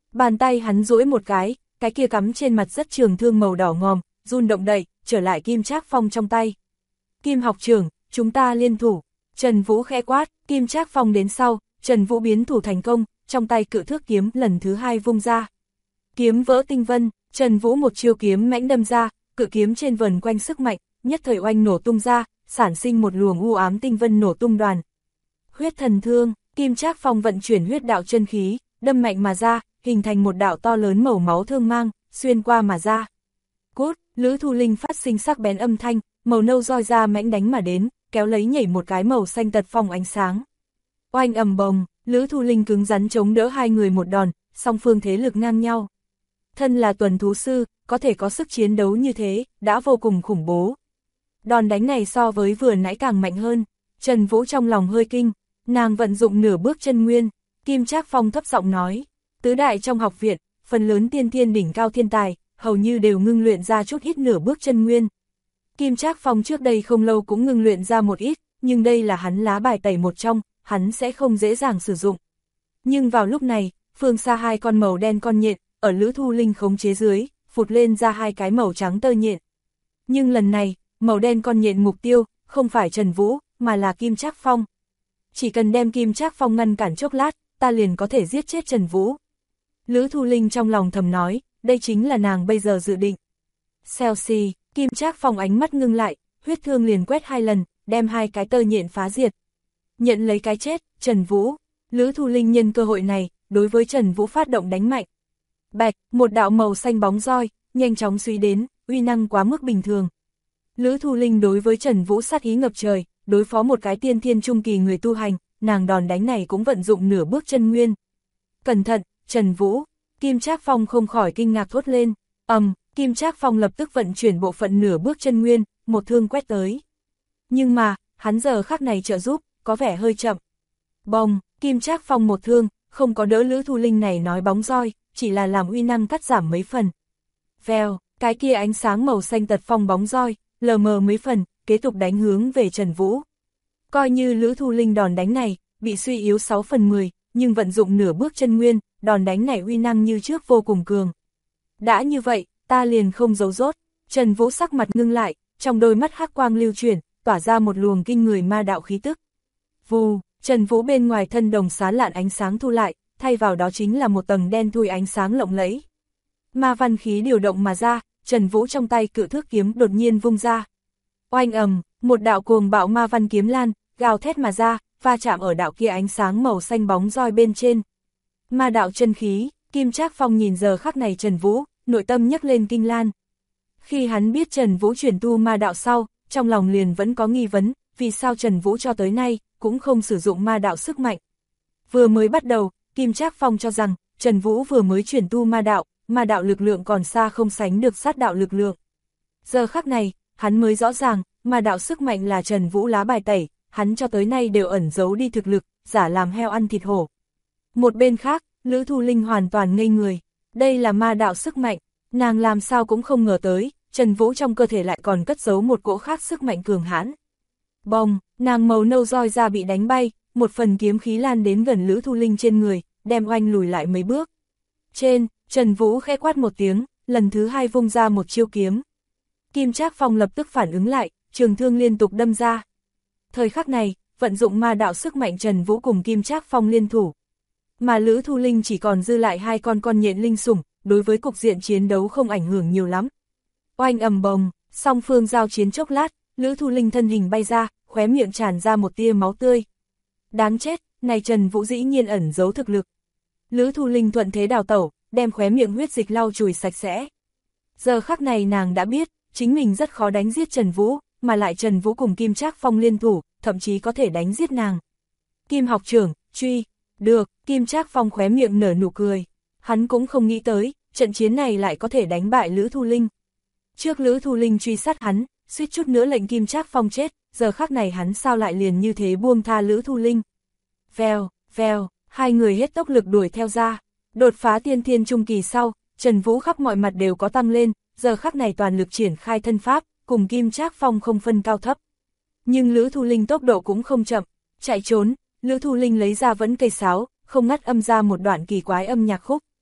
Bàn tay hắn duỗi một cái kia cắm trên mặt rất trường thương màu đỏ ngòm, run động đậy, trở lại Kim Trác Phong trong tay. Kim học trưởng, chúng ta liên thủ. Trần Vũ khẽ quát, Kim Trác Phong đến sau, Trần Vũ biến thủ thành công, trong tay cự thước kiếm lần thứ hai vung ra. Kiếm vỡ tinh vân, Trần Vũ một chiêu kiếm mãnh đâm ra, cự kiếm trên vần quanh sức mạnh, nhất thời oanh nổ tung ra, sản sinh một luồng u ám tinh vân nổ tung đoàn. Huyết thần thương, Kim Trác Phong vận chuyển huyết đạo chân khí, đâm mạnh mà ra, hình thành một đạo to lớn màu máu thương mang, xuyên qua mà ra. Cút, Lữ Thu Linh phát sinh sắc bén âm thanh, màu nâu roi ra mãnh đánh mà đến, kéo lấy nhảy một cái màu xanh tật phong ánh sáng. Oanh ầm bồng, Lữ Thu Linh cứng rắn chống đỡ hai người một đòn, song phương thế lực ngang nhau. Thân là tuần thú sư, có thể có sức chiến đấu như thế, đã vô cùng khủng bố. Đòn đánh này so với vừa nãy càng mạnh hơn, Trần Vũ trong lòng hơi kinh, nàng vận dụng nửa bước chân nguyên, Kim Trác Phong thấp giọng nói, tứ đại trong học viện, phần lớn tiên thiên đỉnh cao thiên tài, hầu như đều ngưng luyện ra chút ít nửa bước chân nguyên. Kim Trác Phong trước đây không lâu cũng ngưng luyện ra một ít, nhưng đây là hắn lá bài tẩy một trong, hắn sẽ không dễ dàng sử dụng. Nhưng vào lúc này, phương xa hai con màu đen con nhện, ở Lữ Thu Linh khống chế dưới, phụt lên ra hai cái màu trắng tơ nhện. Nhưng lần này, màu đen con nhện mục tiêu, không phải Trần Vũ, mà là Kim Trác Phong. Chỉ cần đem Kim Trác Phong ngăn cản chốc lát, ta liền có thể giết chết Trần Vũ. Lữ Thu Linh trong lòng thầm nói, đây chính là nàng bây giờ dự định. Xèo xì, Kim Trác Phong ánh mắt ngưng lại, huyết thương liền quét hai lần, đem hai cái tơ nhện phá diệt. Nhận lấy cái chết, Trần Vũ. Lữ Thu Linh nhân cơ hội này, đối với Trần Vũ phát động đánh mạnh. Bạch, một đạo màu xanh bóng roi, nhanh chóng suy đến, uy năng quá mức bình thường. Lữ Thu Linh đối với Trần Vũ sát ý ngập trời, đối phó một cái tiên thiên trung kỳ người tu hành, nàng đòn đánh này cũng vận dụng nửa bước chân nguyên. Cẩn thận, Trần Vũ, Kim Trác Phong không khỏi kinh ngạc thốt lên, Kim Trác Phong lập tức vận chuyển bộ phận nửa bước chân nguyên, một thương quét tới. Nhưng mà, hắn giờ khắc này trợ giúp, có vẻ hơi chậm. Bồng, Kim Trác Phong một thương, không có đỡ Lữ Thu Linh này nói bóng roi, chỉ là làm uy năng cắt giảm mấy phần. Vèo, cái kia ánh sáng màu xanh tật phong bóng roi, lờ mờ mấy phần, kế tục đánh hướng về Trần Vũ. Coi như Lữ Thu Linh đòn đánh này, bị suy yếu 6/10, nhưng vận dụng nửa bước chân nguyên, đòn đánh này uy năng như trước vô cùng cường. Đã như vậy, ta liền không giấu rốt, Trần Vũ sắc mặt ngưng lại, trong đôi mắt hắc quang lưu chuyển, tỏa ra một luồng kinh người ma đạo khí tức. Vù, Trần Vũ bên ngoài thân đồng xá lạn ánh sáng thu lại, thay vào đó chính là một tầng đen thui ánh sáng lộng lẫy. Ma văn khí điều động mà ra, Trần Vũ trong tay cự thước kiếm đột nhiên vung ra. Oanh ầm, một đạo cuồng bạo ma văn kiếm lan, gào thét mà ra, va chạm ở đạo kia ánh sáng màu xanh bóng roi bên trên. Ma đạo chân khí, Kim Trác Phong nhìn giờ khắc này Trần Vũ, nội tâm nhấc lên kinh lan. Khi hắn biết Trần Vũ chuyển tu ma đạo sau, trong lòng liền vẫn có nghi vấn, vì sao Trần Vũ cho tới nay, cũng không sử dụng ma đạo sức mạnh. Vừa mới bắt đầu, Kim Trác Phong cho rằng, Trần Vũ vừa mới chuyển tu ma đạo lực lượng còn xa không sánh được sát đạo lực lượng. Giờ khắc này, hắn mới rõ ràng, ma đạo sức mạnh là Trần Vũ lá bài tẩy, hắn cho tới nay đều ẩn giấu đi thực lực, giả làm heo ăn thịt hổ. Một bên khác, Lữ Thu Linh hoàn toàn ngây người, đây là ma đạo sức mạnh, nàng làm sao cũng không ngờ tới, Trần Vũ trong cơ thể lại còn cất giấu một cỗ khác sức mạnh cường hãn. Bồng, nàng màu nâu roi ra bị đánh bay, một phần kiếm khí lan đến gần Lữ Thu Linh trên người, đem oanh lùi lại mấy bước. Trên, Trần Vũ khẽ quát một tiếng, lần thứ hai vung ra một chiêu kiếm. Kim Trác Phong lập tức phản ứng lại, trường thương liên tục đâm ra. Thời khắc này, vận dụng ma đạo sức mạnh Trần Vũ cùng Kim Trác Phong liên thủ. Mà Lữ Thu Linh chỉ còn dư lại hai con nhện linh sủng, đối với cục diện chiến đấu không ảnh hưởng nhiều lắm. Oanh ầm bồng, song phương giao chiến chốc lát, Lữ Thu Linh thân hình bay ra, khóe miệng tràn ra một tia máu tươi. Đáng chết, này Trần Vũ dĩ nhiên ẩn giấu thực lực. Lữ Thu Linh thuận thế đào tẩu, đem khóe miệng huyết dịch lau chùi sạch sẽ. Giờ khắc này nàng đã biết, chính mình rất khó đánh giết Trần Vũ, mà lại Trần Vũ cùng Kim Trác Phong liên thủ, thậm chí có thể đánh giết nàng. Kim học trưởng, truy, được, Kim Trác Phong khóe miệng nở nụ cười. Hắn cũng không nghĩ tới, trận chiến này lại có thể đánh bại Lữ Thu Linh. Trước Lữ Thu Linh truy sát hắn, suýt chút nữa lệnh Kim Trác Phong chết, giờ khắc này hắn sao lại liền như thế buông tha Lữ Thu Linh. Vèo, vèo, hai người hết tốc lực đuổi theo ra. Đột phá tiên thiên trung kỳ sau, Trần Vũ khắp mọi mặt đều có tăng lên, giờ khắc này toàn lực triển khai thân pháp, cùng Kim Trác Phong không phân cao thấp. Nhưng Lữ Thu Linh tốc độ cũng không chậm, chạy trốn, Lữ Thu Linh lấy ra vẫn cây sáo, không ngắt âm ra một đoạn kỳ quái âm nhạc khúc.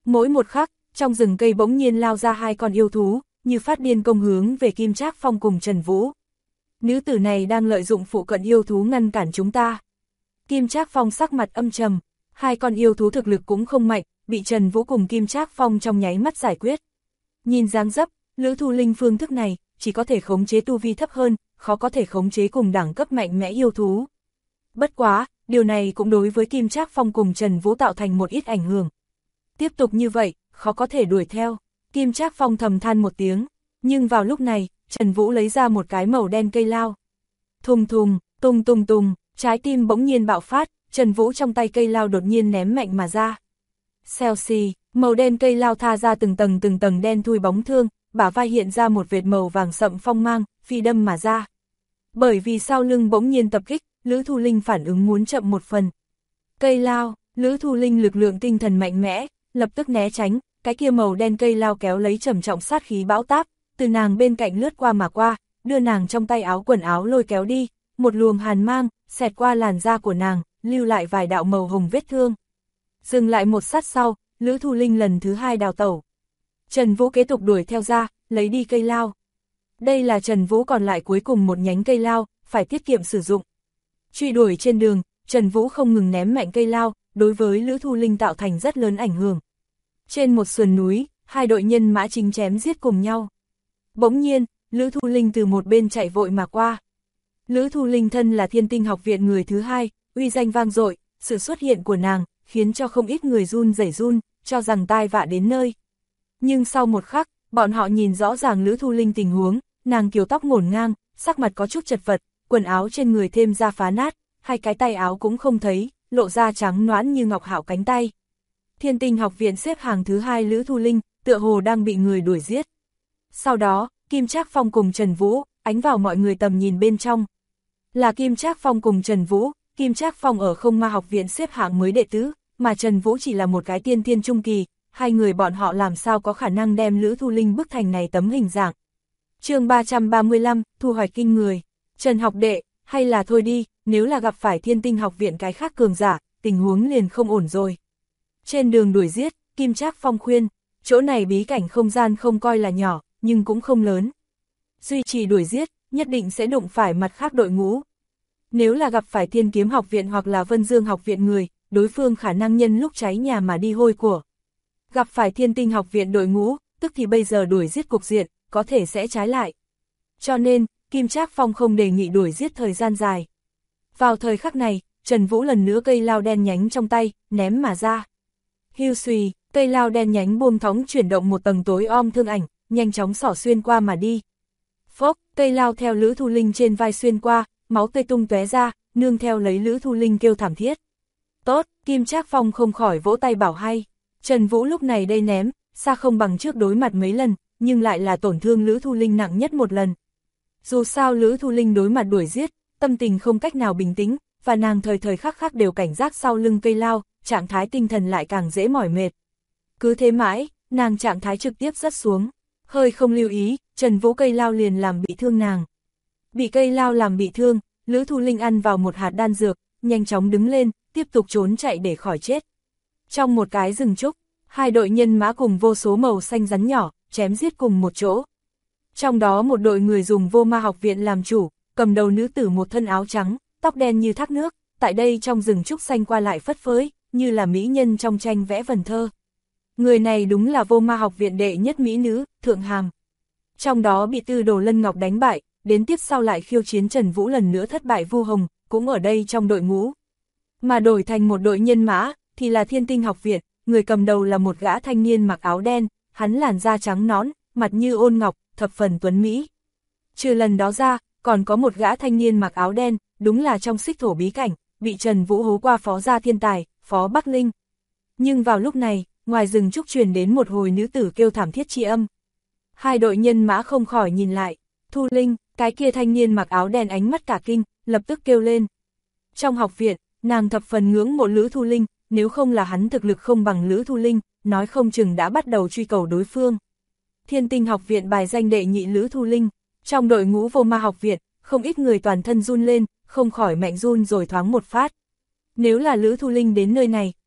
Mỗi một khắc, trong rừng cây bỗng nhiên lao ra hai con yêu thú, như phát điên công hướng về Kim Trác Phong cùng Trần Vũ. Nữ tử này đang lợi dụng phụ cận yêu thú ngăn cản chúng ta. Kim Trác Phong sắc mặt âm trầm, hai con yêu thú thực lực cũng không mạnh, bị Trần Vũ cùng Kim Trác Phong trong nháy mắt giải quyết. Nhìn dáng dấp, Lữ Thu Linh phương thức này, chỉ có thể khống chế tu vi thấp hơn, khó có thể khống chế cùng đẳng cấp mạnh mẽ yêu thú. Bất quá, điều này cũng đối với Kim Trác Phong cùng Trần Vũ tạo thành một ít ảnh hưởng. Tiếp tục như vậy, khó có thể đuổi theo. Kim Trác Phong thầm than một tiếng, nhưng vào lúc này, Trần Vũ lấy ra một cái màu đen cây lao. Thùng thùng, tung tung tung, trái tim bỗng nhiên bạo phát, Trần Vũ trong tay cây lao đột nhiên ném mạnh mà ra. Xèo xì, màu đen cây lao tha ra từng tầng đen thui bóng thương, bả vai hiện ra một vệt màu vàng sậm phong mang, phi đâm mà ra. Bởi vì sau lưng bỗng nhiên tập kích, Lữ Thu Linh phản ứng muốn chậm một phần. Cây lao, Lữ Thu Linh lực lượng tinh thần mạnh mẽ, lập tức né tránh, cái kia màu đen cây lao kéo lấy trầm trọng sát khí bão táp, từ nàng bên cạnh lướt qua mà qua, đưa nàng trong tay áo quần áo lôi kéo đi, một luồng hàn mang, xẹt qua làn da của nàng, lưu lại vài đạo màu hồng vết thương. Dừng lại một sát sau, Lữ Thu Linh lần thứ hai đào tẩu. Trần Vũ kế tục đuổi theo ra, lấy đi cây lao. Đây là Trần Vũ còn lại cuối cùng một nhánh cây lao, phải tiết kiệm sử dụng. Truy đuổi trên đường, Trần Vũ không ngừng ném mạnh cây lao, đối với Lữ Thu Linh tạo thành rất lớn ảnh hưởng. Trên một sườn núi, hai đội nhân mã chính chém giết cùng nhau. Bỗng nhiên, Lữ Thu Linh từ một bên chạy vội mà qua. Lữ Thu Linh thân là Thiên Tinh học viện người thứ hai, uy danh vang dội, sự xuất hiện của nàng khiến cho không ít người run rẩy run, cho rằng tai vạ đến nơi. Nhưng sau một khắc, bọn họ nhìn rõ ràng Lữ Thu Linh tình huống, nàng kiều tóc ngổn ngang, sắc mặt có chút chật vật, quần áo trên người thêm ra phá nát, hai cái tay áo cũng không thấy, lộ ra trắng nõn như ngọc hảo cánh tay. Thiên Tinh học viện xếp hàng thứ hai Lữ Thu Linh, tựa hồ đang bị người đuổi giết. Sau đó, Kim Trác Phong cùng Trần Vũ, ánh vào mọi người tầm nhìn bên trong. Là Kim Trác Phong cùng Trần Vũ, Kim Trác Phong ở Không Ma học viện xếp hạng mới đệ tứ, mà Trần Vũ chỉ là một cái tiên thiên trung kỳ, hai người bọn họ làm sao có khả năng đem Lữ Thu Linh bức thành này tấm hình dạng. Chương 335, thu hoạch kinh người. Trần học đệ, hay là thôi đi, nếu là gặp phải Thiên Tinh học viện cái khác cường giả, tình huống liền không ổn rồi. Trên đường đuổi giết, Kim Trác Phong khuyên, chỗ này bí cảnh không gian không coi là nhỏ, nhưng cũng không lớn. Duy trì đuổi giết, nhất định sẽ đụng phải mặt khác đội ngũ. Nếu là gặp phải Thiên Kiếm học viện hoặc là Vân Dương học viện người, đối phương khả năng nhân lúc cháy nhà mà đi hôi của. Gặp phải Thiên Tinh học viện đội ngũ, tức thì bây giờ đuổi giết cục diện, có thể sẽ trái lại. Cho nên, Kim Trác Phong không đề nghị đuổi giết thời gian dài. Vào thời khắc này, Trần Vũ lần nữa cây lao đen nhánh trong tay, ném mà ra. Hiu xùy, cây lao đen nhánh buông thõng chuyển động một tầng tối om thương ảnh, nhanh chóng xỏ xuyên qua mà đi. Phốc, cây lao theo Lữ Thu Linh trên vai xuyên qua, máu tươi tung tóe ra, nương theo lấy Lữ Thu Linh kêu thảm thiết. Tốt, Kim Trác Phong không khỏi vỗ tay bảo hay. Trần Vũ lúc này đây ném, xa không bằng trước đối mặt mấy lần, nhưng lại là tổn thương Lữ Thu Linh nặng nhất một lần. Dù sao Lữ Thu Linh đối mặt đuổi giết, tâm tình không cách nào bình tĩnh, và nàng thời thời khắc khắc đều cảnh giác sau lưng cây lao, trạng thái tinh thần lại càng dễ mỏi mệt. Cứ thế mãi, nàng trạng thái trực tiếp rớt xuống, hơi không lưu ý, Trần Vũ cây lao liền làm bị thương nàng. Bị cây lao làm bị thương, Lữ Thu Linh ăn vào một hạt đan dược, nhanh chóng đứng lên, tiếp tục trốn chạy để khỏi chết. Trong một cái rừng trúc, hai đội nhân mã cùng vô số màu xanh rắn nhỏ, chém giết cùng một chỗ. Trong đó một đội người dùng Vô Ma học viện làm chủ, cầm đầu nữ tử một thân áo trắng, tóc đen như thác nước, tại đây trong rừng trúc xanh qua lại phất phới, như là mỹ nhân trong tranh vẽ vần thơ. Người này đúng là Vô Ma học viện đệ nhất mỹ nữ, Thượng Hàm. Trong đó bị Tư Đồ Lân Ngọc đánh bại, đến tiếp sau lại khiêu chiến Trần Vũ lần nữa thất bại Vu Hồng, cũng ở đây trong đội ngũ. Mà đổi thành một đội nhân mã, thì là Thiên Tinh học viện, người cầm đầu là một gã thanh niên mặc áo đen, hắn làn da trắng nõn, mặt như ôn ngọc, thập phần tuấn mỹ. Trừ lần đó ra, còn có một gã thanh niên mặc áo đen, đúng là trong Xích Thổ bí cảnh, bị Trần Vũ hố qua phó gia thiên tài, Phó Bắc Linh. Nhưng vào lúc này, ngoài rừng trúc truyền đến một hồi nữ tử kêu thảm thiết chi âm. Hai đội nhân mã không khỏi nhìn lại, Thu Linh, cái kia thanh niên mặc áo đen ánh mắt cả kinh, lập tức kêu lên. Trong học viện, nàng thập phần ngưỡng mộ Lữ Thu Linh, nếu không là hắn thực lực không bằng Lữ Thu Linh, nói không chừng đã bắt đầu truy cầu đối phương. Thiên Tinh học viện bài danh đệ nhị Lữ Thu Linh, trong đội ngũ Vô Ma học viện, không ít người toàn thân run lên, không khỏi mạnh run rồi thoáng một phát. Nếu là Lữ Thu Linh đến nơi này,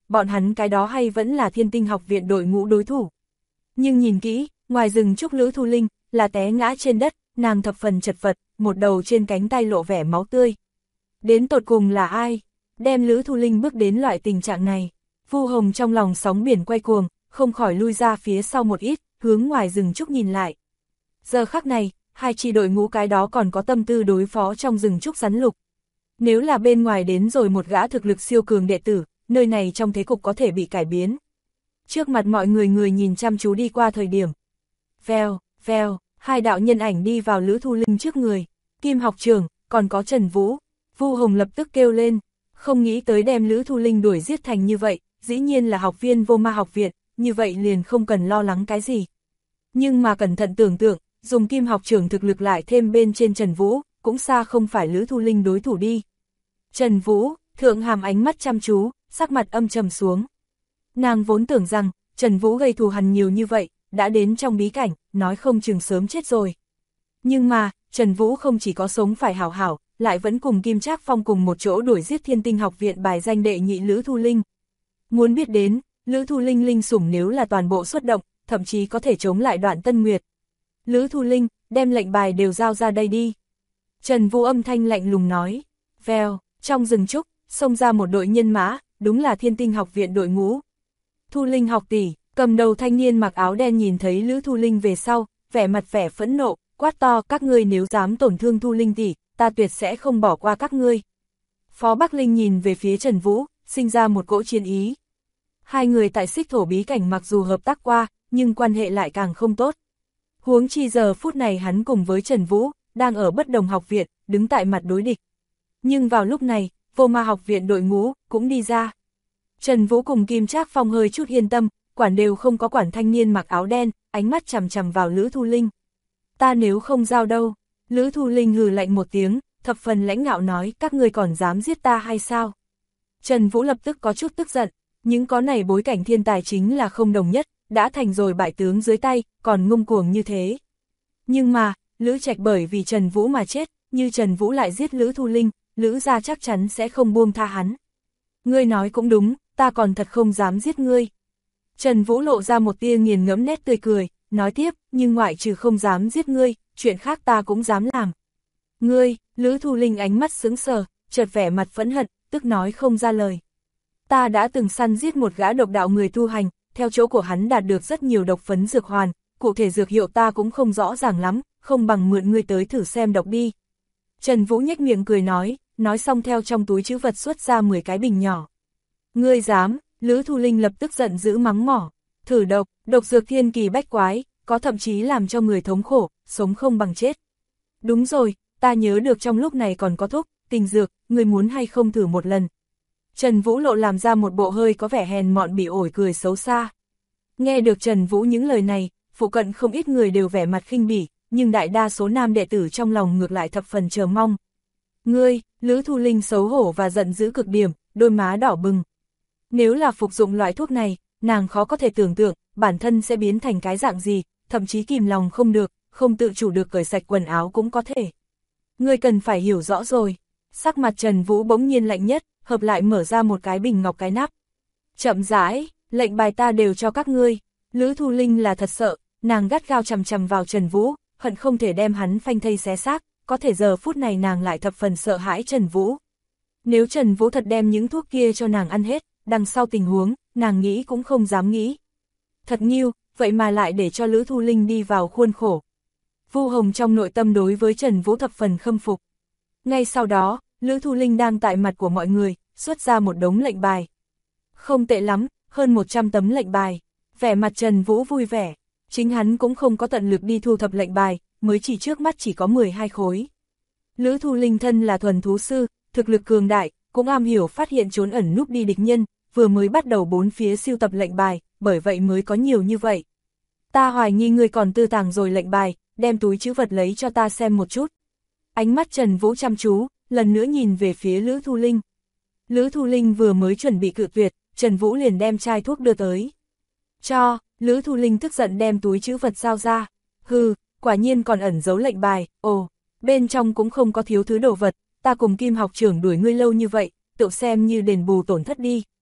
bọn hắn cái đó hay vẫn là Thiên Tinh học viện đội ngũ đối thủ. Nhưng nhìn kỹ, ngoài rừng trúc Lữ Thu Linh, là té ngã trên đất, nàng thập phần chật vật, một đầu trên cánh tay lộ vẻ máu tươi. Đến tột cùng là ai? Đem Lữ Thu Linh bước đến loại tình trạng này. Vu Hồng trong lòng sóng biển quay cuồng, không khỏi lui ra phía sau một ít, hướng ngoài rừng trúc nhìn lại. Giờ khắc này, hai chi đội ngũ cái đó còn có tâm tư đối phó trong rừng trúc rắn lục. Nếu là bên ngoài đến rồi một gã thực lực siêu cường đệ tử, nơi này trong thế cục có thể bị cải biến. Trước mặt mọi người nhìn chăm chú đi qua thời điểm. Vèo, vèo, hai đạo nhân ảnh đi vào Lữ Thu Linh trước người. Kim học trưởng, còn có Trần Vũ. Vu Hồng lập tức kêu lên, không nghĩ tới đem Lữ Thu Linh đuổi giết thành như vậy, dĩ nhiên là học viên Vô Ma học viện, như vậy liền không cần lo lắng cái gì. Nhưng mà cẩn thận tưởng tượng, dùng Kim học trưởng thực lực lại thêm bên trên Trần Vũ, cũng xa không phải Lữ Thu Linh đối thủ đi. Trần Vũ, Thượng Hàm ánh mắt chăm chú, sắc mặt âm trầm xuống. Nàng vốn tưởng rằng, Trần Vũ gây thù hằn nhiều như vậy, đã đến trong bí cảnh, nói không chừng sớm chết rồi. Nhưng mà, Trần Vũ không chỉ có sống phải hảo hảo, lại vẫn cùng Kim Trác Phong cùng một chỗ đuổi giết Thiên Tinh học viện bài danh đệ nhị Lữ Thu Linh. Muốn biết đến, Lữ Thu Linh linh sủng nếu là toàn bộ xuất động, thậm chí có thể chống lại Đoạn Tân Nguyệt. Lữ Thu Linh, đem lệnh bài đều giao ra đây đi. Trần Vũ âm thanh lạnh lùng nói. Vèo, trong rừng trúc, xông ra một đội nhân mã, đúng là Thiên Tinh học viện đội ngũ. Thu Linh học tỷ, cầm đầu thanh niên mặc áo đen nhìn thấy Lữ Thu Linh về sau, vẻ mặt vẻ phẫn nộ, quát to, các ngươi nếu dám tổn thương Thu Linh tỷ, ta tuyệt sẽ không bỏ qua các ngươi. Phó Bắc Linh nhìn về phía Trần Vũ, sinh ra một cỗ chiến ý. Hai người tại Xích Thổ bí cảnh mặc dù hợp tác qua, nhưng quan hệ lại càng không tốt. Huống chi giờ phút này hắn cùng với Trần Vũ, đang ở bất đồng học viện, đứng tại mặt đối địch. Nhưng vào lúc này, Vô Ma học viện đội ngũ, cũng đi ra. Trần Vũ cùng Kim Trác Phong hơi chút yên tâm, quản đều không có quản thanh niên mặc áo đen, ánh mắt chằm chằm vào Lữ Thu Linh. Ta nếu không giao đâu, Lữ Thu Linh hừ lạnh một tiếng, thập phần lãnh ngạo nói, các ngươi còn dám giết ta hay sao? Trần Vũ lập tức có chút tức giận, những có này bối cảnh thiên tài chính là không đồng nhất, đã thành rồi bại tướng dưới tay, còn ngông cuồng như thế. Nhưng mà, Lữ Trạch bởi vì Trần Vũ mà chết, như Trần Vũ lại giết Lữ Thu Linh, Lữ gia chắc chắn sẽ không buông tha hắn. Ngươi nói cũng đúng, ta còn thật không dám giết ngươi. Trần Vũ lộ ra một tia nghiền ngẫm nét tươi cười, nói tiếp, nhưng ngoại trừ không dám giết ngươi, chuyện khác ta cũng dám làm. Ngươi, Lữ Thu Linh ánh mắt sững sờ, chợt vẻ mặt phẫn hận, tức nói không ra lời. Ta đã từng săn giết một gã độc đạo người tu hành, theo chỗ của hắn đạt được rất nhiều độc phấn dược hoàn, cụ thể dược hiệu ta cũng không rõ ràng lắm, không bằng mượn ngươi tới thử xem độc đi. Trần Vũ nhếch miệng cười nói xong theo trong túi trữ vật xuất ra 10 cái bình nhỏ. Ngươi dám, Lữ Thu Linh lập tức giận dữ mắng mỏ, thử độc, độc dược thiên kỳ bách quái, có thậm chí làm cho người thống khổ, sống không bằng chết. Đúng rồi, ta nhớ được trong lúc này còn có thuốc, tình dược, ngươi muốn hay không thử một lần. Trần Vũ lộ làm ra một bộ hơi có vẻ hèn mọn bị ổi cười xấu xa. Nghe được Trần Vũ những lời này, phụ cận không ít người đều vẻ mặt khinh bỉ, nhưng đại đa số nam đệ tử trong lòng ngược lại thập phần chờ mong. Ngươi, Lữ Thu Linh xấu hổ và giận dữ cực điểm, đôi má đỏ bừng. Nếu là phục dụng loại thuốc này, nàng khó có thể tưởng tượng, bản thân sẽ biến thành cái dạng gì, thậm chí kìm lòng không được, không tự chủ được cởi sạch quần áo cũng có thể. Ngươi cần phải hiểu rõ rồi. Sắc mặt Trần Vũ bỗng nhiên lạnh nhất, hợp lại mở ra một cái bình ngọc cái nắp. Chậm rãi, lệnh bài ta đều cho các ngươi. Lữ Thu Linh là thật sợ, nàng gắt gao chằm chằm vào Trần Vũ, hận không thể đem hắn phanh thây xé xác, có thể giờ phút này nàng lại thập phần sợ hãi Trần Vũ. Nếu Trần Vũ thật đem những thuốc kia cho nàng ăn hết, đằng sau tình huống, nàng nghĩ cũng không dám nghĩ. Thật nghiêu, vậy mà lại để cho Lữ Thu Linh đi vào khuôn khổ. Vu Hồng trong nội tâm đối với Trần Vũ thập phần khâm phục. Ngay sau đó, Lữ Thu Linh đang tại mặt của mọi người, xuất ra một đống lệnh bài. Không tệ lắm, hơn 100 tấm lệnh bài. Vẻ mặt Trần Vũ vui vẻ, chính hắn cũng không có tận lực đi thu thập lệnh bài, mới chỉ trước mắt chỉ có 12 khối. Lữ Thu Linh thân là thuần thú sư, thực lực cường đại, cũng am hiểu phát hiện trốn ẩn núp đi địch nhân, vừa mới bắt đầu bốn phía siêu tập lệnh bài, bởi vậy mới có nhiều như vậy. Ta hoài nghi ngươi còn tư tàng rồi lệnh bài, đem túi trữ vật lấy cho ta xem một chút. Ánh mắt Trần Vũ chăm chú, lần nữa nhìn về phía Lữ Thu Linh. Lữ Thu Linh vừa mới chuẩn bị cự tuyệt, Trần Vũ liền đem chai thuốc đưa tới. Cho, Lữ Thu Linh tức giận đem túi trữ vật giao ra. Hừ, quả nhiên còn ẩn giấu lệnh bài, ồ, bên trong cũng không có thiếu thứ đồ vật, ta cùng Kim học trưởng đuổi ngươi lâu như vậy, tự xem như đền bù tổn thất đi.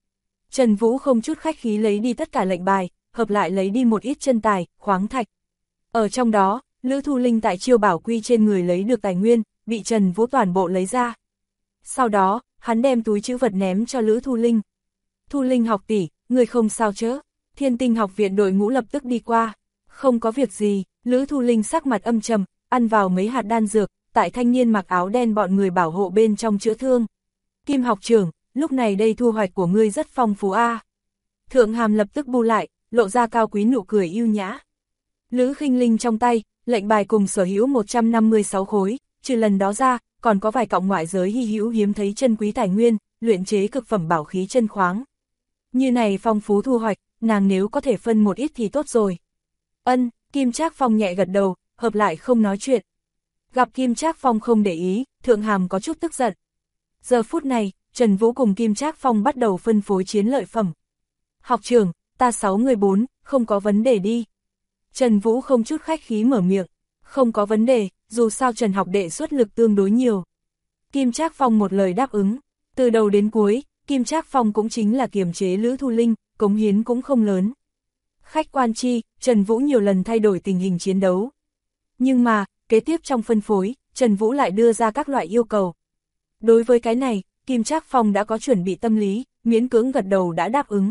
Trần Vũ không chút khách khí lấy đi tất cả lệnh bài, hợp lại lấy đi một ít chân tài, khoáng thạch. Ở trong đó, Lữ Thu Linh tại Chiêu Bảo Quy trên người lấy được tài nguyên, bị Trần Vũ toàn bộ lấy ra. Sau đó, hắn đem túi trữ vật ném cho Lữ Thu Linh. Thu Linh học tỷ, người không sao chớ. Thiên Tinh học viện đội ngũ lập tức đi qua. Không có việc gì, Lữ Thu Linh sắc mặt âm trầm, ăn vào mấy hạt đan dược, tại thanh niên mặc áo đen bọn người bảo hộ bên trong chữa thương. Kim học trưởng, lúc này đây thu hoạch của ngươi rất phong phú a. Thượng Hàm lập tức bu lại, lộ ra cao quý nụ cười yêu nhã. Lữ Khinh Linh trong tay, lệnh bài cùng sở hữu 156 khối, trừ lần đó ra, còn có vài cọng ngoại giới hy hữu hiếm thấy chân quý tài nguyên, luyện chế cực phẩm bảo khí chân khoáng. Như này phong phú thu hoạch, nàng nếu có thể phân một ít thì tốt rồi. Ân, Kim Trác Phong nhẹ gật đầu, hợp lại không nói chuyện. Gặp Kim Trác Phong không để ý, Thượng Hàm có chút tức giận. Giờ phút này, Trần Vũ cùng Kim Trác Phong bắt đầu phân phối chiến lợi phẩm. Học trưởng, ta 6 người 4, không có vấn đề đi. Trần Vũ không chút khách khí mở miệng. Không có vấn đề, dù sao Trần học đệ xuất lực tương đối nhiều. Kim Trác Phong một lời đáp ứng. Từ đầu đến cuối, Kim Trác Phong cũng chính là kiềm chế Lữ Thu Linh, cống hiến cũng không lớn. Khách quan chi, Trần Vũ nhiều lần thay đổi tình hình chiến đấu. Nhưng mà, kế tiếp trong phân phối, Trần Vũ lại đưa ra các loại yêu cầu. Đối với cái này, Kim Trác Phong đã có chuẩn bị tâm lý, miễn cưỡng gật đầu đã đáp ứng.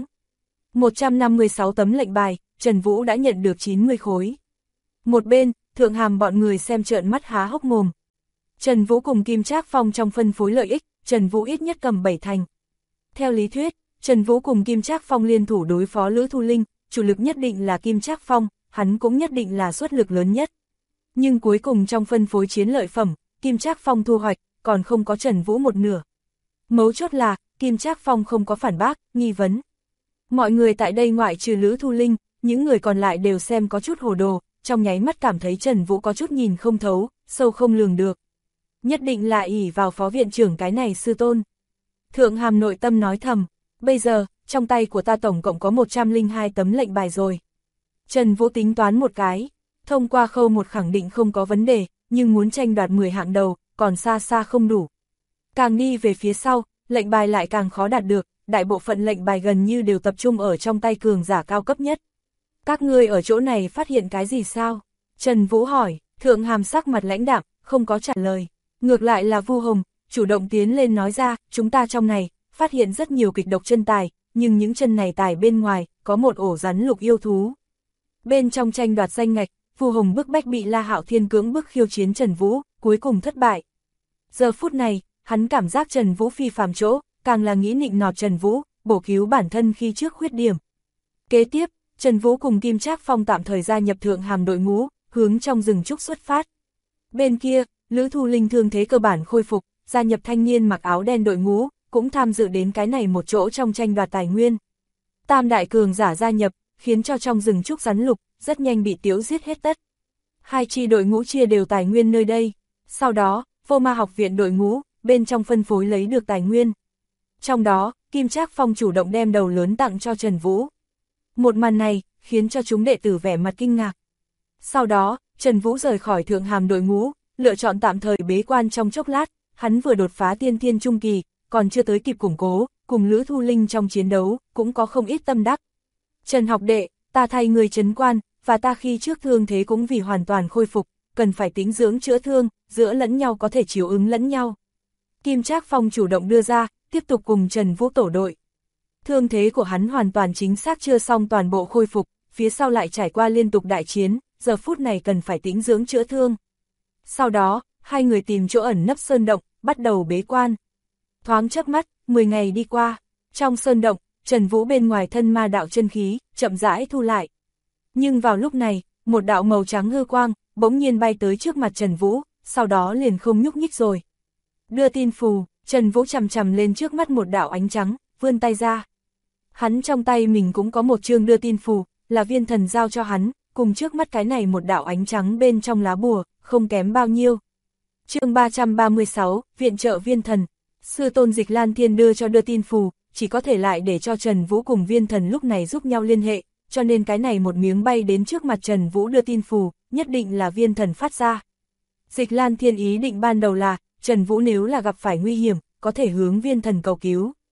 156 tấm lệnh bài, Trần Vũ đã nhận được 90 khối. Một bên, Thượng Hàm bọn người xem trợn mắt há hốc mồm. Trần Vũ cùng Kim Trác Phong trong phân phối lợi ích, Trần Vũ ít nhất cầm 7 thành. Theo lý thuyết, Trần Vũ cùng Kim Trác Phong liên thủ đối phó Lữ Thu Linh, chủ lực nhất định là Kim Trác Phong, hắn cũng nhất định là xuất lực lớn nhất. Nhưng cuối cùng trong phân phối chiến lợi phẩm, Kim Trác Phong thu hoạch, còn không có Trần Vũ một nửa. Mấu chốt là, Kim Trác Phong không có phản bác, nghi vấn. Mọi người tại đây ngoại trừ Lữ Thu Linh, những người còn lại đều xem có chút hồ đồ, trong nháy mắt cảm thấy Trần Vũ có chút nhìn không thấu, sâu không lường được. Nhất định là ỷ vào phó viện trưởng cái này sư tôn. Thượng Hàm nội tâm nói thầm, bây giờ, trong tay của ta tổng cộng có 102 tấm lệnh bài rồi. Trần Vũ tính toán một cái, thông qua khâu một khẳng định không có vấn đề, nhưng muốn tranh đoạt 10 hạng đầu, còn xa xa không đủ. Càng đi về phía sau, lệnh bài lại càng khó đạt được, đại bộ phận lệnh bài gần như đều tập trung ở trong tay cường giả cao cấp nhất. Các ngươi ở chỗ này phát hiện cái gì sao? Trần Vũ hỏi, Thượng Hàm sắc mặt lãnh đạm, không có trả lời. Ngược lại là Vu Hồng, chủ động tiến lên nói ra, chúng ta trong này, phát hiện rất nhiều kịch độc chân tài, nhưng những chân này tài bên ngoài, có một ổ rắn lục yêu thú. Bên trong tranh đoạt danh ngạch, Vu Hồng bức bách bị La Hạo Thiên cưỡng bức khiêu chiến Trần Vũ, cuối cùng thất bại. Giờ phút này, hắn cảm giác Trần Vũ phi phàm chỗ, càng là nghĩ nịnh nọt Trần Vũ, bổ cứu bản thân khi trước khuyết điểm. Kế tiếp, Trần Vũ cùng Kim Trác Phong tạm thời gia nhập Thượng Hàm đội ngũ, hướng trong rừng trúc xuất phát. Bên kia, Lữ Thu Linh thương thế cơ bản khôi phục, gia nhập thanh niên mặc áo đen đội ngũ, cũng tham dự đến cái này một chỗ trong tranh đoạt tài nguyên. Tam đại cường giả gia nhập, khiến cho trong rừng trúc rắn lục, rất nhanh bị tiêu giết hết tất. Hai chi đội ngũ chia đều tài nguyên nơi đây. Sau đó, Vô Ma học viện đội ngũ, bên trong phân phối lấy được tài nguyên. Trong đó, Kim Trác Phong chủ động đem đầu lớn tặng cho Trần Vũ. Một màn này, khiến cho chúng đệ tử vẻ mặt kinh ngạc. Sau đó, Trần Vũ rời khỏi Thượng Hàm đội ngũ, lựa chọn tạm thời bế quan trong chốc lát, hắn vừa đột phá tiên thiên trung kỳ, còn chưa tới kịp củng cố, cùng Lữ Thu Linh trong chiến đấu, cũng có không ít tâm đắc. Trần học đệ, ta thay người trấn quan, và ta khi trước thương thế cũng vì hoàn toàn khôi phục, cần phải tĩnh dưỡng chữa thương, giữa lẫn nhau có thể chiếu ứng lẫn nhau. Kim Trác Phong chủ động đưa ra, tiếp tục cùng Trần Vũ tổ đội. Thương thế của hắn hoàn toàn chính xác chưa xong toàn bộ khôi phục, phía sau lại trải qua liên tục đại chiến, giờ phút này cần phải tĩnh dưỡng chữa thương. Sau đó, hai người tìm chỗ ẩn nấp sơn động, bắt đầu bế quan. Thoáng chớp mắt, 10 ngày đi qua, trong sơn động, Trần Vũ bên ngoài thân ma đạo chân khí, chậm rãi thu lại. Nhưng vào lúc này, một đạo màu trắng hư quang, bỗng nhiên bay tới trước mặt Trần Vũ, sau đó liền không nhúc nhích rồi. Đưa tin phù, Trần Vũ chằm chằm lên trước mắt một đạo ánh trắng, vươn tay ra. Hắn trong tay mình cũng có một chương đưa tin phù, là Viên Thần giao cho hắn, cùng trước mắt cái này một đạo ánh trắng bên trong lá bùa, không kém bao nhiêu. Chương 336, viện trợ Viên Thần. Sư tôn Dịch Lan Thiên đưa cho đưa tin phù, chỉ có thể lại để cho Trần Vũ cùng Viên Thần lúc này giúp nhau liên hệ, cho nên cái này một miếng bay đến trước mặt Trần Vũ đưa tin phù, nhất định là Viên Thần phát ra. Dịch Lan Thiên ý định ban đầu là, Trần Vũ nếu là gặp phải nguy hiểm, có thể hướng Viên Thần cầu cứu.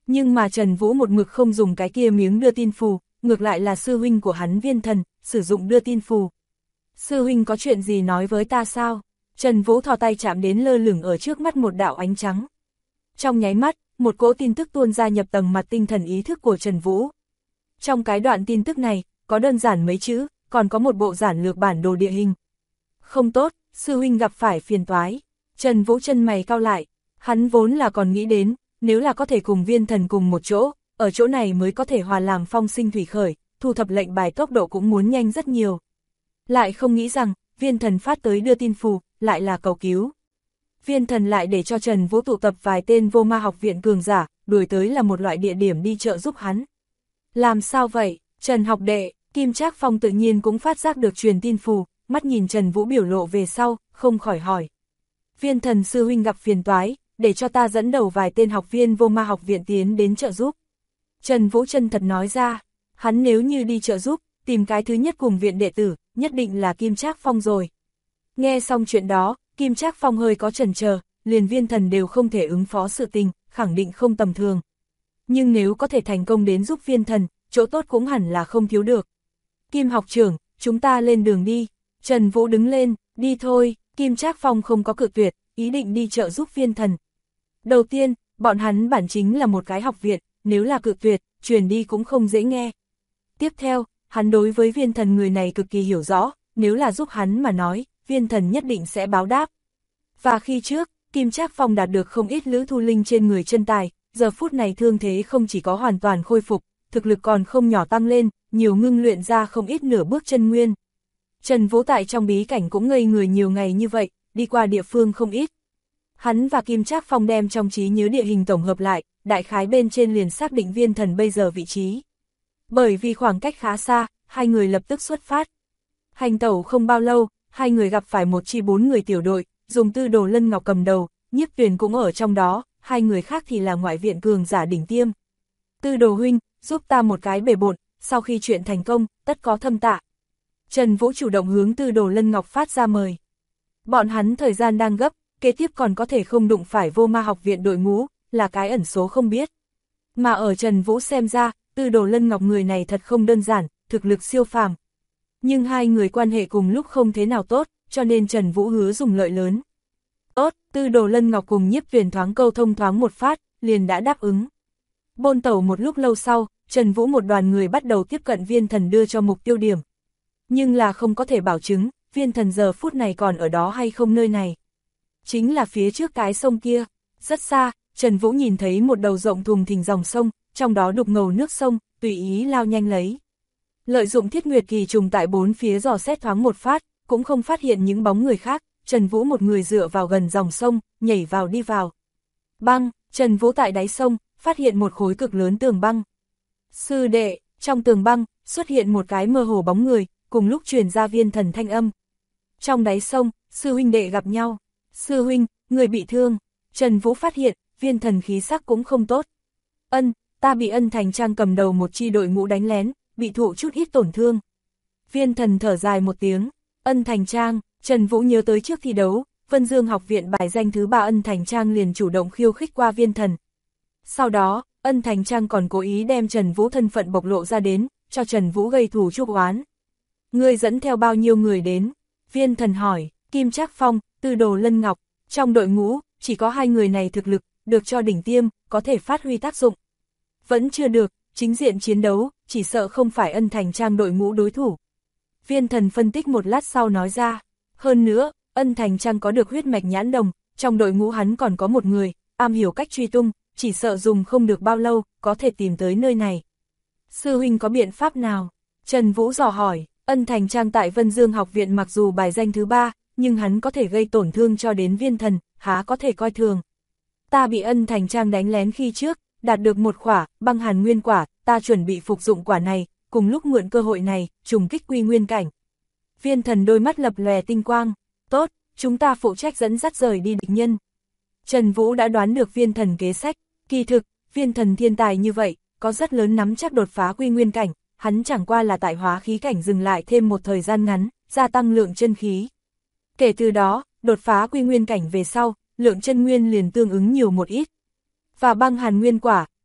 Nhưng mà Trần Vũ một mực không dùng cái kia miếng đưa tin phù, ngược lại là sư huynh của hắn Viên Thần, sử dụng đưa tin phù. Sư huynh có chuyện gì nói với ta sao? Trần Vũ thò tay chạm đến lơ lửng ở trước mắt một đạo ánh trắng. Trong nháy mắt, một cỗ tin tức tuôn ra nhập tầng mặt tinh thần ý thức của Trần Vũ. Trong cái đoạn tin tức này, có đơn giản mấy chữ, còn có một bộ giản lược bản đồ địa hình. Không tốt, sư huynh gặp phải phiền toái. Trần Vũ chân mày cau lại, hắn vốn là còn nghĩ đến, nếu là có thể cùng Viên Thần cùng một chỗ, ở chỗ này mới có thể hòa làm phong sinh thủy khởi, thu thập lệnh bài tốc độ cũng muốn nhanh rất nhiều. Lại không nghĩ rằng, Viên Thần phát tới đưa tin phù, lại là cầu cứu. Viên Thần lại để cho Trần Vũ tụ tập vài tên vô ma học viện cường giả, đuổi tới là một loại địa điểm đi trợ giúp hắn. Làm sao vậy, Trần học đệ, Kim Trác Phong tự nhiên cũng phát giác được truyền tin phù, mắt nhìn Trần Vũ biểu lộ về sau, không khỏi hỏi. Viên Thần sư huynh gặp phiền toái, để cho ta dẫn đầu vài tên học viên vô ma học viện tiến đến trợ giúp. Trần Vũ chân thật nói ra, hắn nếu như đi trợ giúp, tìm cái thứ nhất cùng viện đệ tử, nhất định là Kim Trác Phong rồi. Nghe xong chuyện đó, Kim Trác Phong hơi có chần chờ, liền Viên Thần đều không thể ứng phó sự tình, khẳng định không tầm thường. Nhưng nếu có thể thành công đến giúp Viên Thần, chỗ tốt cũng hẳn là không thiếu được. Kim học trưởng, chúng ta lên đường đi. Trần Vũ đứng lên, đi thôi. Kim Trác Phong không có cự tuyệt, ý định đi trợ giúp Viên Thần. Đầu tiên, bọn hắn bản chính là một cái học viện, nếu là cự tuyệt, truyền đi cũng không dễ nghe. Tiếp theo, hắn đối với Viên Thần người này cực kỳ hiểu rõ, nếu là giúp hắn mà nói, Viên Thần nhất định sẽ báo đáp. Và khi trước, Kim Trác Phong đạt được không ít Lữ Thu Linh trên người chân tài, giờ phút này thương thế không chỉ có hoàn toàn khôi phục, thực lực còn không nhỏ tăng lên, nhiều ngưng luyện ra không ít nửa bước chân nguyên. Trần Vũ tại trong bí cảnh cũng ngây người nhiều ngày như vậy, đi qua địa phương không ít. Hắn và Kim Trác Phong đem trong trí nhớ địa hình tổng hợp lại, đại khái bên trên liền xác định Viên Thần bây giờ vị trí. Bởi vì khoảng cách khá xa, hai người lập tức xuất phát. Hành tẩu không bao lâu, hai người gặp phải một chi 4 người tiểu đội, dùng Tư Đồ Lân Ngọc cầm đầu, Nhiếp Tuyền cũng ở trong đó, hai người khác thì là ngoại viện cường giả đỉnh tiêm. Tư Đồ huynh, giúp ta một cái bề bộn, sau khi chuyện thành công, tất có thâm tạ. Trần Vũ chủ động hướng Tư Đồ Lân Ngọc phát ra mời. Bọn hắn thời gian đang gấp, kế tiếp còn có thể không đụng phải vô ma học viện đội ngũ, là cái ẩn số không biết. Mà ở Trần Vũ xem ra, Tư Đồ Lân Ngọc người này thật không đơn giản, thực lực siêu phàm. Nhưng hai người quan hệ cùng lúc không thế nào tốt, cho nên Trần Vũ hứa dùng lợi lớn. Tốt, Tư Đồ Lân Ngọc cùng Nhiếp Tuyền thoáng câu thông thoáng một phát, liền đã đáp ứng. Bôn tẩu một lúc lâu sau, Trần Vũ một đoàn người bắt đầu tiếp cận Viên Thần đưa cho mục tiêu điểm. Nhưng là không có thể bảo chứng, Viên Thần giờ phút này còn ở đó hay không nơi này. Chính là phía trước cái sông kia, rất xa, Trần Vũ nhìn thấy một đầu rộng thùng thình dòng sông, trong đó đục ngầu nước sông, tùy ý lao nhanh lấy. Lợi dụng Thiết Nguyệt Kỳ trùng tại bốn phía dò xét thoáng một phát, cũng không phát hiện những bóng người khác, Trần Vũ một người dựa vào gần dòng sông, nhảy vào đi vào. Băng, Trần Vũ tại đáy sông, phát hiện một khối cực lớn tường băng. Sư đệ, trong tường băng, xuất hiện một cái mơ hồ bóng người, cùng lúc truyền ra Viên Thần thanh âm. Trong đáy sông, sư huynh đệ gặp nhau. Sư huynh, người bị thương. Trần Vũ phát hiện, Viên Thần khí sắc cũng không tốt. Ta bị Ân Thành Trang cầm đầu một chi đội ngũ đánh lén, bị thụ chút ít tổn thương. Viên Thần thở dài một tiếng. Ân Thành Trang, Trần Vũ nhớ tới trước thi đấu, Vân Dương học viện bài danh thứ 3 Ân Thành Trang liền chủ động khiêu khích qua Viên Thần. Sau đó, Ân Thành Trang còn cố ý đem Trần Vũ thân phận bộc lộ ra đến, cho Trần Vũ gây thù chuốc oán. Ngươi dẫn theo bao nhiêu người đến? Viên Thần hỏi. Kim Trác Phong, Tư Đồ Lân Ngọc, trong đội ngũ, chỉ có hai người này thực lực, được cho đỉnh tiêm, có thể phát huy tác dụng. Vẫn chưa được, chính diện chiến đấu, chỉ sợ không phải Ân Thành Trang đội ngũ đối thủ. Viên Thần phân tích một lát sau nói ra, hơn nữa, Ân Thành Trang có được huyết mạch nhãn đồng, trong đội ngũ hắn còn có một người, am hiểu cách truy tung, chỉ sợ dùng không được bao lâu, có thể tìm tới nơi này. Sư huynh có biện pháp nào? Trần Vũ dò hỏi. Ân Thành Trang tại Vân Dương học viện mặc dù bài danh thứ 3, nhưng hắn có thể gây tổn thương cho đến Viên Thần, há có thể coi thường. Ta bị Ân Thành Trang đánh lén khi trước, đạt được một khỏa, băng hàn nguyên quả, ta chuẩn bị phục dụng quả này, cùng lúc mượn cơ hội này, trùng kích quy nguyên cảnh. Viên Thần đôi mắt lập lòe tinh quang, tốt, chúng ta phụ trách dẫn dắt rời đi địch nhân. Trần Vũ đã đoán được Viên Thần kế sách, kỳ thực, Viên Thần thiên tài như vậy, có rất lớn nắm chắc đột phá quy nguyên cảnh. Hắn chẳng qua là tại hóa khí cảnh dừng lại thêm một thời gian ngắn, gia tăng lượng chân khí. Kể từ đó, đột phá quy nguyên cảnh về sau, lượng chân nguyên liền tương ứng nhiều một ít. Và băng hàn nguyên quả,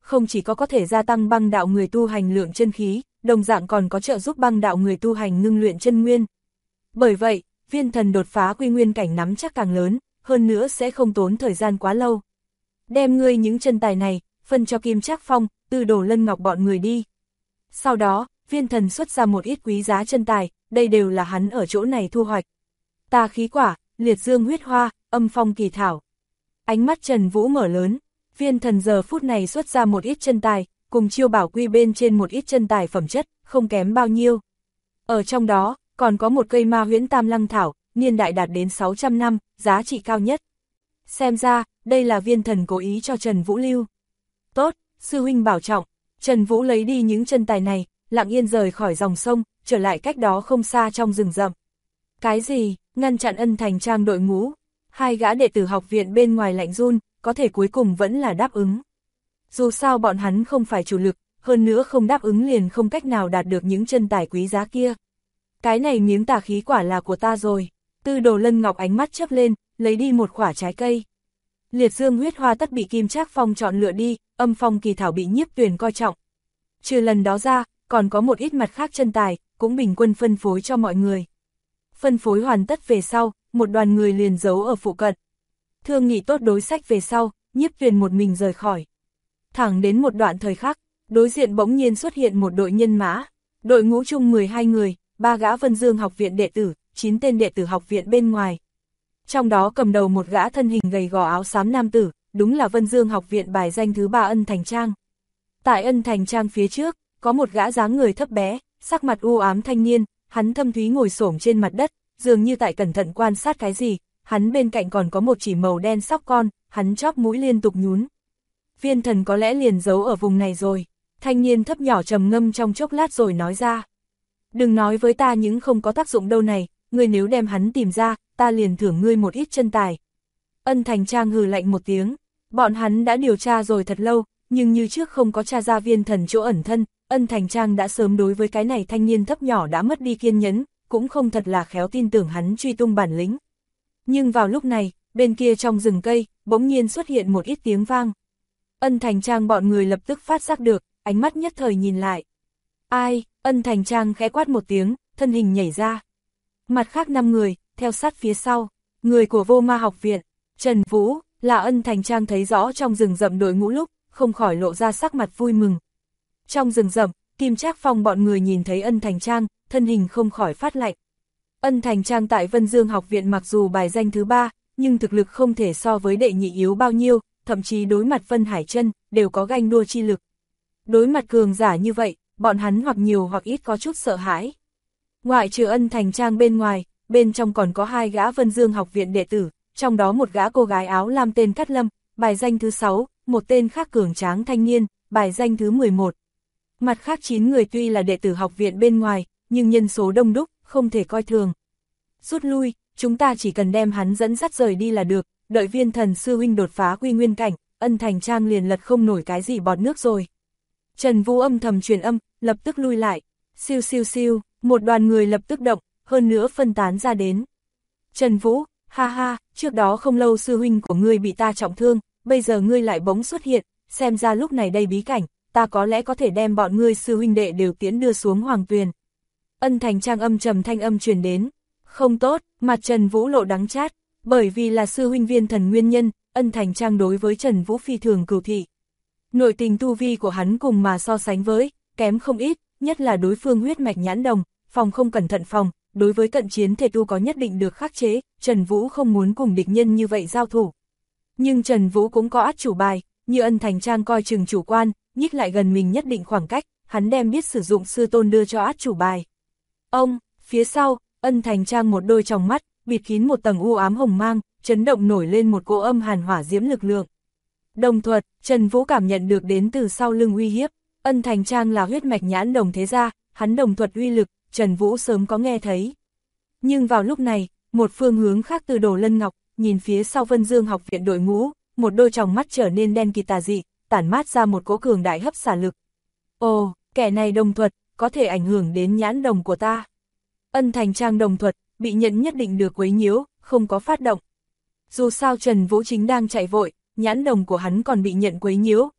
không chỉ có thể gia tăng băng đạo người tu hành lượng chân khí, đồng dạng còn có trợ giúp băng đạo người tu hành ngưng luyện chân nguyên. Bởi vậy, viên thần đột phá quy nguyên cảnh nắm chắc càng lớn, hơn nữa sẽ không tốn thời gian quá lâu. Đem ngươi những chân tài này, phân cho Kim Trác Phong, Tư Đồ Lân Ngọc bọn người đi. Sau đó, viên thần xuất ra một ít quý giá chân tài, đây đều là hắn ở chỗ này thu hoạch. Tà khí quả, liệt dương huyết hoa, âm phong kỳ thảo. Ánh mắt Trần Vũ mở lớn, viên thần giờ phút này xuất ra một ít chân tài, cùng chiêu bảo quy bên trên một ít chân tài phẩm chất, không kém bao nhiêu. Ở trong đó, còn có một cây ma huyễn tam lăng thảo, niên đại đạt đến 600 năm, giá trị cao nhất. Xem ra, đây là viên thần cố ý cho Trần Vũ lưu. Tốt, sư huynh bảo trọng. Trần Vũ lấy đi những chân tài này, lặng yên rời khỏi dòng sông, trở lại cách đó không xa trong rừng rậm. Cái gì? Ngăn chặn Ân Thành Trang đội ngũ. Hai gã đệ tử học viện bên ngoài lạnh run, có thể cuối cùng vẫn là đáp ứng. Dù sao bọn hắn không phải chủ lực, hơn nữa không đáp ứng liền không cách nào đạt được những chân tài quý giá kia. Cái này miếng tà khí quả là của ta rồi. Tư Đồ Lân Ngọc ánh mắt chớp lên, lấy đi một quả trái cây. Liệt dương huyết hoa tất bị Kim Trác Phong chọn lựa đi, âm phong kỳ thảo bị Nhiếp Tuyền coi trọng. Trừ lần đó ra, còn có một ít mặt khác chân tài, cũng bình quân phân phối cho mọi người. Phân phối hoàn tất về sau, một đoàn người liền giấu ở phụ cận. Thương nghị tốt đối sách về sau, Nhiếp Tuyền một mình rời khỏi. Thẳng đến một đoạn thời khắc, đối diện bỗng nhiên xuất hiện một đội nhân mã. Đội ngũ chung 12 người, 3 gã Vân Dương học viện đệ tử, 9 tên đệ tử học viện bên ngoài. Trong đó cầm đầu một gã thân hình gầy gò áo xám nam tử, đúng là Vân Dương học viện bài danh thứ 3 Ân Thành Trang. Tại Ân Thành Trang phía trước, có một gã dáng người thấp bé, sắc mặt u ám thanh niên, hắn thâm thúy ngồi xổm trên mặt đất, dường như tại cẩn thận quan sát cái gì, hắn bên cạnh còn có một chỉ màu đen sóc con, hắn chóp mũi liên tục nhún. Viên thần có lẽ liền giấu ở vùng này rồi, thanh niên thấp nhỏ trầm ngâm trong chốc lát rồi nói ra. Đừng nói với ta những không có tác dụng đâu này, ngươi nếu đem hắn tìm ra, ta liền thưởng ngươi một ít chân tài. Ân Thành Trang hừ lạnh một tiếng, bọn hắn đã điều tra rồi thật lâu, nhưng như trước không có tra ra viên thần chỗ ẩn thân, Ân Thành Trang đã sớm đối với cái này thanh niên thấp nhỏ đã mất đi kiên nhẫn, cũng không thật là khéo tin tưởng hắn truy tung bản lĩnh. Nhưng vào lúc này, bên kia trong rừng cây, bỗng nhiên xuất hiện một ít tiếng vang. Ân Thành Trang bọn người lập tức phát giác được, ánh mắt nhất thời nhìn lại. Ai? Ân Thành Trang khẽ quát một tiếng, thân hình nhảy ra. Mặt khác 5 người, theo sát phía sau, người của Vô Ma học viện, Trần Vũ, là Ân Thành Trang thấy rõ trong rừng rậm đội ngũ lúc, không khỏi lộ ra sắc mặt vui mừng. Trong rừng rậm, Kim Trác Phong bọn người nhìn thấy Ân Thành Trang, thân hình không khỏi phát lạnh. Ân Thành Trang tại Vân Dương học viện mặc dù bài danh thứ 3, nhưng thực lực không thể so với đệ nhị yếu bao nhiêu, thậm chí đối mặt Vân Hải Chân đều có ganh đua chi lực. Đối mặt cường giả như vậy, bọn hắn hoặc nhiều hoặc ít có chút sợ hãi. Ngoại trừ Ân Thành Trang bên ngoài, bên trong còn có 2 gã Vân Dương học viện đệ tử, trong đó một gã cô gái áo lam tên Cát Lâm, bài danh thứ 6, một tên khác cường tráng thanh niên, bài danh thứ 11. Mặt khác 9 người tuy là đệ tử học viện bên ngoài, nhưng nhân số đông đúc, không thể coi thường. Rút lui, chúng ta chỉ cần đem hắn dẫn dắt rời đi là được, đợi viên thần sư huynh đột phá quy nguyên cảnh, Ân Thành Trang liền lật không nổi cái gì bọt nước rồi. Trần Vũ âm thầm truyền âm, lập tức lui lại. Siêu siêu siêu, một đoàn người lập tức động, hơn nữa phân tán ra đến. Trần Vũ, ha ha, trước đó không lâu sư huynh của ngươi bị ta trọng thương, bây giờ ngươi lại bỗng xuất hiện, xem ra lúc này đây bí cảnh, ta có lẽ có thể đem bọn ngươi sư huynh đệ đều tiễn đưa xuống hoàng tuyền. Ân Thành Trang âm trầm thanh âm truyền đến. Không tốt, mặt Trần Vũ lộ đắng chát, bởi vì là sư huynh viên thần nguyên nhân, Ân Thành Trang đối với Trần Vũ phi thường cừu thị. Nội tình tu vi của hắn cùng mà so sánh với, kém không ít, nhất là đối phương huyết mạch nhãn đồng, phòng không cẩn thận phòng, đối với cận chiến thể tu có nhất định được khắc chế, Trần Vũ không muốn cùng địch nhân như vậy giao thủ. Nhưng Trần Vũ cũng có át chủ bài, như Ân Thành Trang coi chừng chủ quan, nhích lại gần mình nhất định khoảng cách, hắn đem biết sử dụng sư tôn đưa cho át chủ bài. Ông, phía sau, Ân Thành Trang một đôi tròng mắt, bịt kín một tầng u ám hồng mang, chấn động nổi lên một cỗ âm hàn hỏa diễm lực lượng. Đồng thuật, Trần Vũ cảm nhận được đến từ sau lưng uy hiếp, Ân Thành Trang là huyết mạch nhãn đồng thế gia, hắn đồng thuật uy lực, Trần Vũ sớm có nghe thấy. Nhưng vào lúc này, một phương hướng khác từ Đồ Lân Ngọc, nhìn phía sau Vân Dương học viện đội ngũ, một đôi tròng mắt trở nên đen kịt tà dị, tản mát ra một cỗ cường đại hấp xả lực. Ồ, kẻ này đồng thuật, có thể ảnh hưởng đến nhãn đồng của ta. Ân Thành Trang đồng thuật, bị nhận nhất định được quấy nhiễu, không có phát động. Dù sao Trần Vũ chính đang chạy vội, nhãn đồng của hắn còn bị nhận quấy nhiễu,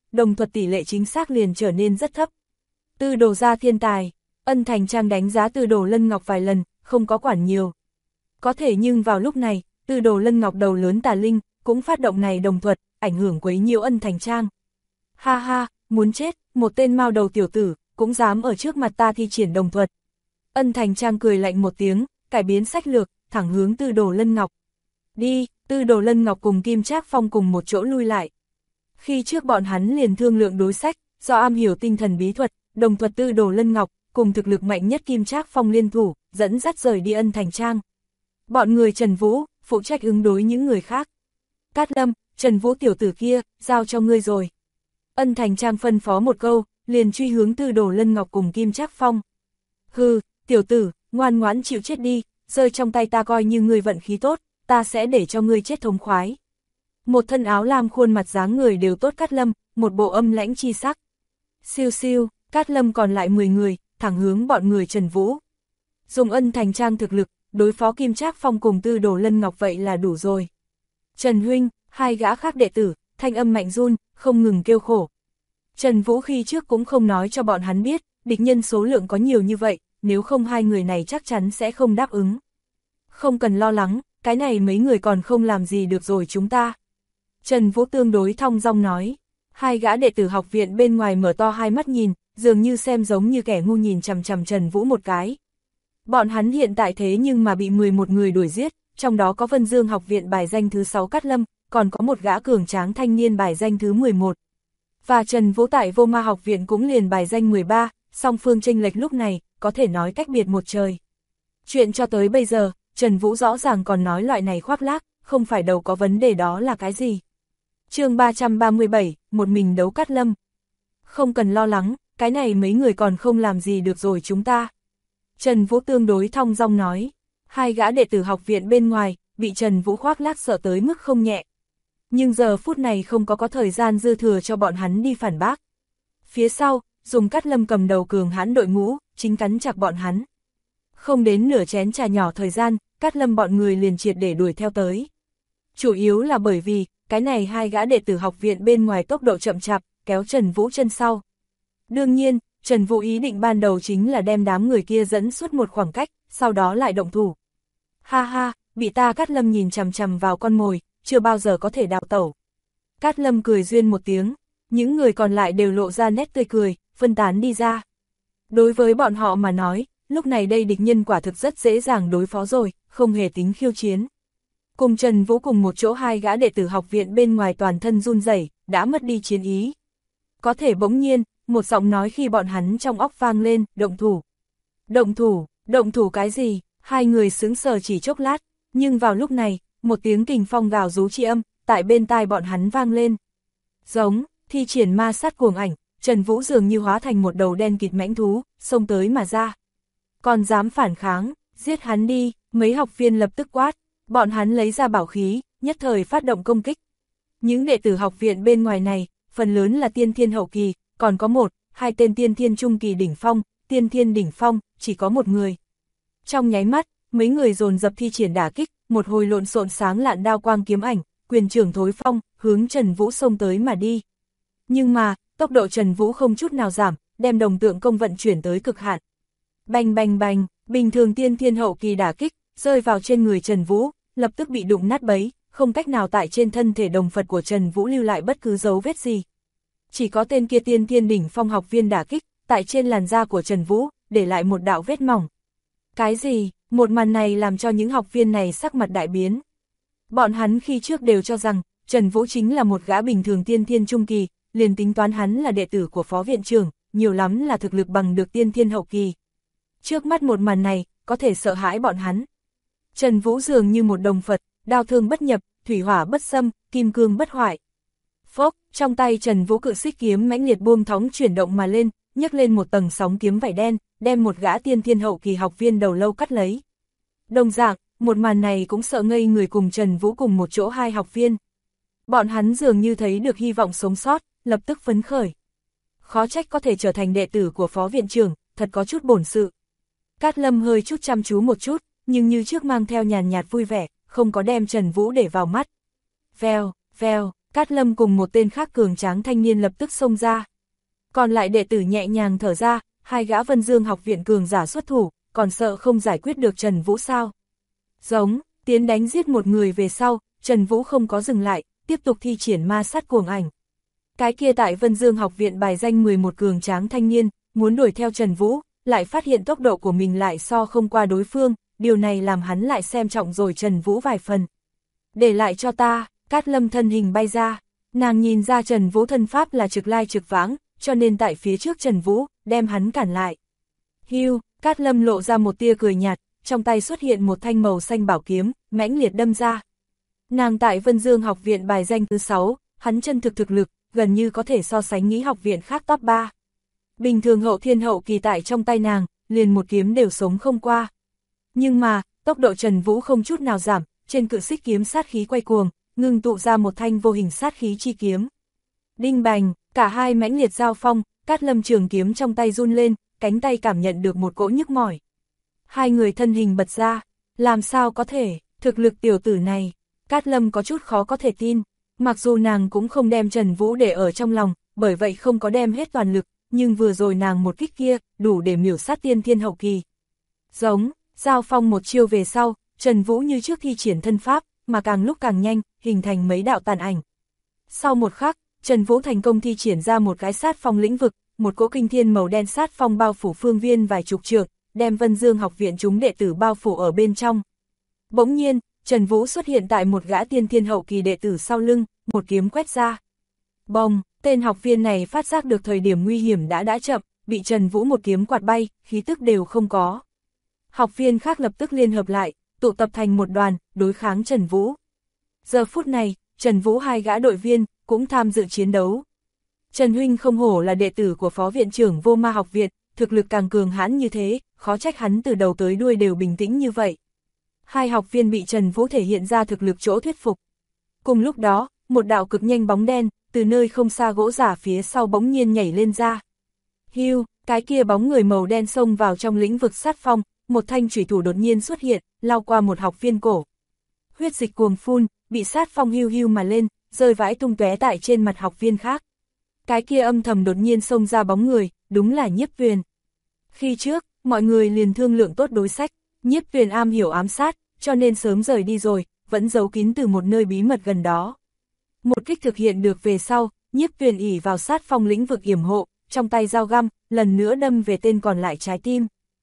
đồng thuật tỷ lệ chính xác liền trở nên rất thấp. Tư Đồ gia thiên tài, Ân Thành Trang đánh giá Tư Đồ Lân Ngọc vài lần, không có quản nhiều. Có thể nhưng vào lúc này, Tư Đồ Lân Ngọc đầu lớn tà linh, cũng phát động này đồng thuật, ảnh hưởng quấy nhiễu Ân Thành Trang. Ha ha, muốn chết, một tên mao đầu tiểu tử, cũng dám ở trước mặt ta thi triển đồng thuật. Ân Thành Trang cười lạnh một tiếng, cải biến sách lược, thẳng hướng Tư Đồ Lân Ngọc. Đi, Tư Đồ Lân Ngọc cùng Kim Trác Phong cùng một chỗ lui lại. Khi trước bọn hắn liền thương lượng đối sách, do am hiểu tinh thần bí thuật, đồng thuật Tư Đồ Lân Ngọc, cùng thực lực mạnh nhất Kim Trác Phong liên thủ, dẫn dắt rời đi Ân Thành Trang. Bọn người Trần Vũ, phụ trách ứng đối những người khác. Cát Lâm, Trần Vũ tiểu tử kia, giao cho ngươi rồi. Ân Thành Trang phân phó một câu, liền truy hướng Tư Đồ Lân Ngọc cùng Kim Trác Phong. Hừ, tiểu tử, ngoan ngoãn chịu chết đi, rơi trong tay ta coi như ngươi vận khí tốt, ta sẽ để cho ngươi chết thống khoái. Một thân áo lam khuôn mặt dáng người đều tốt Cát Lâm, một bộ âm lãnh chi sắc. Siêu siêu, Cát Lâm còn lại 10 người, thẳng hướng bọn người Trần Vũ. Dùng Ân Thành Trang thực lực, đối phó Kim Trác Phong cùng Tư Đồ Lân Ngọc vậy là đủ rồi. Trần huynh, hai gã khác đệ tử, thanh âm mạnh run, không ngừng kêu khổ. Trần Vũ khi trước cũng không nói cho bọn hắn biết, địch nhân số lượng có nhiều như vậy, nếu không hai người này chắc chắn sẽ không đáp ứng. Không cần lo lắng, cái này mấy người còn không làm gì được rồi chúng ta. Trần Vũ tương đối thong dong nói. Hai gã đệ tử học viện bên ngoài mở to hai mắt nhìn, dường như xem giống như kẻ ngu nhìn chằm chằm Trần Vũ một cái. Bọn hắn hiện tại thế nhưng mà bị 11 người đuổi giết, trong đó có Vân Dương học viện bài danh thứ 6 Cát Lâm, còn có một gã cường tráng thanh niên bài danh thứ 11. Và Trần Vũ tại Vô Ma học viện cũng liền bài danh 13, song phương chênh lệch lúc này, có thể nói cách biệt một trời. Chuyện cho tới bây giờ, Trần Vũ rõ ràng còn nói loại này khoác lác, không phải đầu có vấn đề đó là cái gì. Chương 337, một mình đấu Cát Lâm. Không cần lo lắng, cái này mấy người còn không làm gì được rồi chúng ta. Trần Vũ tương đối thong dong nói, hai gã đệ tử học viện bên ngoài, bị Trần Vũ khoác lác sợ tới mức không nhẹ. Nhưng giờ phút này không có thời gian dư thừa cho bọn hắn đi phản bác. Phía sau, dùng Cát Lâm cầm đầu cường hãn đội ngũ, chính cắn chặt bọn hắn. Không đến nửa chén trà nhỏ thời gian, Cát Lâm bọn người liền triệt để đuổi theo tới. Chủ yếu là bởi vì, cái này hai gã đệ tử học viện bên ngoài tốc độ chậm chạp, kéo Trần Vũ chân sau. Đương nhiên, Trần Vũ ý định ban đầu chính là đem đám người kia dẫn suốt một khoảng cách, sau đó lại động thủ. Ha ha, bị ta Cát Lâm nhìn chằm chằm vào con mồi, chưa bao giờ có thể đào tẩu. Cát Lâm cười duyên một tiếng, những người còn lại đều lộ ra nét tươi cười, phân tán đi ra. Đối với bọn họ mà nói, lúc này đây địch nhân quả thực rất dễ dàng đối phó rồi, không hề tính khiêu chiến. Cùng Trần Vũ cùng một chỗ hai gã đệ tử học viện bên ngoài toàn thân run rẩy, đã mất đi chiến ý. Có thể bỗng nhiên, một giọng nói khi bọn hắn trong óc vang lên, động thủ. Động thủ cái gì? Hai người sững sờ chỉ chốc lát, nhưng vào lúc này, một tiếng kình phong gào rú chi âm, tại bên tai bọn hắn vang lên. Giống, thi triển ma sát cuồng ảnh, Trần Vũ dường như hóa thành một đầu đen kịt mãnh thú, xông tới mà ra. Còn dám phản kháng, giết hắn đi, mấy học viên lập tức quát, bọn hắn lấy ra bảo khí, nhất thời phát động công kích. Những đệ tử học viện bên ngoài này, phần lớn là tiên thiên hậu kỳ, còn có một, hai tên tiên thiên trung kỳ đỉnh phong, tiên thiên đỉnh phong, chỉ có một người. Trong nháy mắt, mấy người dồn dập thi triển đả kích, một hồi lộn xộn sáng lạn đao quang kiếm ảnh, quyền trưởng thối phong, hướng Trần Vũ xông tới mà đi. Nhưng mà, tốc độ Trần Vũ không chút nào giảm, đem đồng tượng công vận chuyển tới cực hạn. Bành bành bành, bình thường tiên thiên hậu kỳ đả kích, rơi vào trên người Trần Vũ, lập tức bị đụng nát bấy, không cách nào tại trên thân thể đồng Phật của Trần Vũ lưu lại bất cứ dấu vết gì. Chỉ có tên kia tiên thiên đỉnh phong học viên đả kích, tại trên làn da của Trần Vũ, để lại một đạo vết mỏng. Cái gì? Một màn này làm cho những học viên này sắc mặt đại biến. Bọn hắn khi trước đều cho rằng, Trần Vũ chính là một gã bình thường tiên thiên trung kỳ, liền tính toán hắn là đệ tử của phó viện trưởng, nhiều lắm là thực lực bằng được tiên thiên hậu kỳ. Trước mắt một màn này, có thể sợ hãi bọn hắn. Trần Vũ dường như một đồng Phật, đao thương bất nhập, thủy hỏa bất xâm, kim cương bất hoại. Phốc, trong tay Trần Vũ cự xích kiếm mãnh liệt buông thõng chuyển động mà lên, nhấc lên một tầng sóng kiếm vảy đen, đem một gã tiên thiên hậu kỳ học viên đầu lâu cắt lấy. Đồng dạng, một màn này cũng sợ ngây người cùng Trần Vũ cùng một chỗ hai học viên. Bọn hắn dường như thấy được hy vọng sống sót, lập tức phấn khởi. Khó trách có thể trở thành đệ tử của phó viện trưởng, thật có chút bổn sự. Cát Lâm hơi chút chăm chú một chút, nhưng như trước mang theo nhàn nhạt vui vẻ, không có đem Trần Vũ để vào mắt. Vèo, vèo, Cát Lâm cùng một tên khác cường tráng thanh niên lập tức xông ra. Còn lại đệ tử nhẹ nhàng thở ra, hai gã Vân Dương học viện cường giả xuất thủ, còn sợ không giải quyết được Trần Vũ sao. Giống, tiến đánh giết một người về sau, Trần Vũ không có dừng lại, tiếp tục thi triển ma sát cuồng ảnh. Cái kia tại Vân Dương học viện bài danh 11 cường tráng thanh niên, muốn đuổi theo Trần Vũ, lại phát hiện tốc độ của mình lại so không qua đối phương, điều này làm hắn lại xem trọng rồi Trần Vũ vài phần. Để lại cho ta, Cát Lâm thân hình bay ra, nàng nhìn ra Trần Vũ thân pháp là trực lai trực vãng, cho nên tại phía trước Trần Vũ, đem hắn cản lại. Hưu, Cát Lâm lộ ra một tia cười nhạt, trong tay xuất hiện một thanh màu xanh bảo kiếm, mãnh liệt đâm ra. Nàng tại Vân Dương học viện bài danh thứ 6, hắn chân thực thực lực, gần như có thể so sánh nghĩ học viện khác top 3. Bình thường hậu thiên hậu kỳ tại trong tay nàng, liền một kiếm đều sống không qua. Nhưng mà, tốc độ Trần Vũ không chút nào giảm, trên cự xích kiếm sát khí quay cuồng, ngưng tụ ra một thanh vô hình sát khí chi kiếm. Đinh bành, cả hai mãnh liệt giao phong, Cát Lâm trường kiếm trong tay run lên, cánh tay cảm nhận được một cỗ nhức mỏi. Hai người thân hình bật ra, làm sao có thể, thực lực tiểu tử này, Cát Lâm có chút khó có thể tin, mặc dù nàng cũng không đem Trần Vũ để ở trong lòng, bởi vậy không có đem hết toàn lực, nhưng vừa rồi nàng một kích kia, đủ để miểu sát tiên thiên hậu kỳ. Giống, giao phong một chiêu về sau, Trần Vũ như trước thi triển thân pháp, mà càng lúc càng nhanh, hình thành mấy đạo tàn ảnh. Sau một khắc, Trần Vũ thành công thi triển ra một cái sát phong lĩnh vực, một cỗ kinh thiên màu đen sát phong bao phủ phương viên vài chục trượng, đem Vân Dương học viện chúng đệ tử bao phủ ở bên trong. Bỗng nhiên, Trần Vũ xuất hiện tại một gã tiên thiên hậu kỳ đệ tử sau lưng, một kiếm quét ra. Bồng, tên học viên này phát giác được thời điểm nguy hiểm đã chậm, bị Trần Vũ một kiếm quạt bay, khí tức đều không có. Học viên khác lập tức liên hợp lại, tụ tập thành một đoàn, đối kháng Trần Vũ. Giờ phút này, Trần Vũ hai gã đội viên, cũng tham dự chiến đấu. Trần Huynh không hổ là đệ tử của Phó Viện trưởng Vô Ma học viện, thực lực càng cường hãn như thế, khó trách hắn từ đầu tới đuôi đều bình tĩnh như vậy. Hai học viên bị Trần Vũ thể hiện ra thực lực chỗ thuyết phục. Cùng lúc đó, một đạo cực nhanh bóng đen, từ nơi không xa gỗ giả phía sau bỗng nhiên nhảy lên ra. Hưu, cái kia bóng người màu đen xông vào trong lĩnh vực sát phong, một thanh chủy thủ đột nhiên xuất hiện, lao qua một học viên cổ. Huyết dịch cuồng phun, bị sát phong hưu hưu mà lên, rơi vãi tung tóe tại trên mặt học viên khác. Cái kia âm thầm đột nhiên xông ra bóng người, đúng là Nhiếp Tuyền. Khi trước, mọi người liền thương lượng tốt đối sách, Nhiếp Tuyền am hiểu ám sát, cho nên sớm rời đi rồi, vẫn giấu kín từ một nơi bí mật gần đó. Một kích thực hiện được về sau, Nhiếp Tuyền ỷ vào sát phong lĩnh vực yểm hộ, trong tay dao găm, lần nữa đâm về tên còn lại trái tim.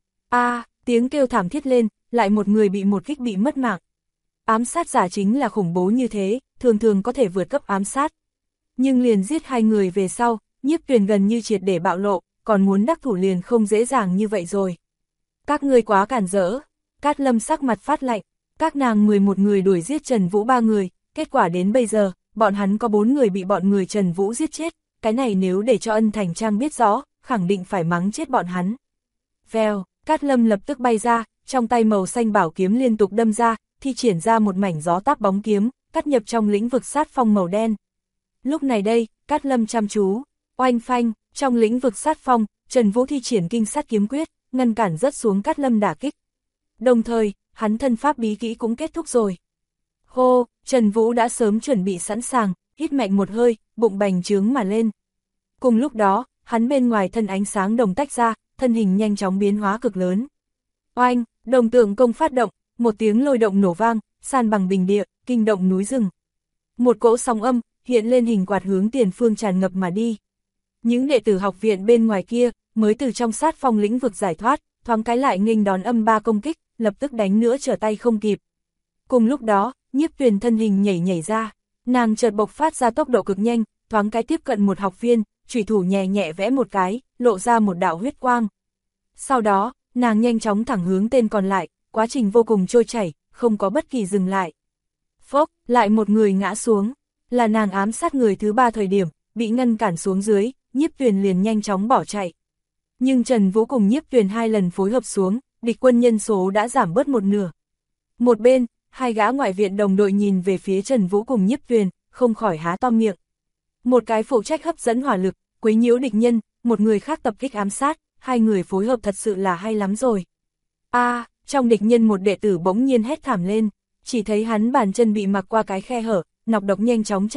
Tiếng kêu thảm thiết lên, lại một người bị một kích bị mất mạng. Ám sát giả chính là khủng bố như thế, thường thường có thể vượt cấp ám sát. Nhưng liền giết hai người về sau, Nhiếp Tuyền gần như triệt để bạo lộ, còn muốn đắc thủ liền không dễ dàng như vậy rồi. Các ngươi quá cản rỡ. Cát Lâm sắc mặt phát lạnh, các nàng 11 người đuổi giết Trần Vũ 3 người, kết quả đến bây giờ, bọn hắn có 4 người bị bọn người Trần Vũ giết chết, cái này nếu để cho Ân Thành Trang biết rõ, khẳng định phải mắng chết bọn hắn. Vèo, Cát Lâm lập tức bay ra, trong tay màu xanh bảo kiếm liên tục đâm ra, thi triển ra một mảnh gió táp bóng kiếm, cắt nhập trong lĩnh vực sát phong màu đen. Lúc này đây, Cát Lâm chăm chú, oanh phanh, trong lĩnh vực sát phong, Trần Vũ thi triển kinh sát kiếm quyết, ngăn cản rớt xuống Cát Lâm đả kích. Đồng thời, hắn thân pháp bí kỹ cũng kết thúc rồi. Hô, Trần Vũ đã sớm chuẩn bị sẵn sàng, hít mạnh một hơi, bụng bành trướng mà lên. Cùng lúc đó, hắn bên ngoài thân ánh sáng đồng tách ra, thân hình nhanh chóng biến hóa cực lớn. Oanh, đồng tượng công phát động, một tiếng lôi động nổ vang, san bằng bình địa, kinh động núi rừng. Một cỗ sóng âm, hiện lên hình quạt hướng tiền phương tràn ngập mà đi. Những đệ tử học viện bên ngoài kia, mới từ trong sát phong lĩnh vực giải thoát, thoáng cái lại nghênh đón âm 3 công kích, lập tức đánh nữa trở tay không kịp. Cùng lúc đó, Nhiếp Tuyền thân hình nhảy ra, nàng chợt bộc phát ra tốc độ cực nhanh, thoáng cái tiếp cận một học viên, chủy thủ nhẹ nhẹ vẽ một cái, lộ ra một đạo huyết quang. Sau đó, nàng nhanh chóng thẳng hướng tên còn lại, quá trình vô cùng trôi chảy, không có bất kỳ dừng lại. Phốc, lại một người ngã xuống, là nàng ám sát người thứ 3 thời điểm, bị ngăn cản xuống dưới, Nhiếp Tuyền liền nhanh chóng bỏ chạy. Nhưng Trần Vũ cùng Nhiếp Tuyền 2 lần phối hợp xuống, địch quân nhân số đã giảm bớt một nửa. Một bên, hai gã ngoại viện đồng đội nhìn về phía Trần Vũ cùng Nhiếp Tuyền, không khỏi há to miệng. Một cái phụ trách hấp dẫn hỏa lực, quấy nhiễu địch nhân, một người khác tập kích ám sát, hai người phối hợp thật sự là hay lắm rồi. Trong địch nhân một đệ tử bỗng nhiên hét thảm lên, chỉ thấy hắn bàn chân bị mặc qua cái khe hở, nọc độc nhanh chóng tràn ngập,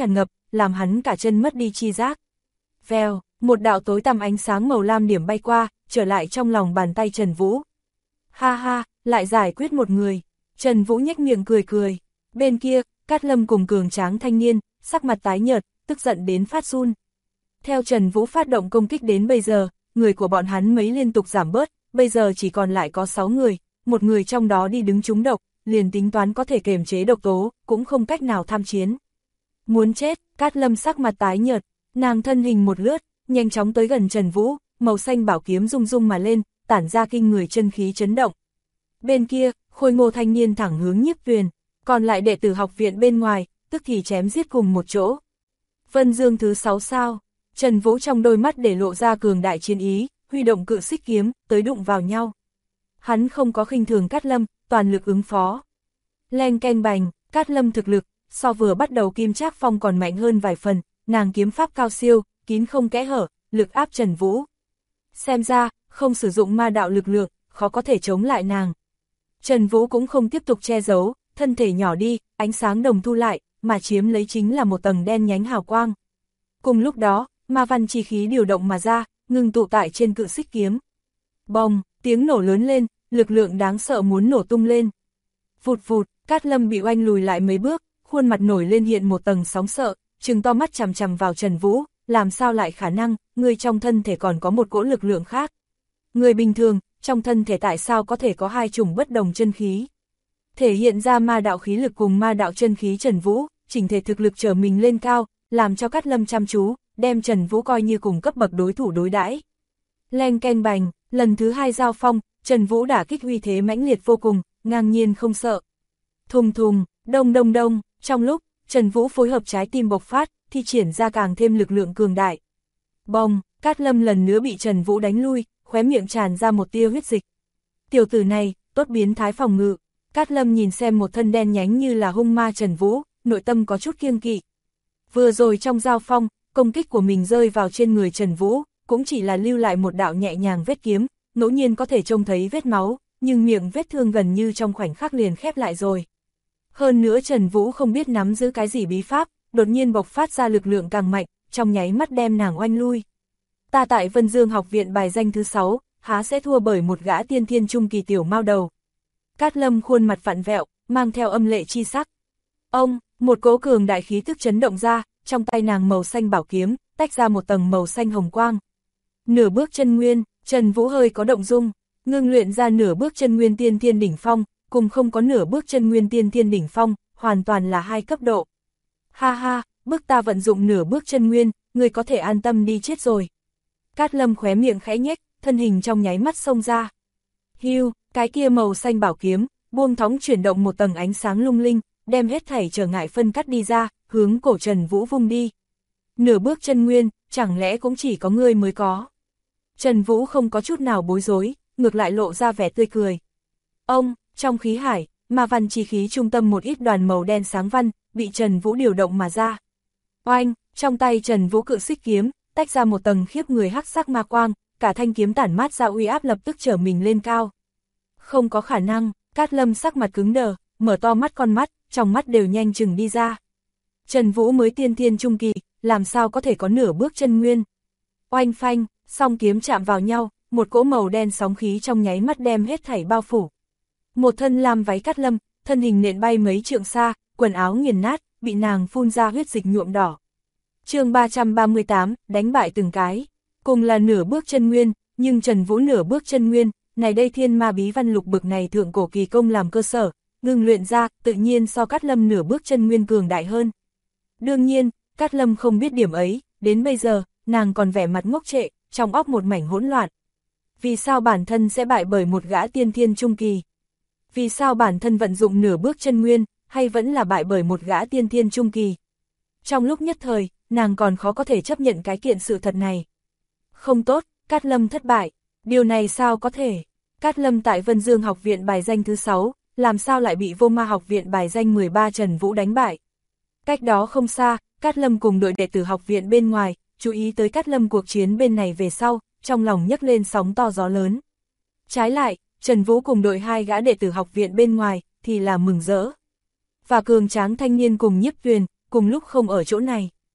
làm hắn cả chân mất đi chi giác. Vèo, một đạo tối tăm ánh sáng màu lam điểm bay qua, trở lại trong lòng bàn tay Trần Vũ. Ha ha, lại giải quyết một người. Trần Vũ nhếch miệng cười cười. Bên kia, Cát Lâm cùng cường tráng thanh niên, sắc mặt tái nhợt, tức giận đến phát run. Theo Trần Vũ phát động công kích đến bây giờ, người của bọn hắn mấy liên tục giảm bớt, bây giờ chỉ còn lại có 6 người, một người trong đó đi đứng trúng độc, liền tính toán có thể kiềm chế độc tố, cũng không cách nào tham chiến. Muốn chết, Cát Lâm sắc mặt tái nhợt, nàng thân hình một lướt, nhanh chóng tới gần Trần Vũ, màu xanh bảo kiếm rung rung mà lên, tản ra kinh người chân khí chấn động. Bên kia, khôi ngô thanh niên thẳng hướng Nhiếp Tuyền, còn lại đệ tử học viện bên ngoài, tức thì chém giết cùng một chỗ. Vân Dương thứ 6 sao? Trần Vũ trong đôi mắt để lộ ra cường đại chiến ý, huy động cự xích kiếm, tới đụng vào nhau. Hắn không có khinh thường Cát Lâm, toàn lực ứng phó. Leng keng bành, Cát Lâm thực lực, so vừa bắt đầu Kim Trác Phong còn mạnh hơn vài phần, nàng kiếm pháp cao siêu, kín không kẽ hở, lực áp Trần Vũ. Xem ra, không sử dụng ma đạo lực lượng, khó có thể chống lại nàng. Trần Vũ cũng không tiếp tục che giấu, thân thể nhỏ đi, ánh sáng đồng thu lại, mà chiếm lấy chính là một tầng đen nhánh hào quang. Cùng lúc đó, ma văn chi khí điều động mà ra, ngừng tụ tại trên cự xích kiếm. Bồng, tiếng nổ lớn lên, lực lượng đáng sợ muốn nổ tung lên. Vụt vụt, Cát Lâm bị oanh lùi lại mấy bước, khuôn mặt nổi lên hiện một tầng sóng sợ, trừng to mắt chằm chằm vào Trần Vũ, làm sao lại khả năng, người trong thân thể còn có một cỗ lực lượng khác. Người bình thường, trong thân thể tại sao có thể có hai chủng bất đồng chân khí? Thể hiện ra ma đạo khí lực cùng ma đạo chân khí Trần Vũ, chỉnh thể thực lực trở mình lên cao, làm cho Cát Lâm chăm chú, đem Trần Vũ coi như cùng cấp bậc đối thủ đối đãi. Leng keng bành, lần thứ 2 giao phong, Trần Vũ đả kích uy thế mãnh liệt vô cùng, ngang nhiên không sợ. Thùng thùng, đông đông đông, trong lúc, Trần Vũ phối hợp trái tim bộc phát, thi triển ra càng thêm lực lượng cường đại. Bông, Cát Lâm lần nữa bị Trần Vũ đánh lui, khóe miệng tràn ra một tia huyết dịch. Tiểu tử này, tốt biến thái phòng ngự. Cát Lâm nhìn xem một thân đen nhánh như là hung ma Trần Vũ, nội tâm có chút kiêng kỵ. Vừa rồi trong giao phong, công kích của mình rơi vào trên người Trần Vũ, cũng chỉ là lưu lại một đạo nhẹ nhàng vết kiếm, ngẫu nhiên có thể trông thấy vết máu, nhưng miệng vết thương gần như trong khoảnh khắc liền khép lại rồi. Hơn nữa Trần Vũ không biết nắm giữ cái gì bí pháp, đột nhiên bộc phát ra lực lượng càng mạnh, trong nháy mắt đem nàng oanh lui. Ta tại Vân Dương học viện bài danh thứ 6, há sẽ thua bởi một gã tiên thiên trung kỳ tiểu mao đầu. Cát Lâm khuôn mặt vặn vẹo, mang theo âm lệ chi sắc. Ông, một cỗ cường đại khí tức chấn động ra, trong tay nàng màu xanh bảo kiếm, tách ra một tầng màu xanh hồng quang. Nửa bước chân nguyên, Trần Vũ hơi có động dung, ngưng luyện ra nửa bước chân nguyên tiên thiên đỉnh phong, cùng không có nửa bước chân nguyên tiên thiên đỉnh phong, hoàn toàn là hai cấp độ. Ha ha, bức ta vận dụng nửa bước chân nguyên, người có thể an tâm đi chết rồi. Cát Lâm khóe miệng khẽ nhếch, thân hình trong nháy mắt xông ra. Hiu, cái kia màu xanh bảo kiếm, buông thõng chuyển động một tầng ánh sáng lung linh, đem hết thảy trở ngại phân cắt đi ra, hướng cổ Trần Vũ vung đi. Nửa bước chân nguyên, chẳng lẽ cũng chỉ có ngươi mới có? Trần Vũ không có chút nào bối rối, ngược lại lộ ra vẻ tươi cười. Ông, trong khí hải, ma văn chi khí trung tâm một ít đoàn màu đen sáng văn, bị Trần Vũ điều động mà ra. Oanh, trong tay Trần Vũ cự xích kiếm, tách ra một tầng khiếp người hắc sắc ma quang, cả thanh kiếm tản mát ra uy áp lập tức trở mình lên cao. Không có khả năng, Cát Lâm sắc mặt cứng đờ, mở to mắt con mắt, trong mắt đều nhanh chừng đi ra. Trần Vũ mới tiên thiên trung kỳ, làm sao có thể có nửa bước chân nguyên. Oanh phanh, song kiếm chạm vào nhau, một cỗ màu đen sóng khí trong nháy mắt đem hết thảy bao phủ. Một thân lam váy Cát Lâm, thân hình nện bay mấy trượng xa, quần áo nghiền nát, bị nàng phun ra huyết dịch nhuộm đỏ. Chương 338, đánh bại từng cái. Cùng là nửa bước chân nguyên, nhưng Trần Vũ nửa bước chân nguyên, này đây thiên ma bí văn lục bực này thượng cổ kỳ công làm cơ sở, ngưng luyện ra, tự nhiên so Cát Lâm nửa bước chân nguyên cường đại hơn. Đương nhiên, Cát Lâm không biết điểm ấy, đến bây giờ, nàng còn vẻ mặt ngốc trệ, trong óc một mảnh hỗn loạn. Vì sao bản thân sẽ bại bởi một gã tiên thiên trung kỳ? Vì sao bản thân vận dụng nửa bước chân nguyên, hay vẫn là bại bởi một gã tiên thiên trung kỳ? Trong lúc nhất thời, nàng còn khó có thể chấp nhận cái kiện sự thật này. Không tốt, Cát Lâm thất bại. Điều này sao có thể? Cát Lâm tại Vân Dương học viện bài danh thứ 6, làm sao lại bị Vô Ma học viện bài danh 13 Trần Vũ đánh bại? Cách đó không xa, Cát Lâm cùng đội đệ tử học viện bên ngoài, chú ý tới Cát Lâm cuộc chiến bên này về sau, trong lòng nhấc lên sóng to gió lớn. Trái lại, Trần Vũ cùng đội 2 gã đệ tử học viện bên ngoài, thì là mừng rỡ. Và cường tráng thanh niên cùng Nhiếp Tuyền, cùng lúc không ở chỗ này.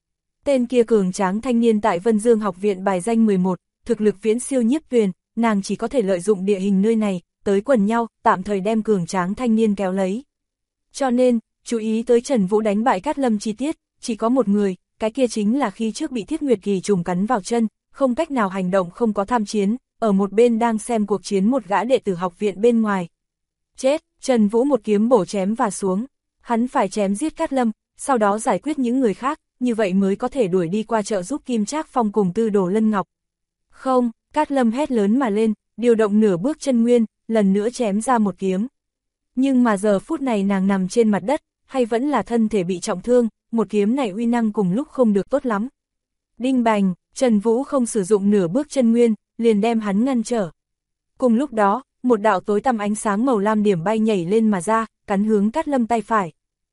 Tên kia cường tráng thanh niên tại Vân Dương học viện bài danh 11, thực lực viễn siêu Nhiếp Tuyền, nàng chỉ có thể lợi dụng địa hình nơi này, tới quần nhau, tạm thời đem cường tráng thanh niên kéo lấy. Cho nên, chú ý tới Trần Vũ đánh bại Cát Lâm chi tiết, chỉ có một người, cái kia chính là khi trước bị Thiết Nguyệt Kỳ trùng cắn vào chân, không cách nào hành động không có tham chiến, ở một bên đang xem cuộc chiến một gã đệ tử học viện bên ngoài. Chết, Trần Vũ một kiếm bổ chém và xuống, hắn phải chém giết Cát Lâm, sau đó giải quyết những người khác, như vậy mới có thể đuổi đi qua trợ giúp Kim Trác Phong cùng Tư Đồ Lân Ngọc. Không, Cát Lâm hét lớn mà lên, điều động nửa bước chân nguyên, lần nữa chém ra một kiếm. Nhưng mà giờ phút này nàng nằm trên mặt đất, hay vẫn là thân thể bị trọng thương, một kiếm này uy năng cùng lúc không được tốt lắm. Đinh bành, Trần Vũ không sử dụng nửa bước chân nguyên, liền đem hắn ngăn trở. Cùng lúc đó, một đạo tối tăm ánh sáng màu lam điểm bay nhảy lên mà ra, cắn hướng Cát Lâm tay phải.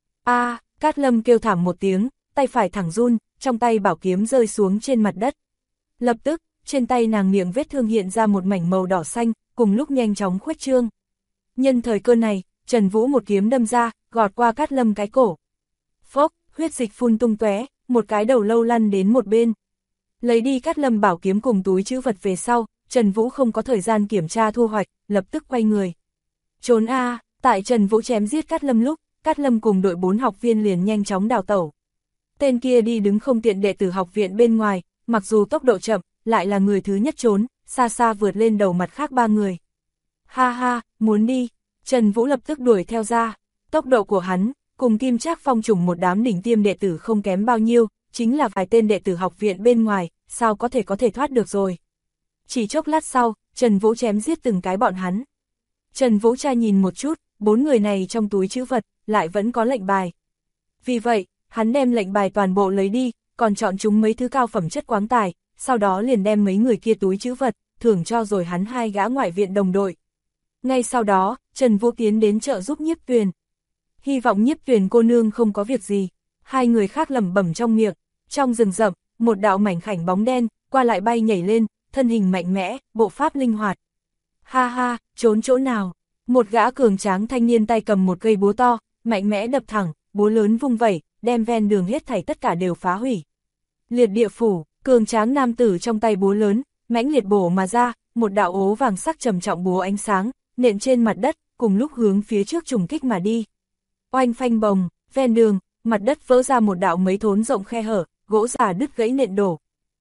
Cát Lâm kêu thảm một tiếng, tay phải thẳng run, trong tay bảo kiếm rơi xuống trên mặt đất. Lập tức, trên tay nàng miệng vết thương hiện ra một mảnh màu đỏ xanh, cùng lúc nhanh chóng khuếch trương. Nhân thời cơ này, Trần Vũ một kiếm đâm ra, gọt qua Cát Lâm cái cổ. Phốc, huyết dịch phun tung tóe, một cái đầu lâu lăn đến một bên. Lấy đi Cát Lâm bảo kiếm cùng túi trữ vật về sau, Trần Vũ không có thời gian kiểm tra thu hoạch, lập tức quay người. Trốn tại Trần Vũ chém giết Cát Lâm lúc, Cát Lâm cùng đội 4 học viên liền nhanh chóng đào tẩu. Tên kia đi đứng không tiện đệ tử học viện bên ngoài, mặc dù tốc độ chậm, lại là người thứ nhất trốn, xa xa vượt lên đầu mặt khác 3 người. Ha ha, muốn đi, Trần Vũ lập tức đuổi theo ra, tốc độ của hắn, cùng Kim Trác Phong trùng một đám đỉnh tiêm đệ tử không kém bao nhiêu, chính là vài tên đệ tử học viện bên ngoài, sao có thể thoát được rồi. Chỉ chốc lát sau, Trần Vũ chém giết từng cái bọn hắn. Trần Vũ tra nhìn một chút, 4 người này trong túi trữ vật, lại vẫn có lệnh bài. Vì vậy, hắn đem lệnh bài toàn bộ lấy đi, còn chọn chúng mấy thứ cao phẩm chất quáng tài, sau đó liền đem mấy người kia túi trữ vật, thưởng cho rồi hắn 2 gã ngoại viện đồng đội. Ngay sau đó, Trần Vũ tiến đến trợ giúp Nhiếp Tuyền. Hy vọng Nhiếp Tuyền cô nương không có việc gì. 2 người khác lẩm bẩm trong miệng. Trong rừng rậm, một đạo mảnh khảnh bóng đen, qua lại bay nhảy lên, thân hình mạnh mẽ, bộ pháp linh hoạt. Ha ha, trốn chỗ nào? Một gã cường tráng thanh niên tay cầm một cây búa to, mạnh mẽ đập thẳng, búa lớn vung vẩy, đem ven đường hết thảy tất cả đều phá hủy. Liệt địa phủ, cường tráng nam tử trong tay búa lớn, mãnh liệt bổ mà ra, một đạo ố vàng sắc trầm trọng búa ánh sáng, nện trên mặt đất, cùng lúc hướng phía trước trùng kích mà đi. Oanh phanh bồng, ven đường, mặt đất vỡ ra một đạo mấy thốn rộng khe hở, gỗ già đứt gãy nện đổ.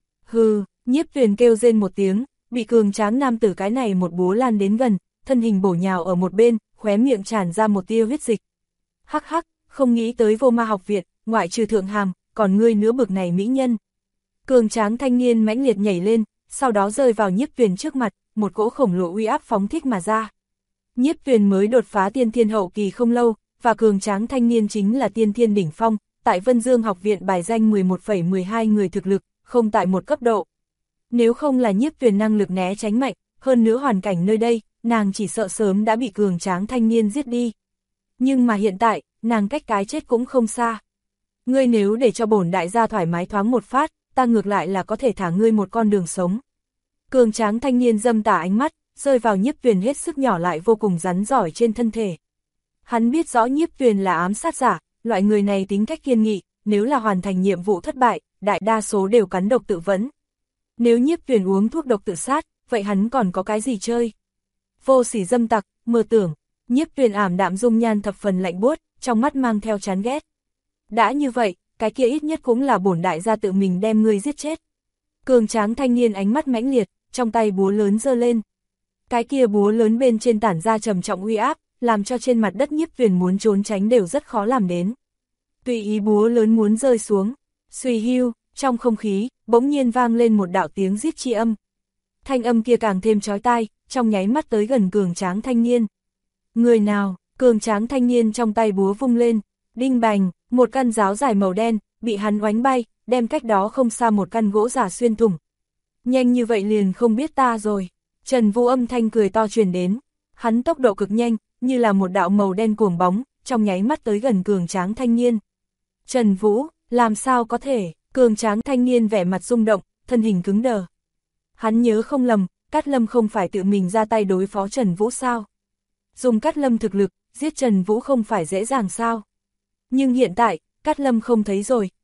Hừ, Nhiếp Tuyền kêu rên một tiếng, bị cường tráng nam tử cái này một búa lan đến gần, thân hình bổ nhào ở một bên, khóe miệng tràn ra một tia huyết dịch. Hắc hắc, không nghĩ tới Vô Ma học viện, ngoại trừ Thượng Hàm, còn ngươi nữa bực này mỹ nhân. Cường tráng thanh niên mãnh liệt nhảy lên, sau đó rơi vào Nhiếp Tuyền trước mặt, một cỗ khổng lồ uy áp phóng thích mà ra. Nhiếp Tuyền mới đột phá tiên thiên hậu kỳ không lâu, và cường tráng thanh niên chính là tiên thiên đỉnh phong, tại Vân Dương học viện bài danh 11,12 người thực lực, không tại một cấp độ. Nếu không là Nhiếp Tuyền năng lực né tránh mạnh, hơn nữa hoàn cảnh nơi đây, nàng chỉ sợ sớm đã bị cường tráng thanh niên giết đi. Nhưng mà hiện tại, nàng cách cái chết cũng không xa. Ngươi nếu để cho bổn đại gia thoải mái thoáng một phát, ta ngược lại là có thể thả ngươi một con đường sống. Cường tráng thanh niên dâm tà ánh mắt, rơi vào Nhiếp Tuyền hết sức nhỏ lại vô cùng rắn giỏi trên thân thể. Hắn biết rõ Nhiếp Tuyền là ám sát giả, loại người này tính cách kiên nghị, nếu là hoàn thành nhiệm vụ thất bại, đại đa số đều cắn độc tự vẫn. Nếu Nhiếp Tuyền uống thuốc độc tự sát, vậy hắn còn có cái gì chơi? Vô sỉ dâm tặc, mơ tưởng, Nhiếp Tuyền ảm đạm dung nhan thập phần lạnh buốt, trong mắt mang theo chán ghét. Đã như vậy, cái kia ít nhất cũng là bổn đại gia tự mình đem ngươi giết chết. Cường tráng thanh niên ánh mắt mãnh liệt, trong tay búa lớn giơ lên. Cái kia búa lớn bên trên tản ra trầm trọng uy áp, làm cho trên mặt đất Nhiếp Tuyền muốn trốn tránh đều rất khó làm đến. Tùy ý búa lớn muốn rơi xuống, suy hưu, trong không khí, bỗng nhiên vang lên một đạo tiếng rít chi âm. Thanh âm kia càng thêm chói tai, trong nháy mắt tới gần cường tráng thanh niên. Người nào? Cường tráng thanh niên trong tay búa vung lên, đinh bành, một căn giáo dài màu đen, bị hắn oánh bay, đem cách đó không xa một căn gỗ giả xuyên thủng. Nhanh như vậy liền không biết ta rồi. Trần Vũ âm thanh cười to truyền đến, hắn tốc độ cực nhanh, như là một đạo màu đen cuồng bóng, trong nháy mắt tới gần cường tráng thanh niên. Trần Vũ, làm sao có thể? Cường tráng thanh niên vẻ mặt rung động, thân hình cứng đờ. Hắn nhớ không lầm, Cát Lâm không phải tự mình ra tay đối phó Trần Vũ sao? Dùng Cát Lâm thực lực, giết Trần Vũ không phải dễ dàng sao? Nhưng hiện tại, Cát Lâm không thấy rồi,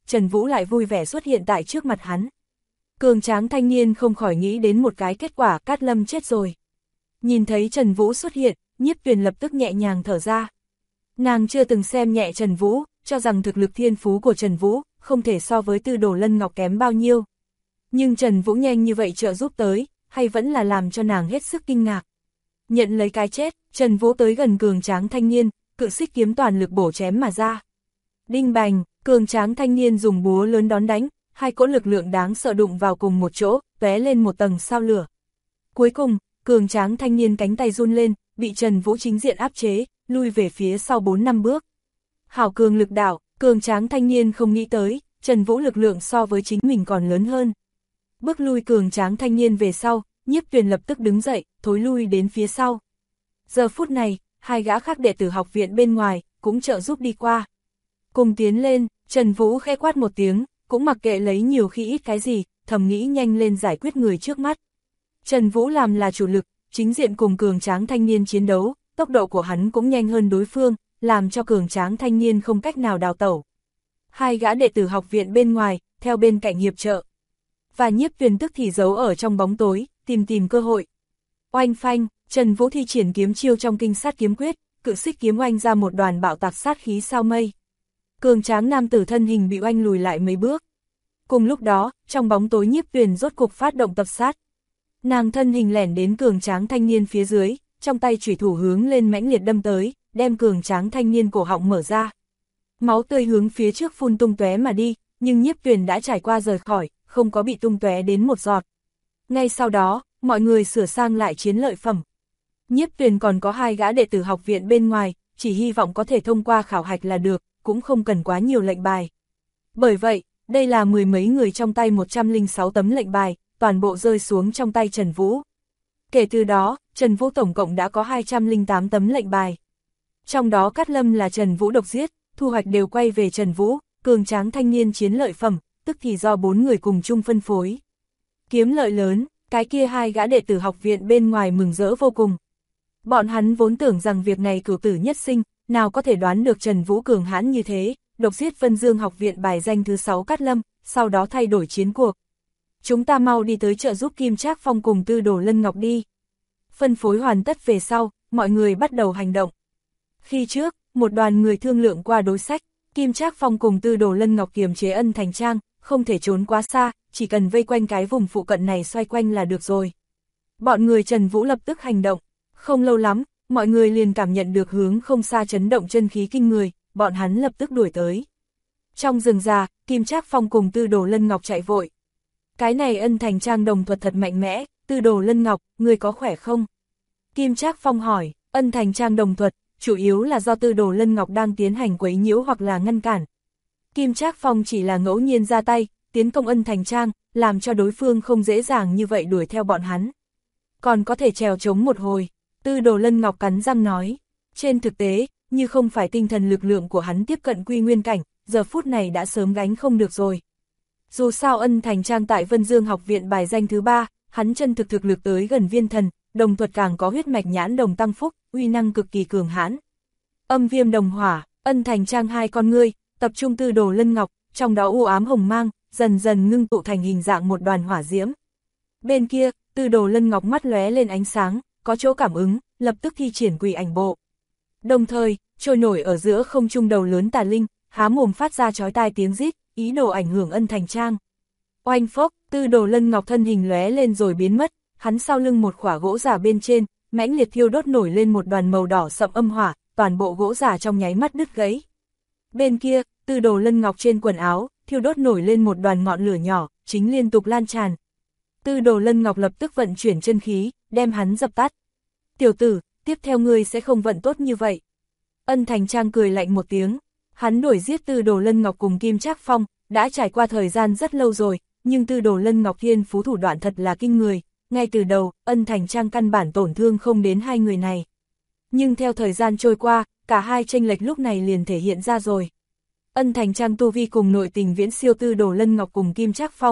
Trần Vũ lại vui vẻ xuất hiện tại trước mặt hắn. Cường tráng thanh niên không khỏi nghĩ đến một cái kết quả, Cát Lâm chết rồi. Nhìn thấy Trần Vũ xuất hiện, Nhiếp Tuyền lập tức nhẹ nhàng thở ra. Nàng chưa từng xem nhẹ Trần Vũ, cho rằng thực lực thiên phú của Trần Vũ không thể so với Tư Đồ Lân Ngọc kém bao nhiêu. Nhưng Trần Vũ nhanh như vậy trợ giúp tới, hay vẫn là làm cho nàng hết sức kinh ngạc. Nhận lấy cái chết, Trần Vũ tới gần cường tráng thanh niên, cự xích kiếm toàn lực bổ chém mà ra. Đinh bành, cường tráng thanh niên dùng búa lớn đón đánh, hai cỗ lực lượng đáng sợ đụng vào cùng một chỗ, tóe lên một tầng sao lửa. Cuối cùng, cường tráng thanh niên cánh tay run lên, bị Trần Vũ chính diện áp chế, lui về phía sau 4-5 bước. Hảo cường lực đạo, cường tráng thanh niên không nghĩ tới, Trần Vũ lực lượng so với chính mình còn lớn hơn. Bước lui cường tráng thanh niên về sau, Nhiếp Tuyền lập tức đứng dậy, thối lui đến phía sau. Giờ phút này, hai gã khác đệ tử học viện bên ngoài, cũng trợ giúp đi qua. Cùng tiến lên, Trần Vũ khẽ quát một tiếng, cũng mặc kệ lấy nhiều khi ít cái gì, thầm nghĩ nhanh lên giải quyết người trước mắt. Trần Vũ làm là chủ lực, chính diện cùng cường tráng thanh niên chiến đấu, tốc độ của hắn cũng nhanh hơn đối phương, làm cho cường tráng thanh niên không cách nào đào tẩu. Hai gã đệ tử học viện bên ngoài, theo bên cạnh hiệp trợ. Và Nhiếp Tuyền tức thì giấu ở trong bóng tối, tìm cơ hội. Oanh phanh, Trần Vũ thi triển kiếm chiêu trong kinh sát kiếm quyết, cự xích kiếm oanh ra một đoàn bạo tạc sát khí sao mây. Cường tráng nam tử thân hình bị oanh lùi lại mấy bước. Cùng lúc đó, trong bóng tối Nhiếp Tuyền rốt cục phát động tập sát. Nàng thân hình lẻn đến cường tráng thanh niên phía dưới, trong tay chủy thủ hướng lên mãnh liệt đâm tới, đem cường tráng thanh niên cổ họng mở ra. Máu tươi hướng phía trước phun tung tóe mà đi, nhưng Nhiếp Tuyền đã trải qua rời khỏi, không có bị tung tóe đến một giọt. Ngay sau đó, mọi người sửa sang lại chiến lợi phẩm. Nhiếp Tuyền còn có hai gã đệ tử học viện bên ngoài, chỉ hy vọng có thể thông qua khảo hạch là được, cũng không cần quá nhiều lệnh bài. Bởi vậy, đây là mười mấy người trong tay 106 tấm lệnh bài, toàn bộ rơi xuống trong tay Trần Vũ. Kể từ đó, Trần Vũ tổng cộng đã có 208 tấm lệnh bài. Trong đó Cát Lâm là Trần Vũ độc giết, thu hoạch đều quay về Trần Vũ, cường tráng thanh niên chiến lợi phẩm, tức thì do 4 người cùng chung phân phối. Kiếm lợi lớn, cái kia hai gã đệ tử học viện bên ngoài mừng rỡ vô cùng. Bọn hắn vốn tưởng rằng việc này cửu tử nhất sinh, nào có thể đoán được Trần Vũ cường hãn như thế, độc giết Vân Dương học viện bài danh thứ 6 Cát Lâm, sau đó thay đổi chiến cuộc. Chúng ta mau đi tới trợ giúp Kim Trác Phong cùng Tư Đồ Lân Ngọc đi. Phân phối hoàn tất về sau, mọi người bắt đầu hành động. Khi trước, một đoàn người thương lượng qua đối sách, Kim Trác Phong cùng Tư Đồ Lân Ngọc kiềm chế Ân Thành Trang, không thể trốn quá xa, chỉ cần vây quanh cái vùng phụ cận này xoay quanh là được rồi. Bọn người Trần Vũ lập tức hành động, không lâu lắm, mọi người liền cảm nhận được hướng không xa chấn động chân khí kinh người, bọn hắn lập tức đuổi tới. Trong rừng già, Kim Trác Phong cùng Tư Đồ Lân Ngọc chạy vội. Cái này Ân Thành Trang đồng thuật thật mạnh mẽ, Tư Đồ Lân Ngọc, người có khỏe không? Kim Trác Phong hỏi, Ân Thành Trang đồng thuật, chủ yếu là do Tư Đồ Lân Ngọc đang tiến hành quấy nhiễu hoặc là ngăn cản. Kim Trác Phong chỉ là ngẫu nhiên ra tay, tiến công Ân Thành Trang, làm cho đối phương không dễ dàng như vậy đuổi theo bọn hắn. Còn có thể trèo chống một hồi, Tư Đồ Lân Ngọc cắn răng nói. Trên thực tế, như không phải tinh thần lực lượng của hắn tiếp cận quy nguyên cảnh, giờ phút này đã sớm gánh không được rồi. Dù sao Ân Thành Trang tại Vân Dương học viện bài danh thứ 3, hắn chân thực lực tới gần viên thần, đồng thuật càng có huyết mạch nhãn đồng tăng phúc, uy năng cực kỳ cường hãn. Âm viêm đồng hỏa, Ân Thành Trang hai con ngươi, tập trung Tư Đồ Lân Ngọc, trong đó u ám hồng mang, dần dần ngưng tụ thành hình dạng một đoàn hỏa diễm. Bên kia, Tư Đồ Lân Ngọc mắt lóe lên ánh sáng, có chỗ cảm ứng, lập tức thi triển quỷ ảnh bộ. Đồng thời, trôi nổi ở giữa không trung đầu lớn tà linh, há mồm phát ra chói tai tiếng rít, ý đồ ảnh hưởng Ân Thành Trang. Oanh phốc, Tư Đồ Lân Ngọc thân hình lóe lên rồi biến mất, hắn sau lưng một khỏa gỗ giả bên trên, mãnh liệt thiêu đốt nổi lên một đoàn màu đỏ sậm âm hỏa, toàn bộ gỗ giả trong nháy mắt đứt gãy. Bên kia, Tư Đồ Lân Ngọc trên quần áo, thiêu đốt nổi lên một đoàn ngọn lửa nhỏ, chính liên tục lan tràn. Tư Đồ Lân Ngọc lập tức vận chuyển chân khí, đem hắn dập tắt. Tiểu tử, tiếp theo ngươi sẽ không vận tốt như vậy. Ân Thành Trang cười lạnh một tiếng, hắn đuổi giết Tư Đồ Lân Ngọc cùng Kim Trác Phong, đã trải qua thời gian rất lâu rồi, nhưng Tư Đồ Lân Ngọc thiên phú thủ đoạn thật là kinh người, ngay từ đầu, Ân Thành Trang căn bản tổn thương không đến hai người này. Nhưng theo thời gian trôi qua, cả hai chênh lệch lúc này liền thể hiện ra rồi. Ân Thành Trang tu vi cùng nội tình viễn siêu Tư Đồ Lân Ngọc cùng Kim Trác Phong.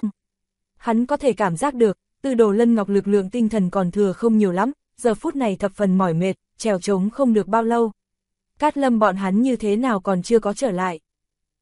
Hắn có thể cảm giác được, Tư Đồ Lân Ngọc lực lượng tinh thần còn thừa không nhiều lắm, giờ phút này thập phần mỏi mệt, trèo trống không được bao lâu. Cát Lâm bọn hắn như thế nào còn chưa có trở lại.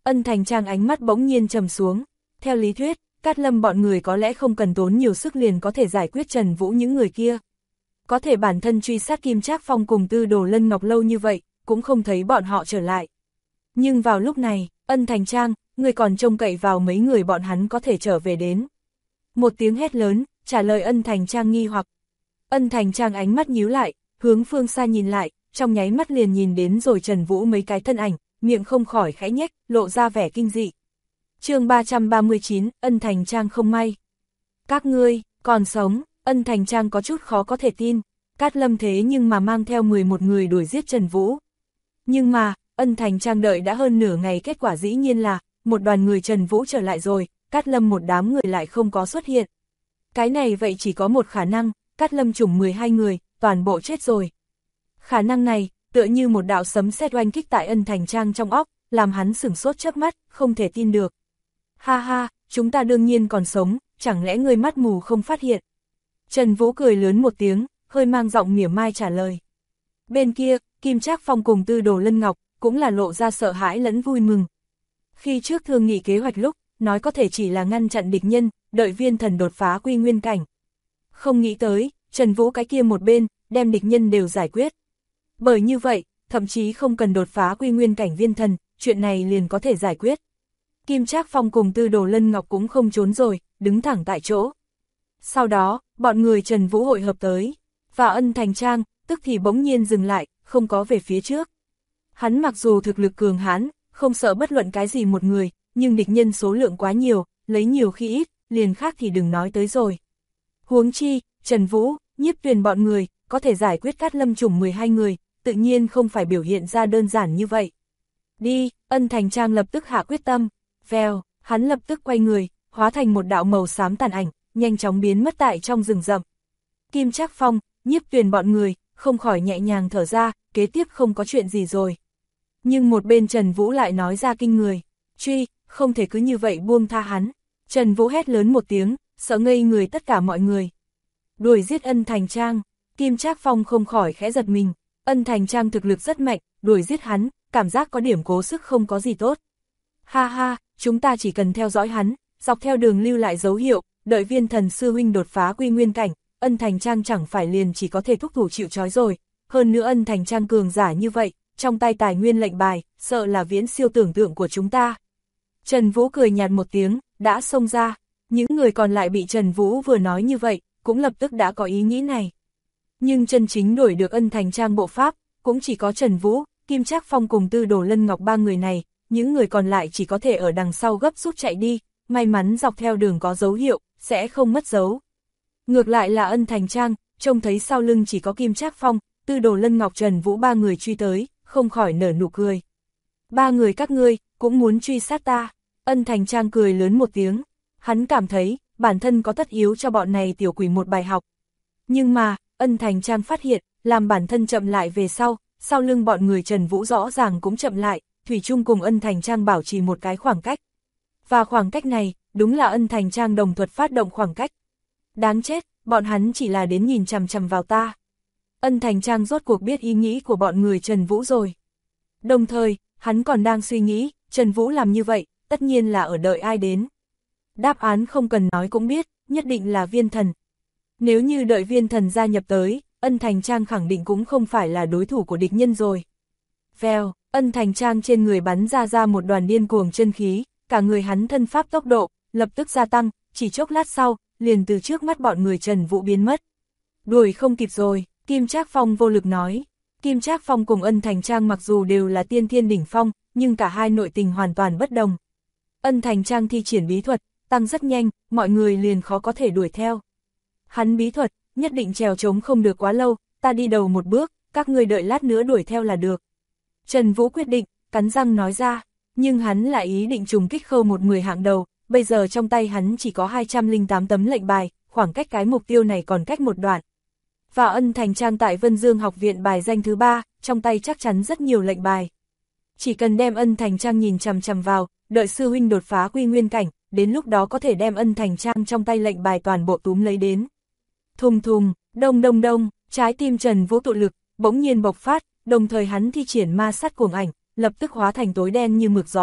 Ân Thành Trang ánh mắt bỗng nhiên trầm xuống. Theo lý thuyết, Cát Lâm bọn người có lẽ không cần tốn nhiều sức liền có thể giải quyết Trần Vũ những người kia. Có thể bản thân truy sát Kim Trác Phong cùng Tư Đồ Lân Ngọc lâu như vậy, cũng không thấy bọn họ trở lại. Nhưng vào lúc này, Ân Thành Trang, người còn trông cậy vào mấy người bọn hắn có thể trở về đến. Một tiếng hét lớn, trả lời Ân Thành Trang nghi hoặc. Ân Thành Trang ánh mắt nhíu lại, hướng phương xa nhìn lại, trong nháy mắt liền nhìn đến rồi Trần Vũ mấy cái thân ảnh, miệng không khỏi khẽ nhếch, lộ ra vẻ kinh dị. Chương 339, Ân Thành Trang không may. Các ngươi, còn sống, Ân Thành Trang có chút khó có thể tin, Cát Lâm thế nhưng mà mang theo 11 người đuổi giết Trần Vũ. Nhưng mà, Ân Thành Trang đợi đã hơn nửa ngày kết quả dĩ nhiên là, một đoàn người Trần Vũ trở lại rồi, Cát Lâm một đám người lại không có xuất hiện. Cái này vậy chỉ có một khả năng, Cát Lâm chủng 12 người, toàn bộ chết rồi. Khả năng này, tựa như một đạo sấm sét oanh kích tại Ân Thành Trang trong óc, làm hắn sửng sốt chớp mắt, không thể tin được. Ha ha, chúng ta đương nhiên còn sống, chẳng lẽ ngươi mắt mù không phát hiện. Trần Vũ cười lớn một tiếng, hơi mang giọng mỉa mai trả lời. Bên kia, Kim Trác Phong cùng Tư Đồ Lân Ngọc, cũng là lộ ra sợ hãi lẫn vui mừng. Khi trước thương nghị kế hoạch lúc, nói có thể chỉ là ngăn chặn địch nhân, đợi viên thần đột phá quy nguyên cảnh. Không nghĩ tới, Trần Vũ cái kia một bên, đem địch nhân đều giải quyết. Bởi như vậy, thậm chí không cần đột phá quy nguyên cảnh viên thần, chuyện này liền có thể giải quyết. Kim Trác Phong cùng Tư Đồ Lân Ngọc cũng không trốn rồi, đứng thẳng tại chỗ. Sau đó, bọn người Trần Vũ hội hợp tới, và Ân Thành Trang, tức thì bỗng nhiên dừng lại, không có về phía trước. Hắn mặc dù thực lực cường hãn, không sợ bất luận cái gì một người, nhưng địch nhân số lượng quá nhiều, lấy nhiều khi ít, liền khác thì đừng nói tới rồi. Huống chi, Trần Vũ, Nhiếp Tuyền bọn người, có thể giải quyết Cát Lâm chủng 12 người, tự nhiên không phải biểu hiện ra đơn giản như vậy. Đi, Ân Thành Trang lập tức hạ quyết tâm, vèo, hắn lập tức quay người, hóa thành một đạo màu xám tàn ảnh, nhanh chóng biến mất tại trong rừng rậm. Kim Trác Phong, Nhiếp Tuyền bọn người, không khỏi nhẹ nhàng thở ra, kế tiếp không có chuyện gì rồi. Nhưng một bên Trần Vũ lại nói ra kinh người, truy, không thể cứ như vậy buông tha hắn. Trần Vũ hét lớn một tiếng, sợ ngây người tất cả mọi người. Đuổi giết Ân Thành Trang, Kim Trác Phong không khỏi khẽ giật mình, Ân Thành Trang thực lực rất mạnh, đuổi giết hắn, cảm giác có điểm cố sức không có gì tốt. Ha ha, chúng ta chỉ cần theo dõi hắn, dọc theo đường lưu lại dấu hiệu, đợi viên thần sư huynh đột phá quy nguyên cảnh, Ân Thành Trang chẳng phải liền chỉ có thể thúc thủ chịu trói rồi. Hơn nữa Ân Thành Trang cường giả như vậy, trong tay tài nguyên lệnh bài, sợ là viễn siêu tưởng tượng của chúng ta. Trần Vũ cười nhạt một tiếng, đã xông ra. Những người còn lại bị Trần Vũ vừa nói như vậy, cũng lập tức đã có ý nghĩ này. Nhưng chân chính đổi được Ân Thành Trang bộ pháp, cũng chỉ có Trần Vũ, Kim Trác Phong cùng Tư Đồ Lân Ngọc ba người này, những người còn lại chỉ có thể ở đằng sau gấp rút chạy đi, may mắn dọc theo đường có dấu hiệu, sẽ không mất dấu. Ngược lại là Ân Thành Trang, trông thấy sau lưng chỉ có Kim Trác Phong, Tư Đồ Lân Ngọc Trần Vũ ba người truy tới, không khỏi nở nụ cười. Ba người các ngươi, cũng muốn truy sát ta. Ân Thành Trang cười lớn một tiếng, hắn cảm thấy, bản thân có tất yếu cho bọn này tiểu quỷ một bài học. Nhưng mà, Ân Thành Trang phát hiện, làm bản thân chậm lại về sau lưng bọn người Trần Vũ rõ ràng cũng chậm lại, thủy chung cùng Ân Thành Trang bảo trì một cái khoảng cách. Và khoảng cách này, đúng là Ân Thành Trang đồng thuật phát động khoảng cách. Đáng chết, bọn hắn chỉ là đến nhìn chằm chằm vào ta. Ân Thành Trang rốt cuộc biết ý nghĩ của bọn người Trần Vũ rồi. Đồng thời, hắn còn đang suy nghĩ, Trần Vũ làm như vậy, tất nhiên là ở đợi ai đến. Đáp án không cần nói cũng biết, nhất định là viên thần. Nếu như đợi viên thần gia nhập tới, Ân Thành Trang khẳng định cũng không phải là đối thủ của địch nhân rồi. Vèo, Ân Thành Trang trên người bắn ra một đoàn điên cuồng chân khí, cả người hắn thân pháp tốc độ, lập tức gia tăng, chỉ chốc lát sau, liền từ trước mắt bọn người Trần Vũ biến mất. Đuổi không kịp rồi, Kim Trác Phong vô lực nói. Kim Trác Phong cùng Ân Thành Trang mặc dù đều là tiên thiên đỉnh phong, nhưng cả hai nội tình hoàn toàn bất đồng. Ân Thành Trang thi triển bí thuật, tăng rất nhanh, mọi người liền khó có thể đuổi theo. Hắn bí thuật, nhất định trèo trống không được quá lâu, ta đi đầu một bước, các ngươi đợi lát nữa đuổi theo là được. Trần Vũ quyết định, cắn răng nói ra, nhưng hắn lại ý định trùng kích Khâu một người hạng đầu, bây giờ trong tay hắn chỉ có 208 tấm lệnh bài, khoảng cách cái mục tiêu này còn cách một đoạn. Và Ân Thành Trang tại Vân Dương học viện bài danh thứ 3, trong tay chắc chắn rất nhiều lệnh bài. Chỉ cần đem Ân Thành Trang nhìn chằm chằm vào, đợi sư huynh đột phá quy nguyên cảnh, đến lúc đó có thể đem Ân Thành Trang trong tay lệnh bài toàn bộ túm lấy đến. Thùng thùng, đông đông đông, trái tim Trần Vũ tụ lực, bỗng nhiên bộc phát, đồng thời hắn thi triển ma sát cuồng ảnh, lập tức hóa thành tối đen như mực gió táp,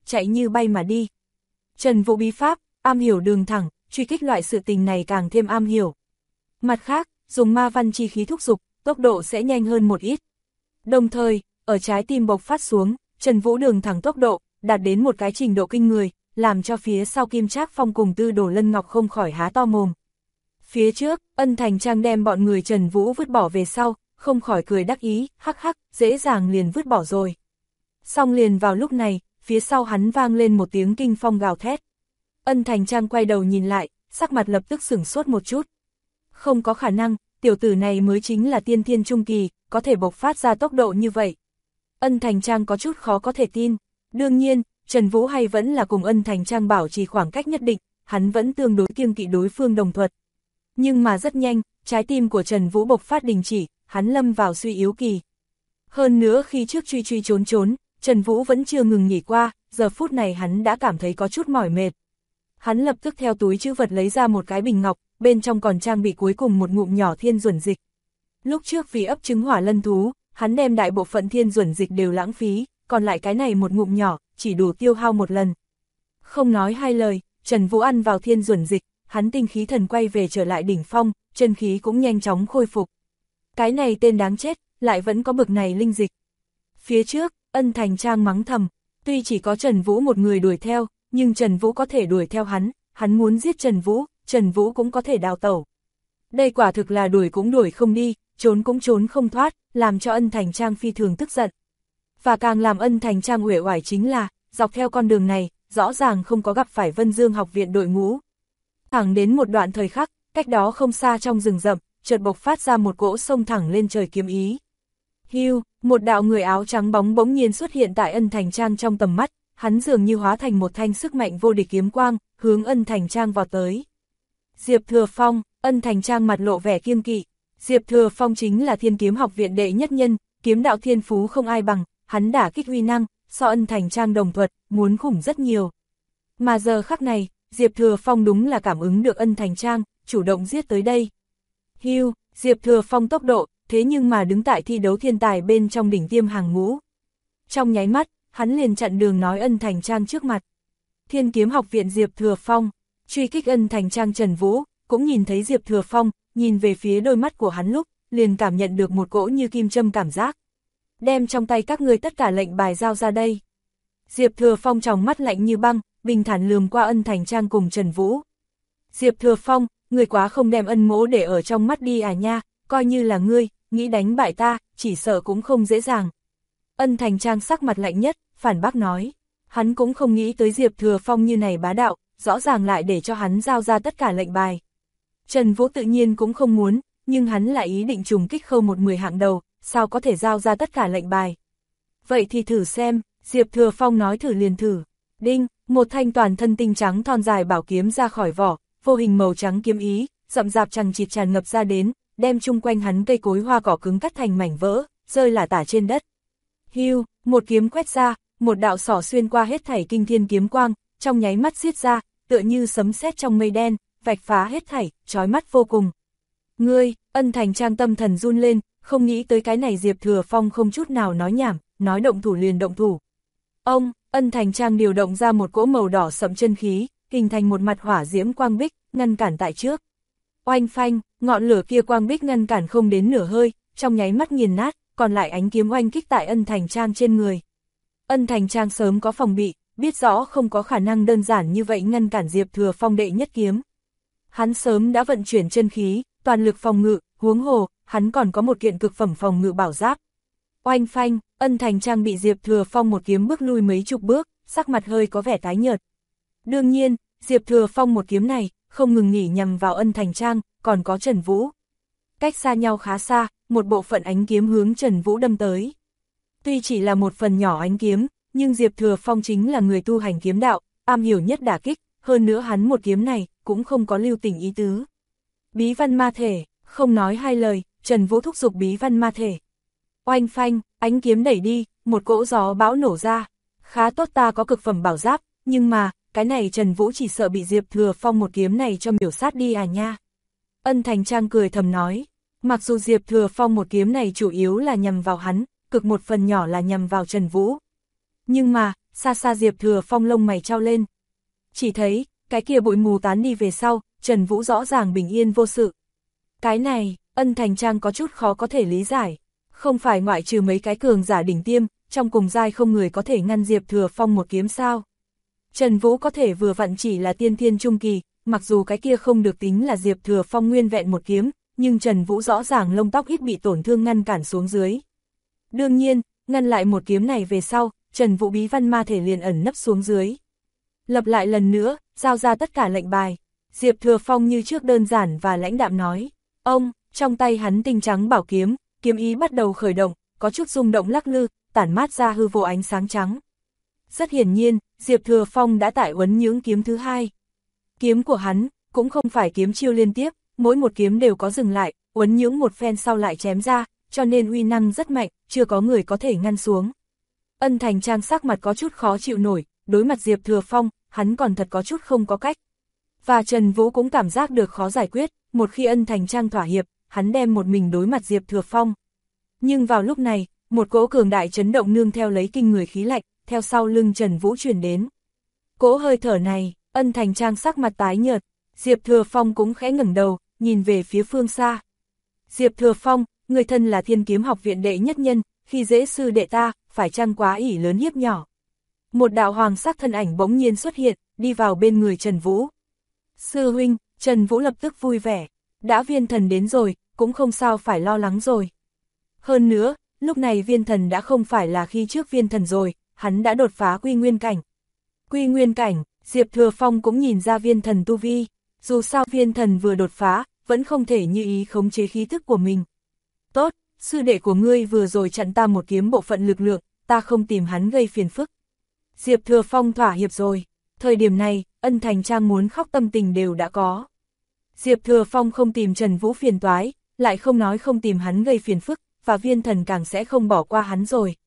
chạy như bay mà đi. Trần Vũ bí pháp, am hiểu đường thẳng, truy kích loại sự tình này càng thêm am hiểu. Mặt khác, dùng ma văn chi khí thúc giục, tốc độ sẽ nhanh hơn một ít. Đồng thời, ở trái tim bộc phát xuống, Trần Vũ đường thẳng tốc độ, đạt đến một cái trình độ kinh người, làm cho phía sau Kim Trác Phong cùng Tư Đồ Lân Ngọc không khỏi há to mồm. Phía trước, Ân Thành Trang đem bọn người Trần Vũ vứt bỏ về sau, không khỏi cười đắc ý, hắc hắc, dễ dàng liền vứt bỏ rồi. Xong liền vào lúc này, phía sau hắn vang lên một tiếng kinh phong gào thét. Ân Thành Trang quay đầu nhìn lại, sắc mặt lập tức sửng sốt một chút. Không có khả năng, tiểu tử này mới chính là tiên thiên trung kỳ, có thể bộc phát ra tốc độ như vậy. Ân Thành Trang có chút khó có thể tin. Đương nhiên, Trần Vũ hay vẫn là cùng Ân Thành Trang bảo trì khoảng cách nhất định, hắn vẫn tương đối kiêng kỵ đối phương đồng thuật. Nhưng mà rất nhanh, trái tim của Trần Vũ bộc phát đình chỉ, hắn lâm vào suy yếu kỳ. Hơn nữa khi trước truy truy trốn trốn, Trần Vũ vẫn chưa ngừng nghỉ qua, giờ phút này hắn đã cảm thấy có chút mỏi mệt. Hắn lập tức theo túi trữ vật lấy ra một cái bình ngọc, bên trong còn trang bị cuối cùng một ngụm nhỏ thiên duẩn dịch. Lúc trước vì ấp trứng hỏa lân thú, hắn đem đại bộ phận thiên duẩn dịch đều lãng phí, còn lại cái này một ngụm nhỏ, chỉ đủ tiêu hao một lần. Không nói hai lời, Trần Vũ ăn vào thiên duẩn dịch, hắn tinh khí thần quay về trở lại đỉnh phong, chân khí cũng nhanh chóng khôi phục. Cái này tên đáng chết, lại vẫn có bực này linh dịch. Phía trước, Ân Thành Trang mắng thầm, tuy chỉ có Trần Vũ một người đuổi theo, nhưng Trần Vũ có thể đuổi theo hắn muốn giết Trần Vũ cũng có thể đào tẩu. Đây quả thực là đuổi cũng đuổi không đi, trốn cũng trốn không thoát, làm cho Ân Thành Trang phi thường tức giận. Và càng làm Ân Thành Trang uể oải chính là, dọc theo con đường này, rõ ràng không có gặp phải Vân Dương học viện đội ngũ. Thẳng đến một đoạn thời khắc, cách đó không xa trong rừng rậm, chợt bộc phát ra một cỗ sông thẳng lên trời kiếm ý. Hưu, một đạo người áo trắng bóng bỗng nhiên xuất hiện tại Ân Thành Trang trong tầm mắt, hắn dường như hóa thành một thanh sức mạnh vô địch kiếm quang, hướng Ân Thành Trang vào tới. Diệp Thừa Phong, Ân Thành Trang mặt lộ vẻ kiêng kỵ. Diệp Thừa Phong chính là Thiên Kiếm Học viện đệ nhất nhân, kiếm đạo thiên phú không ai bằng, hắn đả kích uy năng, so Ân Thành Trang đồng thuật, muốn khủng rất nhiều. Mà giờ khắc này, Diệp Thừa Phong đúng là cảm ứng được Ân Thành Trang, chủ động giết tới đây. Hưu, Diệp Thừa Phong tốc độ, thế nhưng mà đứng tại thi đấu thiên tài bên trong đỉnh tiêm hàng ngũ. Trong nháy mắt, hắn liền chặn đường nói Ân Thành Trang trước mặt. Thiên Kiếm Học viện Diệp Thừa Phong, truy kích Ân Thành Trang Trần Vũ, cũng nhìn thấy Diệp Thừa Phong, nhìn về phía đôi mắt của hắn lúc, liền cảm nhận được một cỗ như kim châm cảm giác. Đem trong tay các ngươi tất cả lệnh bài giao ra đây. Diệp Thừa Phong tròng mắt lạnh như băng, bình thản lườm qua Ân Thành Trang cùng Trần Vũ. Diệp Thừa Phong, người quá không đem Ân mỗ để ở trong mắt đi à nha, coi như là ngươi, nghĩ đánh bại ta, chỉ sợ cũng không dễ dàng. Ân Thành Trang sắc mặt lạnh nhất, phản bác nói. Hắn cũng không nghĩ tới Diệp Thừa Phong như này bá đạo, rõ ràng lại để cho hắn giao ra tất cả lệnh bài. Trần Vũ tự nhiên cũng không muốn, nhưng hắn lại ý định trùng kích khâu 1-10 hạng đầu, sao có thể giao ra tất cả lệnh bài. Vậy thì thử xem, Diệp Thừa Phong nói thử liền thử. Đinh, một thanh toàn thân tinh trắng thon dài bảo kiếm ra khỏi vỏ, vô hình màu trắng kiếm ý, rậm rạp chằng chịt tràn ngập ra đến, đem chung quanh hắn cây cối hoa cỏ cứng cắt thành mảnh vỡ, rơi lả tả trên đất. Hưu, một kiếm quét ra, một đạo xỏ xuyên qua hết thảy kinh thiên kiếm quang, trong nháy mắt giết ra, tựa như sấm sét trong mây đen, vạch phá hết thảy, chói mắt vô cùng. Ngươi, Ân Thành Trang tâm thần run lên, không nghĩ tới cái này Diệp Thừa Phong không chút nào nói nhảm, nói động thủ liền động thủ. Ông, Ân Thành Trang điều động ra một cỗ màu đỏ sẫm chân khí, hình thành một mặt hỏa diễm quang bích, ngăn cản tại trước. Oanh phanh, ngọn lửa kia quang bích ngăn cản không đến nửa hơi, trong nháy mắt nghiền nát, còn lại ánh kiếm oanh kích tại Ân Thành Trang trên người. Ân Thành Trang sớm có phòng bị, biết rõ không có khả năng đơn giản như vậy ngăn cản Diệp Thừa Phong đệ nhất kiếm. Hắn sớm đã vận chuyển chân khí, toàn lực phòng ngự, huống hồ, hắn còn có một kiện cực phẩm phòng ngự bảo giáp. Oanh phanh, Ân Thành Trang bị Diệp Thừa Phong một kiếm bước lui mấy chục bước, sắc mặt hơi có vẻ tái nhợt. Đương nhiên, Diệp Thừa Phong một kiếm này, không ngừng nghỉ nhằm vào Ân Thành Trang, còn có Trần Vũ. Cách xa nhau khá xa, một bộ phận ánh kiếm hướng Trần Vũ đâm tới. Tuy chỉ là một phần nhỏ ánh kiếm, nhưng Diệp Thừa Phong chính là người tu hành kiếm đạo, am hiểu nhất đả kích, hơn nữa hắn một kiếm này, cũng không có lưu tình ý tứ. Bí văn ma thể, không nói hai lời, Trần Vũ thúc giục bí văn ma thể. Oanh phanh, ánh kiếm đẩy đi, một cỗ gió bão nổ ra. Khá tốt ta có cực phẩm bảo giáp, nhưng mà, cái này Trần Vũ chỉ sợ bị Diệp Thừa Phong một kiếm này cho miểu sát đi à nha. Ân Thành Trang cười thầm nói, mặc dù Diệp Thừa Phong một kiếm này chủ yếu là nhằm vào hắn, cực một phần nhỏ là nhằm vào Trần Vũ. Nhưng mà, xa xa Diệp Thừa Phong lông mày trao lên. Chỉ thấy, cái kia bụi mù tán đi về sau, Trần Vũ rõ ràng bình yên vô sự. Cái này, Ân Thành Trang có chút khó có thể lý giải. Không phải ngoại trừ mấy cái cường giả đỉnh tiêm, trong cùng giai không người có thể ngăn Diệp Thừa Phong một kiếm sao. Trần Vũ có thể vừa vặn chỉ là tiên thiên trung kỳ, mặc dù cái kia không được tính là Diệp Thừa Phong nguyên vẹn một kiếm, nhưng Trần Vũ rõ ràng lông tóc ít bị tổn thương ngăn cản xuống dưới. Đương nhiên, ngăn lại một kiếm này về sau, Trần Vũ bí văn ma thể liền ẩn nấp xuống dưới. Lập lại lần nữa, giao ra tất cả lệnh bài. Diệp Thừa Phong như trước đơn giản và lãnh đạm nói. Ông, trong tay hắn tinh trắng bảo kiếm, kiếm ý bắt đầu khởi động, có chút rung động lắc lư, tản mát ra hư vô ánh sáng trắng. Rất hiển nhiên, Diệp Thừa Phong đã tại uốn nhưỡng kiếm thứ hai. Kiếm của hắn, cũng không phải kiếm chiêu liên tiếp, mỗi một kiếm đều có dừng lại, uốn nhưỡng một phen sau lại chém ra, cho nên uy năng rất mạnh, chưa có người có thể ngăn xuống. Ân Thành Trang sắc mặt có chút khó chịu nổi, đối mặt Diệp Thừa Phong, hắn còn thật có chút không có cách. Và Trần Vũ cũng cảm giác được khó giải quyết, một khi Ân Thành Trang thỏa hiệp, hắn đem một mình đối mặt Diệp Thừa Phong. Nhưng vào lúc này, một cỗ cường đại chấn động nương theo lấy kinh người khí lạnh, theo sau lưng Trần Vũ truyền đến. Cỗ hơi thở này, Ân Thành Trang sắc mặt tái nhợt, Diệp Thừa Phong cũng khẽ ngẩng đầu, nhìn về phía phương xa. Diệp Thừa Phong, người thân là Thiên Kiếm Học viện đệ nhất nhân, khi dễ sư đệ ta, phải chăng quá ỷ lớn hiếp nhỏ. Một đạo hoàng sắc thân ảnh bỗng nhiên xuất hiện, đi vào bên người Trần Vũ. Sư huynh, Trần Vũ lập tức vui vẻ, đã Viên Thần đến rồi, cũng không sao phải lo lắng rồi. Hơn nữa, lúc này Viên Thần đã không phải là khi trước Viên Thần rồi, hắn đã đột phá quy nguyên cảnh. Quy nguyên cảnh, Diệp Thừa Phong cũng nhìn ra Viên Thần tu vi, dù sao Viên Thần vừa đột phá, vẫn không thể như ý khống chế khí thức của mình. Tốt, sư đệ của ngươi vừa rồi chặn ta một kiếm bộ phận lực lượng, ta không tìm hắn gây phiền phức. Diệp Thừa Phong thỏa hiệp rồi, thời điểm này, Ân Thành Trang muốn khóc tâm tình đều đã có. Diệp Thừa Phong không tìm Trần Vũ phiền toái, lại không nói không tìm hắn gây phiền phức, và Viên Thần càng sẽ không bỏ qua hắn rồi.